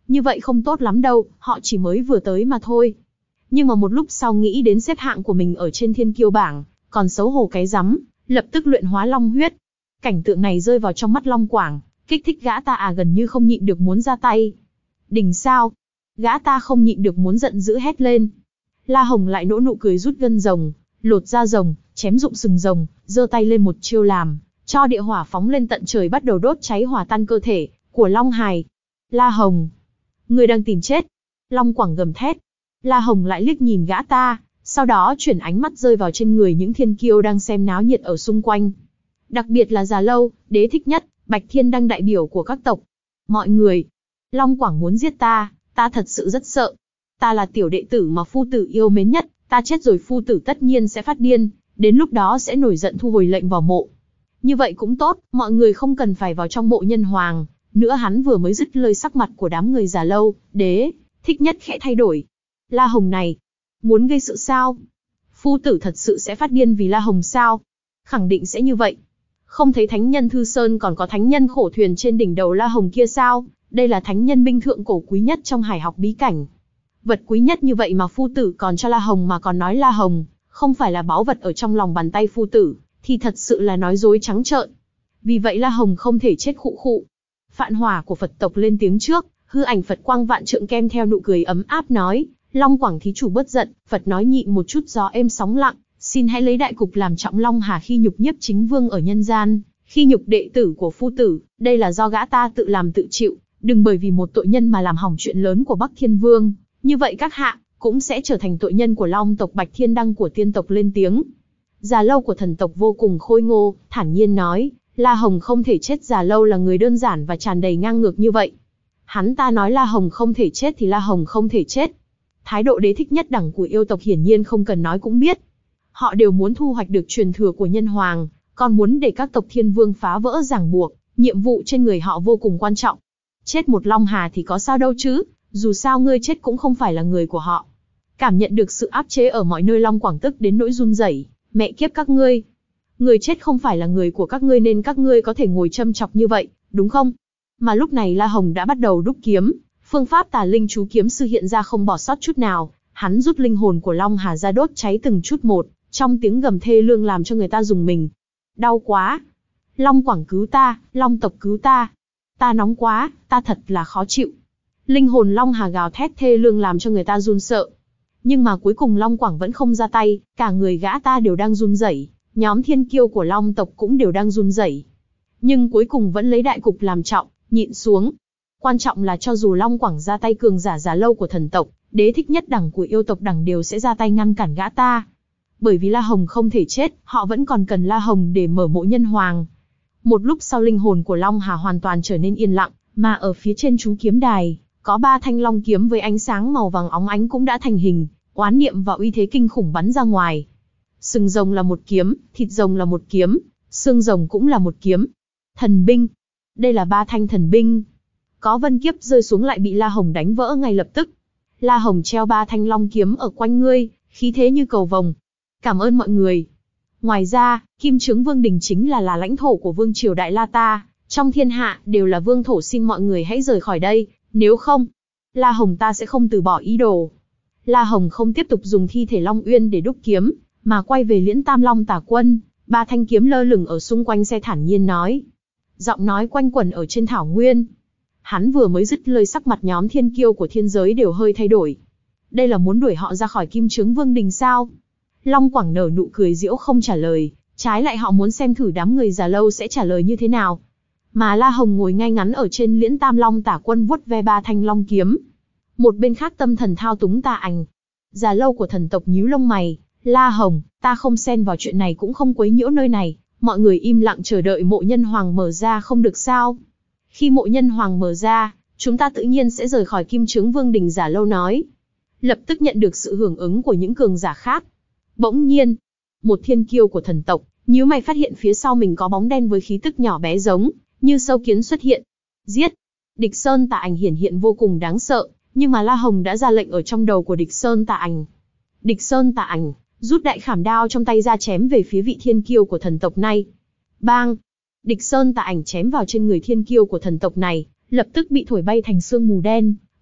Speaker 1: Như vậy không tốt lắm đâu, họ chỉ mới vừa tới mà thôi. Nhưng mà một lúc sau nghĩ đến xếp hạng của mình ở trên thiên kiêu bảng, còn xấu hổ cái rắm, lập tức luyện hóa long huyết. Cảnh tượng này rơi vào trong mắt Long Quảng, kích thích gã ta à gần như không nhịn được muốn ra tay. Đỉnh sao? Gã ta không nhịn được muốn giận dữ hét lên. La Hồng lại nỗ nụ cười rút gân rồng, lột da rồng, chém rụng sừng rồng, giơ tay lên một chiêu làm, cho địa hỏa phóng lên tận trời bắt đầu đốt cháy hòa tan cơ thể của Long Hài. La Hồng, ngươi đang tìm chết. Long Quảng gầm thét. La Hồng lại liếc nhìn gã ta, sau đó chuyển ánh mắt rơi vào trên người những thiên kiêu đang xem náo nhiệt ở xung quanh. Đặc biệt là Già Lâu, Đế Thích Nhất, Bạch Thiên Đăng đại biểu của các tộc. Mọi người, Long Quảng muốn giết ta, ta thật sự rất sợ. Ta là tiểu đệ tử mà phu tử yêu mến nhất, ta chết rồi phu tử tất nhiên sẽ phát điên, đến lúc đó sẽ nổi giận thu hồi lệnh vào mộ. Như vậy cũng tốt, mọi người không cần phải vào trong mộ nhân hoàng. Nữa hắn vừa mới dứt lời sắc mặt của đám người Già Lâu, Đế Thích Nhất khẽ thay đổi. La Hồng này, muốn gây sự sao? Phu tử thật sự sẽ phát điên vì La Hồng sao? Khẳng định sẽ như vậy. Không thấy thánh nhân Thư Sơn còn có thánh nhân khổ thuyền trên đỉnh đầu La Hồng kia sao? Đây là thánh nhân binh thượng cổ quý nhất trong hải học bí cảnh. Vật quý nhất như vậy mà phu tử còn cho La Hồng mà còn nói La Hồng không phải là báu vật ở trong lòng bàn tay phu tử, thì thật sự là nói dối trắng trợn. Vì vậy La Hồng không thể chết khụ khụ. Phạn Hỏa của Phật tộc lên tiếng trước, hư ảnh Phật quang vạn trượng kem theo nụ cười ấm áp nói, Long Quảng thí chủ bớt giận. Phật nói nhịn một chút gió êm sóng lặng, xin hãy lấy đại cục làm trọng. Long Hà khi nhục nhiếp chính vương ở nhân gian, khi nhục đệ tử của phu tử, đây là do gã ta tự làm tự chịu, đừng bởi vì một tội nhân mà làm hỏng chuyện lớn của Bắc Thiên Vương. Như vậy các hạ cũng sẽ trở thành tội nhân của Long tộc. Bạch Thiên Đăng của tiên tộc lên tiếng. Già Lâu của thần tộc vô cùng khôi ngô, thản nhiên nói, La Hồng không thể chết. Già Lâu là người đơn giản và tràn đầy ngang ngược như vậy. Hắn ta nói La Hồng không thể chết thì La Hồng không thể chết. Thái độ Đế Thích Nhất đẳng của yêu tộc hiển nhiên không cần nói cũng biết. Họ đều muốn thu hoạch được truyền thừa của nhân hoàng, còn muốn để các tộc thiên vương phá vỡ ràng buộc, nhiệm vụ trên người họ vô cùng quan trọng. Chết một Long Hà thì có sao đâu chứ, dù sao ngươi chết cũng không phải là người của họ. Cảm nhận được sự áp chế ở mọi nơi, Long Quảng tức đến nỗi run rẩy. Mẹ kiếp các ngươi, người chết không phải là người của các ngươi nên các ngươi có thể ngồi châm chọc như vậy, đúng không? Mà lúc này La Hồng đã bắt đầu đúc kiếm, phương pháp Tà Linh chú kiếm sư hiện ra không bỏ sót chút nào. Hắn rút linh hồn của Long Hà ra đốt cháy từng chút một, trong tiếng gầm thê lương làm cho người ta rùng mình. Đau quá! Long Quảng cứu ta, Long tộc cứu ta! Ta nóng quá, ta thật là khó chịu. Linh hồn Long Hà gào thét thê lương làm cho người ta run sợ. Nhưng mà cuối cùng Long Quảng vẫn không ra tay, cả người gã ta đều đang run rẩy, nhóm thiên kiêu của Long tộc cũng đều đang run rẩy. Nhưng cuối cùng vẫn lấy đại cục làm trọng, nhịn xuống. Quan trọng là cho dù Long Quảng ra tay, cường giả Già Lâu của thần tộc, Đế Thích Nhất đẳng của yêu tộc đẳng đều sẽ ra tay ngăn cản gã ta. Bởi vì La Hồng không thể chết, họ vẫn còn cần La Hồng để mở mộ nhân hoàng. Một lúc sau linh hồn của Long Hà hoàn toàn trở nên yên lặng, mà ở phía trên chú kiếm đài, có ba thanh long kiếm với ánh sáng màu vàng óng ánh cũng đã thành hình, oán niệm và uy thế kinh khủng bắn ra ngoài. Sừng rồng là một kiếm, thịt rồng là một kiếm, xương rồng cũng là một kiếm. Thần binh. Đây là ba thanh thần binh. Có vân kiếp rơi xuống lại bị La Hồng đánh vỡ ngay lập tức. La Hồng treo ba thanh long kiếm ở quanh ngươi, khí thế như cầu vồng. Cảm ơn mọi người. Ngoài ra, Kim Chướng Vương Đình chính là là lãnh thổ của Vương triều Đại La ta, trong thiên hạ đều là vương thổ, xin mọi người hãy rời khỏi đây, nếu không, La Hồng ta sẽ không từ bỏ ý đồ. La Hồng không tiếp tục dùng thi thể Long Uyên để đúc kiếm, mà quay về Liễn Tam Long Tả Quân, ba thanh kiếm lơ lửng ở xung quanh xe, thản nhiên nói. Giọng nói quanh quẩn ở trên thảo nguyên. Hắn vừa mới dứt lời, sắc mặt nhóm thiên kiêu của thiên giới đều hơi thay đổi. Đây là muốn đuổi họ ra khỏi Kim Chướng Vương Đình sao? Long Quảng nở nụ cười giễu không trả lời, trái lại họ muốn xem thử đám người Già Lâu sẽ trả lời như thế nào. Mà La Hồng ngồi ngay ngắn ở trên Liễn Tam Long Tả Quân vuốt ve ba thanh long kiếm. Một bên khác tâm thần thao túng Tà Ảnh. Già Lâu của thần tộc nhíu lông mày, La Hồng, ta không xen vào chuyện này cũng không quấy nhiễu nơi này, mọi người im lặng chờ đợi mộ nhân hoàng mở ra không được sao? Khi mộ nhân hoàng mở ra, chúng ta tự nhiên sẽ rời khỏi Kim Chướng Vương Đình. Già Lâu nói. Lập tức nhận được sự hưởng ứng của những cường giả khác. Bỗng nhiên, một thiên kiêu của thần tộc nhíu mày phát hiện phía sau mình có bóng đen với khí tức nhỏ bé giống như sâu kiến xuất hiện. Giết! Địch Sơn Tà Ảnh hiển hiện vô cùng đáng sợ, nhưng mà La Hồng đã ra lệnh ở trong đầu của Địch Sơn Tà Ảnh. Địch Sơn Tà Ảnh rút đại khảm đao trong tay ra chém về phía vị thiên kiêu của thần tộc này. Bang! Địch Sơn Tà Ảnh chém vào trên người thiên kiêu của thần tộc này, lập tức bị thổi bay thành sương mù đen,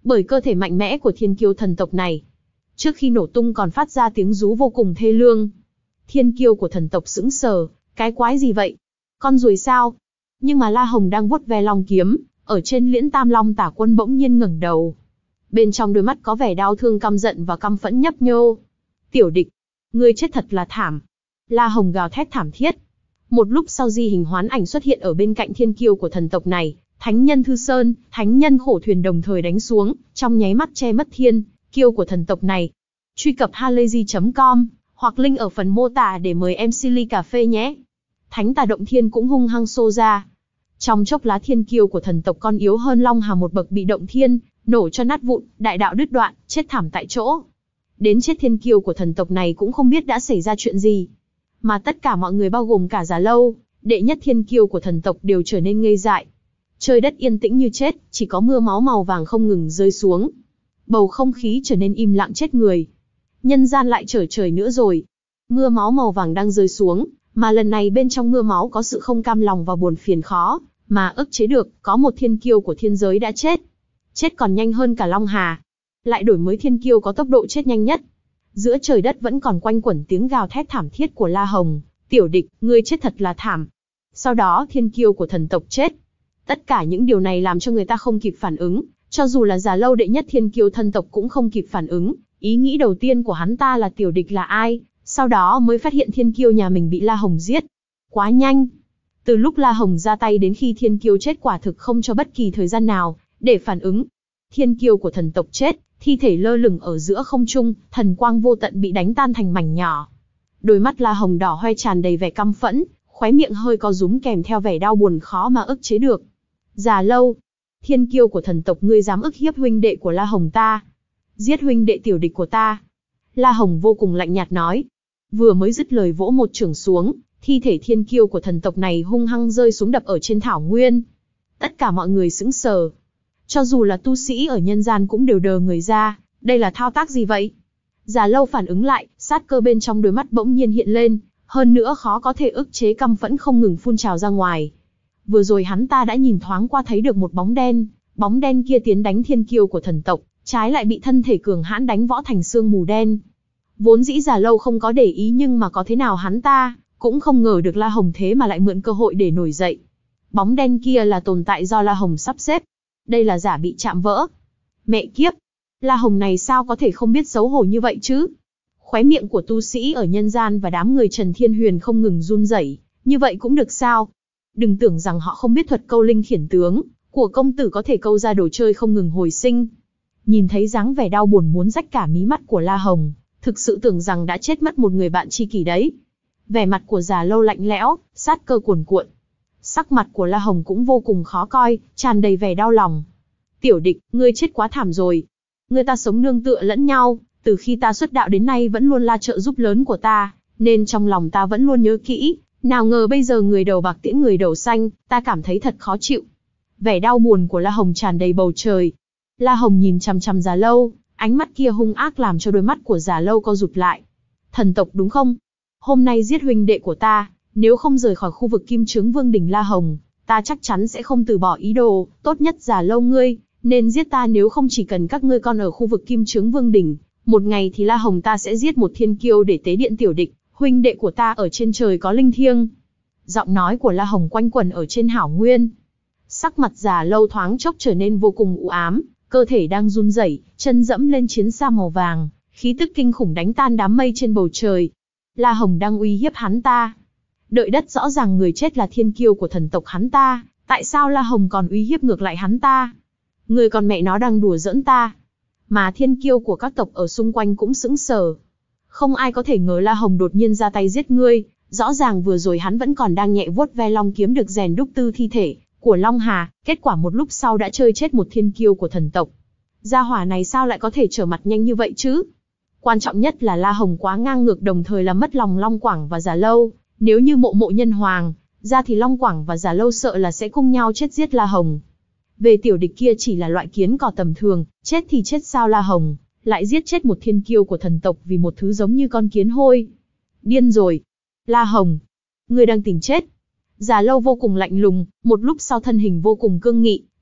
Speaker 1: bởi cơ thể mạnh mẽ của thiên kiêu thần tộc này. Trước khi nổ tung còn phát ra tiếng rú vô cùng thê lương. Thiên kiêu của thần tộc sững sờ, cái quái gì vậy? Con ruồi sao? Nhưng mà La Hồng đang vuốt ve long kiếm, ở trên liễn tam long tả quân bỗng nhiên ngẩng đầu. Bên trong đôi mắt có vẻ đau thương, căm giận và căm phẫn nhấp nhô. Tiểu địch, ngươi chết thật là thảm. La Hồng gào thét thảm thiết. Một lúc sau di hình hoán ảnh xuất hiện ở bên cạnh thiên kiêu của thần tộc này, thánh nhân Thư Sơn, thánh nhân Khổ Thuyền đồng thời đánh xuống, trong nháy mắt che mất thiên kiêu của thần tộc này. Truy cập halayzi chấm com hoặc link ở phần mô tả để mời em xê ly cà phê nhé. Thánh tà động thiên cũng hung hăng xô ra. Trong chốc lá thiên kiêu của thần tộc con yếu hơn Long Hà một bậc bị động thiên nổ cho nát vụn, đại đạo đứt đoạn, chết thảm tại chỗ. Đến chết thiên kiêu của thần tộc này cũng không biết đã xảy ra chuyện gì. Mà tất cả mọi người bao gồm cả Già Lâu, đệ nhất thiên kiêu của thần tộc đều trở nên ngây dại. Trời đất yên tĩnh như chết, chỉ có mưa máu màu vàng không ngừng rơi xuống. Bầu không khí trở nên im lặng chết người. Nhân gian lại trở trời nữa rồi. Mưa máu màu vàng đang rơi xuống, mà lần này bên trong mưa máu có sự không cam lòng và buồn phiền khó mà ức chế được, có một thiên kiêu của thiên giới đã chết. Chết còn nhanh hơn cả Long Hà. Lại đổi mới thiên kiêu có tốc độ chết nhanh nhất. Giữa trời đất vẫn còn quanh quẩn tiếng gào thét thảm thiết của La Hồng. Tiểu địch, ngươi chết thật là thảm. Sau đó thiên kiêu của thần tộc chết. Tất cả những điều này làm cho người ta không kịp phản ứng. Cho dù là Già Lâu đệ nhất thiên kiêu thân tộc cũng không kịp phản ứng. Ý nghĩ đầu tiên của hắn ta là tiểu địch là ai, sau đó mới phát hiện thiên kiêu nhà mình bị La Hồng giết. Quá nhanh. Từ lúc La Hồng ra tay đến khi thiên kiêu chết quả thực không cho bất kỳ thời gian nào để phản ứng. Thiên kiêu của thần tộc chết, thi thể lơ lửng ở giữa không trung, thần quang vô tận bị đánh tan thành mảnh nhỏ. Đôi mắt La Hồng đỏ hoe tràn đầy vẻ căm phẫn, khóe miệng hơi co rúm kèm theo vẻ đau buồn khó mà ức chế được. Già Lâu, thiên kiêu của thần tộc, ngươi dám ức hiếp huynh đệ của La Hồng ta, giết huynh đệ tiểu địch của ta. La Hồng vô cùng lạnh nhạt nói. Vừa mới dứt lời vỗ một chưởng xuống, thi thể thiên kiêu của thần tộc này hung hăng rơi xuống đập ở trên thảo nguyên. Tất cả mọi người sững sờ. Cho dù là tu sĩ ở nhân gian cũng đều đờ người ra, đây là thao tác gì vậy? Già Lâu phản ứng lại, sát cơ bên trong đôi mắt bỗng nhiên hiện lên, hơn nữa khó có thể ức chế căm phẫn không ngừng phun trào ra ngoài. Vừa rồi hắn ta đã nhìn thoáng qua thấy được một bóng đen, bóng đen kia tiến đánh thiên kiêu của thần tộc, trái lại bị thân thể cường hãn đánh võ thành sương mù đen. Vốn dĩ Già Lâu không có để ý, nhưng mà có thế nào hắn ta cũng không ngờ được La Hồng thế mà lại mượn cơ hội để nổi dậy. Bóng đen kia là tồn tại do La Hồng sắp xếp. Đây là giả bị chạm vỡ. Mẹ kiếp, La Hồng này sao có thể không biết xấu hổ như vậy chứ? Khóe miệng của tu sĩ ở nhân gian và đám người Trần Thiên Huyền không ngừng run rẩy. Như vậy cũng được sao? Đừng tưởng rằng họ không biết thuật câu linh khiển tướng của công tử có thể câu ra đồ chơi không ngừng hồi sinh. Nhìn thấy dáng vẻ đau buồn muốn rách cả mí mắt của La Hồng, thực sự tưởng rằng đã chết mất một người bạn tri kỷ đấy. Vẻ mặt của Già Lâu lạnh lẽo, sát cơ cuồn cuộn. Sắc mặt của La Hồng cũng vô cùng khó coi, tràn đầy vẻ đau lòng. Tiểu địch, ngươi chết quá thảm rồi. Ngươi ta sống nương tựa lẫn nhau, từ khi ta xuất đạo đến nay vẫn luôn là trợ giúp lớn của ta, nên trong lòng ta vẫn luôn nhớ kỹ. Nào ngờ bây giờ người đầu bạc tiễn người đầu xanh, ta cảm thấy thật khó chịu. Vẻ đau buồn của La Hồng tràn đầy bầu trời. La Hồng nhìn chằm chằm Già Lâu, ánh mắt kia hung ác làm cho đôi mắt của Già Lâu co rụt lại. Thần tộc đúng không? Hôm nay giết huynh đệ của ta, nếu không rời khỏi khu vực Kim Chướng Vương đỉnh La Hồng, ta chắc chắn sẽ không từ bỏ ý đồ. Tốt nhất Già Lâu ngươi nên giết ta, nếu không chỉ cần các ngươi còn ở khu vực Kim Chướng Vương đỉnh, một ngày thì La Hồng ta sẽ giết một thiên kiêu để tế điện tiểu địch. Huynh đệ của ta ở trên trời có linh thiêng. Giọng nói của La Hồng quanh quẩn ở trên hảo nguyên. Sắc mặt Già Lâu thoáng chốc trở nên vô cùng u ám, cơ thể đang run rẩy, chân dẫm lên chiến xa màu vàng, khí tức kinh khủng đánh tan đám mây trên bầu trời. La Hồng đang uy hiếp hắn ta. Đợi đất, rõ ràng người chết là thiên kiêu của thần tộc hắn ta, tại sao La Hồng còn uy hiếp ngược lại hắn ta? Người còn mẹ nó đang đùa giỡn ta. Mà thiên kiêu của các tộc ở xung quanh cũng sững sờ. Không ai có thể ngờ La Hồng đột nhiên ra tay giết ngươi, rõ ràng vừa rồi hắn vẫn còn đang nhẹ vuốt ve long kiếm được rèn đúc tư thi thể của Long Hà, kết quả một lúc sau đã chơi chết một thiên kiêu của thần tộc. Gia hỏa này sao lại có thể trở mặt nhanh như vậy chứ? Quan trọng nhất là La Hồng quá ngang ngược, đồng thời là mất lòng Long Quảng và Già Lâu. Nếu như mộ mộ nhân hoàng ra thì Long Quảng và Già Lâu sợ là sẽ cùng nhau chết giết La Hồng. Về tiểu địch kia chỉ là loại kiến cỏ tầm thường, chết thì chết sao La Hồng lại giết chết một thiên kiêu của thần tộc vì một thứ giống như con kiến hôi. Điên rồi. La Hồng, ngươi đang tìm chết. Già Lâu vô cùng lạnh lùng, một lúc sau thân hình vô cùng cương nghị,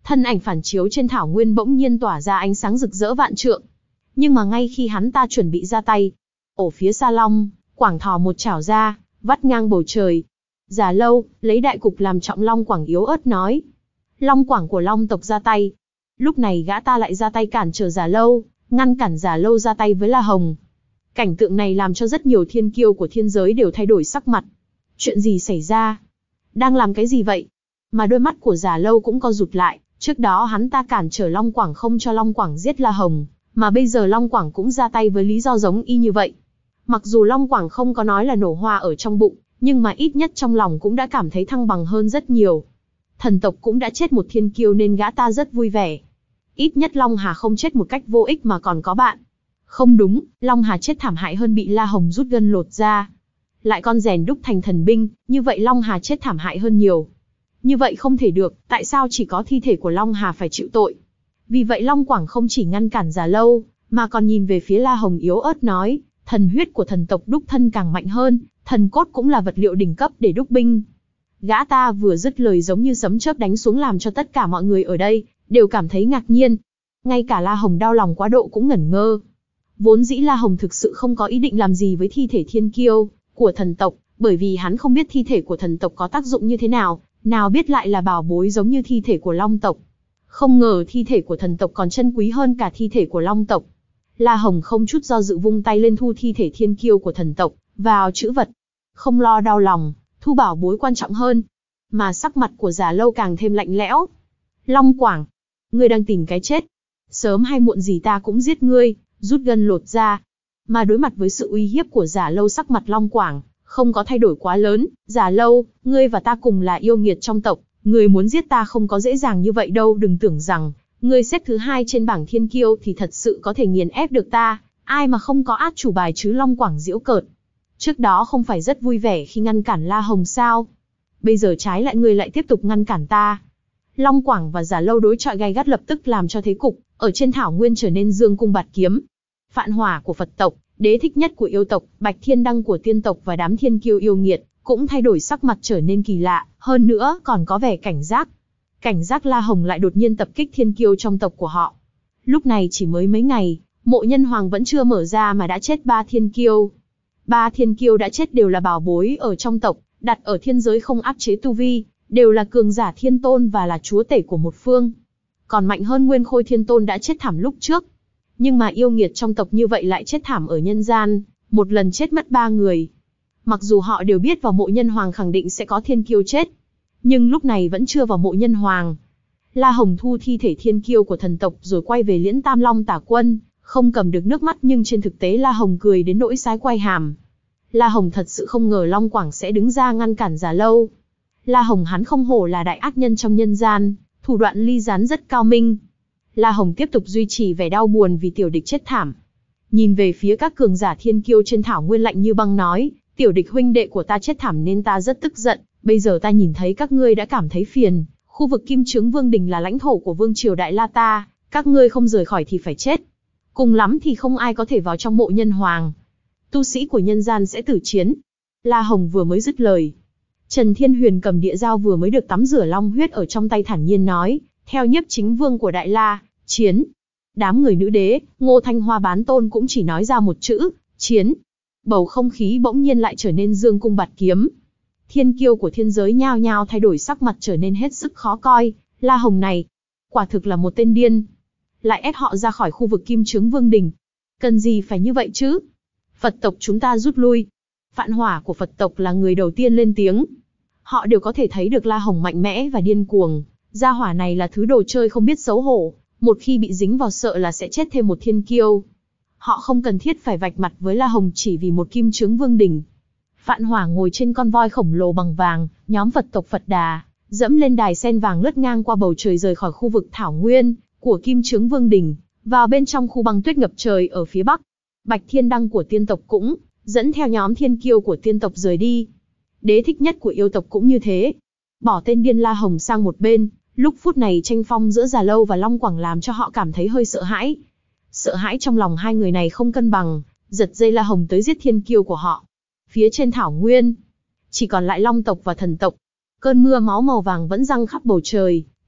Speaker 1: Thân ảnh phản chiếu trên thảo nguyên bỗng nhiên tỏa ra ánh sáng rực rỡ vạn trượng. Nhưng mà ngay khi hắn ta chuẩn bị ra tay, ở phía xa Long Quảng thò một chảo ra, vắt ngang bầu trời. Già Lâu, lấy đại cục làm trọng, Long Quảng yếu ớt nói. Long Quảng của Long tộc ra tay. Lúc này gã ta lại ra tay cản trở Già Lâu, ngăn cản Già Lâu ra tay với La Hồng. Cảnh tượng này làm cho rất nhiều thiên kiêu của thiên giới đều thay đổi sắc mặt. Chuyện gì xảy ra? Đang làm cái gì vậy? Mà đôi mắt của Già Lâu cũng co rụt lại. Trước đó hắn ta cản trở Long Quảng không cho Long Quảng giết La Hồng, mà bây giờ Long Quảng cũng ra tay với lý do giống y như vậy. Mặc dù Long Quảng không có nói là nổ hoa ở trong bụng, nhưng mà ít nhất trong lòng cũng đã cảm thấy thăng bằng hơn rất nhiều. Thần tộc cũng đã chết một thiên kiêu nên gã ta rất vui vẻ. Ít nhất Long Hà không chết một cách vô ích mà còn có bạn. Không đúng, Long Hà chết thảm hại hơn bị La Hồng rút gân lột ra. Lại con rèn đúc thành thần binh, như vậy Long Hà chết thảm hại hơn nhiều. Như vậy không thể được, tại sao chỉ có thi thể của Long Hà phải chịu tội? Vì vậy Long Quảng không chỉ ngăn cản Già Lâu, mà còn nhìn về phía La Hồng yếu ớt nói, thần huyết của thần tộc đúc thân càng mạnh hơn, thần cốt cũng là vật liệu đỉnh cấp để đúc binh. Gã ta vừa dứt lời giống như sấm chớp đánh xuống làm cho tất cả mọi người ở đây đều cảm thấy ngạc nhiên. Ngay cả La Hồng đau lòng quá độ cũng ngẩn ngơ. Vốn dĩ La Hồng thực sự không có ý định làm gì với thi thể thiên kiêu của thần tộc, bởi vì hắn không biết thi thể của thần tộc có tác dụng như thế nào, nào biết lại là bảo bối giống như thi thể của Long tộc. Không ngờ thi thể của thần tộc còn chân quý hơn cả thi thể của Long tộc. La Hồng không chút do dự vung tay lên thu thi thể thiên kiêu của thần tộc vào trữ vật. Không lo đau lòng, thu bảo bối quan trọng hơn. Mà sắc mặt của Già Lâu càng thêm lạnh lẽo. Long Quảng, ngươi đang tìm cái chết. Sớm hay muộn gì ta cũng giết ngươi, rút gân lột da. Mà đối mặt với sự uy hiếp của Già Lâu, sắc mặt Long Quảng không có thay đổi quá lớn. Già Lâu, ngươi và ta cùng là yêu nghiệt trong tộc, ngươi muốn giết ta không có dễ dàng như vậy đâu. Đừng tưởng rằng ngươi xếp thứ hai trên bảng thiên kiêu thì thật sự có thể nghiền ép được ta. Ai mà không có át chủ bài chứ? Long Quảng giễu cợt. Trước đó không phải rất vui vẻ khi ngăn cản La Hồng sao? Bây giờ trái lại ngươi lại tiếp tục ngăn cản ta. Long Quảng và Già Lâu đối chọi gay gắt lập tức làm cho thế cục ở trên thảo nguyên trở nên dương cung bạt kiếm. Phạn Hỏa của Phật tộc, đế thích nhất của yêu tộc, Bạch Thiên Đăng của tiên tộc và đám thiên kiêu yêu nghiệt cũng thay đổi sắc mặt trở nên kỳ lạ, hơn nữa còn có vẻ cảnh giác. Cảnh giác La Hồng lại đột nhiên tập kích thiên kiêu trong tộc của họ. Lúc này chỉ mới mấy ngày, mộ nhân hoàng vẫn chưa mở ra mà đã chết ba thiên kiêu. Ba thiên kiêu đã chết đều là bảo bối ở trong tộc, đặt ở thiên giới không áp chế tu vi, đều là cường giả thiên tôn và là chúa tể của một phương. Còn mạnh hơn Nguyên Khôi Thiên Tôn đã chết thảm lúc trước. Nhưng mà yêu nghiệt trong tộc như vậy lại chết thảm ở nhân gian, một lần chết mất ba người. Mặc dù họ đều biết vào mộ nhân hoàng khẳng định sẽ có thiên kiêu chết, nhưng lúc này vẫn chưa vào mộ nhân hoàng. La Hồng thu thi thể thiên kiêu của thần tộc rồi quay về Liễn Tam Long Tả Quân, không cầm được nước mắt, nhưng trên thực tế La Hồng cười đến nỗi sái quai hàm. La Hồng thật sự không ngờ Long Quảng sẽ đứng ra ngăn cản Già Lâu. La Hồng hắn không hổ là đại ác nhân trong nhân gian, thủ đoạn ly gián rất cao minh. La Hồng tiếp tục duy trì vẻ đau buồn vì tiểu địch chết thảm. Nhìn về phía các cường giả thiên kiêu trên thảo nguyên lạnh như băng nói, tiểu địch huynh đệ của ta chết thảm nên ta rất tức giận, bây giờ ta nhìn thấy các ngươi đã cảm thấy phiền, khu vực Kim Chướng Vương Đình là lãnh thổ của Vương Triều Đại La ta, các ngươi không rời khỏi thì phải chết. Cùng lắm thì không ai có thể vào trong mộ nhân hoàng. Tu sĩ của nhân gian sẽ tử chiến. La Hồng vừa mới dứt lời, Trần Thiên Huyền cầm địa dao vừa mới được tắm rửa long huyết ở trong tay thản nhiên nói, theo nhiếp chính vương của Đại La, chiến. Đám người nữ đế, Ngô Thanh Hoa bán tôn cũng chỉ nói ra một chữ, chiến. Bầu không khí bỗng nhiên lại trở nên dương cung bạt kiếm. Thiên kiêu của thiên giới nhao nhao thay đổi sắc mặt trở nên hết sức khó coi. La Hồng này, quả thực là một tên điên. Lại ép họ ra khỏi khu vực Kim Chướng Vương Đình. Cần gì phải như vậy chứ? Phật tộc chúng ta rút lui. Phạn Hỏa của Phật tộc là người đầu tiên lên tiếng. Họ đều có thể thấy được La Hồng mạnh mẽ và điên cuồng. Gia hỏa này là thứ đồ chơi không biết xấu hổ. Một khi bị dính vào sợ là sẽ chết thêm một thiên kiêu. Họ không cần thiết phải vạch mặt với La Hồng chỉ vì một Kim Chướng Vương Đình. Phạn Hỏa ngồi trên con voi khổng lồ bằng vàng, nhóm Phật tộc Phật Đà, dẫm lên đài sen vàng lướt ngang qua bầu trời rời khỏi khu vực thảo nguyên của Kim Chướng Vương Đình, vào bên trong khu băng tuyết ngập trời ở phía bắc. Bạch Thiên Đăng của tiên tộc cũng dẫn theo nhóm thiên kiêu của tiên tộc rời đi. Đế thích nhất của yêu tộc cũng như thế, bỏ tên điên La Hồng sang một bên. Lúc phút này tranh phong giữa Già Lâu và Long Quảng làm cho họ cảm thấy hơi sợ hãi. Sợ hãi trong lòng hai người này không cân bằng, giật dây La Hồng tới giết thiên kiêu của họ. Phía trên thảo nguyên, chỉ còn lại Long tộc và thần tộc. Cơn mưa máu màu vàng vẫn giăng khắp bầu trời,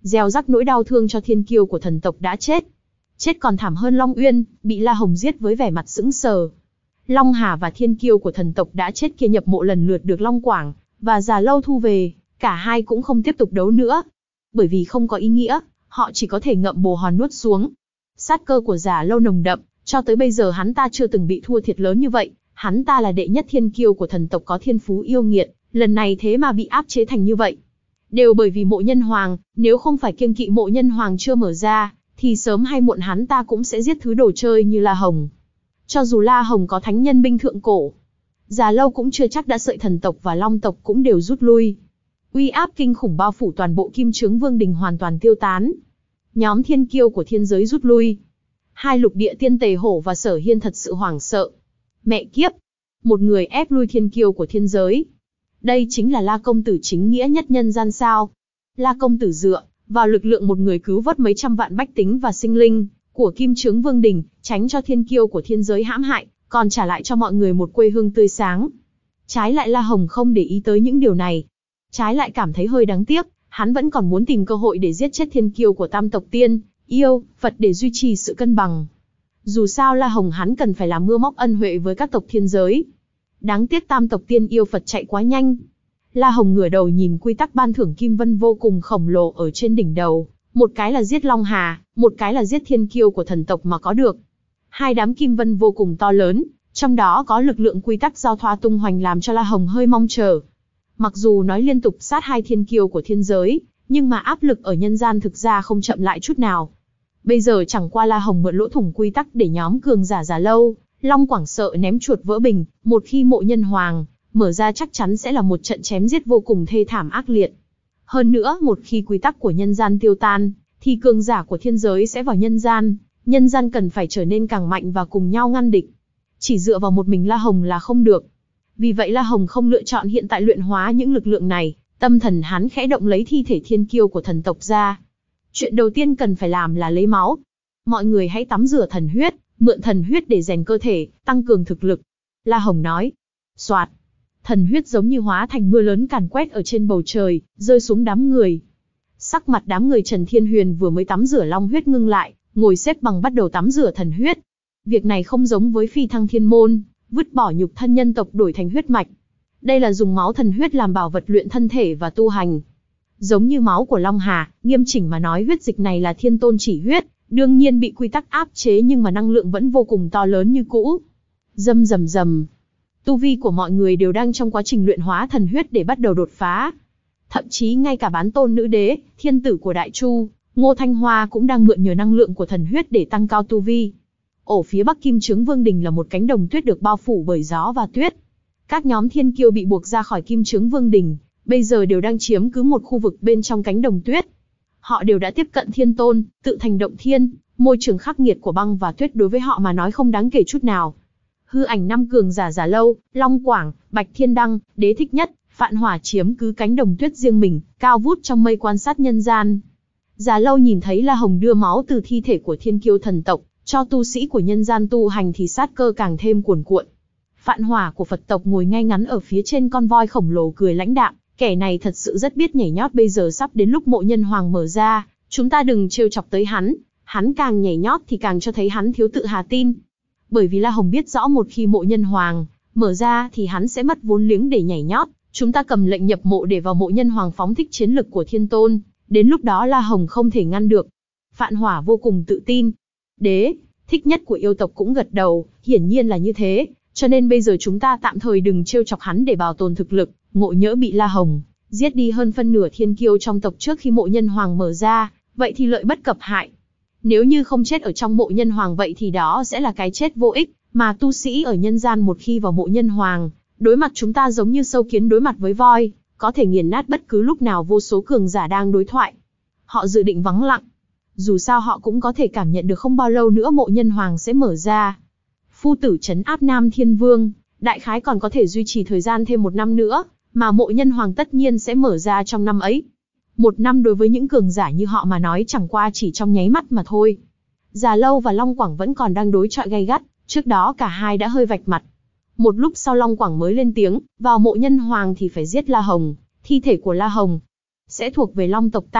Speaker 1: gieo rắc nỗi đau thương cho thiên kiêu của thần tộc đã chết. Chết còn thảm hơn Long Uyên, bị La Hồng giết với vẻ mặt sững sờ. Long Hà và thiên kiêu của thần tộc đã chết kia nhập mộ lần lượt được Long Quảng và Già Lâu thu về, cả hai cũng không tiếp tục đấu nữa. Bởi vì không có ý nghĩa, họ chỉ có thể ngậm bồ hòn nuốt xuống. Sát cơ của Già Lâu nồng đậm, cho tới bây giờ hắn ta chưa từng bị thua thiệt lớn như vậy. Hắn ta là đệ nhất thiên kiêu của thần tộc có thiên phú yêu nghiệt, lần này thế mà bị áp chế thành như vậy. Đều bởi vì Mộ Nhân Hoàng, nếu không phải kiêng kỵ Mộ Nhân Hoàng chưa mở ra, thì sớm hay muộn hắn ta cũng sẽ giết thứ đồ chơi như La Hồng. Cho dù La Hồng có thánh nhân binh thượng cổ, Già Lâu cũng chưa chắc đã sợi thần tộc và Long tộc cũng đều rút lui. Uy áp kinh khủng bao phủ toàn bộ Kim Chướng Vương Đình hoàn toàn tiêu tán. Nhóm thiên kiêu của thiên giới rút lui. Hai lục địa tiên Tề Hổ và Sở Hiên thật sự hoảng sợ. Mẹ kiếp! Một người ép lui thiên kiêu của thiên giới. Đây chính là La Công Tử chính nghĩa nhất nhân gian sao. La Công Tử dựa vào lực lượng một người cứu vớt mấy trăm vạn bách tính và sinh linh của Kim Chướng Vương Đình, tránh cho thiên kiêu của thiên giới hãm hại, còn trả lại cho mọi người một quê hương tươi sáng. Trái lại La Hồng không để ý tới những điều này. Trái lại cảm thấy hơi đáng tiếc, hắn vẫn còn muốn tìm cơ hội để giết chết thiên kiêu của tam tộc tiên, yêu, Phật để duy trì sự cân bằng. Dù sao La Hồng hắn cần phải làm mưa móc ân huệ với các tộc thiên giới. Đáng tiếc tam tộc tiên yêu Phật chạy quá nhanh. La Hồng ngửa đầu nhìn quy tắc ban thưởng kim vân vô cùng khổng lồ ở trên đỉnh đầu. Một cái là giết Long Hà, một cái là giết thiên kiêu của thần tộc mà có được. Hai đám kim vân vô cùng to lớn, trong đó có lực lượng quy tắc giao thoa tung hoành làm cho La Hồng hơi mong chờ. Mặc dù nói liên tục sát hai thiên kiêu của thiên giới, nhưng mà áp lực ở nhân gian thực ra không chậm lại chút nào. Bây giờ chẳng qua La Hồng mượn lỗ thủng quy tắc để nhóm cường giả Già Lâu, Long Quảng sợ ném chuột vỡ bình, một khi Mộ Nhân Hoàng mở ra chắc chắn sẽ là một trận chém giết vô cùng thê thảm ác liệt. Hơn nữa, một khi quy tắc của nhân gian tiêu tan, thì cường giả của thiên giới sẽ vào nhân gian, nhân gian cần phải trở nên càng mạnh và cùng nhau ngăn địch. Chỉ dựa vào một mình La Hồng là không được. Vì vậy La Hồng không lựa chọn hiện tại luyện hóa những lực lượng này, tâm thần hắn khẽ động lấy thi thể thiên kiêu của thần tộc ra. Chuyện đầu tiên cần phải làm là lấy máu. Mọi người hãy tắm rửa thần huyết, mượn thần huyết để rèn cơ thể, tăng cường thực lực. La Hồng nói. Soạt. Thần huyết giống như hóa thành mưa lớn càn quét ở trên bầu trời, rơi xuống đám người. Sắc mặt đám người Trần Thiên Huyền vừa mới tắm rửa long huyết ngưng lại, ngồi xếp bằng bắt đầu tắm rửa thần huyết. Việc này không giống với Phi Thăng Thiên Môn, vứt bỏ nhục thân nhân tộc đổi thành huyết mạch. Đây là dùng máu thần huyết làm bảo vật luyện thân thể và tu hành. Giống như máu của Long Hà, nghiêm chỉnh mà nói huyết dịch này là thiên tôn chỉ huyết, đương nhiên bị quy tắc áp chế nhưng mà năng lượng vẫn vô cùng to lớn như cũ. Rầm rầm rầm. Tu vi của mọi người đều đang trong quá trình luyện hóa thần huyết để bắt đầu đột phá. Thậm chí ngay cả bán tôn nữ đế, thiên tử của Đại Chu, Ngô Thanh Hoa cũng đang mượn nhờ năng lượng của thần huyết để tăng cao tu vi. Ở phía bắc Kim Chướng Vương Đình là một cánh đồng tuyết được bao phủ bởi gió và tuyết. Các nhóm thiên kiêu bị buộc ra khỏi Kim Chướng Vương Đình, bây giờ đều đang chiếm cứ một khu vực bên trong cánh đồng tuyết. Họ đều đã tiếp cận thiên tôn, tự thành động thiên, môi trường khắc nghiệt của băng và tuyết đối với họ mà nói không đáng kể chút nào. Hư ảnh năm cường giả Già Lâu, Long Quảng, Bạch Thiên Đăng, Đế Thích Nhất, Phạn Hỏa chiếm cứ cánh đồng tuyết riêng mình, cao vút trong mây quan sát nhân gian. Già Lâu nhìn thấy La Hồng đưa máu từ thi thể của thiên kiêu thần tộc cho tu sĩ của nhân gian tu hành thì sát cơ càng thêm cuồn cuộn. Phạn Hỏa của Phật tộc ngồi ngay ngắn ở phía trên con voi khổng lồ cười lãnh đạm, kẻ này thật sự rất biết nhảy nhót, bây giờ sắp đến lúc Mộ Nhân Hoàng mở ra, chúng ta đừng trêu chọc tới hắn, hắn càng nhảy nhót thì càng cho thấy hắn thiếu tự hà tin. Bởi vì La Hồng biết rõ một khi Mộ Nhân Hoàng mở ra thì hắn sẽ mất vốn liếng để nhảy nhót, chúng ta cầm lệnh nhập mộ để vào Mộ Nhân Hoàng phóng thích chiến lực của thiên tôn, đến lúc đó La Hồng không thể ngăn được. Phạn Hỏa vô cùng tự tin. Đế Thích Nhất của yêu tộc cũng gật đầu, hiển nhiên là như thế, cho nên bây giờ chúng ta tạm thời đừng trêu chọc hắn để bảo tồn thực lực, ngộ nhỡ bị La Hồng giết đi hơn phân nửa thiên kiêu trong tộc trước khi Mộ Nhân Hoàng mở ra, vậy thì lợi bất cập hại. Nếu như không chết ở trong Mộ Nhân Hoàng vậy thì đó sẽ là cái chết vô ích, mà tu sĩ ở nhân gian một khi vào Mộ Nhân Hoàng, đối mặt chúng ta giống như sâu kiến đối mặt với voi, có thể nghiền nát bất cứ lúc nào vô số cường giả đang đối thoại. Họ dự định vắng lặng. Dù sao họ cũng có thể cảm nhận được không bao lâu nữa Mộ Nhân Hoàng sẽ mở ra. Phu tử trấn áp Nam Thiên Vương, đại khái còn có thể duy trì thời gian thêm một năm nữa, mà Mộ Nhân Hoàng tất nhiên sẽ mở ra trong năm ấy. Một năm đối với những cường giả như họ mà nói chẳng qua chỉ trong nháy mắt mà thôi. Già Lâu và Long Quảng vẫn còn đang đối chọi gay gắt, trước đó cả hai đã hơi vạch mặt. Một lúc sau Long Quảng mới lên tiếng, vào Mộ Nhân Hoàng thì phải giết La Hồng, thi thể của La Hồng sẽ thuộc về Long tộc ta,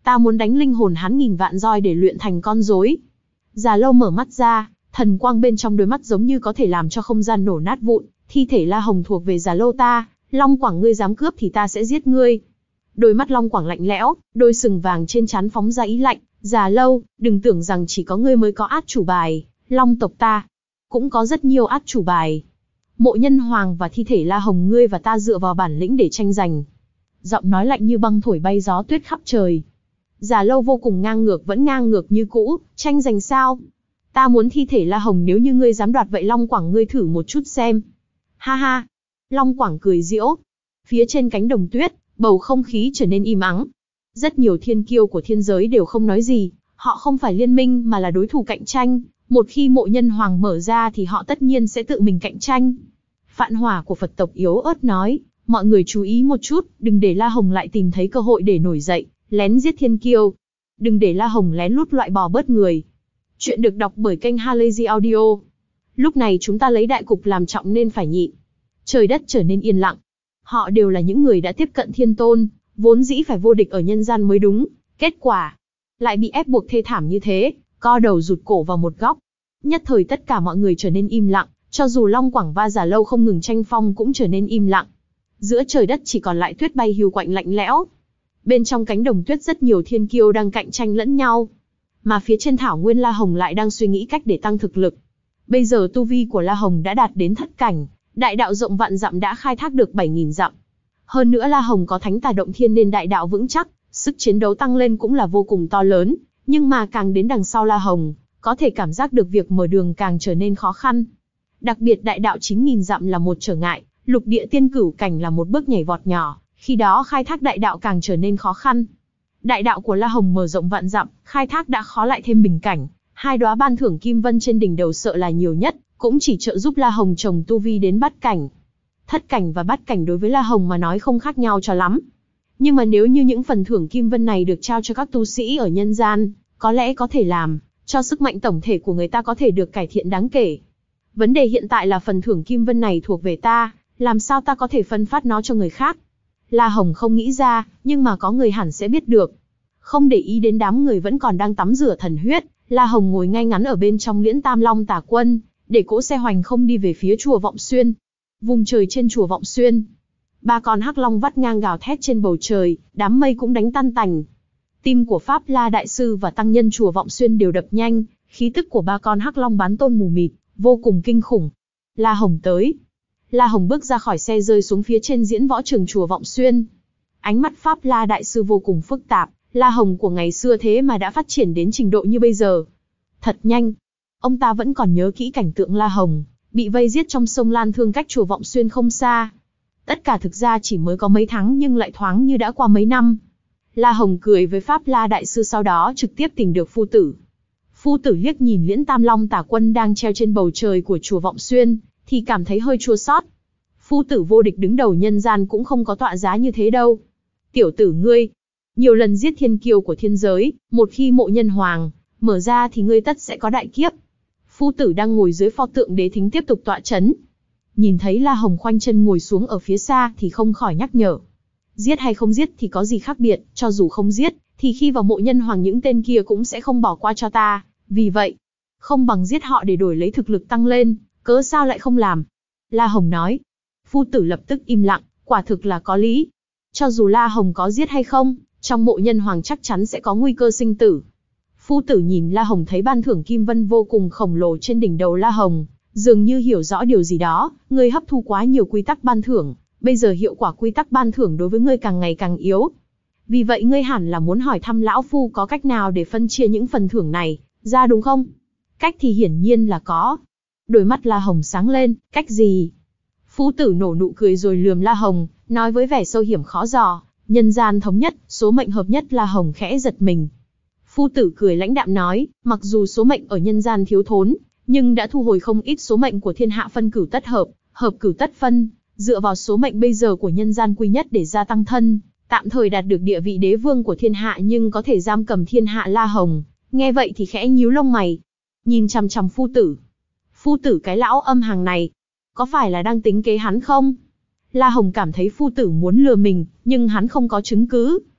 Speaker 1: Ta muốn đánh linh hồn hắn nghìn vạn roi để luyện thành con rối. Già Lâu mở mắt ra, thần quang bên trong đôi mắt giống như có thể làm cho không gian nổ nát vụn. Thi thể La Hồng thuộc về Già Lâu ta, Long Quảng ngươi dám cướp thì ta sẽ giết ngươi. Đôi mắt Long Quảng lạnh lẽo, đôi sừng vàng trên trán phóng ra ý lạnh. Già Lâu, đừng tưởng rằng chỉ có ngươi mới có át chủ bài, Long tộc ta cũng có rất nhiều át chủ bài. Mộ Nhân Hoàng và thi thể La Hồng ngươi và ta dựa vào bản lĩnh để tranh giành. Giọng nói lạnh như băng thổi bay gió tuyết khắp trời. Già Lâu vô cùng ngang ngược vẫn ngang ngược như cũ, tranh giành sao? Ta muốn thi thể La Hồng, nếu như ngươi dám đoạt vậy Long Quảng ngươi thử một chút xem. Ha ha. Long Quảng cười giễu. Phía trên cánh đồng tuyết, bầu không khí trở nên im ắng. Rất nhiều thiên kiêu của thiên giới đều không nói gì, họ không phải liên minh mà là đối thủ cạnh tranh. Một khi Mộ Nhân Hoàng mở ra thì họ tất nhiên sẽ tự mình cạnh tranh. Phạn Hỏa của Phật tộc yếu ớt nói, mọi người chú ý một chút, đừng để La Hồng lại tìm thấy cơ hội để nổi dậy, lén giết thiên kiêu. Đừng để La Hồng lén lút loại bỏ bớt người. Chuyện được đọc bởi kênh Halazy Audio. Lúc này chúng ta lấy đại cục làm trọng nên phải nhịn. Trời đất trở nên yên lặng. Họ đều là những người đã tiếp cận thiên tôn, vốn dĩ phải vô địch ở nhân gian mới đúng. Kết quả, lại bị ép buộc thê thảm như thế, co đầu rụt cổ vào một góc. Nhất thời tất cả mọi người trở nên im lặng, cho dù Long Quảng và Già Lâu không ngừng tranh phong cũng trở nên im lặng. Giữa trời đất chỉ còn lại tuyết bay hiu quạnh lạnh lẽo. Bên trong cánh đồng tuyết rất nhiều thiên kiêu đang cạnh tranh lẫn nhau. Mà phía trên thảo nguyên La Hồng lại đang suy nghĩ cách để tăng thực lực. Bây giờ tu vi của La Hồng đã đạt đến thất cảnh, đại đạo rộng vạn dặm đã khai thác được bảy nghìn dặm. Hơn nữa La Hồng có thánh tà động thiên nên đại đạo vững chắc, sức chiến đấu tăng lên cũng là vô cùng to lớn. Nhưng mà càng đến đằng sau La Hồng, có thể cảm giác được việc mở đường càng trở nên khó khăn. Đặc biệt đại đạo chín nghìn dặm là một trở ngại, lục địa tiên cửu cảnh là một bước nhảy vọt nhỏ, khi đó khai thác đại đạo càng trở nên khó khăn. Đại đạo của La Hồng mở rộng vạn dặm, khai thác đã khó lại thêm bình cảnh, hai đóa ban thưởng kim vân trên đỉnh đầu sợ là nhiều nhất, cũng chỉ trợ giúp La Hồng trồng tu vi đến bát cảnh. Thất cảnh và bát cảnh đối với La Hồng mà nói không khác nhau cho lắm. Nhưng mà nếu như những phần thưởng kim vân này được trao cho các tu sĩ ở nhân gian, có lẽ có thể làm cho sức mạnh tổng thể của người ta có thể được cải thiện đáng kể. Vấn đề hiện tại là phần thưởng kim vân này thuộc về ta, làm sao ta có thể phân phát nó cho người khác? La Hồng không nghĩ ra, nhưng mà có người hẳn sẽ biết được. Không để ý đến đám người vẫn còn đang tắm rửa thần huyết, La Hồng ngồi ngay ngắn ở bên trong Liễn Tam Long Tả Quân, để cỗ xe hoành không đi về phía chùa Vọng Xuyên. Vùng trời trên chùa Vọng Xuyên, ba con hắc long vắt ngang gào thét trên bầu trời, đám mây cũng đánh tan tành. Tim của Pháp La Đại Sư và tăng nhân chùa Vọng Xuyên đều đập nhanh, khí tức của ba con hắc long bán tôn mù mịt, vô cùng kinh khủng. La Hồng tới. La Hồng bước ra khỏi xe rơi xuống phía trên diễn võ trường chùa Vọng Xuyên. Ánh mắt Pháp La Đại Sư vô cùng phức tạp, La Hồng của ngày xưa thế mà đã phát triển đến trình độ như bây giờ. Thật nhanh. Ông ta vẫn còn nhớ kỹ cảnh tượng La Hồng bị vây giết trong sông Lan Thương cách chùa Vọng Xuyên không xa. Tất cả thực ra chỉ mới có mấy tháng nhưng lại thoáng như đã qua mấy năm. La Hồng cười với Pháp La Đại Sư sau đó trực tiếp tìm được phu tử. Phu tử liếc nhìn Liễn Tam Long Tả Quân đang treo trên bầu trời của chùa Vọng Xuyên, thì cảm thấy hơi chua xót. Phu tử vô địch đứng đầu nhân gian cũng không có tọa giá như thế đâu. Tiểu tử ngươi, nhiều lần giết thiên kiêu của thiên giới, một khi Mộ Nhân Hoàng mở ra thì ngươi tất sẽ có đại kiếp. Phu tử đang ngồi dưới pho tượng đế thính tiếp tục tọa chấn. Nhìn thấy La Hồng khoanh chân ngồi xuống ở phía xa thì không khỏi nhắc nhở. Giết hay không giết thì có gì khác biệt, cho dù không giết, thì khi vào Mộ Nhân Hoàng những tên kia cũng sẽ không bỏ qua cho ta. Vì vậy, không bằng giết họ để đổi lấy thực lực tăng lên, cớ sao lại không làm? La Hồng nói. Phu tử lập tức im lặng, quả thực là có lý. Cho dù La Hồng có giết hay không, trong Mộ Nhân Hoàng chắc chắn sẽ có nguy cơ sinh tử. Phu tử nhìn La Hồng thấy ban thưởng kim vân vô cùng khổng lồ trên đỉnh đầu La Hồng, dường như hiểu rõ điều gì đó, ngươi hấp thu quá nhiều quy tắc ban thưởng, bây giờ hiệu quả quy tắc ban thưởng đối với ngươi càng ngày càng yếu. Vì vậy ngươi hẳn là muốn hỏi thăm lão phu có cách nào để phân chia những phần thưởng này ra đúng không? Cách thì hiển nhiên là có. Đôi mắt La Hồng sáng lên, cách gì? Phu tử nổ nụ cười rồi lườm La Hồng, nói với vẻ sâu hiểm khó dò, nhân gian thống nhất, số mệnh hợp nhất. La Hồng khẽ giật mình. Phu tử cười lãnh đạm nói, mặc dù số mệnh ở nhân gian thiếu thốn, nhưng đã thu hồi không ít số mệnh của thiên hạ phân cửu tất hợp, hợp cửu tất phân, dựa vào số mệnh bây giờ của nhân gian quy nhất để gia tăng thân, tạm thời đạt được địa vị đế vương của thiên hạ nhưng có thể giam cầm thiên hạ. La Hồng nghe vậy thì khẽ nhíu lông mày, nhìn chằm chằm phu tử. Phu tử cái lão âm hằng này, có phải là đang tính kế hắn không? La Hồng cảm thấy phu tử muốn lừa mình, nhưng hắn không có chứng cứ.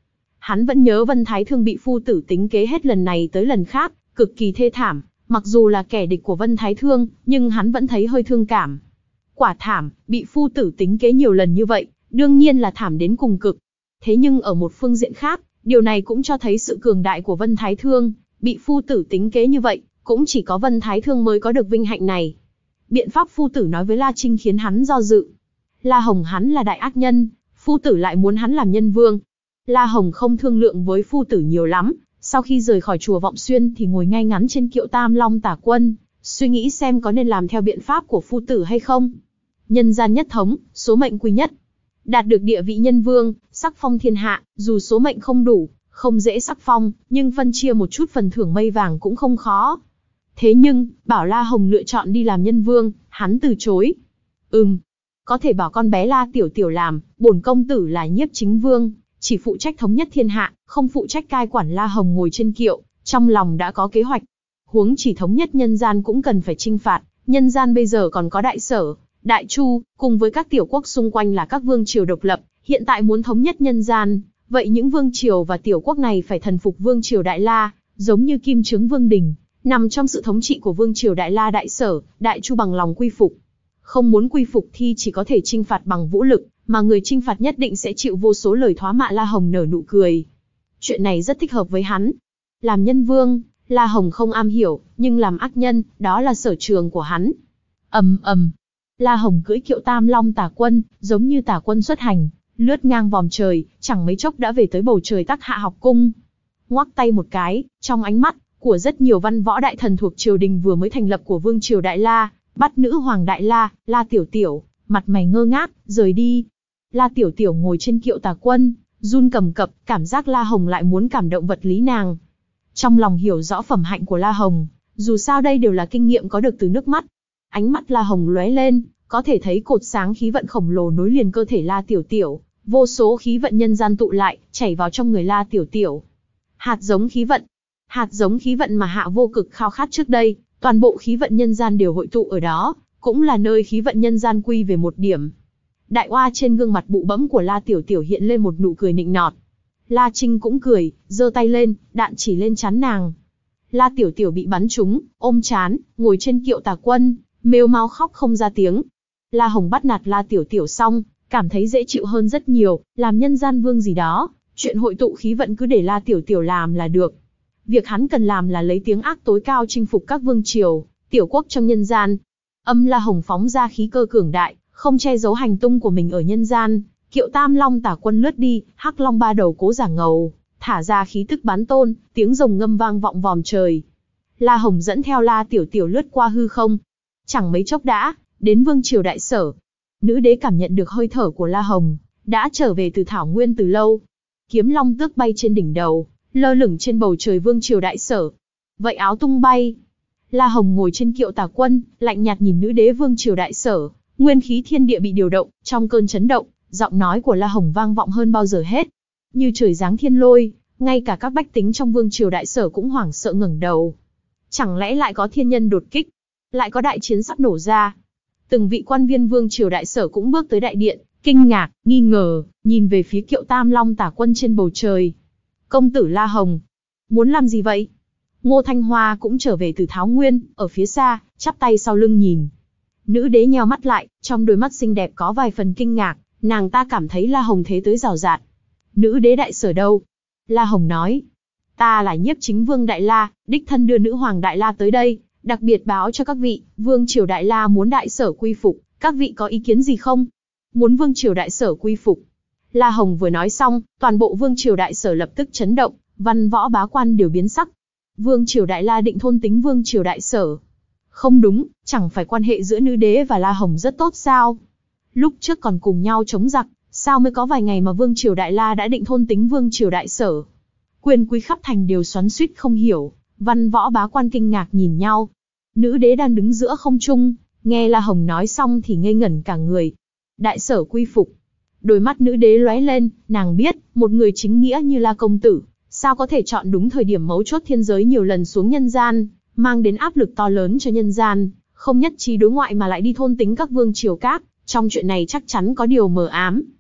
Speaker 1: Hắn vẫn nhớ Vân Thái Thương bị phu tử tính kế hết lần này tới lần khác, cực kỳ thê thảm. Mặc dù là kẻ địch của Vân Thái Thương, nhưng hắn vẫn thấy hơi thương cảm. Quả thảm, bị phu tử tính kế nhiều lần như vậy, đương nhiên là thảm đến cùng cực. Thế nhưng ở một phương diện khác, điều này cũng cho thấy sự cường đại của Vân Thái Thương. Bị phu tử tính kế như vậy, cũng chỉ có Vân Thái Thương mới có được vinh hạnh này. Biện pháp phu tử nói với La Trinh khiến hắn do dự. La Hồng hắn là đại ác nhân, phu tử lại muốn hắn làm nhân vương. La Hồng không thương lượng với phu tử nhiều lắm, sau khi rời khỏi chùa Vọng Xuyên thì ngồi ngay ngắn trên kiệu Tam Long Tả Quân, suy nghĩ xem có nên làm theo biện pháp của phu tử hay không. Nhân gian nhất thống, số mệnh quý nhất. Đạt được địa vị nhân vương, sắc phong thiên hạ, dù số mệnh không đủ, không dễ sắc phong, nhưng phân chia một chút phần thưởng mây vàng cũng không khó. Thế nhưng, bảo La Hồng lựa chọn đi làm nhân vương, hắn từ chối. Ừm, có thể bảo con bé La Tiểu Tiểu làm, bổn công tử là nhiếp chính vương, chỉ phụ trách thống nhất thiên hạ, không phụ trách cai quản. La Hồng ngồi trên kiệu, trong lòng đã có kế hoạch. Huống chỉ thống nhất nhân gian cũng cần phải chinh phạt, nhân gian bây giờ còn có Đại Sở, Đại Chu, cùng với các tiểu quốc xung quanh là các vương triều độc lập, hiện tại muốn thống nhất nhân gian, vậy những vương triều và tiểu quốc này phải thần phục vương triều Đại La, giống như Kim Chướng Vương Đình, nằm trong sự thống trị của vương triều Đại La Đại Sở, Đại Chu bằng lòng quy phục. Không muốn quy phục thì chỉ có thể chinh phạt bằng vũ lực, mà người chinh phạt nhất định sẽ chịu vô số lời thoá mạ. La Hồng nở nụ cười. Chuyện này rất thích hợp với hắn. Làm nhân vương, La Hồng không am hiểu, nhưng làm ác nhân, đó là sở trường của hắn. Ầm ầm. La Hồng cưỡi kiệu Tam Long Tả Quân, giống như Tả Quân xuất hành, lướt ngang vòm trời, chẳng mấy chốc đã về tới bầu trời Tắc Hạ học cung. Ngoắc tay một cái, trong ánh mắt của rất nhiều văn võ đại thần thuộc triều đình vừa mới thành lập của vương triều Đại La, bắt nữ hoàng Đại La, La Tiểu Tiểu, mặt mày ngơ ngác, rời đi. La Tiểu Tiểu ngồi trên kiệu Tả Quân, run cầm cập, cảm giác La Hồng lại muốn cảm động vật lý nàng. Trong lòng hiểu rõ phẩm hạnh của La Hồng, dù sao đây đều là kinh nghiệm có được từ nước mắt. Ánh mắt La Hồng lóe lên, có thể thấy cột sáng khí vận khổng lồ nối liền cơ thể La Tiểu Tiểu, vô số khí vận nhân gian tụ lại, chảy vào trong người La Tiểu Tiểu. Hạt giống khí vận, hạt giống khí vận mà Hạ Vô Cực khao khát trước đây, toàn bộ khí vận nhân gian đều hội tụ ở đó, cũng là nơi khí vận nhân gian quy về một điểm. Đại oa trên gương mặt bụ bẫm của La Tiểu Tiểu hiện lên một nụ cười nịnh nọt. La Trinh cũng cười, giơ tay lên, đạn chỉ lên trán nàng. La Tiểu Tiểu bị bắn trúng, ôm trán, ngồi trên kiệu Tả Quân, mếu máo khóc không ra tiếng. La Hồng bắt nạt La Tiểu Tiểu xong, cảm thấy dễ chịu hơn rất nhiều, làm nhân gian vương gì đó, chuyện hội tụ khí vận cứ để La Tiểu Tiểu làm là được. Việc hắn cần làm là lấy tiếng ác tối cao chinh phục các vương triều, tiểu quốc trong nhân gian. Âm La Hồng phóng ra khí cơ cường đại, không che giấu hành tung của mình ở nhân gian. Kiệu Tam Long Tả Quân lướt đi, hắc long ba đầu cố giả ngầu, thả ra khí tức bán tôn, tiếng rồng ngâm vang vọng vòm trời. La Hồng dẫn theo La Tiểu Tiểu lướt qua hư không. Chẳng mấy chốc đã đến vương triều Đại Sở. Nữ đế cảm nhận được hơi thở của La Hồng, đã trở về từ thảo nguyên từ lâu. Kiếm long tước bay trên đỉnh đầu, lơ lửng trên bầu trời vương triều Đại Sở. Vậy áo tung bay. La Hồng ngồi trên kiệu Tả Quân, lạnh nhạt nhìn nữ đế vương triều Đại Sở. Nguyên khí thiên địa bị điều động, trong cơn chấn động, giọng nói của La Hồng vang vọng hơn bao giờ hết. Như trời giáng thiên lôi, ngay cả các bách tính trong vương triều Đại Sở cũng hoảng sợ ngẩng đầu. Chẳng lẽ lại có thiên nhân đột kích? Lại có đại chiến sắp nổ ra? Từng vị quan viên vương triều Đại Sở cũng bước tới đại điện, kinh ngạc, nghi ngờ, nhìn về phía kiệu Tam Long Tả Quân trên bầu trời. Công tử La Hồng, muốn làm gì vậy? Ngô Thanh Hoa cũng trở về từ Tháo Nguyên, ở phía xa, chắp tay sau lưng nhìn. Nữ đế nheo mắt lại, trong đôi mắt xinh đẹp có vài phần kinh ngạc, nàng ta cảm thấy La Hồng thế tới rào rạt. Nữ đế Đại Sở đâu? La Hồng nói, ta là nhiếp chính vương Đại La, đích thân đưa nữ hoàng Đại La tới đây, đặc biệt báo cho các vị, vương triều Đại La muốn Đại Sở quy phục, các vị có ý kiến gì không? Muốn vương triều Đại Sở quy phục. La Hồng vừa nói xong, toàn bộ vương triều Đại Sở lập tức chấn động, văn võ bá quan đều biến sắc. Vương triều Đại La định thôn tính vương triều Đại Sở. Không đúng, chẳng phải quan hệ giữa nữ đế và La Hồng rất tốt sao? Lúc trước còn cùng nhau chống giặc, sao mới có vài ngày mà vương triều Đại La đã định thôn tính vương triều Đại Sở? Quyền quý khắp thành đều xoắn xuýt không hiểu, văn võ bá quan kinh ngạc nhìn nhau. Nữ đế đang đứng giữa không trung, nghe La Hồng nói xong thì ngây ngẩn cả người. Đại Sở quy phục. Đôi mắt nữ đế lóe lên, nàng biết, một người chính nghĩa như La công tử, sao có thể chọn đúng thời điểm mấu chốt thiên giới nhiều lần xuống nhân gian, mang đến áp lực to lớn cho nhân gian, không nhất trí đối ngoại mà lại đi thôn tính các vương triều các, trong chuyện này chắc chắn có điều mờ ám.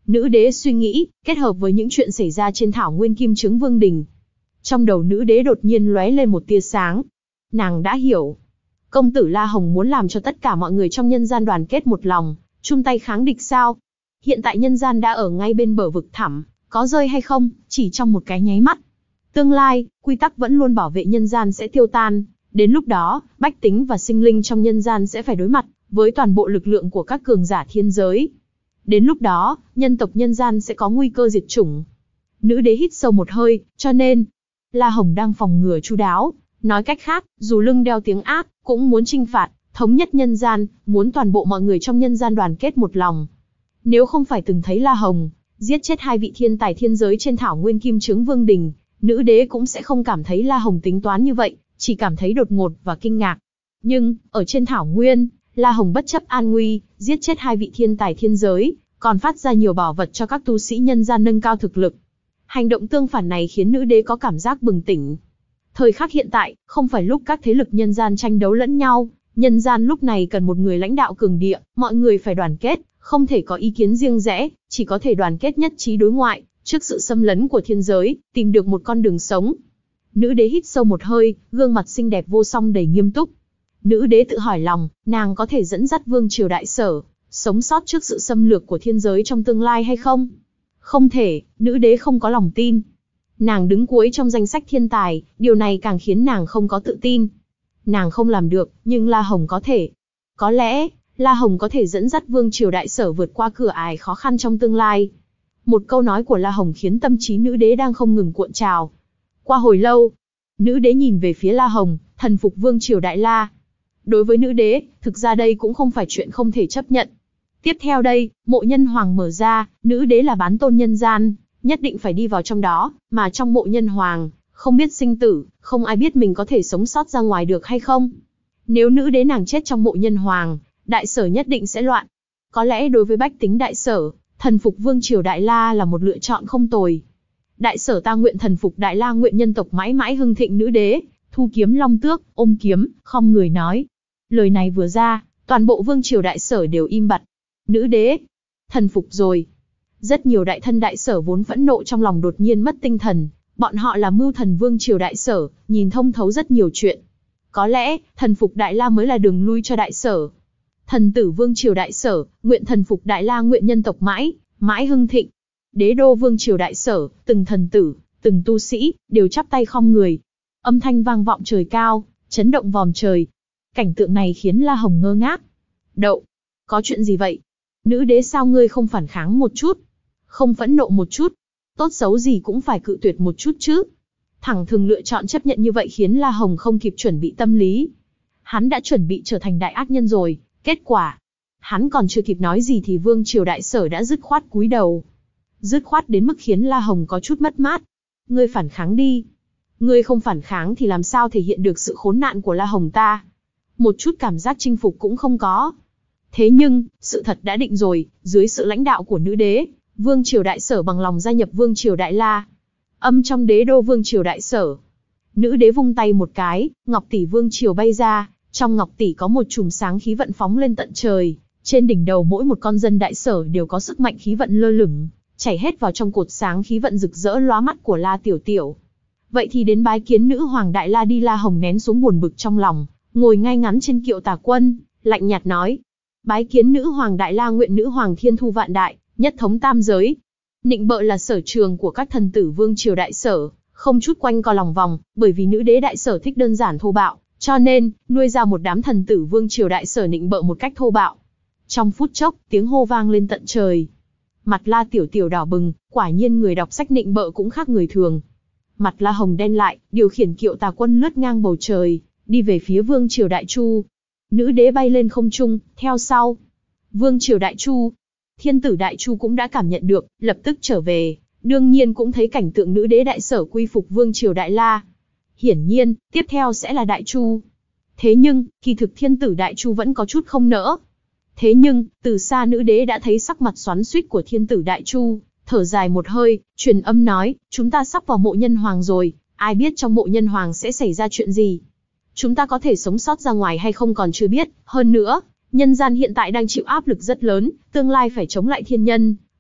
Speaker 1: Nữ đế suy nghĩ, kết hợp với những chuyện xảy ra trên thảo nguyên Kim Chướng Vương Đình. Trong đầu nữ đế đột nhiên lóe lên một tia sáng. Nàng đã hiểu. Công tử La Hồng muốn làm cho tất cả mọi người trong nhân gian đoàn kết một lòng, chung tay kháng địch sao? Hiện tại nhân gian đã ở ngay bên bờ vực thẳm, có rơi hay không, chỉ trong một cái nháy mắt. Tương lai, quy tắc vẫn luôn bảo vệ nhân gian sẽ tiêu tan. Đến lúc đó, bách tính và sinh linh trong nhân gian sẽ phải đối mặt với toàn bộ lực lượng của các cường giả thiên giới. Đến lúc đó, nhân tộc nhân gian sẽ có nguy cơ diệt chủng. Nữ đế hít sâu một hơi, cho nên, La Hồng đang phòng ngừa chu đáo. Nói cách khác, dù lưng đeo tiếng ác, cũng muốn chinh phạt, thống nhất nhân gian, muốn toàn bộ mọi người trong nhân gian đoàn kết một lòng. Nếu không phải từng thấy La Hồng giết chết hai vị thiên tài thiên giới trên thảo nguyên Kim Chướng Vương Đình, nữ đế cũng sẽ không cảm thấy La Hồng tính toán như vậy, chỉ cảm thấy đột ngột và kinh ngạc. Nhưng, ở trên thảo nguyên, La Hồng bất chấp an nguy, giết chết hai vị thiên tài thiên giới, còn phát ra nhiều bảo vật cho các tu sĩ nhân gian nâng cao thực lực. Hành động tương phản này khiến nữ đế có cảm giác bừng tỉnh. Thời khắc hiện tại, không phải lúc các thế lực nhân gian tranh đấu lẫn nhau, nhân gian lúc này cần một người lãnh đạo cường địa, mọi người phải đoàn kết, không thể có ý kiến riêng rẽ, chỉ có thể đoàn kết nhất trí đối ngoại, trước sự xâm lấn của thiên giới, tìm được một con đường sống. Nữ đế hít sâu một hơi, gương mặt xinh đẹp vô song đầy nghiêm túc. Nữ đế tự hỏi lòng, nàng có thể dẫn dắt vương triều đại sở, sống sót trước sự xâm lược của thiên giới trong tương lai hay không? Không thể, nữ đế không có lòng tin. Nàng đứng cuối trong danh sách thiên tài, điều này càng khiến nàng không có tự tin. Nàng không làm được, nhưng La Hồng có thể. Có lẽ, La Hồng có thể dẫn dắt vương triều đại sở vượt qua cửa ải khó khăn trong tương lai. Một câu nói của La Hồng khiến tâm trí nữ đế đang không ngừng cuộn trào. Qua hồi lâu, nữ đế nhìn về phía La Hồng, thần phục vương triều Đại La. Đối với nữ đế, thực ra đây cũng không phải chuyện không thể chấp nhận. Tiếp theo đây, mộ nhân hoàng mở ra, nữ đế là bán tôn nhân gian, nhất định phải đi vào trong đó, mà trong mộ nhân hoàng, không biết sinh tử, không ai biết mình có thể sống sót ra ngoài được hay không. Nếu nữ đế nàng chết trong mộ nhân hoàng, đại sở nhất định sẽ loạn. Có lẽ đối với bách tính đại sở, thần phục vương triều Đại La là một lựa chọn không tồi. Đại sở ta nguyện thần phục Đại La, nguyện nhân tộc mãi mãi hưng thịnh. Nữ đế thu kiếm long tước, ôm kiếm, khom người nói. Lời này vừa ra, toàn bộ vương triều đại sở đều im bặt. Nữ đế, thần phục rồi. Rất nhiều đại thân đại sở vốn phẫn nộ trong lòng đột nhiên mất tinh thần. Bọn họ là mưu thần vương triều đại sở, nhìn thông thấu rất nhiều chuyện. Có lẽ, thần phục Đại La mới là đường lui cho đại sở. Thần tử vương triều đại sở, nguyện thần phục Đại La, nguyện nhân tộc mãi, mãi hưng thịnh. Đế đô vương triều đại sở, từng thần tử, từng tu sĩ, đều chắp tay khom người. Âm thanh vang vọng trời cao, chấn động vòm trời. Cảnh tượng này khiến La Hồng ngơ ngác. Đậu, có chuyện gì vậy? Nữ đế sao ngươi không phản kháng một chút? Không phẫn nộ một chút? Tốt xấu gì cũng phải cự tuyệt một chút chứ. Thẳng thừng lựa chọn chấp nhận như vậy khiến La Hồng không kịp chuẩn bị tâm lý. Hắn đã chuẩn bị trở thành đại ác nhân rồi, kết quả. Hắn còn chưa kịp nói gì thì vương triều đại sở đã dứt khoát cúi đầu. Dứt khoát đến mức khiến La Hồng có chút mất mát. Ngươi phản kháng đi. Ngươi không phản kháng thì làm sao thể hiện được sự khốn nạn của La Hồng ta. Một chút cảm giác chinh phục cũng không có. Thế nhưng, sự thật đã định rồi, dưới sự lãnh đạo của nữ đế, vương triều đại sở bằng lòng gia nhập vương triều Đại La. Âm trong đế đô vương triều đại sở. Nữ đế vung tay một cái, ngọc tỷ vương triều bay ra, trong ngọc tỷ có một chùm sáng khí vận phóng lên tận trời, trên đỉnh đầu mỗi một con dân đại sở đều có sức mạnh khí vận lơ lửng, chảy hết vào trong cột sáng khí vận rực rỡ lóa mắt của La Tiểu Tiểu. Vậy thì đến bái kiến nữ hoàng Đại La đi. La Hồng nén xuống buồn bực trong lòng, ngồi ngay ngắn trên kiệu tà quân, lạnh nhạt nói: bái kiến nữ hoàng Đại La, nguyện nữ hoàng thiên thu vạn đại, nhất thống tam giới. Nịnh bợ là sở trường của các thần tử vương triều đại sở, không chút quanh co lòng vòng, bởi vì nữ đế đại sở thích đơn giản thô bạo, cho nên nuôi ra một đám thần tử vương triều đại sở nịnh bợ một cách thô bạo. Trong phút chốc, tiếng hô vang lên tận trời. Mặt La Tiểu Tiểu đỏ bừng, quả nhiên người đọc sách nịnh bợ cũng khác người thường. Mặt La Hồng đen lại, điều khiển kiệu tà quân lướt ngang bầu trời, đi về phía vương triều Đại Chu. Nữ đế bay lên không trung, theo sau. Vương triều Đại Chu. Thiên tử Đại Chu cũng đã cảm nhận được, lập tức trở về, đương nhiên cũng thấy cảnh tượng nữ đế đại sở quy phục vương triều Đại La. Hiển nhiên, tiếp theo sẽ là Đại Chu. Thế nhưng, kỳ thực thiên tử Đại Chu vẫn có chút không nỡ. Thế nhưng, từ xa nữ đế đã thấy sắc mặt xoắn xuýt của thiên tử Đại Chu, thở dài một hơi, truyền âm nói: chúng ta sắp vào mộ nhân hoàng rồi, ai biết trong mộ nhân hoàng sẽ xảy ra chuyện gì. Chúng ta có thể sống sót ra ngoài hay không còn chưa biết, hơn nữa, nhân gian hiện tại đang chịu áp lực rất lớn, tương lai phải chống lại thiên nhân,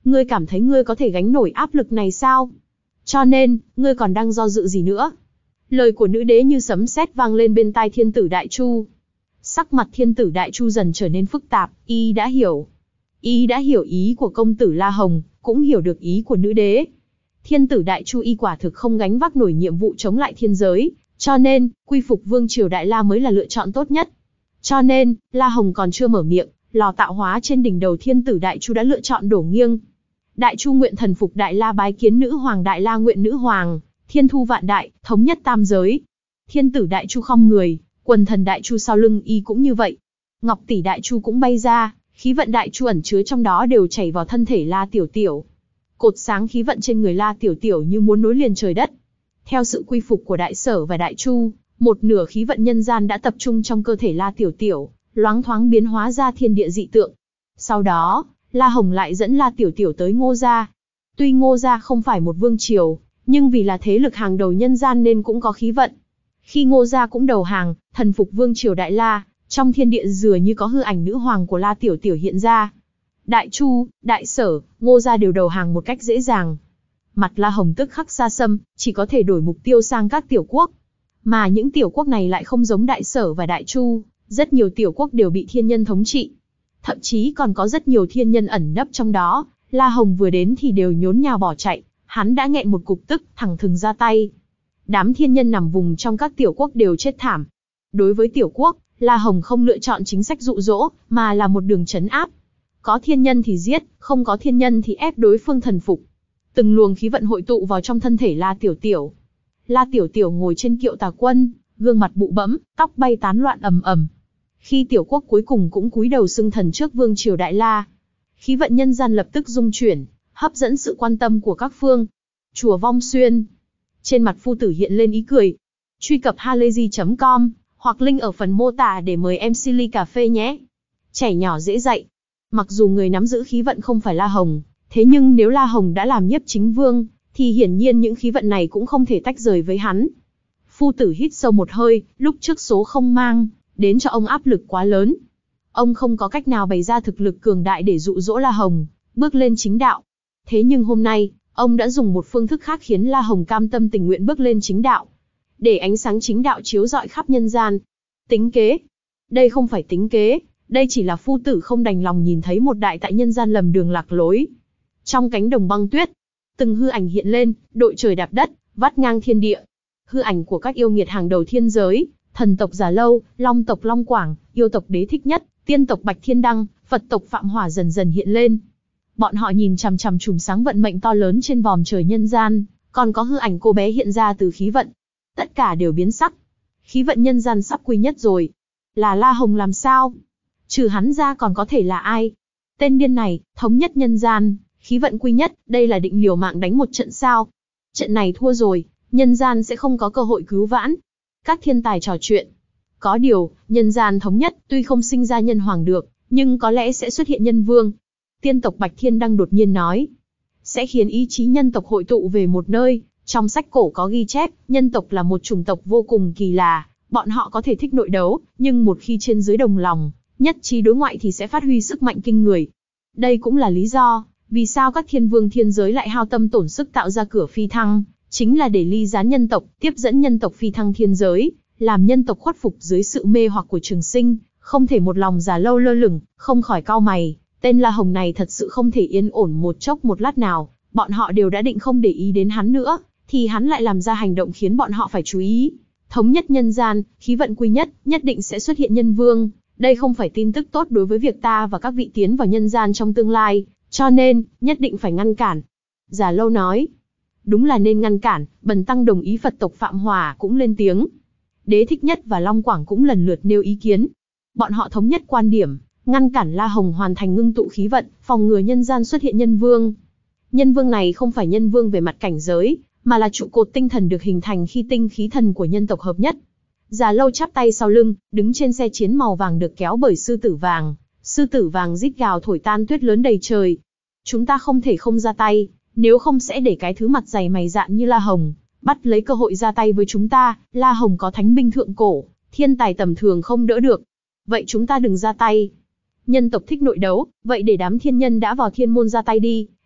Speaker 1: Ngươi cảm thấy ngươi có thể gánh nổi áp lực này sao? Cho nên, ngươi còn đang do dự gì nữa? Lời của nữ đế như sấm sét vang lên bên tai thiên tử Đại Chu. Sắc mặt thiên tử Đại Chu dần trở nên phức tạp, y đã hiểu. Y đã hiểu ý của công tử La Hồng, cũng hiểu được ý của nữ đế. Thiên tử Đại Chu y quả thực không gánh vác nổi nhiệm vụ chống lại thiên giới, cho nên, quy phục vương triều Đại La mới là lựa chọn tốt nhất. Cho nên, La Hồng còn chưa mở miệng, lò tạo hóa trên đỉnh đầu thiên tử Đại Chu đã lựa chọn đổ nghiêng. Đại Chu nguyện thần phục Đại La, bái kiến nữ hoàng. Đại La nguyện nữ hoàng, thiên thu vạn đại, thống nhất tam giới. Thiên tử Đại Chu khom người, quần thần Đại Chu sau lưng y cũng như vậy. Ngọc tỷ Đại Chu cũng bay ra, khí vận Đại Chu ẩn chứa trong đó đều chảy vào thân thể La Tiểu Tiểu. Cột sáng khí vận trên người La Tiểu Tiểu như muốn nối liền trời đất. Theo sự quy phục của Đại Sở và Đại Chu, một nửa khí vận nhân gian đã tập trung trong cơ thể La Tiểu Tiểu, loáng thoáng biến hóa ra thiên địa dị tượng. Sau đó, La Hồng lại dẫn La Tiểu Tiểu tới Ngô gia. Tuy Ngô gia không phải một vương triều, nhưng vì là thế lực hàng đầu nhân gian nên cũng có khí vận. Khi Ngô gia cũng đầu hàng, thần phục vương triều Đại La, trong thiên địa dường như có hư ảnh nữ hoàng của La Tiểu Tiểu hiện ra. Đại Chu, Đại Sở, Ngô gia đều đầu hàng một cách dễ dàng. Mặt La Hồng tức khắc xa xăm, chỉ có thể đổi mục tiêu sang các tiểu quốc. Mà những tiểu quốc này lại không giống Đại Sở và Đại Chu, rất nhiều tiểu quốc đều bị thiên nhân thống trị. Thậm chí còn có rất nhiều thiên nhân ẩn nấp trong đó, La Hồng vừa đến thì đều nhốn nhào bỏ chạy, hắn đã nghẹn một cục tức, thẳng thừng ra tay. Đám thiên nhân nằm vùng trong các tiểu quốc đều chết thảm. Đối với tiểu quốc, La Hồng không lựa chọn chính sách dụ dỗ, mà là một đường trấn áp. Có thiên nhân thì giết, không có thiên nhân thì ép đối phương thần phục. Từng luồng khí vận hội tụ vào trong thân thể La Tiểu Tiểu. La Tiểu Tiểu ngồi trên kiệu tà quân, gương mặt bụ bẫm, tóc bay tán loạn ầm ầm. Khi tiểu quốc cuối cùng cũng cúi đầu xưng thần trước vương triều Đại La, khí vận nhân gian lập tức rung chuyển, hấp dẫn sự quan tâm của các phương. Chùa Vong Xuyên. Trên mặt phu tử hiện lên ý cười. Truy cập halayzi chấm com hoặc link ở phần mô tả để mời em xê ly cà phê nhé. Trẻ nhỏ dễ dạy. Mặc dù người nắm giữ khí vận không phải La Hồng, thế nhưng nếu La Hồng đã làm nhiếp chính vương, thì hiển nhiên những khí vận này cũng không thể tách rời với hắn. Phu tử hít sâu một hơi, lúc trước số không mang đến cho ông áp lực quá lớn. Ông không có cách nào bày ra thực lực cường đại để dụ dỗ La Hồng bước lên chính đạo. Thế nhưng hôm nay, ông đã dùng một phương thức khác khiến La Hồng cam tâm tình nguyện bước lên chính đạo. Để ánh sáng chính đạo chiếu rọi khắp nhân gian. Tính kế. Đây không phải tính kế, đây chỉ là phu tử không đành lòng nhìn thấy một đại tại nhân gian lầm đường lạc lối. Trong cánh đồng băng tuyết, từng hư ảnh hiện lên, đội trời đạp đất, vắt ngang thiên địa. Hư ảnh của các yêu nghiệt hàng đầu thiên giới, thần tộc Già Lâu, long tộc Long Quảng, yêu tộc Đế Thích Nhất, tiên tộc Bạch Thiên Đăng, Phật tộc Phạm Hỏa dần dần hiện lên. Bọn họ nhìn chằm chằm chùm sáng vận mệnh to lớn trên vòm trời nhân gian, còn có hư ảnh cô bé hiện ra từ khí vận. Tất cả đều biến sắc. Khí vận nhân gian sắp quy nhất rồi. Là La Hồng làm sao? Trừ hắn ra còn có thể là ai? Tên điên này, thống nhất nhân gian, khí vận quy nhất, đây là định liều mạng đánh một trận sao? Trận này thua rồi, nhân gian sẽ không có cơ hội cứu vãn. Các thiên tài trò chuyện. Có điều, nhân gian thống nhất, tuy không sinh ra nhân hoàng được, nhưng có lẽ sẽ xuất hiện nhân vương. Tiên tộc Bạch Thiên Đăng đột nhiên nói. Sẽ khiến ý chí nhân tộc hội tụ về một nơi. Trong sách cổ có ghi chép, nhân tộc là một chủng tộc vô cùng kỳ lạ. Bọn họ có thể thích nội đấu, nhưng một khi trên dưới đồng lòng, nhất trí đối ngoại thì sẽ phát huy sức mạnh kinh người. Đây cũng là lý do, vì sao các thiên vương thiên giới lại hao tâm tổn sức tạo ra cửa phi thăng, chính là để ly gián nhân tộc, tiếp dẫn nhân tộc phi thăng thiên giới, làm nhân tộc khuất phục dưới sự mê hoặc của Trường Sinh, không thể một lòng Già Lâu lơ lửng, không khỏi cau mày, tên La Hồng này thật sự không thể yên ổn một chốc một lát nào, bọn họ đều đã định không để ý đến hắn nữa, thì hắn lại làm ra hành động khiến bọn họ phải chú ý. Thống nhất nhân gian, khí vận quy nhất, nhất định sẽ xuất hiện nhân vương, đây không phải tin tức tốt đối với việc ta và các vị tiến vào nhân gian trong tương lai, cho nên, nhất định phải ngăn cản. Già Lâu nói, đúng là nên ngăn cản, Bần Tăng đồng ý. Phật tộc Phạm Hỏa cũng lên tiếng. Đế Thích Nhất và Long Quảng cũng lần lượt nêu ý kiến. Bọn họ thống nhất quan điểm, ngăn cản La Hồng hoàn thành ngưng tụ khí vận, phòng ngừa nhân gian xuất hiện nhân vương. Nhân vương này không phải nhân vương về mặt cảnh giới, mà là trụ cột tinh thần được hình thành khi tinh khí thần của nhân tộc hợp nhất. Già Lâu chắp tay sau lưng, đứng trên xe chiến màu vàng được kéo bởi sư tử vàng. Sư tử vàng rít gào thổi tan tuyết lớn đầy trời. Chúng ta không thể không ra tay, nếu không sẽ để cái thứ mặt dày mày dạn như La Hồng bắt lấy cơ hội ra tay với chúng ta. La Hồng có thánh binh thượng cổ, thiên tài tầm thường không đỡ được. Vậy chúng ta đừng ra tay. Nhân tộc thích nội đấu, vậy để đám thiên nhân đã vào thiên môn ra tay đi,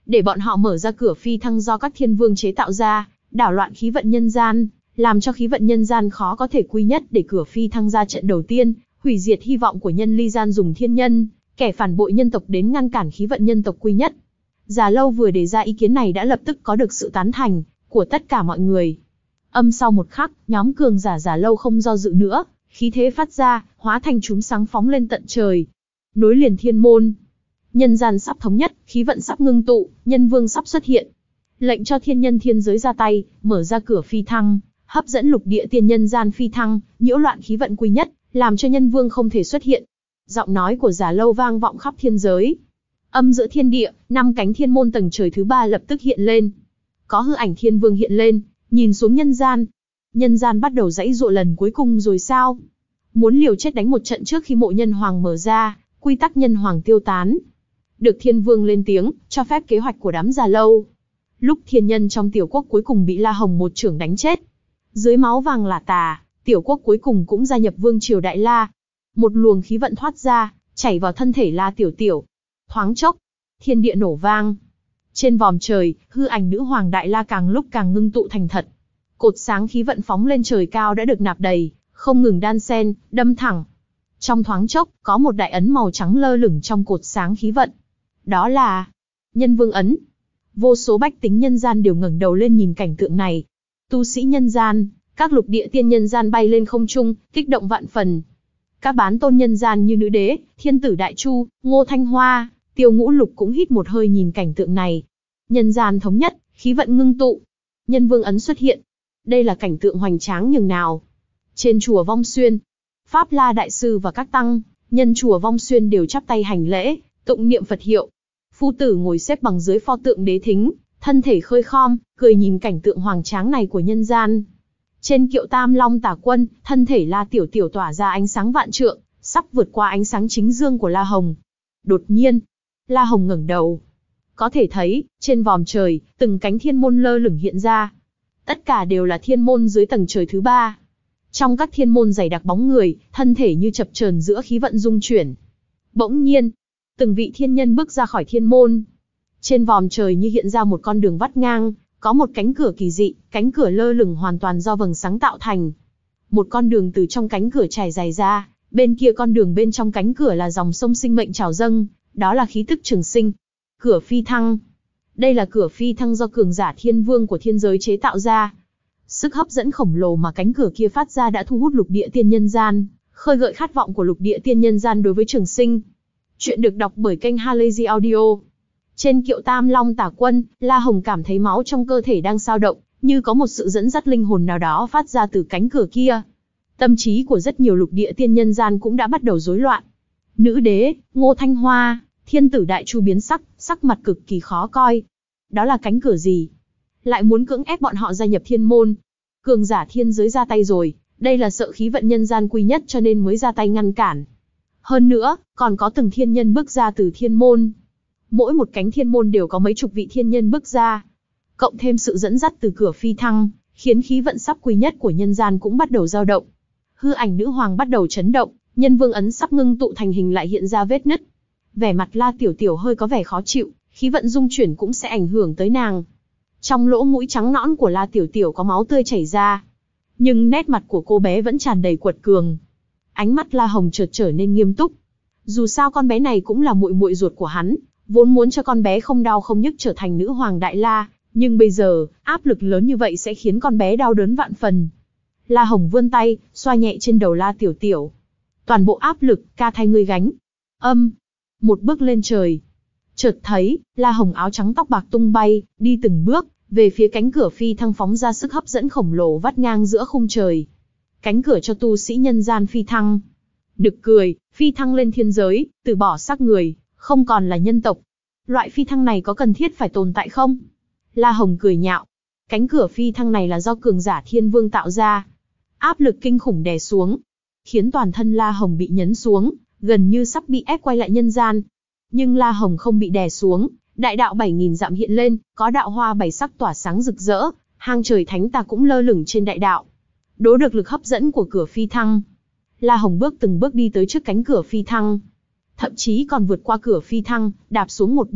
Speaker 1: để bọn họ mở ra cửa phi thăng do các thiên vương chế tạo ra, đảo loạn khí vận nhân gian, làm cho khí vận nhân gian khó có thể quy nhất để cửa phi thăng ra trận đầu tiên, hủy diệt hy vọng của nhân ly gian dùng thiên nhân, kẻ phản bội nhân tộc đến ngăn cản khí vận nhân tộc quy nhất. Già Lâu vừa đề ra ý kiến này đã lập tức có được sự tán thành của tất cả mọi người. Âm sau một khắc, nhóm cường giả Già Lâu không do dự nữa, khí thế phát ra, hóa thành chùm sáng phóng lên tận trời, nối liền thiên môn. Nhân gian sắp thống nhất, khí vận sắp ngưng tụ, nhân vương sắp xuất hiện. Lệnh cho thiên nhân thiên giới ra tay, mở ra cửa phi thăng, hấp dẫn lục địa tiên nhân gian phi thăng, nhiễu loạn khí vận quy nhất, làm cho nhân vương không thể xuất hiện. Giọng nói của Già Lâu vang vọng khắp thiên giới. Âm giữa thiên địa, năm cánh thiên môn tầng trời thứ ba lập tức hiện lên. Có hư ảnh thiên vương hiện lên, nhìn xuống nhân gian. Nhân gian bắt đầu giãy giụa lần cuối cùng rồi sao? Muốn liều chết đánh một trận trước khi mộ nhân hoàng mở ra, quy tắc nhân hoàng tiêu tán. Được thiên vương lên tiếng, cho phép kế hoạch của đám Già Lâu. Lúc thiên nhân trong tiểu quốc cuối cùng bị La Hồng một chưởng đánh chết. Dưới máu vàng lả tà, tiểu quốc cuối cùng cũng gia nhập vương triều Đại La. Một luồng khí vận thoát ra, chảy vào thân thể La Tiểu Tiểu. Thoáng chốc, thiên địa nổ vang. Trên vòm trời, hư ảnh nữ hoàng Đại La càng lúc càng ngưng tụ thành thật. Cột sáng khí vận phóng lên trời cao đã được nạp đầy, không ngừng đan xen, đâm thẳng. Trong thoáng chốc, có một đại ấn màu trắng lơ lửng trong cột sáng khí vận. Đó là Nhân Vương ấn. Vô số bách tính nhân gian đều ngẩng đầu lên nhìn cảnh tượng này. Tu sĩ nhân gian, các lục địa tiên nhân gian bay lên không trung, kích động vạn phần. Các bán tôn nhân gian như Nữ Đế, Thiên Tử Đại Chu, Ngô Thanh Hoa, Tiêu Ngũ Lục cũng hít một hơi nhìn cảnh tượng này. Nhân gian thống nhất, khí vận ngưng tụ. Nhân Vương ấn xuất hiện. Đây là cảnh tượng hoành tráng nhường nào. Trên chùa Vong Xuyên, Pháp La Đại Sư và các tăng, nhân chùa Vong Xuyên đều chắp tay hành lễ, tụng niệm Phật hiệu. Phu tử ngồi xếp bằng dưới pho tượng Đế Thính, thân thể khơi khom, cười nhìn cảnh tượng hoành tráng này của nhân gian. Trên kiệu Tam Long Tả Quân, thân thể La Tiểu Tiểu tỏa ra ánh sáng vạn trượng, sắp vượt qua ánh sáng chính dương của La Hồng. Đột nhiên, La Hồng ngẩng đầu. Có thể thấy, trên vòm trời, từng cánh thiên môn lơ lửng hiện ra. Tất cả đều là thiên môn dưới tầng trời thứ ba. Trong các thiên môn dày đặc bóng người, thân thể như chập chờn giữa khí vận dung chuyển. Bỗng nhiên, từng vị thiên nhân bước ra khỏi thiên môn. Trên vòm trời như hiện ra một con đường vắt ngang, có một cánh cửa kỳ dị, cánh cửa lơ lửng hoàn toàn do vầng sáng tạo thành. Một con đường từ trong cánh cửa trải dài ra, bên kia con đường bên trong cánh cửa là dòng sông sinh mệnh trào dâng, đó là khí tức trường sinh. Cửa phi thăng. Đây là cửa phi thăng do cường giả thiên vương của thiên giới chế tạo ra. Sức hấp dẫn khổng lồ mà cánh cửa kia phát ra đã thu hút lục địa tiên nhân gian, khơi gợi khát vọng của lục địa tiên nhân gian đối với trường sinh. Chuyện được đọc bởi kênh Halazy Audio. Trên kiệu Tam Long Tả Quân, La Hồng cảm thấy máu trong cơ thể đang dao động, như có một sự dẫn dắt linh hồn nào đó phát ra từ cánh cửa kia. Tâm trí của rất nhiều lục địa tiên nhân gian cũng đã bắt đầu rối loạn. Nữ Đế, Ngô Thanh Hoa, Thiên Tử Đại Chu biến sắc, sắc mặt cực kỳ khó coi. Đó là cánh cửa gì? Lại muốn cưỡng ép bọn họ gia nhập thiên môn. Cường giả thiên giới ra tay rồi, đây là sợ khí vận nhân gian quy nhất cho nên mới ra tay ngăn cản. Hơn nữa, còn có từng thiên nhân bước ra từ thiên môn. Mỗi một cánh thiên môn đều có mấy chục vị thiên nhân bước ra. Cộng thêm sự dẫn dắt từ cửa phi thăng, khiến khí vận sắp quy nhất của nhân gian cũng bắt đầu dao động. Hư ảnh nữ hoàng bắt đầu chấn động, Nhân Vương ấn sắp ngưng tụ thành hình lại hiện ra vết nứt. Vẻ mặt La Tiểu Tiểu hơi có vẻ khó chịu, khí vận dung chuyển cũng sẽ ảnh hưởng tới nàng. Trong lỗ mũi trắng nõn của La Tiểu Tiểu có máu tươi chảy ra. Nhưng nét mặt của cô bé vẫn tràn đầy quật cường. Ánh mắt La Hồng chợt trở nên nghiêm túc. Dù sao con bé này cũng là muội muội ruột của hắn, vốn muốn cho con bé không đau không nhức trở thành nữ hoàng Đại La, nhưng bây giờ, áp lực lớn như vậy sẽ khiến con bé đau đớn vạn phần. La Hồng vươn tay, xoa nhẹ trên đầu La Tiểu Tiểu. Toàn bộ áp lực, ca thay ngươi gánh. Âm, một bước lên trời. Chợt thấy, La Hồng áo trắng tóc bạc tung bay, đi từng bước, về phía cánh cửa phi thăng phóng ra sức hấp dẫn khổng lồ vắt ngang giữa khung trời. Cánh cửa cho tu sĩ nhân gian phi thăng. Nực cười, phi thăng lên thiên giới, từ bỏ xác người, không còn là nhân tộc. Loại phi thăng này có cần thiết phải tồn tại không? La Hồng cười nhạo. Cánh cửa phi thăng này là do cường giả thiên vương tạo ra. Áp lực kinh khủng đè xuống, khiến toàn thân La Hồng bị nhấn xuống, gần như sắp bị ép quay lại nhân gian. Nhưng La Hồng không bị đè xuống, đại đạo bảy nghìn dặm hiện lên, có đạo hoa bảy sắc tỏa sáng rực rỡ, hang trời thánh tà cũng lơ lửng trên đại đạo. Đố được lực hấp dẫn của cửa phi thăng. La Hồng bước từng bước đi tới trước cánh cửa phi thăng. Thậm chí còn vượt qua cửa phi thăng, đạp xuống một bước,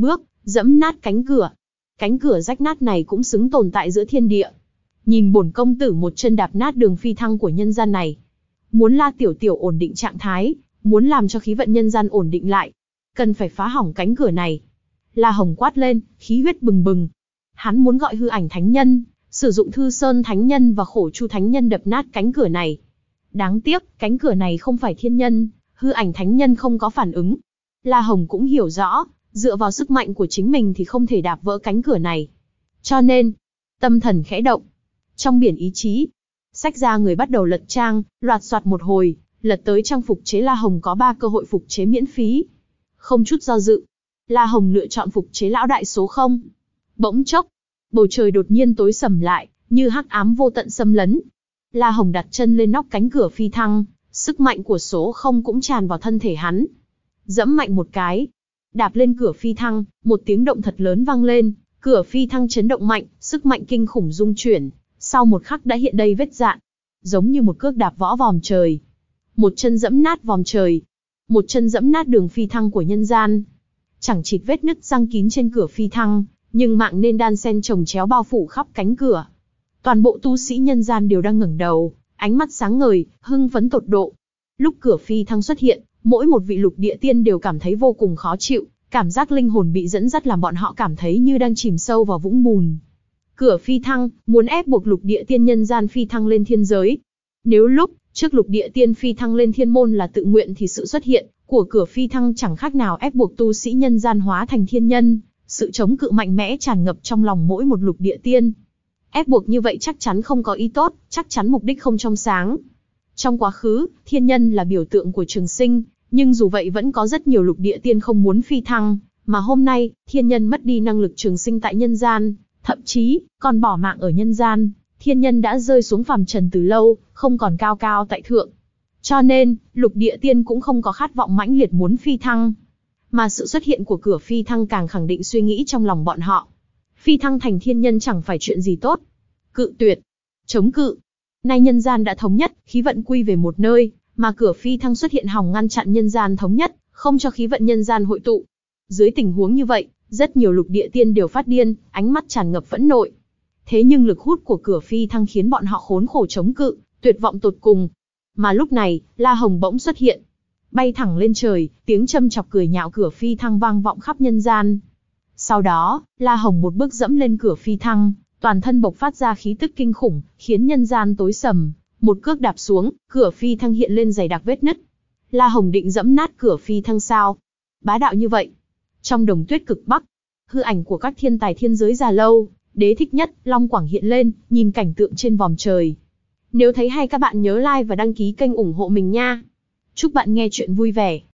Speaker 1: Dẫm nát cánh cửa. Cánh cửa rách nát này cũng xứng tồn tại giữa thiên địa. Nhìn bổn công tử một chân đạp nát đường phi thăng của nhân gian này. Muốn La Tiểu Tiểu ổn định trạng thái, muốn làm cho khí vận nhân gian ổn định lại, cần phải phá hỏng cánh cửa này. La Hồng quát lên, khí huyết bừng bừng. Hắn muốn gọi hư ảnh thánh nhân, sử dụng Thư Sơn thánh nhân và Khổ Chu thánh nhân đập nát cánh cửa này. Đáng tiếc, cánh cửa này không phải thiên nhân, hư ảnh thánh nhân không có phản ứng. La Hồng cũng hiểu rõ, dựa vào sức mạnh của chính mình thì không thể đạp vỡ cánh cửa này. Cho nên, tâm thần khẽ động. Trong biển ý chí, xách ra người bắt đầu lật trang, loạt soạt một hồi, lật tới trang phục chế La Hồng có ba cơ hội phục chế miễn phí. Không chút do dự, La Hồng lựa chọn phục chế lão đại số không. Bỗng chốc, bầu trời đột nhiên tối sầm lại, như hắc ám vô tận xâm lấn. La Hồng đặt chân lên nóc cánh cửa phi thăng, sức mạnh của số không cũng tràn vào thân thể hắn. Dẫm mạnh một cái, đạp lên cửa phi thăng, một tiếng động thật lớn vang lên, cửa phi thăng chấn động mạnh, sức mạnh kinh khủng rung chuyển, sau một khắc đã hiện đầy vết dạn, giống như một cước đạp võ vòm trời. Một chân dẫm nát vòm trời, một chân dẫm nát đường phi thăng của nhân gian. Chẳng chịt vết nứt răng kín trên cửa phi thăng, nhưng mạng nên đan sen chồng chéo bao phủ khắp cánh cửa. Toàn bộ tu sĩ nhân gian đều đang ngẩng đầu, ánh mắt sáng ngời, hưng phấn tột độ. Lúc cửa phi thăng xuất hiện, mỗi một vị lục địa tiên đều cảm thấy vô cùng khó chịu, cảm giác linh hồn bị dẫn dắt làm bọn họ cảm thấy như đang chìm sâu vào vũng bùn. Cửa phi thăng, muốn ép buộc lục địa tiên nhân gian phi thăng lên thiên giới. Nếu lúc trước lục địa tiên phi thăng lên thiên môn là tự nguyện thì sự xuất hiện của cửa phi thăng chẳng khác nào ép buộc tu sĩ nhân gian hóa thành thiên nhân, sự chống cự mạnh mẽ tràn ngập trong lòng mỗi một lục địa tiên. Ép buộc như vậy chắc chắn không có ý tốt, chắc chắn mục đích không trong sáng. Trong quá khứ, thiên nhân là biểu tượng của trường sinh, nhưng dù vậy vẫn có rất nhiều lục địa tiên không muốn phi thăng, mà hôm nay, thiên nhân mất đi năng lực trường sinh tại nhân gian, thậm chí còn bỏ mạng ở nhân gian, thiên nhân đã rơi xuống phàm trần từ lâu, không còn cao cao tại thượng. Cho nên, lục địa tiên cũng không có khát vọng mãnh liệt muốn phi thăng. Mà sự xuất hiện của cửa phi thăng càng khẳng định suy nghĩ trong lòng bọn họ. Phi thăng thành thiên nhân chẳng phải chuyện gì tốt. Cự tuyệt, chống cự. Nay nhân gian đã thống nhất, khí vận quy về một nơi, mà cửa phi thăng xuất hiện hòng ngăn chặn nhân gian thống nhất, không cho khí vận nhân gian hội tụ. Dưới tình huống như vậy, rất nhiều lục địa tiên đều phát điên, ánh mắt tràn ngập phẫn nộ. Thế nhưng lực hút của cửa phi thăng khiến bọn họ khốn khổ chống cự, tuyệt vọng tột cùng. Mà lúc này, La Hồng bỗng xuất hiện, bay thẳng lên trời, tiếng châm chọc cười nhạo cửa phi thăng vang vọng khắp nhân gian. Sau đó, La Hồng một bước dẫm lên cửa phi thăng, toàn thân bộc phát ra khí tức kinh khủng, khiến nhân gian tối sầm. Một cước đạp xuống, cửa phi thăng hiện lên dày đặc vết nứt. La Hồng định dẫm nát cửa phi thăng sao? Bá đạo như vậy. Trong đồng tuyết cực bắc, hư ảnh của các thiên tài thiên giới già lâu, Đế Thích Nhất, Long Quảng hiện lên, nhìn cảnh tượng trên vòm trời. Nếu thấy hay các bạn nhớ like và đăng ký kênh ủng hộ mình nha. Chúc bạn nghe chuyện vui vẻ.